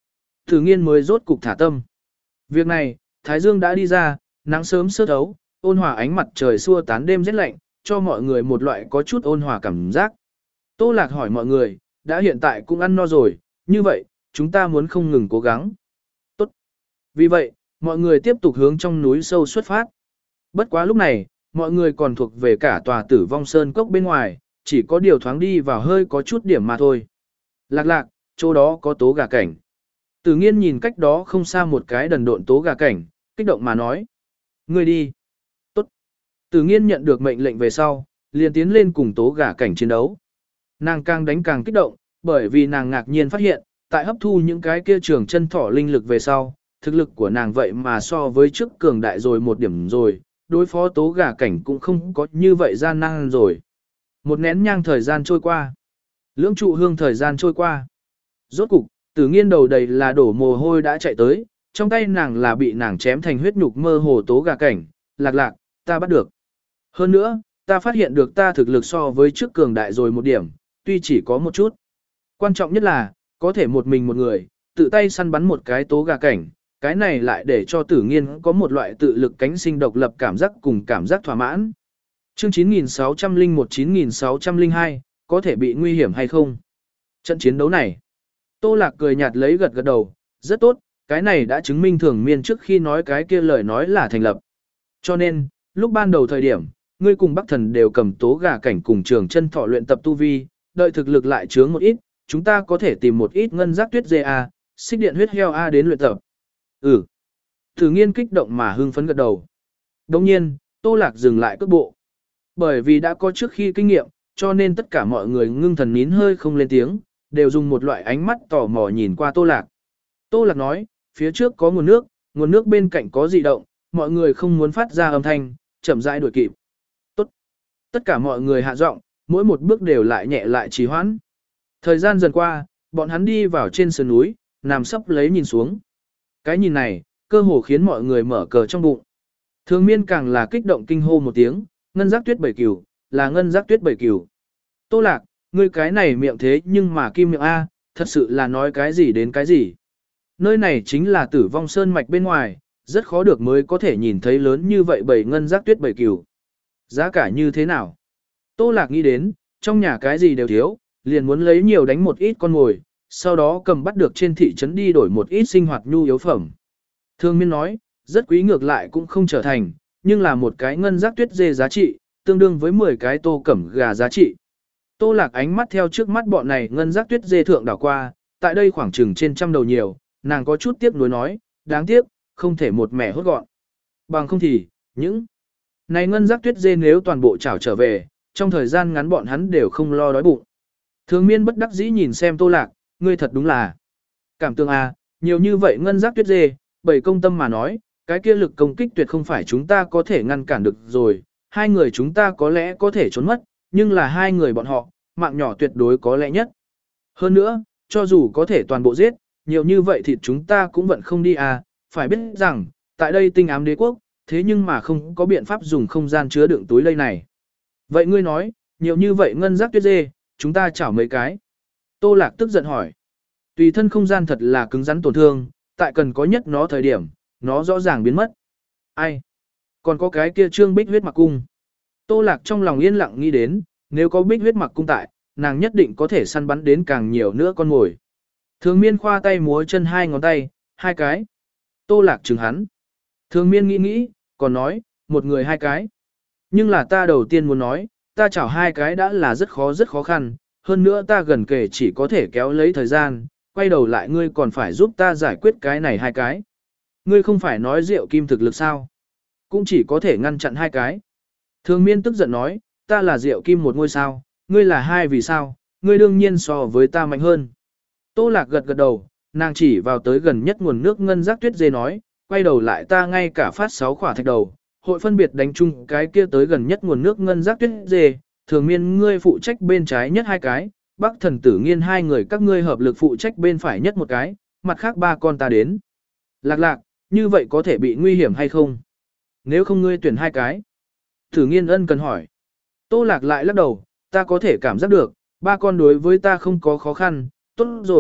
Speaker 1: Tử nghiên mới rốt cục thả tâm. Việc này, Thái Dương đã đi ra, nắng sớm sớt ấu, ôn hòa ánh mặt trời xua tán đêm rét lạnh, cho mọi người một loại có chút ôn hòa cảm giác. Tô Lạc hỏi mọi người, đã hiện tại cũng ăn no rồi, như vậy, chúng ta muốn không ngừng cố gắng. Tốt. Vì vậy, mọi người tiếp tục hướng trong núi sâu xuất phát. Bất quá lúc này, mọi người còn thuộc về cả tòa Tử Vong Sơn cốc bên ngoài, chỉ có điều thoáng đi vào hơi có chút điểm mà thôi. Lạc lạc, chỗ đó có tố gà cảnh. Tử nghiên nhìn cách đó không xa một cái đần độn tố gà cảnh, kích động mà nói. Ngươi đi. Tốt. Tử nghiên nhận được mệnh lệnh về sau, liền tiến lên cùng tố gà cảnh chiến đấu. Nàng càng đánh càng kích động, bởi vì nàng ngạc nhiên phát hiện, tại hấp thu những cái kia trường chân thỏ linh lực về sau, thực lực của nàng vậy mà so với trước cường đại rồi một điểm rồi, đối phó tố gà cảnh cũng không có như vậy gian nan rồi. Một nén nhang thời gian trôi qua. Lưỡng trụ hương thời gian trôi qua. Rốt cục, Tử nghiên đầu đầy là đổ mồ hôi đã chạy tới, trong tay nàng là bị nàng chém thành huyết nhục mơ hồ tố gà cảnh, lạc lạc, ta bắt được. Hơn nữa, ta phát hiện được ta thực lực so với trước cường đại rồi một điểm, tuy chỉ có một chút. Quan trọng nhất là, có thể một mình một người, tự tay săn bắn một cái tố gà cảnh, cái này lại để cho Tử nghiên có một loại tự lực cánh sinh độc lập cảm giác cùng cảm giác thỏa mãn. Chương chín nghìn sáu trăm lẻ một chín nghìn sáu trăm lẻ hai, có thể bị nguy hiểm hay không? Trận chiến đấu này, Tô Lạc cười nhạt lấy gật gật đầu, rất tốt, cái này đã chứng minh Thường Miên trước khi nói cái kia lời nói là thành lập. Cho nên, lúc ban đầu thời điểm, ngươi cùng Bắc Thần đều cầm tố gà cảnh cùng trường chân thọ luyện tập tu vi, đợi thực lực lại chướng một ít, chúng ta có thể tìm một ít ngân giác tuyết dê A, xích điện huyết heo A đến luyện tập. Ừ. Tử nghiên kích động mà hưng phấn gật đầu. Đồng nhiên, Tô Lạc dừng lại cước bộ. Bởi vì đã có trước khi kinh nghiệm, cho nên tất cả mọi người ngưng thần nín hơi không lên tiếng, đều dùng một loại ánh mắt tò mò nhìn qua Tô Lạc. Tô Lạc nói, phía trước có nguồn nước, nguồn nước bên cạnh có dị động, mọi người không muốn phát ra âm thanh, chậm rãi đuổi kịp. Tốt. Tất cả mọi người hạ giọng, mỗi một bước đều lại nhẹ lại trì hoãn. Thời gian dần qua, bọn hắn đi vào trên sườn núi, nằm sấp lấy nhìn xuống. Cái nhìn này, cơ hồ khiến mọi người mở cờ trong bụng. Thường Miên càng là kích động kinh hô một tiếng, ngân giác tuyết bảy cửu, là ngân giác tuyết bảy cửu. Tô Lạc, ngươi cái này miệng thế nhưng mà kim miệng A, thật sự là nói cái gì đến cái gì. Nơi này chính là Tử Vong Sơn mạch bên ngoài, rất khó được mới có thể nhìn thấy lớn như vậy bảy ngân giác tuyết bảy cửu. Giá cả như thế nào? Tô Lạc nghĩ đến, trong nhà cái gì đều thiếu, liền muốn lấy nhiều đánh một ít con ngồi, sau đó cầm bắt được trên thị trấn đi đổi một ít sinh hoạt nhu yếu phẩm. Thường Miên nói, rất quý ngược lại cũng không trở thành, nhưng là một cái ngân giác tuyết dê giá trị, tương đương với mười cái tô cẩm gà giá trị. Tô Lạc ánh mắt theo trước mắt bọn này ngân giác tuyết dê thượng đảo qua, tại đây khoảng chừng trên trăm đầu nhiều, nàng có chút tiếc nuối nói, đáng tiếc, không thể một mẻ hốt gọn. Bằng không thì, những này ngân giác tuyết dê nếu toàn bộ trảo trở về, trong thời gian ngắn bọn hắn đều không lo đói bụng. Thường Miên bất đắc dĩ nhìn xem Tô Lạc, ngươi thật đúng là cảm tương a, nhiều như vậy ngân giác tuyết dê, bảy công tâm mà nói, cái kia lực công kích tuyệt không phải chúng ta có thể ngăn cản được rồi, hai người chúng ta có lẽ có thể trốn mất, nhưng là hai người bọn họ, mạng nhỏ tuyệt đối có lẽ nhất. Hơn nữa, cho dù có thể toàn bộ giết, nhiều như vậy thì chúng ta cũng vẫn không đi à, phải biết rằng, tại đây tinh ám đế quốc, thế nhưng mà không có biện pháp dùng không gian chứa đựng túi lây này. Vậy ngươi nói, nhiều như vậy ngân giác tuyết dê, chúng ta chảo mấy cái. Tô Lạc tức giận hỏi. Tùy thân không gian thật là cứng rắn tổn thương, tại cần có nhất nó thời điểm, nó rõ ràng biến mất. Ai? Còn có cái kia trương bích huyết mặc cung. Tô Lạc trong lòng yên lặng nghĩ đến, nếu có bích huyết mặc cung tại, nàng nhất định có thể săn bắn đến càng nhiều nữa con mồi. Thường Miên khoa tay múa chân hai ngón tay, hai cái. Tô Lạc chừng hắn. Thường Miên nghĩ nghĩ, còn nói, một người hai cái. Nhưng là ta đầu tiên muốn nói, ta chảo hai cái đã là rất khó rất khó khăn, hơn nữa ta gần kể chỉ có thể kéo lấy thời gian, quay đầu lại ngươi còn phải giúp ta giải quyết cái này hai cái. Ngươi không phải nói rượu kim thực lực sao? Cũng chỉ có thể ngăn chặn hai cái. Thường Miên tức giận nói, ta là rượu kim một ngôi sao, ngươi là hai vì sao, ngươi đương nhiên so với ta mạnh hơn. Tô Lạc gật gật đầu, nàng chỉ vào tới gần nhất nguồn nước ngân giác tuyết dê nói, quay đầu lại ta ngay cả phát sáu khỏa thạch đầu, hội phân biệt đánh chung cái kia tới gần nhất nguồn nước ngân giác tuyết dê, Thường Miên ngươi phụ trách bên trái nhất hai cái, Bắc Thần Tử Nghiên hai người các ngươi hợp lực phụ trách bên phải nhất một cái, mặt khác ba con ta đến. Lạc Lạc, như vậy có thể bị nguy hiểm hay không? Nếu không ngươi tuyển hai cái. Tử Nghiên ân cần hỏi. Tô Lạc lại lắc đầu, ta có thể cảm giác được, ba con đối với ta không có khó khăn, tốt rồi,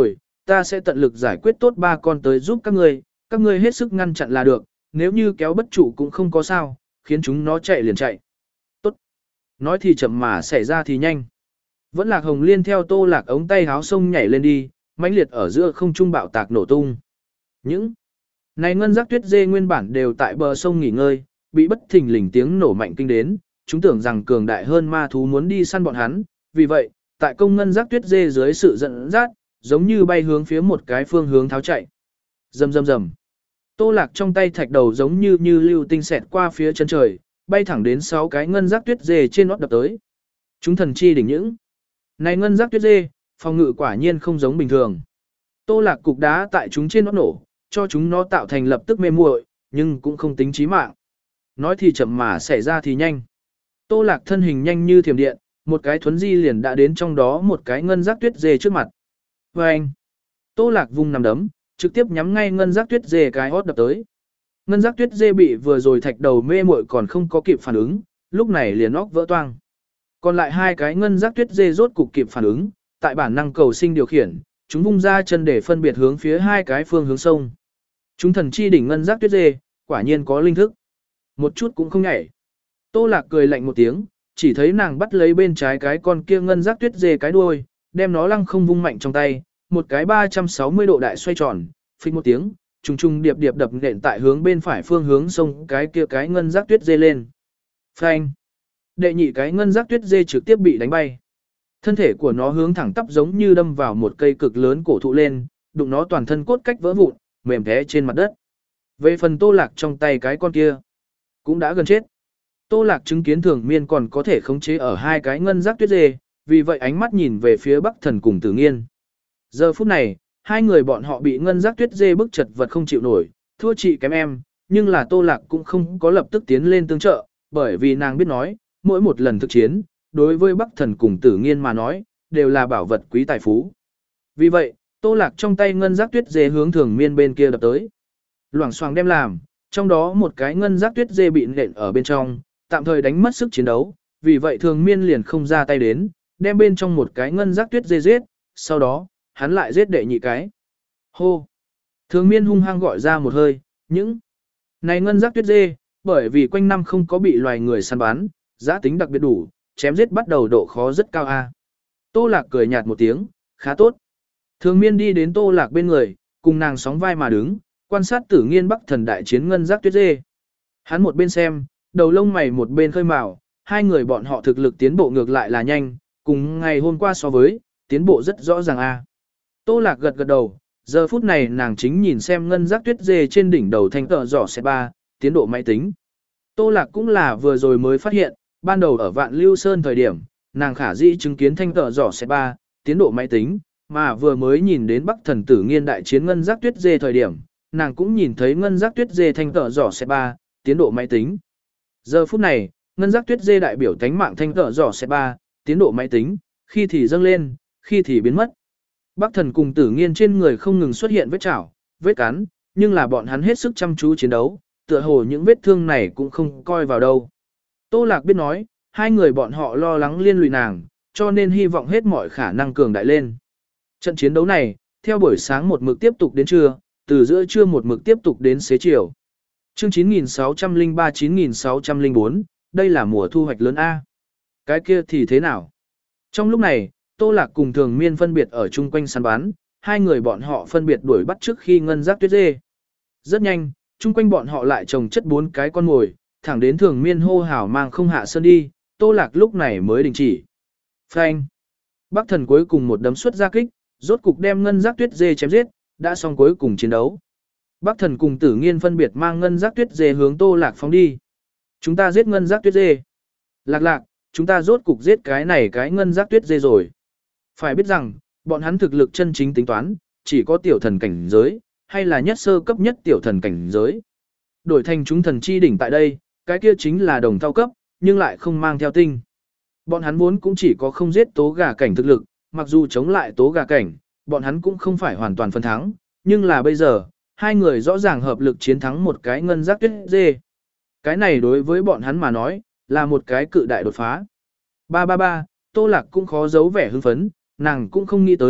Speaker 1: Ta sẽ tận lực giải quyết tốt ba con tới giúp các ngươi, các ngươi hết sức ngăn chặn là được, nếu như kéo bất trụ cũng không có sao, khiến chúng nó chạy liền chạy. Tốt. Nói thì chậm mà xảy ra thì nhanh. Vẫn Lạc Hồng Liên theo Tô Lạc ống tay háo sông nhảy lên đi, mãnh liệt ở giữa không trung bạo tạc nổ tung. Những này ngân giác tuyết dê nguyên bản đều tại bờ sông nghỉ ngơi, bị bất thình lình tiếng nổ mạnh kinh đến, chúng tưởng rằng cường đại hơn ma thú muốn đi săn bọn hắn, vì vậy, tại công ngân giác tuyết dê dưới sự dẫn dắt, giống như bay hướng phía một cái phương hướng tháo chạy. Rầm rầm rầm. Tô Lạc trong tay thạch đầu giống như như lưu tinh xẹt qua phía chân trời, bay thẳng đến sáu cái ngân giác tuyết dê trên nót đập tới. Chúng thần chi đỉnh những. Này ngân giác tuyết dê, phòng ngự quả nhiên không giống bình thường. Tô Lạc cục đá tại chúng trên nót nổ, cho chúng nó tạo thành lập tức mê muội, nhưng cũng không tính chí mạng. Nói thì chậm mà xảy ra thì nhanh. Tô Lạc thân hình nhanh như thiểm điện, một cái thuấn di liền đã đến trong đó một cái ngân giác tuyết dê trước mặt. Và anh, Tô Lạc vung nằm đấm, trực tiếp nhắm ngay ngân giác tuyết dê cái hót đập tới. Ngân giác tuyết dê bị vừa rồi thạch đầu mê muội còn không có kịp phản ứng, lúc này liền óc vỡ toang. Còn lại hai cái ngân giác tuyết dê rốt cục kịp phản ứng, tại bản năng cầu sinh điều khiển, chúng vung ra chân để phân biệt hướng phía hai cái phương hướng sông. Chúng thần chi đỉnh ngân giác tuyết dê, quả nhiên có linh thức. Một chút cũng không nhảy. Tô Lạc cười lạnh một tiếng, chỉ thấy nàng bắt lấy bên trái cái con kia ngân giác tuyết dê cái đuôi, đem nó lăng không vung mạnh trong tay, một cái ba trăm sáu mươi độ đại xoay tròn, phích một tiếng, trùng trùng điệp điệp đập nện tại hướng bên phải phương hướng sông cái kia cái ngân giác tuyết dê lên. Phanh. Đệ nhị cái ngân giác tuyết dê trực tiếp bị đánh bay. Thân thể của nó hướng thẳng tắp giống như đâm vào một cây cực lớn cổ thụ lên, đụng nó toàn thân cốt cách vỡ vụn, mềm té trên mặt đất. Về phần Tô Lạc trong tay cái con kia, cũng đã gần chết. Tô Lạc chứng kiến Thường Miên còn có thể khống chế ở hai cái ngân giác tuyết dê, vì vậy ánh mắt nhìn về phía Bắc Thần cùng Tử Nghiên. Giờ phút này, hai người bọn họ bị ngân giác tuyết dê bức chật vật không chịu nổi, thua chị kém em, nhưng là Tô Lạc cũng không có lập tức tiến lên tương trợ, bởi vì nàng biết nói, mỗi một lần thực chiến, đối với Bắc Thần cùng Tử Nghiên mà nói, đều là bảo vật quý tài phú. Vì vậy, Tô Lạc trong tay ngân giác tuyết dê hướng Thường Miên bên kia đập tới. Loảng xoảng đem làm, trong đó một cái ngân giác tuyết dê bị nện ở bên trong, tạm thời đánh mất sức chiến đấu, vì vậy Thường Miên liền không ra tay đến, đem bên trong một cái ngân giác tuyết dê giết, sau đó, hắn lại giết đệ nhị cái. Hô! Thường Miên hung hăng gọi ra một hơi, những này ngân giác tuyết dê, bởi vì quanh năm không có bị loài người săn bắn, giá tính đặc biệt đủ, chém giết bắt đầu độ khó rất cao a. Tô Lạc cười nhạt một tiếng, khá tốt. Thường Miên đi đến Tô Lạc bên người, cùng nàng sóng vai mà đứng, quan sát Tử Nghiên Bắc Thần đại chiến ngân giác tuyết dê. Hắn một bên xem, đầu lông mày một bên khơi mào, hai người bọn họ thực lực tiến bộ ngược lại là nhanh, cùng ngày hôm qua so với, tiến bộ rất rõ ràng a. Tô Lạc gật gật đầu, giờ phút này nàng chính nhìn xem ngân giác tuyết dê trên đỉnh đầu thanh tợ giỏ xe ba, tiến độ máy tính. Tô Lạc cũng là vừa rồi mới phát hiện, ban đầu ở Vạn Lưu Sơn thời điểm, nàng khả dĩ chứng kiến thanh tợ giỏ xe ba, tiến độ máy tính, mà vừa mới nhìn đến Bắc Thần Tử Nghiên đại chiến ngân giác tuyết dê thời điểm, nàng cũng nhìn thấy ngân giác tuyết dê thanh tợ giỏ xe ba, tiến độ máy tính. Giờ phút này, ngân giác tuyết dê đại biểu tánh mạng thanh tợ giỏ xe ba, tiến độ máy tính, khi thì dâng lên, khi thì biến mất. Bắc Thần cùng Tử Nghiên trên người không ngừng xuất hiện vết chảo, vết cắn, nhưng là bọn hắn hết sức chăm chú chiến đấu, tựa hồ những vết thương này cũng không coi vào đâu. Tô Lạc biết nói, hai người bọn họ lo lắng liên lụy nàng, cho nên hy vọng hết mọi khả năng cường đại lên. Trận chiến đấu này, theo buổi sáng một mực tiếp tục đến trưa, từ giữa trưa một mực tiếp tục đến xế chiều. Chương chín nghìn sáu trăm lẻ ba chín nghìn sáu trăm lẻ bốn, đây là mùa thu hoạch lớn A. Cái kia thì thế nào? Trong lúc này, Tô Lạc cùng Thường Miên phân biệt ở chung quanh săn bắn, hai người bọn họ phân biệt đuổi bắt trước khi ngân giác tuyết dê. Rất nhanh, chung quanh bọn họ lại trồng chất bốn cái con mồi, thẳng đến Thường Miên hô hào mang không hạ sơn đi, Tô Lạc lúc này mới đình chỉ. Phanh! Bắc Thần cuối cùng một đấm xuất ra kích, rốt cục đem ngân giác tuyết dê chém giết, đã xong cuối cùng chiến đấu. Bắc Thần cùng Tử Nghiên phân biệt mang ngân giác tuyết dê hướng Tô Lạc phóng đi. Chúng ta giết ngân giác tuyết dê. Lạc Lạc, chúng ta rốt cục giết cái này cái ngân giác tuyết dê rồi. Phải biết rằng, bọn hắn thực lực chân chính tính toán, chỉ có tiểu thần cảnh giới, hay là nhất sơ cấp nhất tiểu thần cảnh giới. Đổi thành chúng thần chi đỉnh tại đây, cái kia chính là đồng thao cấp, nhưng lại không mang theo tinh. Bọn hắn vốn cũng chỉ có không giết tố gà cảnh thực lực, mặc dù chống lại tố gà cảnh, bọn hắn cũng không phải hoàn toàn phân thắng, nhưng là bây giờ, hai người rõ ràng hợp lực chiến thắng một cái ngân giác tuyết dê. Cái này đối với bọn hắn mà nói, là một cái cự đại đột phá. Ba ba ba, Tô Lạc cũng khó giấu vẻ hưng phấn, nàng cũng không nghĩ tới,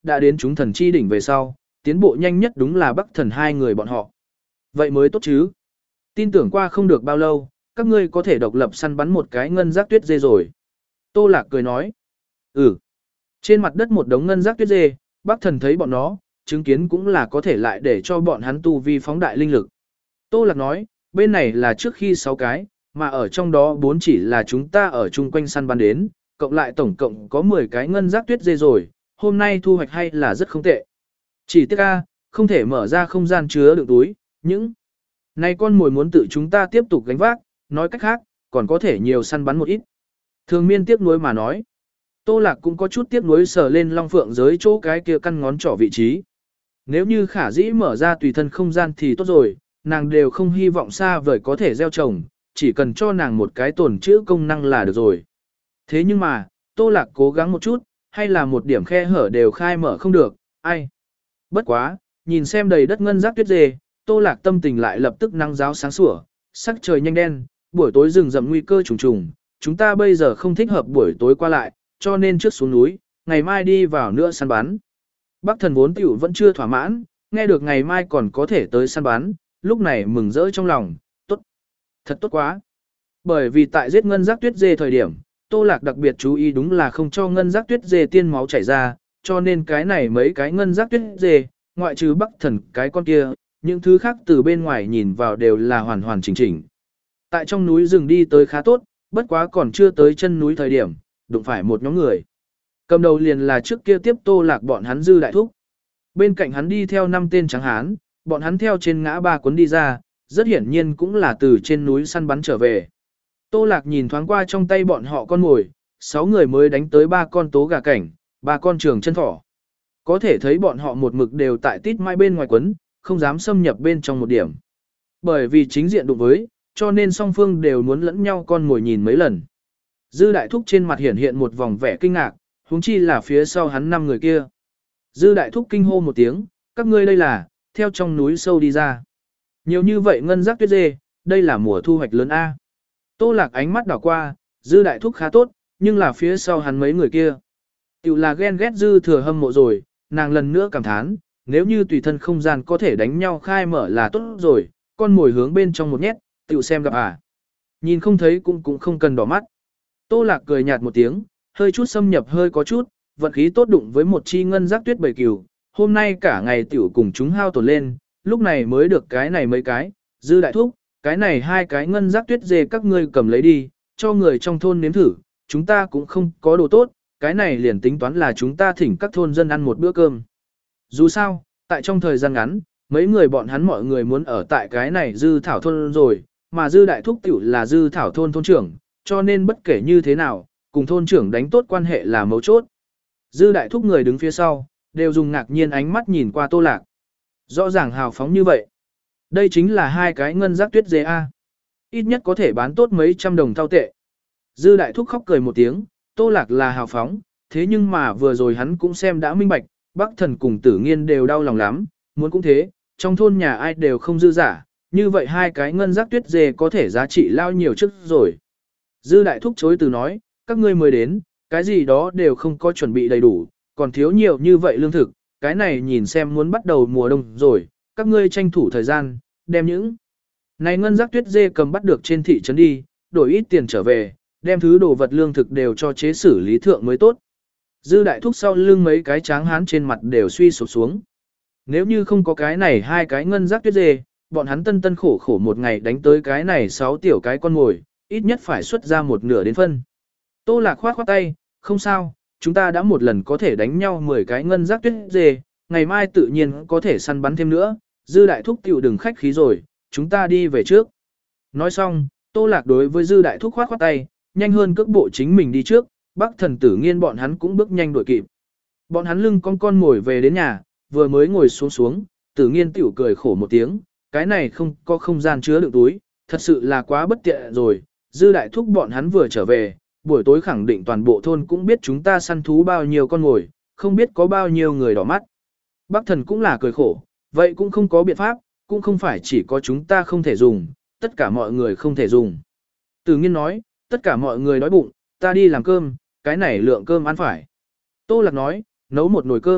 Speaker 1: đã đến chúng thần chi đỉnh về sau, tiến bộ nhanh nhất đúng là Bắc Thần hai người bọn họ. Vậy mới tốt chứ. Tin tưởng qua không được bao lâu, các ngươi có thể độc lập săn bắn một cái ngân giác tuyết dê rồi. Tô Lạc cười nói. Ừ. Trên mặt đất một đống ngân giác tuyết dê, Bắc Thần thấy bọn nó, chứng kiến cũng là có thể lại để cho bọn hắn tu vi phóng đại linh lực. Tô Lạc nói, bên này là trước khi sáu cái, mà ở trong đó bốn chỉ là chúng ta ở chung quanh săn bắn đến, cộng lại tổng cộng có mười cái ngân giác tuyết dê rồi, hôm nay thu hoạch hay là rất không tệ. Chỉ tiếc a, không thể mở ra không gian chứa đựng túi, những này con mồi muốn tự chúng ta tiếp tục gánh vác, nói cách khác, còn có thể nhiều săn bắn một ít. Thường miên tiếc nuối mà nói. Tô Lạc cũng có chút tiếc nuối sờ lên long phượng giới chỗ cái kia căn ngón trỏ vị trí. Nếu như khả dĩ mở ra tùy thân không gian thì tốt rồi, nàng đều không hy vọng xa vời có thể gieo trồng, chỉ cần cho nàng một cái tồn trữ công năng là được rồi. Thế nhưng mà, Tô Lạc cố gắng một chút, hay là một điểm khe hở đều khai mở không được, ai. Bất quá, nhìn xem đầy đất ngân giác tuyết dê, Tô Lạc tâm tình lại lập tức năng giáo sáng sủa, sắc trời nhanh đen, buổi tối rừng rậm nguy cơ trùng trùng, chúng ta bây giờ không thích hợp buổi tối qua lại, cho nên trước xuống núi, ngày mai đi vào nữa săn bắn. Bắc Thần vốn tiểu vẫn chưa thỏa mãn, nghe được ngày mai còn có thể tới săn bắn, lúc này mừng rỡ trong lòng, tốt, thật tốt quá. Bởi vì tại giết ngân giác tuyết dê thời điểm, Tô Lạc đặc biệt chú ý đúng là không cho ngân giác tuyết dê tiên máu chảy ra, cho nên cái này mấy cái ngân giác tuyết dê, ngoại trừ Bắc Thần cái con kia, những thứ khác từ bên ngoài nhìn vào đều là hoàn hoàn chỉnh chỉnh. Tại trong núi rừng đi tới khá tốt, bất quá còn chưa tới chân núi thời điểm, đụng phải một nhóm người. Cầm đầu liền là trước kia tiếp Tô Lạc bọn hắn Dư Đại Thúc. Bên cạnh hắn đi theo năm tên trắng hán, bọn hắn theo trên ngã ba cuốn đi ra, rất hiển nhiên cũng là từ trên núi săn bắn trở về. Tô Lạc nhìn thoáng qua trong tay bọn họ con mồi, sáu người mới đánh tới ba con tố gà cảnh, ba con trường chân thỏ. Có thể thấy bọn họ một mực đều tại tít mai bên ngoài quấn, không dám xâm nhập bên trong một điểm. Bởi vì chính diện đụng với, cho nên song phương đều muốn lẫn nhau con mồi nhìn mấy lần. Dư Đại Thúc trên mặt hiện hiện một vòng vẻ kinh ngạc, huống chi là phía sau hắn năm người kia. Dư Đại Thúc kinh hô một tiếng, các ngươi đây là, theo trong núi sâu đi ra. Nhiều như vậy ngân giác tuyết dê, đây là mùa thu hoạch lớn A. Tô Lạc ánh mắt đảo qua, Dư Đại Thúc khá tốt, nhưng là phía sau hắn mấy người kia. Tiểu là ghen ghét Dư Thừa hâm mộ rồi, nàng lần nữa cảm thán, nếu như tùy thân không gian có thể đánh nhau khai mở là tốt rồi, con mồi hướng bên trong một nhét, tiểu xem gặp à. Nhìn không thấy cũng cũng không cần đỏ mắt. Tô Lạc cười nhạt một tiếng, hơi chút xâm nhập hơi có chút, vận khí tốt đụng với một chi ngân giác tuyết bầy cừu, hôm nay cả ngày tiểu cùng chúng hao tổn lên, lúc này mới được cái này mấy cái, Dư Đại Thúc, cái này hai cái ngân giác tuyết dê các ngươi cầm lấy đi, cho người trong thôn nếm thử, chúng ta cũng không có đồ tốt, cái này liền tính toán là chúng ta thỉnh các thôn dân ăn một bữa cơm. Dù sao, tại trong thời gian ngắn, mấy người bọn hắn mọi người muốn ở tại cái này Dư Thảo thôn rồi, mà Dư Đại Thúc tiểu là Dư Thảo thôn thôn trưởng, cho nên bất kể như thế nào, cùng thôn trưởng đánh tốt quan hệ là mấu chốt. Dư Đại Thúc người đứng phía sau, đều dùng ngạc nhiên ánh mắt nhìn qua Tô Lạc. Rõ ràng hào phóng như vậy. Đây chính là hai cái ngân giác tuyết dê A. Ít nhất có thể bán tốt mấy trăm đồng thao tệ. Dư Đại Thúc khóc cười một tiếng, Tô Lạc là hào phóng, thế nhưng mà vừa rồi hắn cũng xem đã minh bạch, Bắc Thần cùng Tử Nghiên đều đau lòng lắm, muốn cũng thế, trong thôn nhà ai đều không dư giả, như vậy hai cái ngân giác tuyết dê có thể giá trị lao nhiều trước rồi. Dư Đại Thúc chối từ nói, các ngươi mới đến, cái gì đó đều không có chuẩn bị đầy đủ, còn thiếu nhiều như vậy lương thực, cái này nhìn xem muốn bắt đầu mùa đông rồi, các ngươi tranh thủ thời gian, đem những này ngân giác tuyết dê cầm bắt được trên thị trấn đi, đổi ít tiền trở về, đem thứ đồ vật lương thực đều cho chế xử lý thượng mới tốt. Dư Đại Thúc sau lưng mấy cái tráng hán trên mặt đều suy sụp xuống. Nếu như không có cái này hai cái ngân giác tuyết dê, bọn hắn tân tân khổ khổ một ngày đánh tới cái này sáu tiểu cái con mồi, ít nhất phải xuất ra một nửa đến phân. Tô Lạc khoát khoát tay, không sao, chúng ta đã một lần có thể đánh nhau mười cái ngân giác tuyết dê, ngày mai tự nhiên có thể săn bắn thêm nữa, Dư Đại Thúc tiểu đừng khách khí rồi, chúng ta đi về trước. Nói xong, Tô Lạc đối với Dư Đại Thúc khoát khoát tay, nhanh hơn cước bộ chính mình đi trước, Bắc Thần Tử Nghiên bọn hắn cũng bước nhanh đuổi kịp. Bọn hắn lưng con con ngồi về đến nhà, vừa mới ngồi xuống xuống, Tử Nghiên tiểu cười khổ một tiếng, cái này không có không gian chứa đựng túi, thật sự là quá bất tiện rồi, Dư Đại Thúc bọn hắn vừa trở về, buổi tối khẳng định toàn bộ thôn cũng biết chúng ta săn thú bao nhiêu con ngồi, không biết có bao nhiêu người đỏ mắt. Bắc Thần cũng là cười khổ, vậy cũng không có biện pháp, cũng không phải chỉ có chúng ta không thể dùng, tất cả mọi người không thể dùng. Tử Nghiên nói, tất cả mọi người đói bụng, ta đi làm cơm, cái này lượng cơm ăn phải. Tô Lạc nói, nấu một nồi cơm,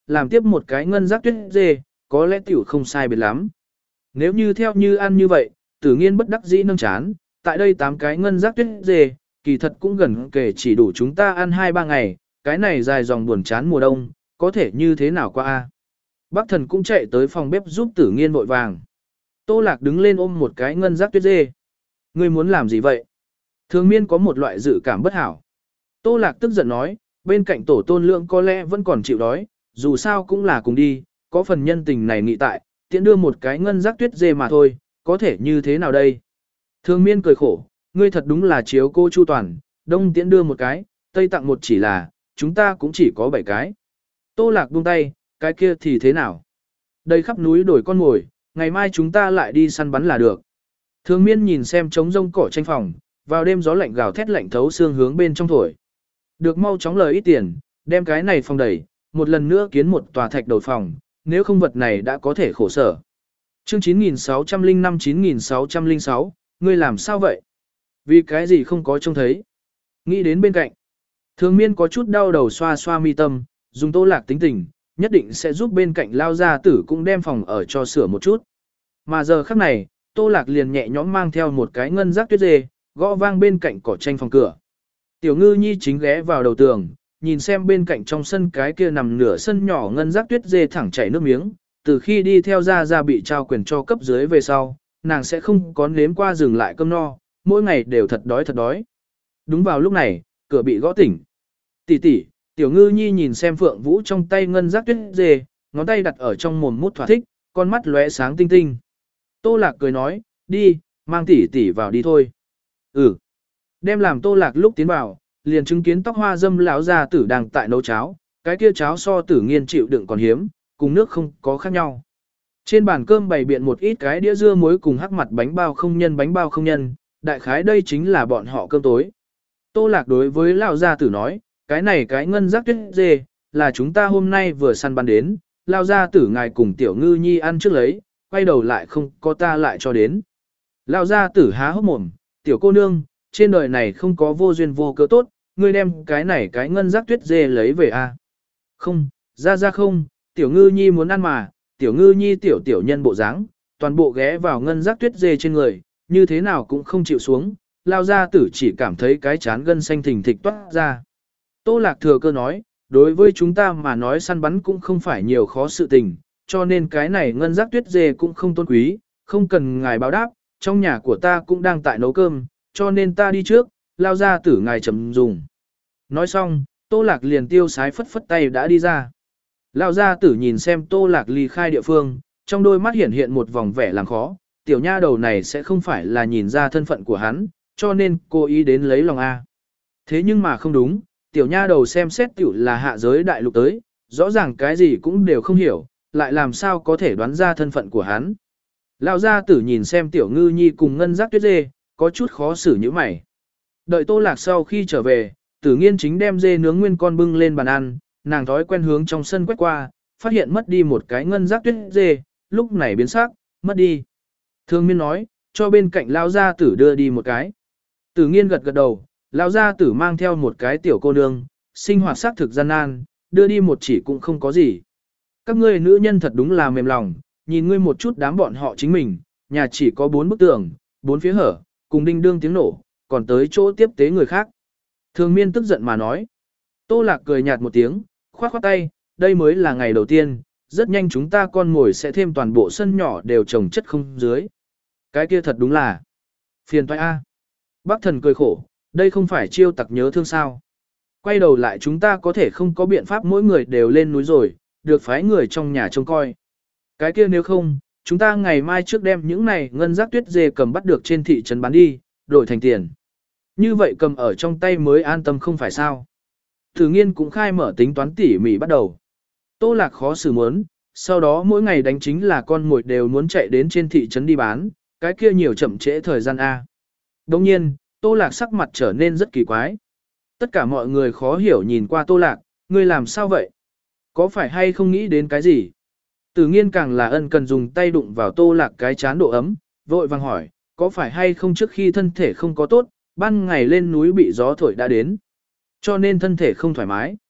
Speaker 1: làm tiếp một cái ngân giác tuyết dê, có lẽ tiểu không sai biệt lắm. Nếu như theo như ăn như vậy, Tử Nghiên bất đắc dĩ nâng chán, tại đây tám cái ngân giác tuyết dê, kỳ thật cũng gần kể chỉ đủ chúng ta ăn hai ba ngày, cái này dài dòng buồn chán mùa đông, có thể như thế nào qua a? Bác Thần cũng chạy tới phòng bếp giúp Tử Nghiên vội vàng. Tô Lạc đứng lên ôm một cái ngân giác tuyết dê. Ngươi muốn làm gì vậy? Thường Miên có một loại dự cảm bất hảo. Tô Lạc tức giận nói, bên cạnh tổ tôn lượng có lẽ vẫn còn chịu đói, dù sao cũng là cùng đi, có phần nhân tình này nghị tại, tiện đưa một cái ngân giác tuyết dê mà thôi, có thể như thế nào đây? Thường Miên cười khổ, ngươi thật đúng là chiếu cô chu toàn, đông tiễn đưa một cái, tây tặng một chỉ là, chúng ta cũng chỉ có bảy cái. Tô Lạc buông tay, cái kia thì thế nào? Đây khắp núi đổi con mồi, ngày mai chúng ta lại đi săn bắn là được. Thường Miên nhìn xem trống rông cỏ tranh phòng, vào đêm gió lạnh gào thét lạnh thấu xương hướng bên trong thổi. Được mau chóng lời ít tiền, đem cái này phòng đẩy, một lần nữa kiến một tòa thạch đầu phòng, nếu không vật này đã có thể khổ sở. Chương chín nghìn sáu trăm lẻ năm chín nghìn sáu trăm lẻ sáu, ngươi làm sao vậy? Vì cái gì không có trông thấy? Nghĩ đến bên cạnh. Thường Miên có chút đau đầu xoa xoa mi tâm, dùng Tô Lạc tính tình, nhất định sẽ giúp bên cạnh lao gia tử cũng đem phòng ở cho sửa một chút. Mà giờ khắc này, Tô Lạc liền nhẹ nhõm mang theo một cái ngân giác tuyết dê, gõ vang bên cạnh cỏ tranh phòng cửa. Tiểu Ngư Nhi chính ghé vào đầu tường, nhìn xem bên cạnh trong sân cái kia nằm nửa sân nhỏ ngân giác tuyết dê thẳng chảy nước miếng, từ khi đi theo gia gia bị trao quyền cho cấp dưới về sau, nàng sẽ không có nếm qua dừng lại cơm no, mỗi ngày đều thật đói thật đói. Đúng vào lúc này, cửa bị gõ tỉnh. Tỷ tỷ, Tiểu Ngư Nhi nhìn xem Phượng Vũ trong tay ngân giác tuyết dê, ngón tay đặt ở trong mồm mút thỏa thích, con mắt lóe sáng tinh tinh. Tô Lạc cười nói, đi, mang tỷ tỷ vào đi thôi. Ừ. Đem làm Tô Lạc lúc tiến vào, liền chứng kiến tóc hoa dâm lão gia tử đang tại nấu cháo, cái kia cháo so Tử Nghiên chịu đựng còn hiếm, cùng nước không có khác nhau. Trên bàn cơm bày biện một ít cái đĩa dưa muối cùng hắc mặt bánh bao không nhân bánh bao không nhân, đại khái đây chính là bọn họ cơm tối. Tô Lạc đối với lão gia tử nói, cái này cái ngân giác tuyết dê, là chúng ta hôm nay vừa săn bắn đến, lão gia tử ngài cùng Tiểu Ngư Nhi ăn trước lấy, quay đầu lại không có ta lại cho đến. Lão gia tử há hốc mồm, tiểu cô nương, trên đời này không có vô duyên vô cớ tốt, ngươi đem cái này cái ngân giác tuyết dê lấy về a? À? Không, ra ra không, Tiểu Ngư Nhi muốn ăn mà, Tiểu Ngư Nhi tiểu tiểu nhân bộ dáng, toàn bộ ghé vào ngân giác tuyết dê trên người, như thế nào cũng không chịu xuống, lao gia tử chỉ cảm thấy cái chán gân xanh thình thịch toát ra. Tô Lạc thừa cơ nói, đối với chúng ta mà nói săn bắn cũng không phải nhiều khó sự tình, cho nên cái này ngân giác tuyết dê cũng không tôn quý, không cần ngài báo đáp, trong nhà của ta cũng đang tại nấu cơm, cho nên ta đi trước, lao gia tử ngài chấm dùng. Nói xong, Tô Lạc liền tiêu sái phất phất tay đã đi ra. Lao gia tử nhìn xem Tô Lạc ly khai địa phương, trong đôi mắt hiện hiện một vòng vẻ làm khó, tiểu nha đầu này sẽ không phải là nhìn ra thân phận của hắn, cho nên cô ý đến lấy lòng A. Thế nhưng mà không đúng, tiểu nha đầu xem xét tiểu là hạ giới đại lục tới, rõ ràng cái gì cũng đều không hiểu, lại làm sao có thể đoán ra thân phận của hắn. Lão gia tử nhìn xem Tiểu Ngư Nhi cùng ngân giác tuyết dê, có chút khó xử như mày. Đợi Tô Lạc sau khi trở về, Tử Nghiên chính đem dê nướng nguyên con bưng lên bàn ăn, nàng thói quen hướng trong sân quét qua, phát hiện mất đi một cái ngân giác tuyết dê, lúc này biến sắc, mất đi. Thương Miên nói, cho bên cạnh lão gia tử đưa đi một cái. Tử Nghiên gật gật đầu, lão gia tử mang theo một cái tiểu cô nương, sinh hoạt xác thực gian nan, đưa đi một chỉ cũng không có gì. Các ngươi nữ nhân thật đúng là mềm lòng, nhìn ngươi một chút đám bọn họ chính mình, nhà chỉ có bốn bức tường, bốn phía hở, cùng đinh đương tiếng nổ, còn tới chỗ tiếp tế người khác. Thường Miên tức giận mà nói. Tô Lạc cười nhạt một tiếng, khoát khoát tay, đây mới là ngày đầu tiên, rất nhanh chúng ta con ngồi sẽ thêm toàn bộ sân nhỏ đều trồng chất không dưới. Cái kia thật đúng là phiền toái a. Bác Thần cười khổ, đây không phải chiêu tặc nhớ thương sao. Quay đầu lại chúng ta có thể không có biện pháp mỗi người đều lên núi rồi, được phái người trong nhà trông coi. Cái kia nếu không, chúng ta ngày mai trước đem những này ngân giác tuyết dê cầm bắt được trên thị trấn bán đi, đổi thành tiền. Như vậy cầm ở trong tay mới an tâm không phải sao. Thử Nghiên cũng khai mở tính toán tỉ mỉ bắt đầu. Tô Lạc khó xử muốn, sau đó mỗi ngày đánh chính là con mồi đều muốn chạy đến trên thị trấn đi bán, cái kia nhiều chậm trễ thời gian A. Đồng nhiên, Tô Lạc sắc mặt trở nên rất kỳ quái. Tất cả mọi người khó hiểu nhìn qua Tô Lạc, ngươi làm sao vậy? Có phải hay không nghĩ đến cái gì? Tử Nghiên càng là ân cần dùng tay đụng vào Tô Lạc cái chán độ ấm, vội vàng hỏi, có phải hay không trước khi thân thể không có tốt, ban ngày lên núi bị gió thổi đã đến, cho nên thân thể không thoải mái.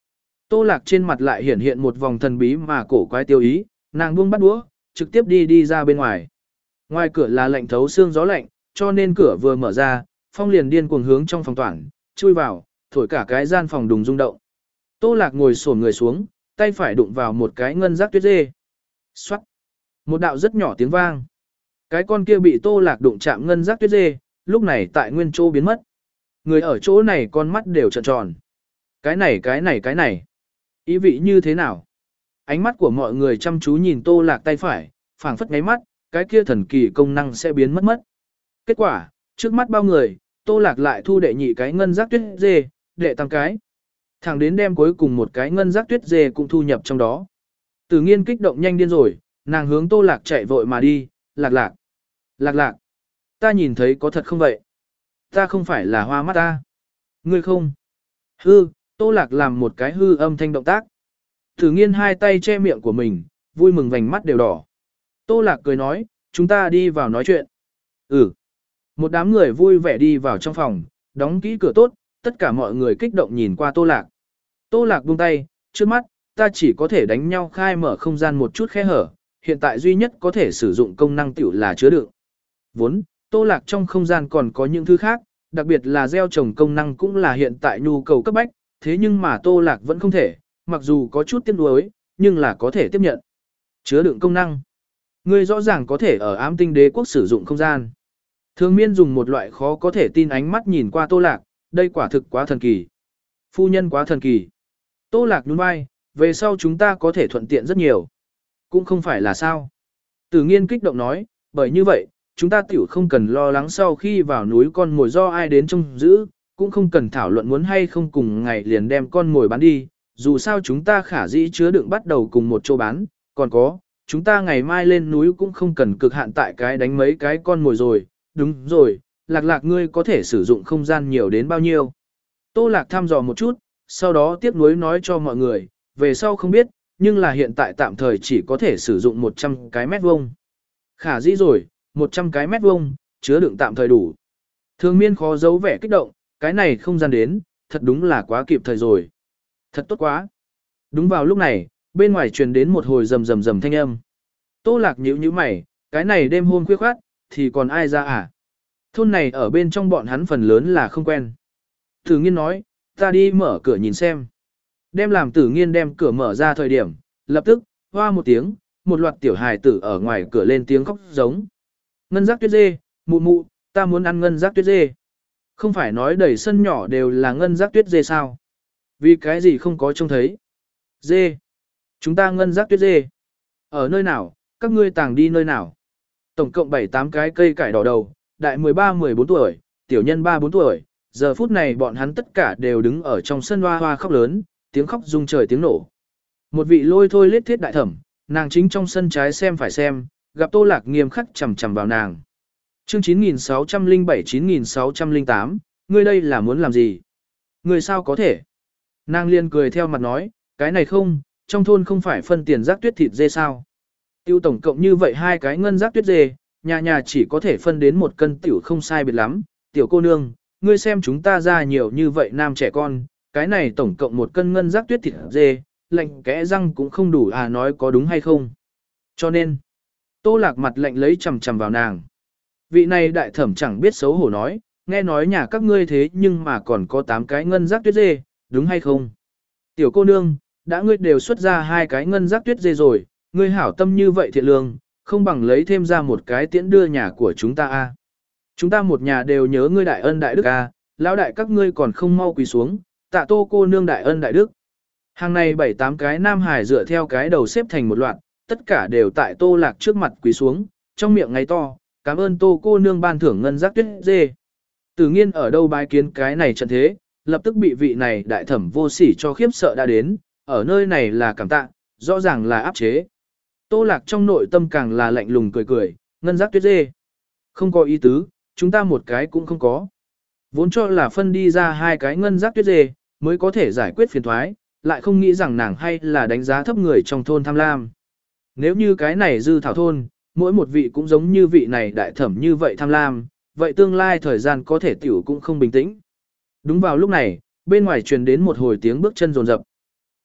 Speaker 1: Tô Lạc trên mặt lại hiện hiện một vòng thần bí mà cổ quái tiêu ý, nàng buông bắt đũa, trực tiếp đi đi ra bên ngoài. Ngoài cửa là lạnh thấu xương gió lạnh, cho nên cửa vừa mở ra, phong liền điên cuồng hướng trong phòng toàn, chui vào, thổi cả cái gian phòng đùng rung động. Tô Lạc ngồi xổm người xuống, tay phải đụng vào một cái ngân giác tuyết dê. Xoát. Một đạo rất nhỏ tiếng vang. Cái con kia bị Tô Lạc đụng chạm ngân giác tuyết dê, lúc này tại nguyên chỗ biến mất. Người ở chỗ này con mắt đều trợn tròn. Cái này cái này cái này. Ý vị như thế nào? Ánh mắt của mọi người chăm chú nhìn Tô Lạc tay phải, phảng phất ngáy mắt, cái kia thần kỳ công năng sẽ biến mất mất. Kết quả, trước mắt bao người, Tô Lạc lại thu đệ nhị cái ngân giác tuyết dê, đệ tam cái. Thẳng đến đem cuối cùng một cái ngân giác tuyết dê cũng thu nhập trong đó. Tử Nghiên kích động nhanh điên rồi, nàng hướng Tô Lạc chạy vội mà đi, Lạc Lạc. Lạc Lạc. Ta nhìn thấy có thật không vậy? Ta không phải là hoa mắt ta. Ngươi không? Hư, Tô Lạc làm một cái hư âm thanh động tác. Tử Nghiên hai tay che miệng của mình, vui mừng vành mắt đều đỏ. Tô Lạc cười nói, chúng ta đi vào nói chuyện. Ừ. Một đám người vui vẻ đi vào trong phòng, đóng kỹ cửa tốt, tất cả mọi người kích động nhìn qua Tô Lạc. Tô Lạc buông tay, trước mắt, ta chỉ có thể đánh nhau khai mở không gian một chút khe hở, hiện tại duy nhất có thể sử dụng công năng tiểu là chứa đựng. Vốn, Tô Lạc trong không gian còn có những thứ khác, đặc biệt là gieo trồng công năng cũng là hiện tại nhu cầu cấp bách, thế nhưng mà Tô Lạc vẫn không thể, mặc dù có chút tiếc nuối, nhưng là có thể tiếp nhận. Chứa đựng công năng. Ngươi rõ ràng có thể ở ám tinh đế quốc sử dụng không gian. Thường Miên dùng một loại khó có thể tin ánh mắt nhìn qua Tô Lạc, đây quả thực quá thần kỳ. Phu nhân quá thần kỳ. Tô Lạc nhún vai, về sau chúng ta có thể thuận tiện rất nhiều. Cũng không phải là sao. Tử Nghiên kích động nói, bởi như vậy, chúng ta tiểu không cần lo lắng sau khi vào núi con mồi do ai đến trông giữ, cũng không cần thảo luận muốn hay không cùng ngày liền đem con mồi bán đi, dù sao chúng ta khả dĩ chứa đựng bắt đầu cùng một chỗ bán, còn có, chúng ta ngày mai lên núi cũng không cần cực hạn tại cái đánh mấy cái con mồi rồi, đúng rồi, Lạc Lạc ngươi có thể sử dụng không gian nhiều đến bao nhiêu. Tô Lạc thăm dò một chút, sau đó tiếp nối nói cho mọi người, về sau không biết, nhưng là hiện tại tạm thời chỉ có thể sử dụng một trăm cái mét vuông. Khả dĩ rồi, một trăm cái mét vuông, chứa đựng tạm thời đủ. Thường Miên khó giấu vẻ kích động, cái này không gian đến, thật đúng là quá kịp thời rồi. Thật tốt quá. Đúng vào lúc này, bên ngoài truyền đến một hồi rầm rầm rầm thanh âm. Tô Lạc nhíu nhíu mày, cái này đêm hôm khuya khoắt, thì còn ai ra à? Thôn này ở bên trong bọn hắn phần lớn là không quen. Tử Nghiên nói, ta đi mở cửa nhìn xem. Đem làm Tử Nghiên đem cửa mở ra thời điểm, lập tức, hoa một tiếng, một loạt tiểu hài tử ở ngoài cửa lên tiếng khóc giống. Ngân giác tuyết dê, mụ mụ, ta muốn ăn ngân giác tuyết dê. Không phải nói đầy sân nhỏ đều là ngân giác tuyết dê sao? Vì cái gì không có trông thấy? Dê. Chúng ta ngân giác tuyết dê. Ở nơi nào, các ngươi tàng đi nơi nào? Tổng cộng bảy tám cái cây cải đỏ đầu, đại mười ba mười bốn tuổi, tiểu nhân ba bốn tuổi. Giờ phút này bọn hắn tất cả đều đứng ở trong sân hoa hoa khóc lớn, tiếng khóc rung trời tiếng nổ. Một vị lôi thôi lết thiết đại thẩm, nàng chính trong sân trái xem phải xem, gặp Tô Lạc nghiêm khắc chằm chằm vào nàng. Chương chín nghìn sáu trăm lẻ bảy chín nghìn sáu trăm lẻ tám, ngươi đây là muốn làm gì? Ngươi sao có thể? Nàng liền cười theo mặt nói, cái này không, trong thôn không phải phân tiền rác tuyết thịt dê sao? Tiêu tổng cộng như vậy hai cái ngân rác tuyết dê, nhà nhà chỉ có thể phân đến một cân tiểu không sai biệt lắm. Tiểu cô nương, ngươi xem chúng ta ra nhiều như vậy nam trẻ con, cái này tổng cộng một cân ngân rác tuyết thịt dê, lạnh kẽ răng cũng không đủ à, nói có đúng hay không? Cho nên, Tô Lạc mặt lạnh lấy chằm chằm vào nàng. Vị này đại thẩm chẳng biết xấu hổ nói, nghe nói nhà các ngươi thế nhưng mà còn có tám cái ngân rác tuyết dê, đúng hay không? Tiểu cô nương, đã ngươi đều xuất ra hai cái ngân rác tuyết dê rồi, ngươi hảo tâm như vậy thiện lương, không bằng lấy thêm ra một cái tiễn đưa nhà của chúng ta a. Chúng ta một nhà đều nhớ ngươi đại ân đại đức a, lão đại các ngươi còn không mau quỳ xuống, tạ Tô cô nương đại ân đại đức. Hàng này bảy tám cái nam hải dựa theo cái đầu xếp thành một loạt, tất cả đều tại Tô Lạc trước mặt quỳ xuống, trong miệng ngáy to, cảm ơn Tô cô nương ban thưởng ngân giác tuyết dê. Tử Nghiên ở đâu bái kiến cái này trận thế, lập tức bị vị này đại thẩm vô sỉ cho khiếp sợ đã đến, ở nơi này là cảm tạ, rõ ràng là áp chế. Tô Lạc trong nội tâm càng là lạnh lùng cười cười, ngân giác tuyết dê. Không có ý tứ, chúng ta một cái cũng không có. Vốn cho là phân đi ra hai cái ngân giác tuyết dê, mới có thể giải quyết phiền thoái, lại không nghĩ rằng nàng hay là đánh giá thấp người trong thôn tham lam. Nếu như cái này dư thảo thôn, mỗi một vị cũng giống như vị này đại thẩm như vậy tham lam, vậy tương lai thời gian có thể tiểu cũng không bình tĩnh. Đúng vào lúc này, bên ngoài truyền đến một hồi tiếng bước chân rồn rập.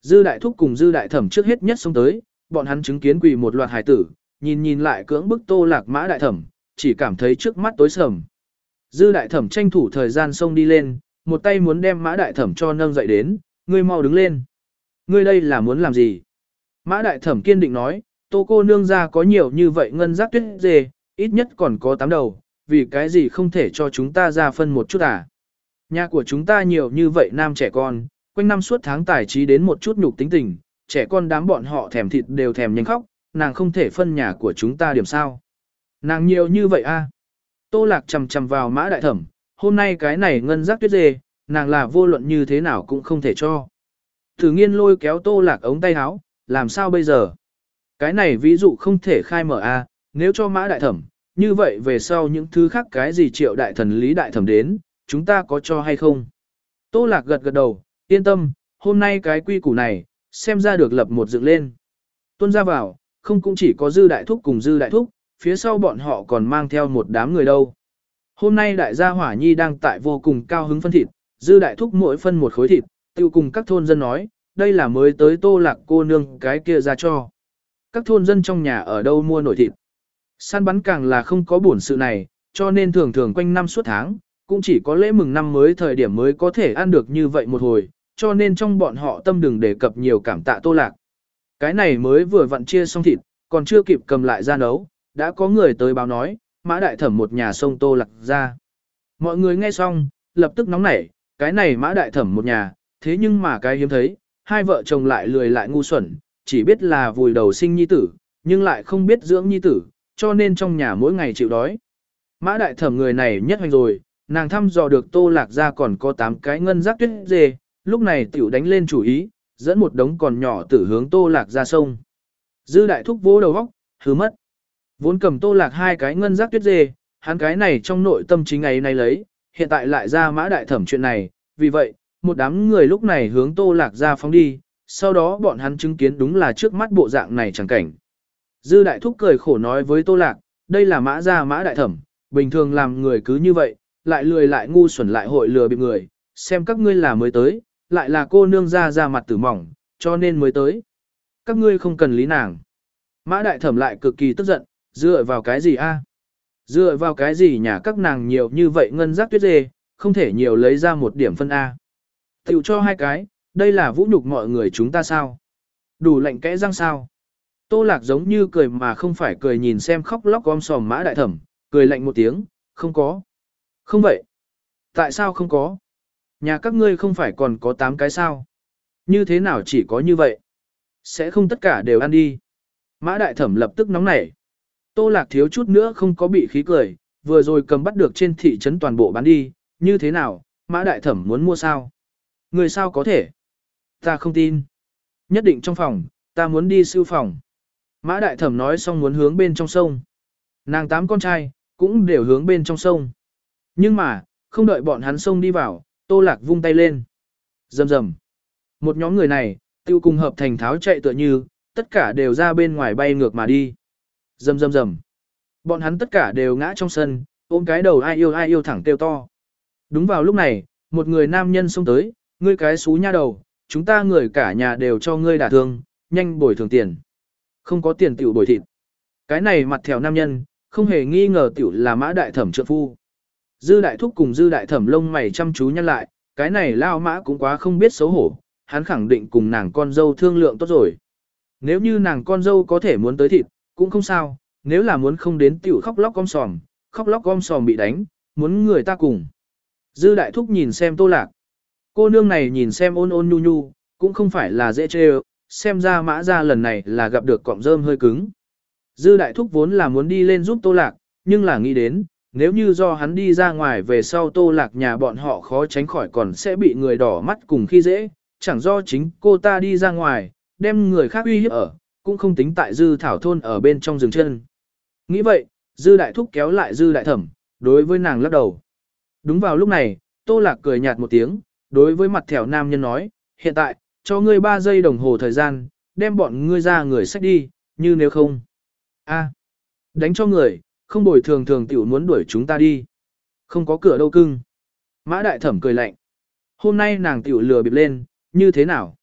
Speaker 1: Dư đại thúc cùng dư đại thẩm trước hết nhất xông tới, bọn hắn chứng kiến quỳ một loạt hài tử, nhìn nhìn lại cưỡng bức Tô Lạc Mã đại thẩm, chỉ cảm thấy trước mắt tối sầm. Dư đại thẩm tranh thủ thời gian xông đi lên, một tay muốn đem Mã đại thẩm cho nâng dậy đến, ngươi mau đứng lên. Ngươi đây là muốn làm gì? Mã đại thẩm kiên định nói, Tô cô nương ra có nhiều như vậy ngân giác tuyết dê, ít nhất còn có tám đầu, vì cái gì không thể cho chúng ta ra phân một chút à? Nhà của chúng ta nhiều như vậy nam trẻ con, quanh năm suốt tháng tài trí đến một chút nhục tính tình, trẻ con đám bọn họ thèm thịt đều thèm nhanh khóc, nàng không thể phân nhà của chúng ta điểm sao. Nàng nhiều như vậy a. À? Tô Lạc chầm chầm vào Mã đại thẩm, hôm nay cái này ngân giác tuyết dê, nàng là vô luận như thế nào cũng không thể cho. Thử nghiên lôi kéo Tô Lạc ống tay áo, làm sao bây giờ? Cái này ví dụ không thể khai mở a, à, nếu cho Mã đại thẩm, như vậy về sau những thứ khác cái gì Triệu đại thần Lý đại thẩm đến, chúng ta có cho hay không? Tô Lạc gật gật đầu, yên tâm, hôm nay cái quy củ này, xem ra được lập một dựng lên. Tuân ra vào, không cũng chỉ có dư đại thúc cùng dư đại thúc, phía sau bọn họ còn mang theo một đám người đâu. Hôm nay đại gia Hỏa Nhi đang tại vô cùng cao hứng phân thịt, dư đại thúc mỗi phân một khối thịt, tiêu cùng các thôn dân nói, đây là mới tới Tô Lạc cô nương cái kia ra cho. Các thôn dân trong nhà ở đâu mua nổi thịt. Săn bắn càng là không có buồn sự này, cho nên thường thường quanh năm suốt tháng, cũng chỉ có lễ mừng năm mới thời điểm mới có thể ăn được như vậy một hồi, cho nên trong bọn họ tâm đừng đề cập nhiều cảm tạ Tô Lạc. Cái này mới vừa vặn chia xong thịt, còn chưa kịp cầm lại ra nấu, đã có người tới báo nói, Mã đại thẩm một nhà sông Tô Lạc ra. Mọi người nghe xong, lập tức nóng nảy, cái này Mã đại thẩm một nhà, thế nhưng mà cái hiếm thấy, hai vợ chồng lại lười lại ngu xuẩn, chỉ biết là vùi đầu sinh nhi tử, nhưng lại không biết dưỡng nhi tử, cho nên trong nhà mỗi ngày chịu đói. Mã đại thẩm người này nhất hoành rồi, nàng thăm dò được Tô Lạc ra còn có tám cái ngân giác tuyết dê, lúc này tiểu đánh lên chủ ý, dẫn một đống còn nhỏ tử hướng Tô Lạc ra sông. Dư đại thúc vỗ đầu góc, hứ mất. Vốn cầm Tô Lạc hai cái ngân giác tuyết dê, hắn cái này trong nội tâm chính ngày nay lấy, hiện tại lại ra Mã đại thẩm chuyện này, vì vậy, một đám người lúc này hướng Tô Lạc ra phóng đi, sau đó bọn hắn chứng kiến đúng là trước mắt bộ dạng này chẳng cảnh. Dư đại thúc cười khổ nói với Tô Lạc, đây là Mã gia Mã đại thẩm, bình thường làm người cứ như vậy, lại lười lại ngu xuẩn lại hội lừa bịp người, xem các ngươi là mới tới, lại là cô nương ra ra mặt tử mỏng, cho nên mới tới. Các ngươi không cần lý nàng. Mã đại thẩm lại cực kỳ tức giận, dựa vào cái gì a? Dựa vào cái gì nhà các nàng nhiều như vậy ngân giác tuyết dê, không thể nhiều lấy ra một điểm phân A. Tiểu cho hai cái, đây là vũ nhục mọi người chúng ta sao? Đủ lạnh kẽ răng sao? Tô Lạc giống như cười mà không phải cười nhìn xem khóc lóc om sòm Mã đại thẩm, cười lạnh một tiếng, không có. Không vậy. Tại sao không có? Nhà các ngươi không phải còn có tám cái sao? Như thế nào chỉ có như vậy? Sẽ không tất cả đều ăn đi. Mã đại thẩm lập tức nóng nảy. Tô Lạc thiếu chút nữa không có bị khí cười, vừa rồi cầm bắt được trên thị trấn toàn bộ bán đi, như thế nào, Mã đại thẩm muốn mua sao? Người sao có thể? Ta không tin. Nhất định trong phòng, ta muốn đi siêu phòng. Mã đại thẩm nói xong muốn hướng bên trong sông. Nàng tám con trai, cũng đều hướng bên trong sông. Nhưng mà, không đợi bọn hắn sông đi vào, Tô Lạc vung tay lên. Rầm rầm. Một nhóm người này, tiêu cùng hợp thành tháo chạy tựa như, tất cả đều ra bên ngoài bay ngược mà đi. Rầm rầm rầm. Bọn hắn tất cả đều ngã trong sân, ôm cái đầu ai yêu ai yêu thẳng kêu to. Đúng vào lúc này, một người nam nhân xông tới, ngươi cái xú nha đầu, chúng ta người cả nhà đều cho ngươi đả thương, nhanh bồi thường tiền. Không có tiền tiểu bồi thịt. Cái này mặt thèo nam nhân, không hề nghi ngờ tiểu là Mã đại thẩm trượng phu. Dư đại thúc cùng dư đại thẩm lông mày chăm chú nhăn lại, cái này lao Mã cũng quá không biết xấu hổ, hắn khẳng định cùng nàng con dâu thương lượng tốt rồi. Nếu như nàng con dâu có thể muốn tới thịt, cũng không sao, nếu là muốn không đến tiểu khóc lóc om sòm, khóc lóc om sòm bị đánh, muốn người ta cùng. Dư đại thúc nhìn xem Tô Lạc. Cô nương này nhìn xem ôn ôn nhu nhu, cũng không phải là dễ chê, xem ra Mã ra lần này là gặp được cọng rơm hơi cứng. Dư đại thúc vốn là muốn đi lên giúp Tô Lạc, nhưng là nghĩ đến, nếu như do hắn đi ra ngoài về sau Tô Lạc nhà bọn họ khó tránh khỏi còn sẽ bị người đỏ mắt cùng khi dễ, chẳng do chính cô ta đi ra ngoài, đem người khác uy hiếp ở, cũng không tính tại Dư thảo thôn ở bên trong rừng chân. Nghĩ vậy, Dư đại thúc kéo lại Dư đại thẩm, đối với nàng lắc đầu. Đúng vào lúc này, Tô Lạc cười nhạt một tiếng, đối với mặt thẻo nam nhân nói, hiện tại, cho ngươi ba giây đồng hồ thời gian, đem bọn ngươi ra người sách đi, như nếu không. A, đánh cho người, không bồi thường thường tiểu muốn đuổi chúng ta đi. Không có cửa đâu cưng. Mã đại thẩm cười lạnh. Hôm nay nàng tiểu lừa bịp lên, như thế nào?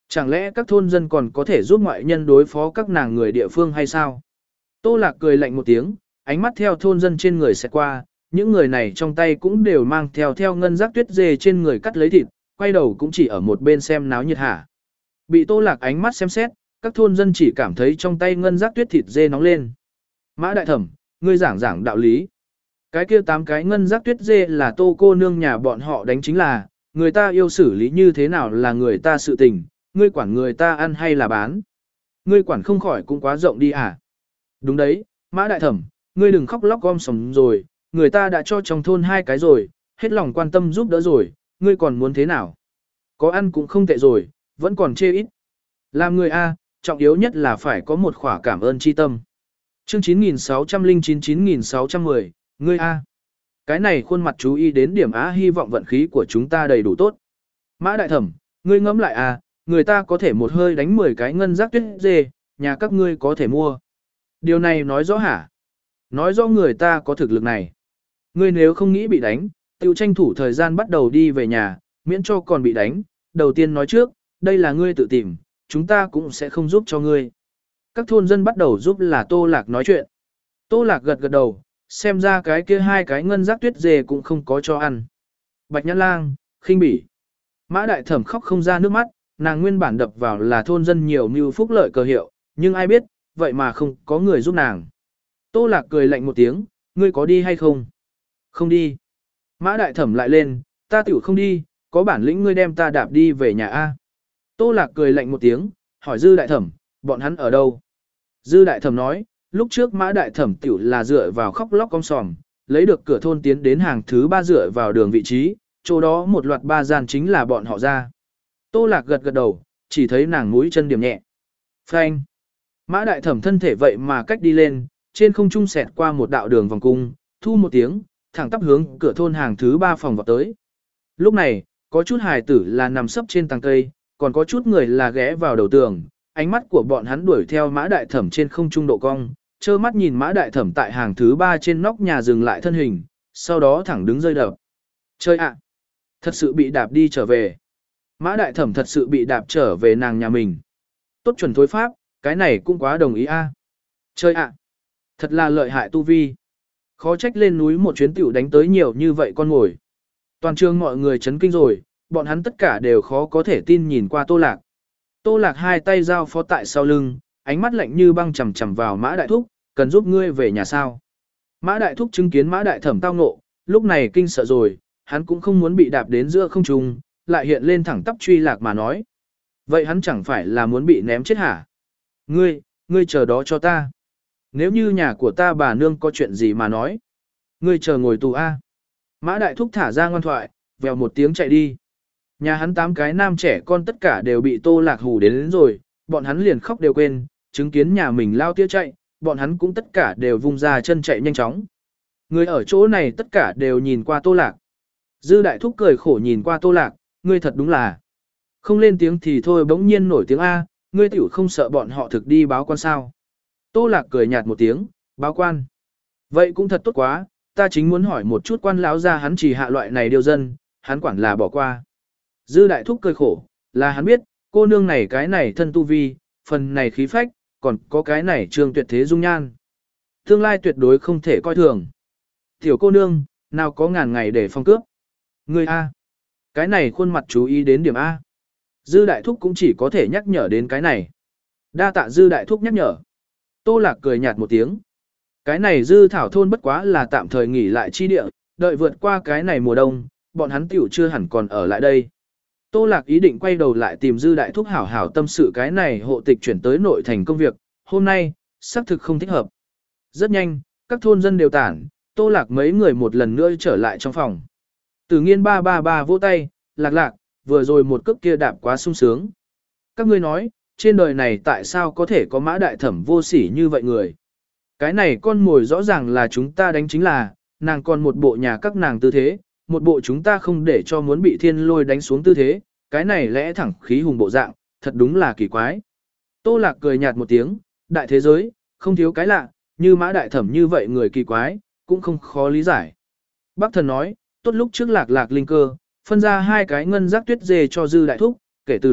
Speaker 1: Chẳng lẽ các thôn dân còn có thể giúp ngoại nhân đối phó các nàng người địa phương hay sao? Tô Lạc cười lạnh một tiếng, ánh mắt theo thôn dân trên người sẽ qua, những người này trong tay cũng đều mang theo theo ngân giác tuyết dê trên người cắt lấy thịt, quay đầu cũng chỉ ở một bên xem náo nhiệt hả. Bị Tô Lạc ánh mắt xem xét, các thôn dân chỉ cảm thấy trong tay ngân giác tuyết thịt dê nóng lên. Mã đại thẩm, ngươi giảng giảng đạo lý. Cái kia tám cái ngân giác tuyết dê là Tô cô nương nhà bọn họ đánh chính là, người ta yêu xử lý như thế nào là người ta sự tình, ngươi quản người ta ăn hay là bán. Ngươi quản không khỏi cũng quá rộng đi à. Đúng đấy, Mã đại thẩm, ngươi đừng khóc lóc gom sòm rồi, người ta đã cho trong thôn hai cái rồi, hết lòng quan tâm giúp đỡ rồi, ngươi còn muốn thế nào? Có ăn cũng không tệ rồi, vẫn còn chê ít. Làm người A, trọng yếu nhất là phải có một khỏa cảm ơn chi tâm. Chương chín nghìn sáu trăm lẻ chín chín nghìn sáu trăm mười, ngươi A. Cái này khuôn mặt chú ý đến điểm Á hy vọng vận khí của chúng ta đầy đủ tốt. Mã đại thẩm, ngươi ngẫm lại A, người ta có thể một hơi đánh mười cái ngân giác tuyết dê, nhà các ngươi có thể mua. Điều này nói rõ hả? Nói rõ người ta có thực lực này. Ngươi nếu không nghĩ bị đánh, tiêu tranh thủ thời gian bắt đầu đi về nhà, miễn cho còn bị đánh. Đầu tiên nói trước, đây là ngươi tự tìm, chúng ta cũng sẽ không giúp cho ngươi. Các thôn dân bắt đầu giúp là Tô Lạc nói chuyện. Tô Lạc gật gật đầu, xem ra cái kia hai cái ngân giác tuyết dê cũng không có cho ăn. Bạch Nhãn Lang, khinh bỉ. Mã đại thẩm khóc không ra nước mắt, nàng nguyên bản đập vào là thôn dân nhiều mưu phúc lợi cờ hiệu, nhưng ai biết, vậy mà không có người giúp nàng. Tô Lạc cười lạnh một tiếng, ngươi có đi hay không? Không đi. Mã đại thẩm lại lên, ta tiểu không đi, có bản lĩnh ngươi đem ta đạp đi về nhà A. Tô Lạc cười lạnh một tiếng, hỏi Dư đại thẩm, bọn hắn ở đâu? Dư đại thẩm nói, lúc trước Mã đại thẩm tiểu là dựa vào khóc lóc con sòm, lấy được cửa thôn tiến đến hàng thứ ba dựa vào đường vị trí, chỗ đó một loạt ba gian chính là bọn họ ra. Tô Lạc gật gật đầu, chỉ thấy nàng mũi chân điểm nhẹ. Phanh. Mã đại thẩm thân thể vậy mà cách đi lên, trên không trung xẹt qua một đạo đường vòng cung, thu một tiếng, thẳng tắp hướng cửa thôn hàng thứ ba phòng vào tới. Lúc này, có chút hài tử là nằm sấp trên tàng cây, còn có chút người là ghé vào đầu tường, ánh mắt của bọn hắn đuổi theo Mã đại thẩm trên không trung độ cong, trơ mắt nhìn Mã đại thẩm tại hàng thứ ba trên nóc nhà dừng lại thân hình, sau đó thẳng đứng rơi đập. Chơi ạ! Thật sự bị đạp đi trở về. Mã đại thẩm thật sự bị đạp trở về nàng nhà mình. Tốt chuẩn thối pháp, cái này cũng quá đồng ý a. Chơi ạ! Thật là lợi hại tu vi. Khó trách lên núi một chuyến tiểu đánh tới nhiều như vậy con ngồi. Toàn trường mọi người chấn kinh rồi, bọn hắn tất cả đều khó có thể tin nhìn qua Tô Lạc. Tô Lạc hai tay giao phó tại sau lưng, ánh mắt lạnh như băng chầm chầm vào Mã đại thúc, cần giúp ngươi về nhà sao. Mã đại thúc chứng kiến Mã đại thẩm tao ngộ, lúc này kinh sợ rồi, hắn cũng không muốn bị đạp đến giữa không trung, lại hiện lên thẳng tắp truy Lạc mà nói. Vậy hắn chẳng phải là muốn bị ném chết hả? Ngươi, ngươi chờ đó cho ta. Nếu như nhà của ta bà nương có chuyện gì mà nói. Ngươi chờ ngồi tù A. Mã đại thúc thả ra ngoan thoại, vèo một tiếng chạy đi. Nhà hắn tám cái nam trẻ con tất cả đều bị Tô Lạc hù đến, đến rồi, bọn hắn liền khóc đều quên, chứng kiến nhà mình lao tía chạy, bọn hắn cũng tất cả đều vung ra chân chạy nhanh chóng. Người ở chỗ này tất cả đều nhìn qua Tô Lạc. Dư đại thúc cười khổ nhìn qua Tô Lạc, ngươi thật đúng là. Không lên tiếng thì thôi bỗng nhiên nổi tiếng A, ngươi tiểu không sợ bọn họ thực đi báo quan sao. Tô Lạc cười nhạt một tiếng, báo quan. Vậy cũng thật tốt quá, ta chính muốn hỏi một chút quan lão ra hắn chỉ hạ loại này điều dân, hắn quản là bỏ qua. Dư đại thúc cười khổ, là hắn biết, cô nương này cái này thân tu vi, phần này khí phách, còn có cái này trường tuyệt thế dung nhan. Tương lai tuyệt đối không thể coi thường. Tiểu cô nương, nào có ngàn ngày để phong cướp. Người A. Cái này khuôn mặt chú ý đến điểm A. Dư đại thúc cũng chỉ có thể nhắc nhở đến cái này. Đa tạ dư đại thúc nhắc nhở. Tô Lạc cười nhạt một tiếng. Cái này dư thảo thôn bất quá là tạm thời nghỉ lại chi địa, đợi vượt qua cái này mùa đông, bọn hắn tiểu chưa hẳn còn ở lại đây. Tô Lạc ý định quay đầu lại tìm dư đại thúc hảo hảo tâm sự cái này hộ tịch chuyển tới nội thành công việc, hôm nay, xác thực không thích hợp. Rất nhanh, các thôn dân đều tản, Tô Lạc mấy người một lần nữa trở lại trong phòng. Tử nghiên ba ba ba vỗ tay, Lạc Lạc, vừa rồi một cước kia đạp quá sung sướng. Các ngươi nói, trên đời này tại sao có thể có Mã đại thẩm vô sỉ như vậy người? Cái này con mồi rõ ràng là chúng ta đánh chính là, nàng còn một bộ nhà các nàng tư thế, một bộ chúng ta không để cho muốn bị thiên lôi đánh xuống tư thế, cái này lẽ thẳng khí hùng bộ dạng, thật đúng là kỳ quái. Tô Lạc cười nhạt một tiếng, đại thế giới, không thiếu cái lạ, như Mã đại thẩm như vậy người kỳ quái, cũng không khó lý giải. Bác thần nói, tốt lúc trước Lạc Lạc linh cơ, phân ra hai cái ngân giác tuyết dê cho dư đại thúc, kể từ đó,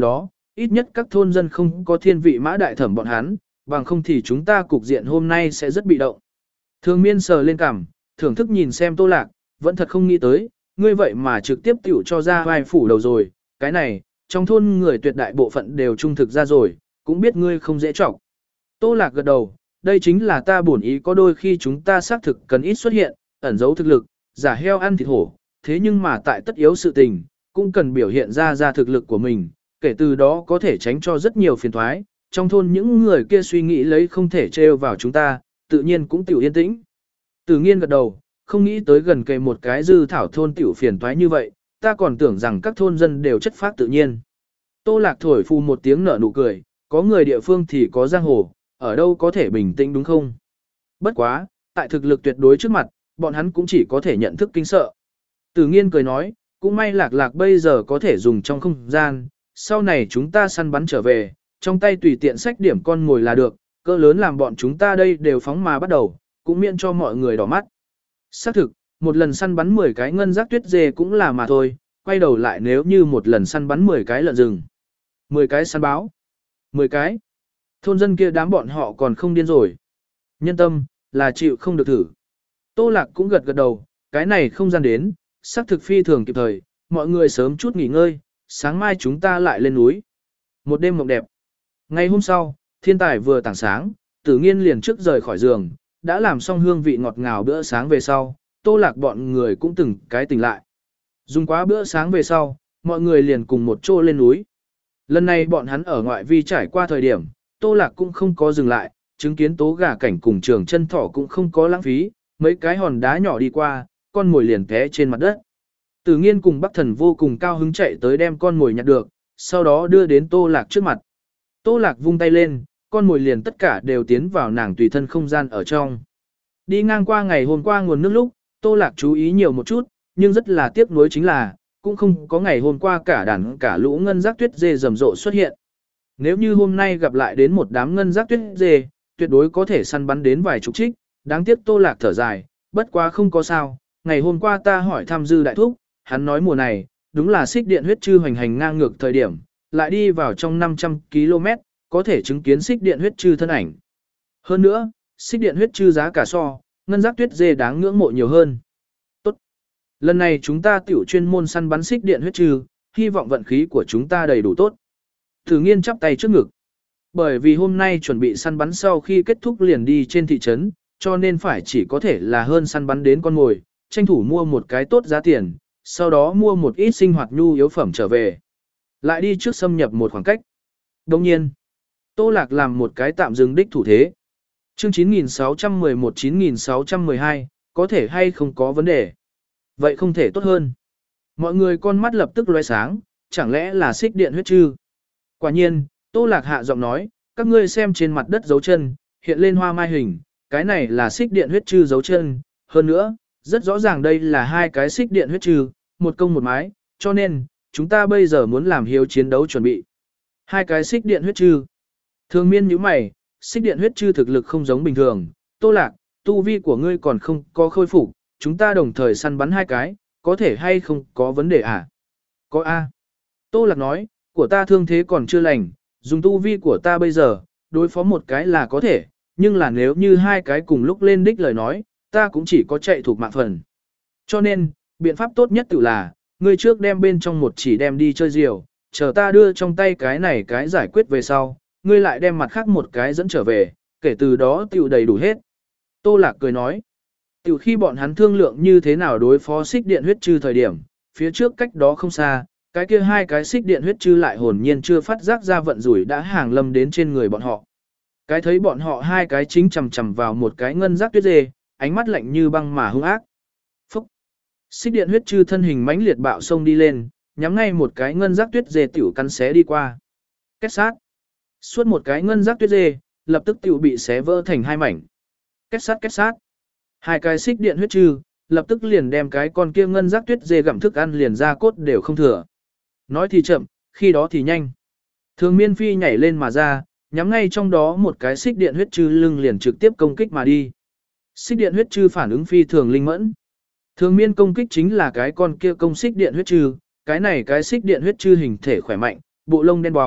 Speaker 1: ít nhất các thôn dân không có thiên vị mã đại thẩm bọn hắn, bằng không thì chúng ta cục diện hôm nay sẽ rất bị động. Thường miên sờ lên cằm, thưởng thức nhìn xem Tô Lạc, vẫn thật không nghĩ tới, ngươi vậy mà trực tiếp tiểu cho ra vai phủ đầu rồi, cái này, trong thôn người tuyệt đại bộ phận đều trung thực ra rồi, cũng biết ngươi không dễ trọng. Tô Lạc gật đầu, đây chính là ta bổn ý, có đôi khi chúng ta xác thực cần ít xuất hiện, ẩn giấu thực lực, giả heo ăn thịt hổ, thế nhưng mà tại tất yếu sự tình, cũng cần biểu hiện ra ra thực lực của mình, kể từ đó có thể tránh cho rất nhiều phiền thoái, trong thôn những người kia suy nghĩ lấy không thể trêu vào chúng ta, tự nhiên cũng tiểu yên tĩnh. Tử Nghiên gật đầu, không nghĩ tới gần kề một cái dư thảo thôn tiểu phiền toái như vậy, ta còn tưởng rằng các thôn dân đều chất phác tự nhiên. Tô Lạc thổi phù một tiếng nở nụ cười, có người địa phương thì có giang hồ, ở đâu có thể bình tĩnh đúng không? Bất quá, tại thực lực tuyệt đối trước mặt, bọn hắn cũng chỉ có thể nhận thức kinh sợ. Tử Nghiên cười nói, cũng may Lạc Lạc bây giờ có thể dùng trong không gian, sau này chúng ta săn bắn trở về, trong tay tùy tiện sách điểm con ngồi là được, cỡ lớn làm bọn chúng ta đây đều phóng mà bắt đầu, cũng miễn cho mọi người đỏ mắt. Xác thực, một lần săn bắn mười cái ngân giác tuyết dê cũng là mà thôi, quay đầu lại nếu như một lần săn bắn mười cái lợn rừng, mười cái săn báo, mười cái. Thôn dân kia đám bọn họ còn không điên rồi. Nhân tâm, là chịu không được thử. Tô Lạc cũng gật gật đầu, cái này không gian đến, xác thực phi thường kịp thời, mọi người sớm chút nghỉ ngơi, sáng mai chúng ta lại lên núi. Một đêm mộng đẹp. Ngày hôm sau, thiên tài vừa tảng sáng, Tử Nghiên liền trước rời khỏi giường, đã làm xong hương vị ngọt ngào bữa sáng về sau, Tô Lạc bọn người cũng từng cái tỉnh lại. Dùng quá bữa sáng về sau, mọi người liền cùng một chỗ lên núi. Lần này bọn hắn ở ngoại vi trải qua thời điểm, Tô Lạc cũng không có dừng lại, chứng kiến tố gà cảnh cùng trường chân thỏ cũng không có lãng phí, mấy cái hòn đá nhỏ đi qua, con mồi liền té trên mặt đất. Tử Nghiên cùng Bắc Thần vô cùng cao hứng chạy tới đem con mồi nhặt được, sau đó đưa đến Tô Lạc trước mặt. Tô Lạc vung tay lên, con mồi liền tất cả đều tiến vào nàng tùy thân không gian ở trong. Đi ngang qua ngày hôm qua nguồn nước lúc, Tô Lạc chú ý nhiều một chút, nhưng rất là tiếc nuối chính là, cũng không có ngày hôm qua cả đàn cả lũ ngân giác tuyết dê rầm rộ xuất hiện. Nếu như hôm nay gặp lại đến một đám ngân giác tuyết dê, tuyệt đối có thể săn bắn đến vài chục trích, đáng tiếc Tô Lạc thở dài, bất quá không có sao, ngày hôm qua ta hỏi thăm Dư đại thúc, hắn nói mùa này, đúng là xích điện huyết chư hoành hành ngang ngược thời điểm, lại đi vào trong năm trăm ki lô mét, có thể chứng kiến xích điện huyết chư thân ảnh. Hơn nữa, xích điện huyết chư giá cả so, ngân giác tuyết dê đáng ngưỡng mộ nhiều hơn. Tốt. Lần này chúng ta tiểu chuyên môn săn bắn xích điện huyết chư, hy vọng vận khí của chúng ta đầy đủ tốt. Tử Nghiên chắp tay trước ngực. Bởi vì hôm nay chuẩn bị săn bắn sau khi kết thúc liền đi trên thị trấn, cho nên phải chỉ có thể là hơn săn bắn đến con mồi, tranh thủ mua một cái tốt giá tiền, sau đó mua một ít sinh hoạt nhu yếu phẩm trở về. Lại đi trước xâm nhập một khoảng cách. Đồng nhiên, Tô Lạc làm một cái tạm dừng đích thủ thế. Chương chín nghìn sáu trăm mười một chín nghìn sáu trăm mười hai, có thể hay không có vấn đề. Vậy không thể tốt hơn. Mọi người con mắt lập tức lóe sáng, chẳng lẽ là xích điện huyết chư. Quả nhiên, Tô Lạc hạ giọng nói, các ngươi xem trên mặt đất dấu chân, hiện lên hoa mai hình, cái này là xích điện huyết chư dấu chân. Hơn nữa, rất rõ ràng đây là hai cái xích điện huyết chư, một công một mái, cho nên, chúng ta bây giờ muốn làm hiếu chiến đấu chuẩn bị. Hai cái xích điện huyết chư. Thường Miên nhíu mày, xích điện huyết chư thực lực không giống bình thường, Tô Lạc, tu vi của ngươi còn không có khôi phục, chúng ta đồng thời săn bắn hai cái, có thể hay không có vấn đề à? Có A. Tô Lạc nói, của ta thương thế còn chưa lành, dùng tu vi của ta bây giờ, đối phó một cái là có thể, nhưng là nếu như hai cái cùng lúc lên đích lời nói, ta cũng chỉ có chạy thuộc mạng phần. Cho nên, biện pháp tốt nhất tự là, ngươi trước đem bên trong một chỉ đem đi chơi diều, chờ ta đưa trong tay cái này cái giải quyết về sau, ngươi lại đem mặt khác một cái dẫn trở về, kể từ đó tiểu đầy đủ hết. Tô Lạc cười nói, tiểu khi bọn hắn thương lượng như thế nào đối phó xích điện huyết chư thời điểm, phía trước cách đó không xa, cái kia hai cái xích điện huyết chư lại hồn nhiên chưa phát giác ra vận rủi đã hàng lâm đến trên người bọn họ. Cái thấy bọn họ hai cái chính chầm chầm vào một cái ngân giác tuyết dê, ánh mắt lạnh như băng mà hung ác. Phúc! Xích điện huyết chư thân hình mãnh liệt bạo sông đi lên, nhắm ngay một cái ngân giác tuyết dê tiểu cắn xé đi qua. Kết sát! Suốt một cái ngân giác tuyết dê, lập tức tiểu bị xé vỡ thành hai mảnh. Kết sát kết sát! Hai cái xích điện huyết chư, lập tức liền đem cái con kia ngân giác tuyết dê gặm thức ăn liền ra cốt đều không thừa. Nói thì chậm, khi đó thì nhanh. Thường Miên phi nhảy lên mà ra, nhắm ngay trong đó một cái xích điện huyết chư lưng liền trực tiếp công kích mà đi. Xích điện huyết chư phản ứng phi thường linh mẫn. Thường Miên công kích chính là cái con kia công xích điện huyết chư, cái này cái xích điện huyết chư hình thể khỏe mạnh, bộ lông đen bóng,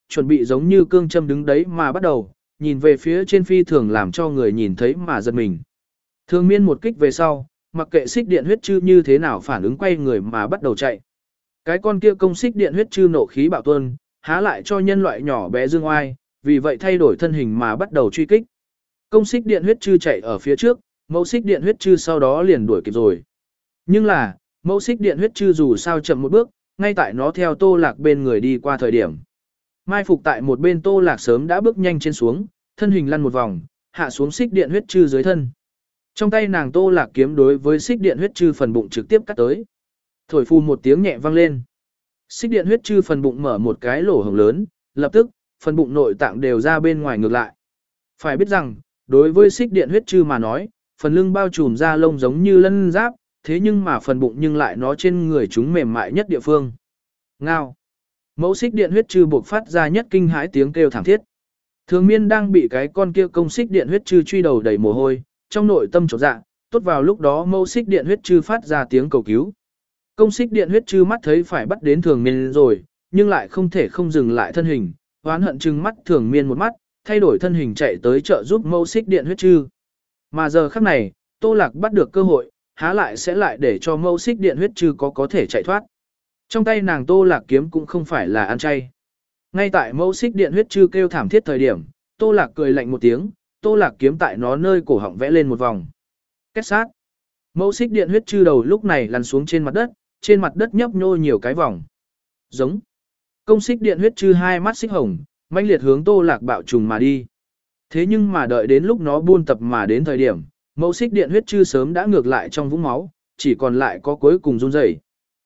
Speaker 1: chuẩn bị giống như cương châm đứng đấy mà bắt đầu, nhìn về phía trên phi thường làm cho người nhìn thấy mà giật mình. Thường miên một kích về sau, mặc kệ xích điện huyết chư như thế nào phản ứng quay người mà bắt đầu chạy. Cái con kia công xích điện huyết chư nộ khí bạo tuôn, há lại cho nhân loại nhỏ bé dương oai, vì vậy thay đổi thân hình mà bắt đầu truy kích. Công xích điện huyết chư chạy ở phía trước, mẫu xích điện huyết chư sau đó liền đuổi kịp rồi. Nhưng là, mẫu xích điện huyết chư dù sao chậm một bước, ngay tại nó theo Tô Lạc bên người đi qua thời điểm. Mai phục tại một bên Tô Lạc sớm đã bước nhanh trên xuống, thân hình lăn một vòng, hạ xuống xích điện huyết chư dưới thân. Trong tay nàng Tô Lạc kiếm đối với xích điện huyết chư phần bụng trực tiếp cắt tới. Thổi phù một tiếng nhẹ vang lên. Xích điện huyết chư phần bụng mở một cái lỗ hổng lớn, lập tức, phần bụng nội tạng đều ra bên ngoài ngược lại. Phải biết rằng, đối với xích điện huyết chư mà nói, phần lưng bao trùm da lông giống như lân giáp, thế nhưng mà phần bụng nhưng lại nó trên người chúng mềm mại nhất địa phương. Ngao. Mẫu xích điện huyết chư buộc phát ra nhất kinh hãi tiếng kêu thảm thiết. Thường miên đang bị cái con kia công xích điện huyết chư truy đầu đầy mồ hôi, trong nội tâm chột dạ, tốt vào lúc đó mẫu xích điện huyết chư phát ra tiếng cầu cứu. Công xích điện huyết chư mắt thấy phải bắt đến thường miên rồi, nhưng lại không thể không dừng lại thân hình, oán hận trừng mắt thường miên một mắt, thay đổi thân hình chạy tới trợ giúp mẫu xích điện huyết chư. Mà giờ khắc này, Tô Lạc bắt được cơ hội, há lại sẽ lại để cho mẫu xích điện huyết chư có có thể chạy thoát. Trong tay nàng Tô Lạc kiếm cũng không phải là ăn chay. Ngay tại mẫu xích điện huyết chư kêu thảm thiết thời điểm, Tô Lạc cười lạnh một tiếng, Tô Lạc kiếm tại nó nơi cổ họng vẽ lên một vòng. Kết sát. Mẫu xích điện huyết chư đầu lúc này lăn xuống trên mặt đất, trên mặt đất nhấp nhô nhiều cái vòng. Giống. Công xích điện huyết chư hai mắt xích hồng, mãnh liệt hướng Tô Lạc bạo trùng mà đi. Thế nhưng mà đợi đến lúc nó buôn tập mà đến thời điểm, mẫu xích điện huyết chư sớm đã ngược lại trong vũng máu, chỉ còn lại có cuối cùng run rẩy.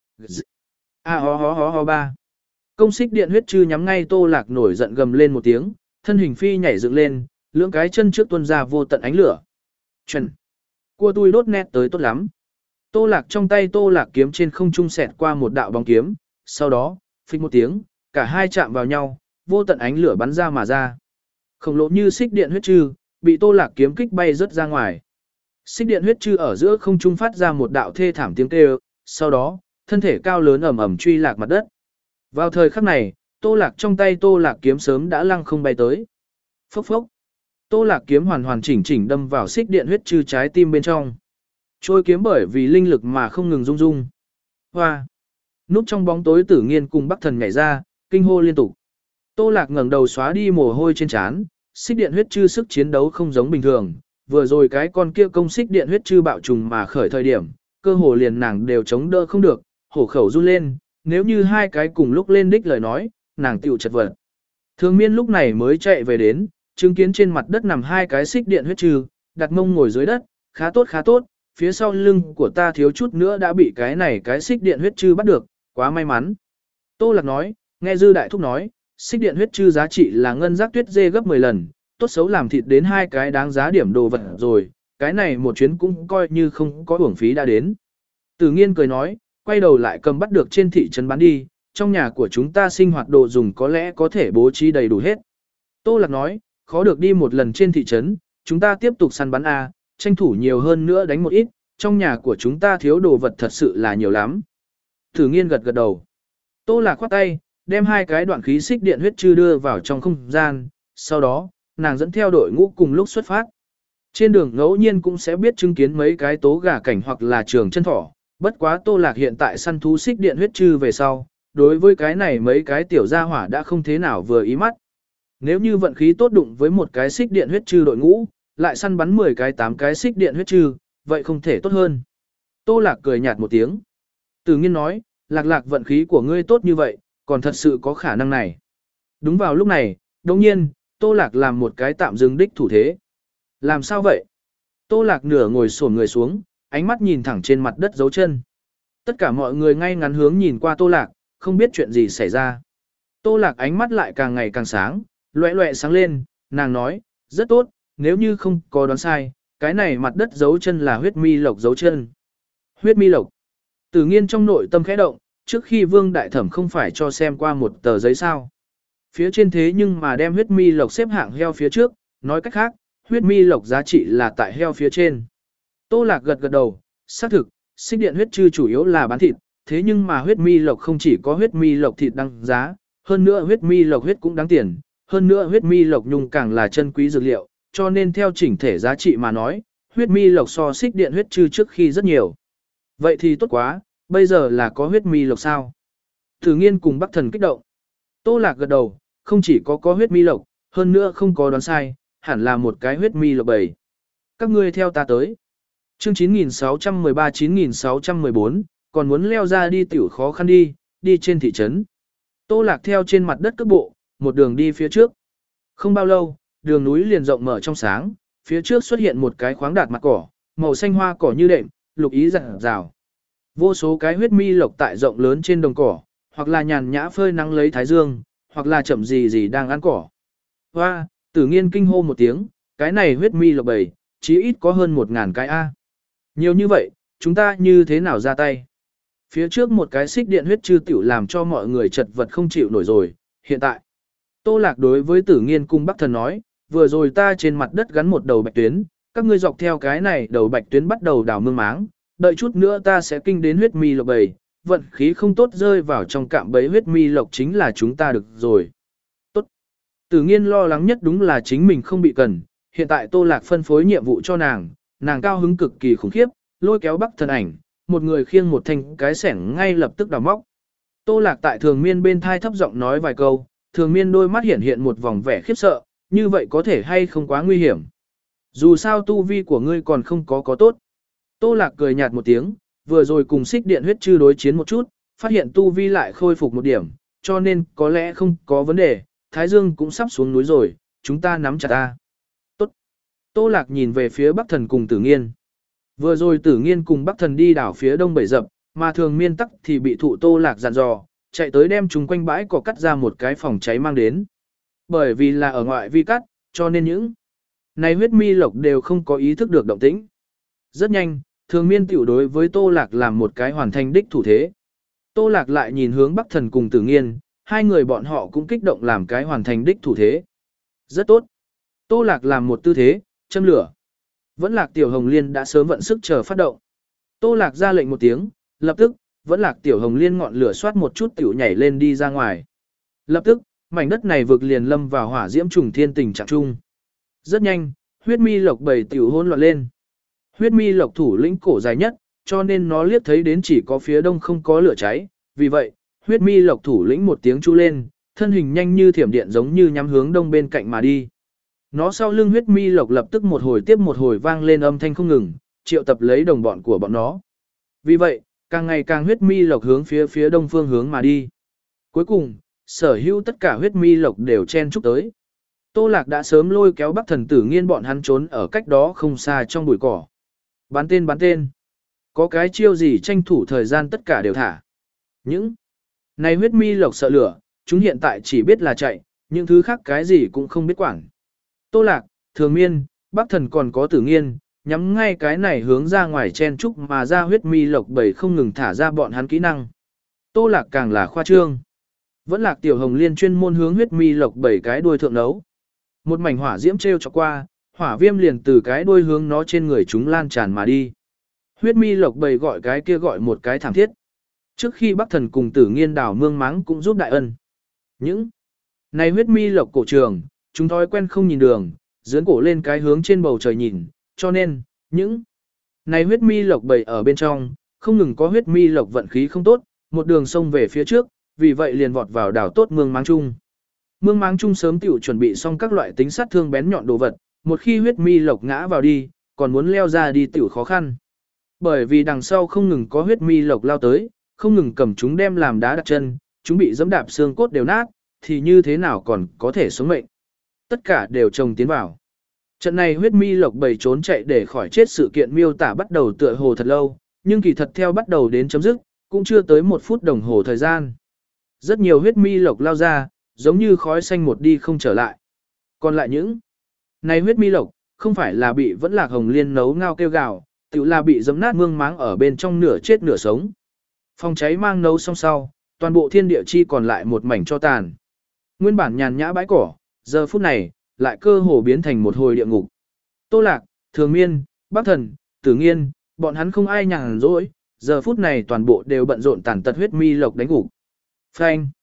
Speaker 1: A ho ho ho ho ba. Công xích điện huyết chư nhắm ngay Tô Lạc nổi giận gầm lên một tiếng, thân hình phi nhảy dựng lên, lưỡng cái chân trước tuôn ra vô tận ánh lửa. Chuẩn. Cua tui đốt nét tới tốt lắm. Tô Lạc trong tay Tô Lạc kiếm trên không trung xẹt qua một đạo bóng kiếm, sau đó, phích một tiếng, cả hai chạm vào nhau, vô tận ánh lửa bắn ra mà ra. Khổng lồ như xích điện huyết chư, bị Tô Lạc kiếm kích bay rất ra ngoài. Xích điện huyết chư ở giữa không trung phát ra một đạo thê thảm tiếng kêu, sau đó, thân thể cao lớn ầm ầm truy lạc mặt đất. Vào thời khắc này, Tô Lạc trong tay Tô Lạc kiếm sớm đã lăng không bay tới. Phốc phốc. Tô Lạc kiếm hoàn hoàn chỉnh chỉnh đâm vào xích điện huyết chư trái tim bên trong. Trôi kiếm bởi vì linh lực mà không ngừng rung rung. Hoa. Núp trong bóng tối Tử Nghiên cùng Bắc Thần nhảy ra, kinh hô liên tục. Tô Lạc ngẩng đầu xóa đi mồ hôi trên trán, xích điện huyết chư sức chiến đấu không giống bình thường, vừa rồi cái con kia công xích điện huyết chư bạo trùng mà khởi thời điểm, cơ hồ liền nàng đều chống đỡ không được, hổ khẩu run lên, nếu như hai cái cùng lúc lên đích lời nói, nàng tiểu chật vật. Thường Miên lúc này mới chạy về đến, chứng kiến trên mặt đất nằm hai cái xích điện huyết trừ, đặt mông ngồi dưới đất, khá tốt khá tốt, phía sau lưng của ta thiếu chút nữa đã bị cái này cái xích điện huyết trừ bắt được, quá may mắn. Tô Lạc nói, nghe Dư Đại Thúc nói, xích điện huyết trừ giá trị là ngân giác tuyết dê gấp mười lần, tốt xấu làm thịt đến hai cái đáng giá điểm đồ vật rồi, cái này một chuyến cũng coi như không có uổng phí đã đến. Tử Nghiên cười nói, quay đầu lại cầm bắt được trên thị trấn bán đi, trong nhà của chúng ta sinh hoạt đồ dùng có lẽ có thể bố trí đầy đủ hết. Tô Lạc nói, khó được đi một lần trên thị trấn, chúng ta tiếp tục săn bắn A, tranh thủ nhiều hơn nữa đánh một ít, trong nhà của chúng ta thiếu đồ vật thật sự là nhiều lắm. Tử Nghiên gật gật đầu. Tô Lạc khoát tay, đem hai cái đoạn khí xích điện huyết chư đưa vào trong không gian, sau đó, nàng dẫn theo đội ngũ cùng lúc xuất phát. Trên đường ngẫu nhiên cũng sẽ biết chứng kiến mấy cái tố gà cảnh hoặc là trường chân thỏ, bất quá Tô Lạc hiện tại săn thú xích điện huyết chư về sau, đối với cái này mấy cái tiểu gia hỏa đã không thế nào vừa ý mắt. Nếu như vận khí tốt đụng với một cái xích điện huyết chư đội ngũ, lại săn bắn mười cái tám cái xích điện huyết chư, vậy không thể tốt hơn. Tô Lạc cười nhạt một tiếng. Tử Nghiên nói, Lạc Lạc vận khí của ngươi tốt như vậy, còn thật sự có khả năng này. Đúng vào lúc này, đồng nhiên, Tô Lạc làm một cái tạm dừng đích thủ thế. Làm sao vậy? Tô Lạc nửa ngồi xổm người xuống, ánh mắt nhìn thẳng trên mặt đất dấu chân. Tất cả mọi người ngay ngắn hướng nhìn qua Tô Lạc, không biết chuyện gì xảy ra. Tô Lạc ánh mắt lại càng ngày càng sáng, loẹ loẹ sáng lên, nàng nói, rất tốt, nếu như không có đoán sai, cái này mặt đất dấu chân là huyết mi lộc dấu chân. Huyết mi lộc. Tử Nghiên trong nội tâm khẽ động, trước khi Vương Đại Thẩm không phải cho xem qua một tờ giấy sao. Phía trên thế nhưng mà đem huyết mi lộc xếp hạng heo phía trước, nói cách khác, huyết mi lộc giá trị là tại heo phía trên. Tô Lạc gật gật đầu, xác thực, xích điện huyết chư chủ yếu là bán thịt, thế nhưng mà huyết mi lộc không chỉ có huyết mi lộc thịt đăng giá, hơn nữa huyết mi lộc huyết cũng đáng tiền, hơn nữa huyết mi lộc nhung càng là chân quý dược liệu, cho nên theo chỉnh thể giá trị mà nói, huyết mi lộc so xích điện huyết trư trước khi rất nhiều. Vậy thì tốt quá, bây giờ là có huyết mi lộc sao? Thử nghiên cùng Bắc Thần kích động. Tô Lạc gật đầu, không chỉ có có huyết mi lộc, hơn nữa không có đoán sai, hẳn là một cái huyết mi lộc bầy. Các ngươi theo ta tới. Chương chín nghìn sáu trăm mười ba chín nghìn sáu trăm mười bốn, còn muốn leo ra đi tiểu khó khăn đi, đi trên thị trấn. Tô Lạc theo trên mặt đất cước bộ, một đường đi phía trước. Không bao lâu, đường núi liền rộng mở trong sáng, phía trước xuất hiện một cái khoáng đạt mặt cỏ, màu xanh hoa cỏ như đệm, lục ý rạng rào. Vô số cái huyết mi lộc tại rộng lớn trên đồng cỏ, hoặc là nhàn nhã phơi nắng lấy thái dương, hoặc là chậm gì gì đang ăn cỏ. Hoa, Tử Nghiên kinh hô một tiếng, cái này huyết mi lộc bầy, chí ít có hơn một ngàn cái A. Nhiều như vậy, chúng ta như thế nào ra tay? Phía trước một cái xích điện huyết chư tiểu làm cho mọi người chật vật không chịu nổi rồi, hiện tại. Tô Lạc đối với Tử Nghiên cung Bắc Thần nói, vừa rồi ta trên mặt đất gắn một đầu bạch tuyến, các ngươi dọc theo cái này đầu bạch tuyến bắt đầu đào mương máng, đợi chút nữa ta sẽ kinh đến huyết mi lộc bầy, vận khí không tốt rơi vào trong cạm bẫy huyết mi lộc chính là chúng ta được rồi. Tốt. Tử Nghiên lo lắng nhất đúng là chính mình không bị cần, hiện tại Tô Lạc phân phối nhiệm vụ cho nàng, nàng cao hứng cực kỳ khủng khiếp, lôi kéo Bắc Thần ảnh, một người khiêng một thanh cái xẻng ngay lập tức đào móc. Tô Lạc tại Thường Miên bên thai thấp giọng nói vài câu, Thường Miên đôi mắt hiện hiện một vòng vẻ khiếp sợ, như vậy có thể hay không quá nguy hiểm. Dù sao tu vi của ngươi còn không có có tốt. Tô Lạc cười nhạt một tiếng, vừa rồi cùng xích điện huyết chư đối chiến một chút, phát hiện tu vi lại khôi phục một điểm, cho nên có lẽ không có vấn đề, Thái Dương cũng sắp xuống núi rồi, chúng ta nắm chặt ta. Tốt. Tô Lạc nhìn về phía Bắc Thần cùng Tử Nghiên. Vừa rồi Tử Nghiên cùng Bắc Thần đi đảo phía đông bảy dập, mà Thường Miên tắc thì bị thụ Tô Lạc dặn dò, chạy tới đem chúng quanh bãi cỏ cắt ra một cái phòng cháy mang đến. Bởi vì là ở ngoại vi cắt, cho nên những này huyết mi lộc đều không có ý thức được động tĩnh. Rất nhanh, Thường Miên tiểu đối với Tô Lạc làm một cái hoàn thành đích thủ thế. Tô Lạc lại nhìn hướng Bắc Thần cùng Tử Nghiên, hai người bọn họ cũng kích động làm cái hoàn thành đích thủ thế. Rất tốt. Tô Lạc làm một tư thế, châm lửa. Vẫn Lạc Tiểu Hồng Liên đã sớm vận sức chờ phát động. Tô Lạc ra lệnh một tiếng, lập tức, Vẫn Lạc Tiểu Hồng Liên ngọn lửa xoát một chút tiểu nhảy lên đi ra ngoài. Lập tức, mảnh đất này vực liền lâm vào hỏa diễm trùng thiên tình trạng chung. Rất nhanh, huyết mi lộc bầy tiểu hỗn loạn lên. Huyết mi lộc thủ lĩnh cổ dài nhất, cho nên nó liếc thấy đến chỉ có phía đông không có lửa cháy, vì vậy, huyết mi lộc thủ lĩnh một tiếng chu lên, thân hình nhanh như thiểm điện giống như nhắm hướng đông bên cạnh mà đi. Nó sau lưng huyết mi lộc lập tức một hồi tiếp một hồi vang lên âm thanh không ngừng, triệu tập lấy đồng bọn của bọn nó. Vì vậy, càng ngày càng huyết mi lộc hướng phía phía đông phương hướng mà đi. Cuối cùng, sở hữu tất cả huyết mi lộc đều chen chúc tới. Tô Lạc đã sớm lôi kéo Bắc Thần Tử Nghiên bọn hắn trốn ở cách đó không xa trong bụi cỏ. Bắn tên bắn tên. Có cái chiêu gì tranh thủ thời gian tất cả đều thả. Những này huyết mi lộc sợ lửa, chúng hiện tại chỉ biết là chạy, những thứ khác cái gì cũng không biết quản. Tô Lạc, Thường Miên, Bắc Thần còn có Tử Nghiên, nhắm ngay cái này hướng ra ngoài chen trúc mà ra huyết mi lộc bầy không ngừng thả ra bọn hắn kỹ năng. Tô Lạc càng là khoa trương. Vẫn Lạc Tiểu Hồng Liên chuyên môn hướng huyết mi lộc bầy cái đuôi thượng nấu. Một mảnh hỏa diễm treo chọc qua, hỏa viêm liền từ cái đuôi hướng nó trên người chúng lan tràn mà đi. Huyết mi lộc bầy gọi cái kia gọi một cái thảm thiết. Trước khi Bắc Thần cùng Tử Nghiên đảo mương máng cũng giúp đại ân. Những này huyết mi lộc cổ trường, chúng thói quen không nhìn đường, dướn cổ lên cái hướng trên bầu trời nhìn, cho nên, những này huyết mi lộc bầy ở bên trong, không ngừng có huyết mi lộc vận khí không tốt, một đường sông về phía trước, vì vậy liền vọt vào đảo tốt mương máng chung. Mương máng chung sớm tiểu chuẩn bị xong các loại tính sát thương bén nhọn đồ vật, một khi huyết mi lộc ngã vào đi, còn muốn leo ra đi tiểu khó khăn. Bởi vì đằng sau không ngừng có huyết mi lộc lao tới, không ngừng cầm chúng đem làm đá đặt chân, chúng bị giẫm đạp xương cốt đều nát, thì như thế nào còn có thể sống mệnh. Tất cả đều trồng tiến vào. Trận này huyết mi lộc bầy trốn chạy để khỏi chết sự kiện miêu tả bắt đầu tựa hồ thật lâu, nhưng kỳ thật theo bắt đầu đến chấm dứt, cũng chưa tới một phút đồng hồ thời gian. Rất nhiều huyết mi lộc lao ra, giống như khói xanh một đi không trở lại. Còn lại những này huyết mi lộc, không phải là bị Vẫn Lạc Hồng Liên nấu ngao kêu gào, tự là bị giấm nát mương máng ở bên trong nửa chết nửa sống. Phòng cháy mang nấu xong sau, toàn bộ thiên địa chi còn lại một mảnh cho tàn. Nguyên bản nhàn nhã bãi cỏ, giờ phút này, lại cơ hồ biến thành một hồi địa ngục. Tô Lạc, Thường Miên, Bắc Thần, Tử Nghiên, bọn hắn không ai nhàn rỗi, giờ phút này toàn bộ đều bận rộn tàn tật huyết mi lộc đánh gục. Phanh.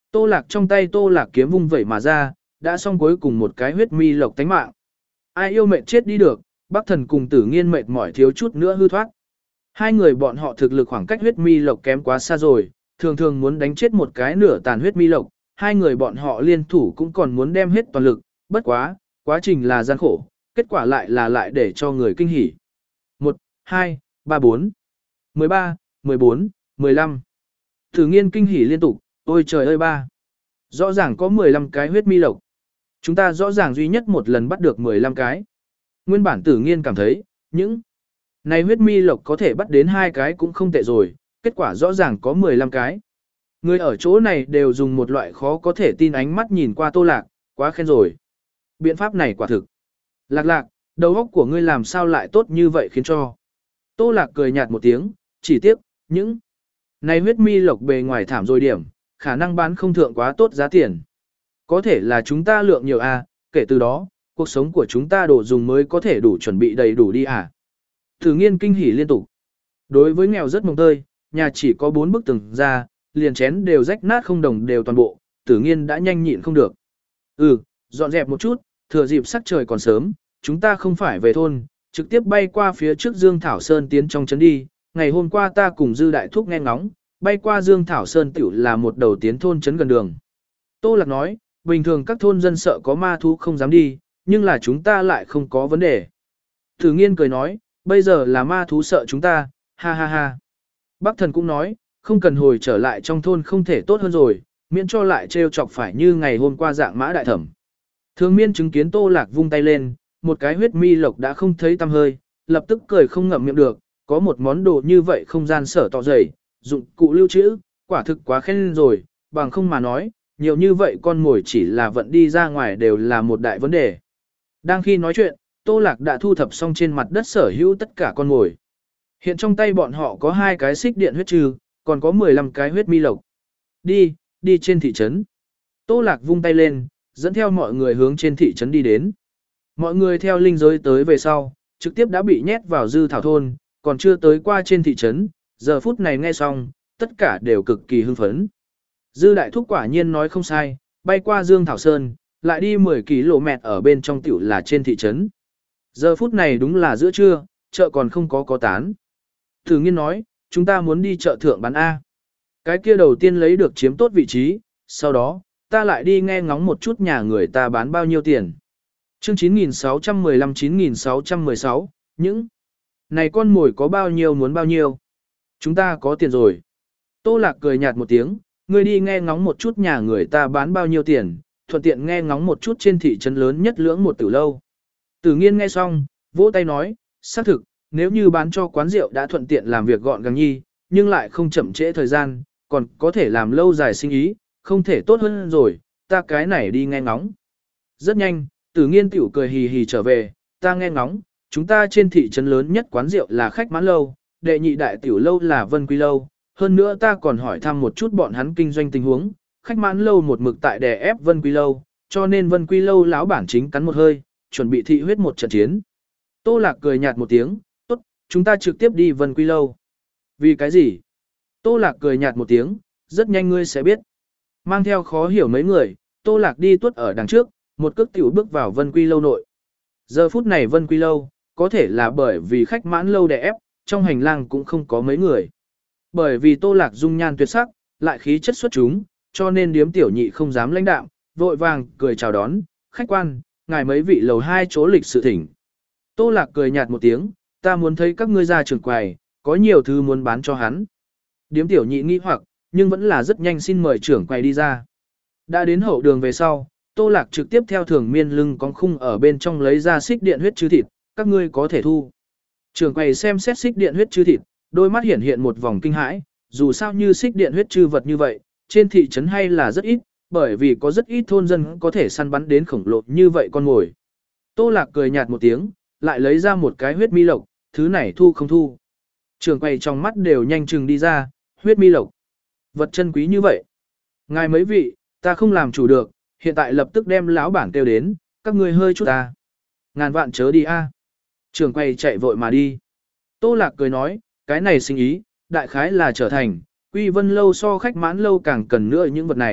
Speaker 1: Tô Lạc trong tay Tô Lạc kiếm vung vẩy mà ra, đã xong cuối cùng một cái huyết mi lộc tánh mạng. Ai yêu mệt chết đi được, Bắc Thần cùng Tử Nghiên mệt mỏi thiếu chút nữa hư thoát. Hai người bọn họ thực lực khoảng cách huyết mi lộc kém quá xa rồi, thường thường muốn đánh chết một cái nửa tàn huyết mi lộc, hai người bọn họ liên thủ cũng còn muốn đem hết toàn lực, bất quá, quá trình là gian khổ, kết quả lại là lại để cho người kinh hỉ. một, hai, ba, bốn, mười ba, mười bốn, mười lăm. Tử Nghiên kinh hỉ liên tục, ôi trời ơi ba. Rõ ràng có mười lăm cái huyết mi lộc. Chúng ta rõ ràng duy nhất một lần bắt được mười lăm cái. Nguyên bản Tử Nghiên cảm thấy, những này huyết mi lộc có thể bắt đến hai cái cũng không tệ rồi, kết quả rõ ràng có mười lăm cái. Người ở chỗ này đều dùng một loại khó có thể tin ánh mắt nhìn qua Tô Lạc, quá khen rồi. Biện pháp này quả thực. Lạc Lạc, đầu óc của ngươi làm sao lại tốt như vậy khiến cho. Tô Lạc cười nhạt một tiếng, chỉ tiếc, những này huyết mi lộc bề ngoài thảm rồi điểm, khả năng bán không thượng quá tốt giá tiền. Có thể là chúng ta lượng nhiều à, kể từ đó, cuộc sống của chúng ta đồ dùng mới có thể đủ chuẩn bị đầy đủ đi à. Tử Nghiên kinh hỉ liên tục. Đối với nghèo rất mồng tơi, nhà chỉ có bốn bức tường ra, liền chén đều rách nát không đồng đều toàn bộ, Tử Nghiên đã nhanh nhịn không được. Ừ, dọn dẹp một chút, thừa dịp sắc trời còn sớm, chúng ta không phải về thôn, trực tiếp bay qua phía trước Dương Thảo Sơn tiến trong trấn đi. Ngày hôm qua ta cùng Dư Đại Thúc nghe ngóng, bay qua Dương Thảo Sơn tiểu là một đầu tiến thôn trấn gần đường. Tô Lạc nói, bình thường các thôn dân sợ có ma thú không dám đi, nhưng là chúng ta lại không có vấn đề. Tử Nghiên cười nói, bây giờ là ma thú sợ chúng ta, ha ha ha. Bắc Thần cũng nói, không cần hồi trở lại trong thôn không thể tốt hơn rồi, miễn cho lại trêu chọc phải như ngày hôm qua dạng mã đại thẩm. Thường Miên chứng kiến Tô Lạc vung tay lên, một cái huyết mi lộc đã không thấy tăm hơi, lập tức cười không ngậm miệng được, có một món đồ như vậy không gian sở tỏ dày, dụng cụ lưu trữ, quả thực quá khen rồi, bằng không mà nói, nhiều như vậy con mồi chỉ là vận đi ra ngoài đều là một đại vấn đề. Đang khi nói chuyện, Tô Lạc đã thu thập xong trên mặt đất sở hữu tất cả con mồi. Hiện trong tay bọn họ có hai cái xích điện huyết trừ, còn có mười lăm cái huyết mi lộc. Đi, đi trên thị trấn. Tô Lạc vung tay lên, dẫn theo mọi người hướng trên thị trấn đi đến. Mọi người theo linh giới tới về sau, trực tiếp đã bị nhét vào Dư Thảo thôn, còn chưa tới qua trên thị trấn, giờ phút này nghe xong, tất cả đều cực kỳ hưng phấn. Dư Đại Thúc quả nhiên nói không sai, bay qua Dương Thảo Sơn, lại đi mười ki lô mét ở bên trong tiểu là trên thị trấn. Giờ phút này đúng là giữa trưa, chợ còn không có có tán. Tử Nghiên nói, chúng ta muốn đi chợ thượng bán A. Cái kia đầu tiên lấy được chiếm tốt vị trí, sau đó, ta lại đi nghe ngóng một chút nhà người ta bán bao nhiêu tiền. Chương chín nghìn sáu trăm mười lăm chín nghìn sáu trăm mười sáu, những này con mồi có bao nhiêu muốn bao nhiêu. Chúng ta có tiền rồi. Tô Lạc cười nhạt một tiếng, ngươi đi nghe ngóng một chút nhà người ta bán bao nhiêu tiền, thuận tiện nghe ngóng một chút trên thị trấn lớn nhất lưỡng một tử lâu. Tử Nghiên nghe xong, vỗ tay nói, xác thực, nếu như bán cho quán rượu đã thuận tiện làm việc gọn gàng nhi, nhưng lại không chậm trễ thời gian, còn có thể làm lâu dài sinh ý, không thể tốt hơn rồi, ta cái này đi nghe ngóng. Rất nhanh, Tử Nghiên tiểu cười hì hì trở về, ta nghe ngóng, chúng ta trên thị trấn lớn nhất quán rượu là Khách Mãn Lâu, đệ nhị đại tiểu lâu là Vân Quy Lâu, hơn nữa ta còn hỏi thăm một chút bọn hắn kinh doanh tình huống, Khách Mãn Lâu một mực tại đè ép Vân Quy Lâu, cho nên Vân Quy Lâu lão bản chính cắn một hơi, chuẩn bị thị huyết một trận chiến. Tô Lạc cười nhạt một tiếng, tốt, chúng ta trực tiếp đi Vân Quy Lâu. Vì cái gì? Tô Lạc cười nhạt một tiếng, rất nhanh ngươi sẽ biết. Mang theo khó hiểu mấy người, Tô Lạc đi tuốt ở đằng trước, một cước tiểu bước vào Vân Quy Lâu nội. Giờ phút này Vân Quy Lâu, có thể là bởi vì Khách Mãn Lâu đè ép, trong hành lang cũng không có mấy người. Bởi vì Tô Lạc dung nhan tuyệt sắc, lại khí chất xuất chúng, cho nên điếm tiểu nhị không dám lãnh đạm, vội vàng cười chào đón, khách quan, ngài mấy vị lầu hai chỗ lịch sự thỉnh. Tô Lạc cười nhạt một tiếng, ta muốn thấy các ngươi ra trường quầy, có nhiều thứ muốn bán cho hắn. Điếm tiểu nhị nghi hoặc, nhưng vẫn là rất nhanh xin mời trưởng quầy đi ra. Đã đến hậu đường về sau, Tô Lạc trực tiếp theo Thường Miên lưng con khung ở bên trong lấy ra xích điện huyết chư thịt, các ngươi có thể thu. Trưởng quầy xem xét xích điện huyết chư thịt, đôi mắt hiển hiện một vòng kinh hãi, dù sao như xích điện huyết chư vật như vậy, trên thị trấn hay là rất ít, bởi vì có rất ít thôn dân có thể săn bắn đến khổng lồ như vậy con ngồi. Tô Lạc cười nhạt một tiếng, lại lấy ra một cái huyết mi lộc, thứ này thu không thu. Trưởng quầy trong mắt đều nhanh chừng đi ra, huyết mi lộc. Vật chân quý như vậy. Ngài mấy vị, ta không làm chủ được, hiện tại lập tức đem lão bản kêu đến, các ngươi hơi chút ta. Ngàn vạn chớ đi a. Trưởng quầy chạy vội mà đi. Tô Lạc cười nói, cái này sinh ý, đại khái là trở thành, Quy Vân lâu so Khách Mãn lâu càng cần nữa những vật này,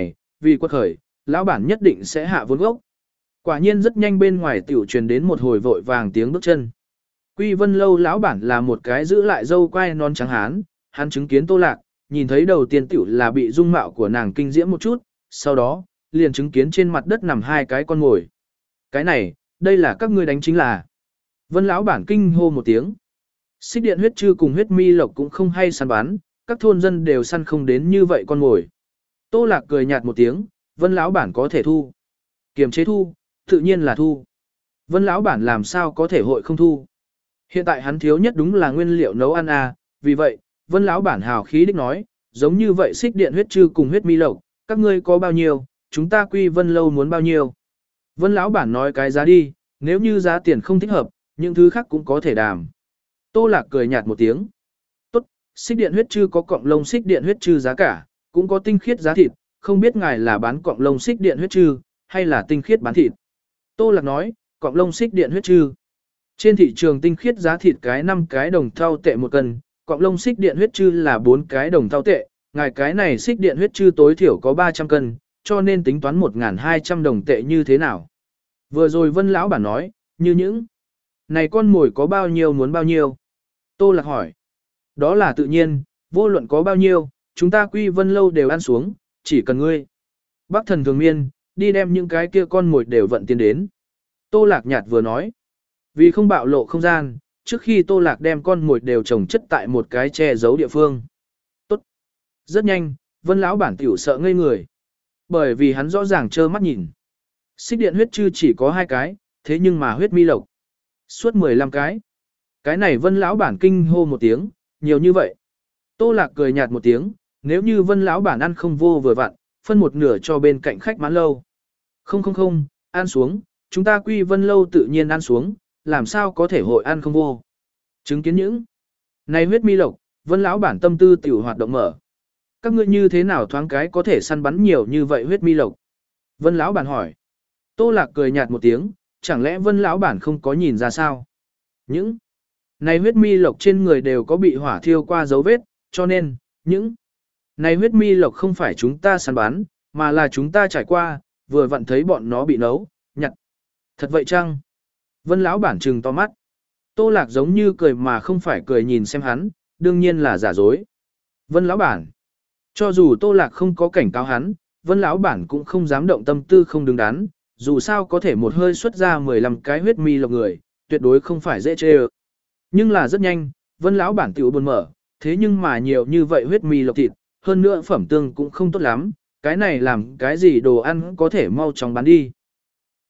Speaker 1: vì quật khởi, lão bản nhất định sẽ hạ vốn gốc. Quả nhiên rất nhanh bên ngoài tiểu truyền đến một hồi vội vàng tiếng bước chân. Quy Vân Lâu lão bản là một cái giữ lại dâu quai non trắng hán, hắn chứng kiến Tô Lạc, nhìn thấy đầu tiên tiểu là bị dung mạo của nàng kinh diễm một chút, sau đó, liền chứng kiến trên mặt đất nằm hai cái con ngồi. Cái này, đây là các ngươi đánh chính là. Vân lão bản kinh hô một tiếng. Xích điện huyết chư cùng huyết mi lộc cũng không hay săn bắn, các thôn dân đều săn không đến như vậy con ngồi. Tô Lạc cười nhạt một tiếng, Vân lão bản có thể thu. Kiềm chế thu, tự nhiên là thu. Vân lão bản làm sao có thể hội không thu. Hiện tại hắn thiếu nhất đúng là nguyên liệu nấu ăn à, vì vậy, Vân lão bản hào khí đích nói, giống như vậy xích điện huyết chư cùng huyết mi lộc, các ngươi có bao nhiêu, chúng ta Quy Vân Lâu muốn bao nhiêu. Vân lão bản nói cái giá đi, nếu như giá tiền không thích hợp, những thứ khác cũng có thể đàm. Tô Lạc cười nhạt một tiếng. Tốt, xích điện huyết chư có cọng lông xích điện huyết chư giá cả, cũng có tinh khiết giá thịt, không biết ngài là bán cọng lông xích điện huyết chư, hay là tinh khiết bán thịt. Tô Lạc nói, cọng lông xích điện huyết chư. Trên thị trường tinh khiết giá thịt cái năm cái đồng thau tệ một cân, cọng lông xích điện huyết chư là bốn cái đồng thau tệ, ngài cái này xích điện huyết chư tối thiểu có ba trăm cân, cho nên tính toán một nghìn hai trăm đồng tệ như thế nào. Vừa rồi Vân lão bản nói, như những này con mồi có bao nhiêu muốn bao nhiêu. Tô Lạc hỏi, đó là tự nhiên, vô luận có bao nhiêu, chúng ta Quy Vân Lâu đều ăn xuống, chỉ cần ngươi. Bác thần thường miên, đi đem những cái kia con mồi đều vận tiền đến. Tô Lạc nhạt vừa nói, vì không bạo lộ không gian, trước khi Tô Lạc đem con mồi đều trồng chất tại một cái che giấu địa phương. Tốt. Rất nhanh, Vân lão bản tiểu sợ ngây người. Bởi vì hắn rõ ràng trơ mắt nhìn. Xích điện huyết chư chỉ có hai cái, thế nhưng mà huyết mi lộc. Suốt mười lăm cái. Cái này Vân lão bản kinh hô một tiếng, nhiều như vậy. Tô Lạc cười nhạt một tiếng, nếu như Vân lão bản ăn không vô vừa vặn, phân một nửa cho bên cạnh khách mãn lâu. Không không không, ăn xuống, chúng ta Quy Vân Lâu tự nhiên ăn xuống, làm sao có thể hội ăn không vô. Chứng kiến những này huyết mi lộc, Vân lão bản tâm tư tiểu hoạt động mở. Các ngươi như thế nào thoáng cái có thể săn bắn nhiều như vậy huyết mi lộc? Vân lão bản hỏi. Tô Lạc cười nhạt một tiếng, chẳng lẽ Vân lão bản không có nhìn ra sao? Những này huyết mi lộc trên người đều có bị hỏa thiêu qua dấu vết, cho nên, những này huyết mi lộc không phải chúng ta săn bắn, mà là chúng ta trải qua, vừa vặn thấy bọn nó bị nấu, nhặt. Thật vậy chăng? Vân lão bản trừng to mắt. Tô Lạc giống như cười mà không phải cười nhìn xem hắn, đương nhiên là giả dối. Vân lão bản. Cho dù Tô Lạc không có cảnh cáo hắn, Vân lão bản cũng không dám động tâm tư không đứng đắn, dù sao có thể một hơi xuất ra mười lăm cái huyết mi lộc người, tuyệt đối không phải dễ chê ơ. Nhưng là rất nhanh, Vân lão bản tiểu buồn mở, thế nhưng mà nhiều như vậy huyết mi lộc thịt, hơn nữa phẩm tương cũng không tốt lắm, cái này làm cái gì đồ ăn có thể mau chóng bán đi.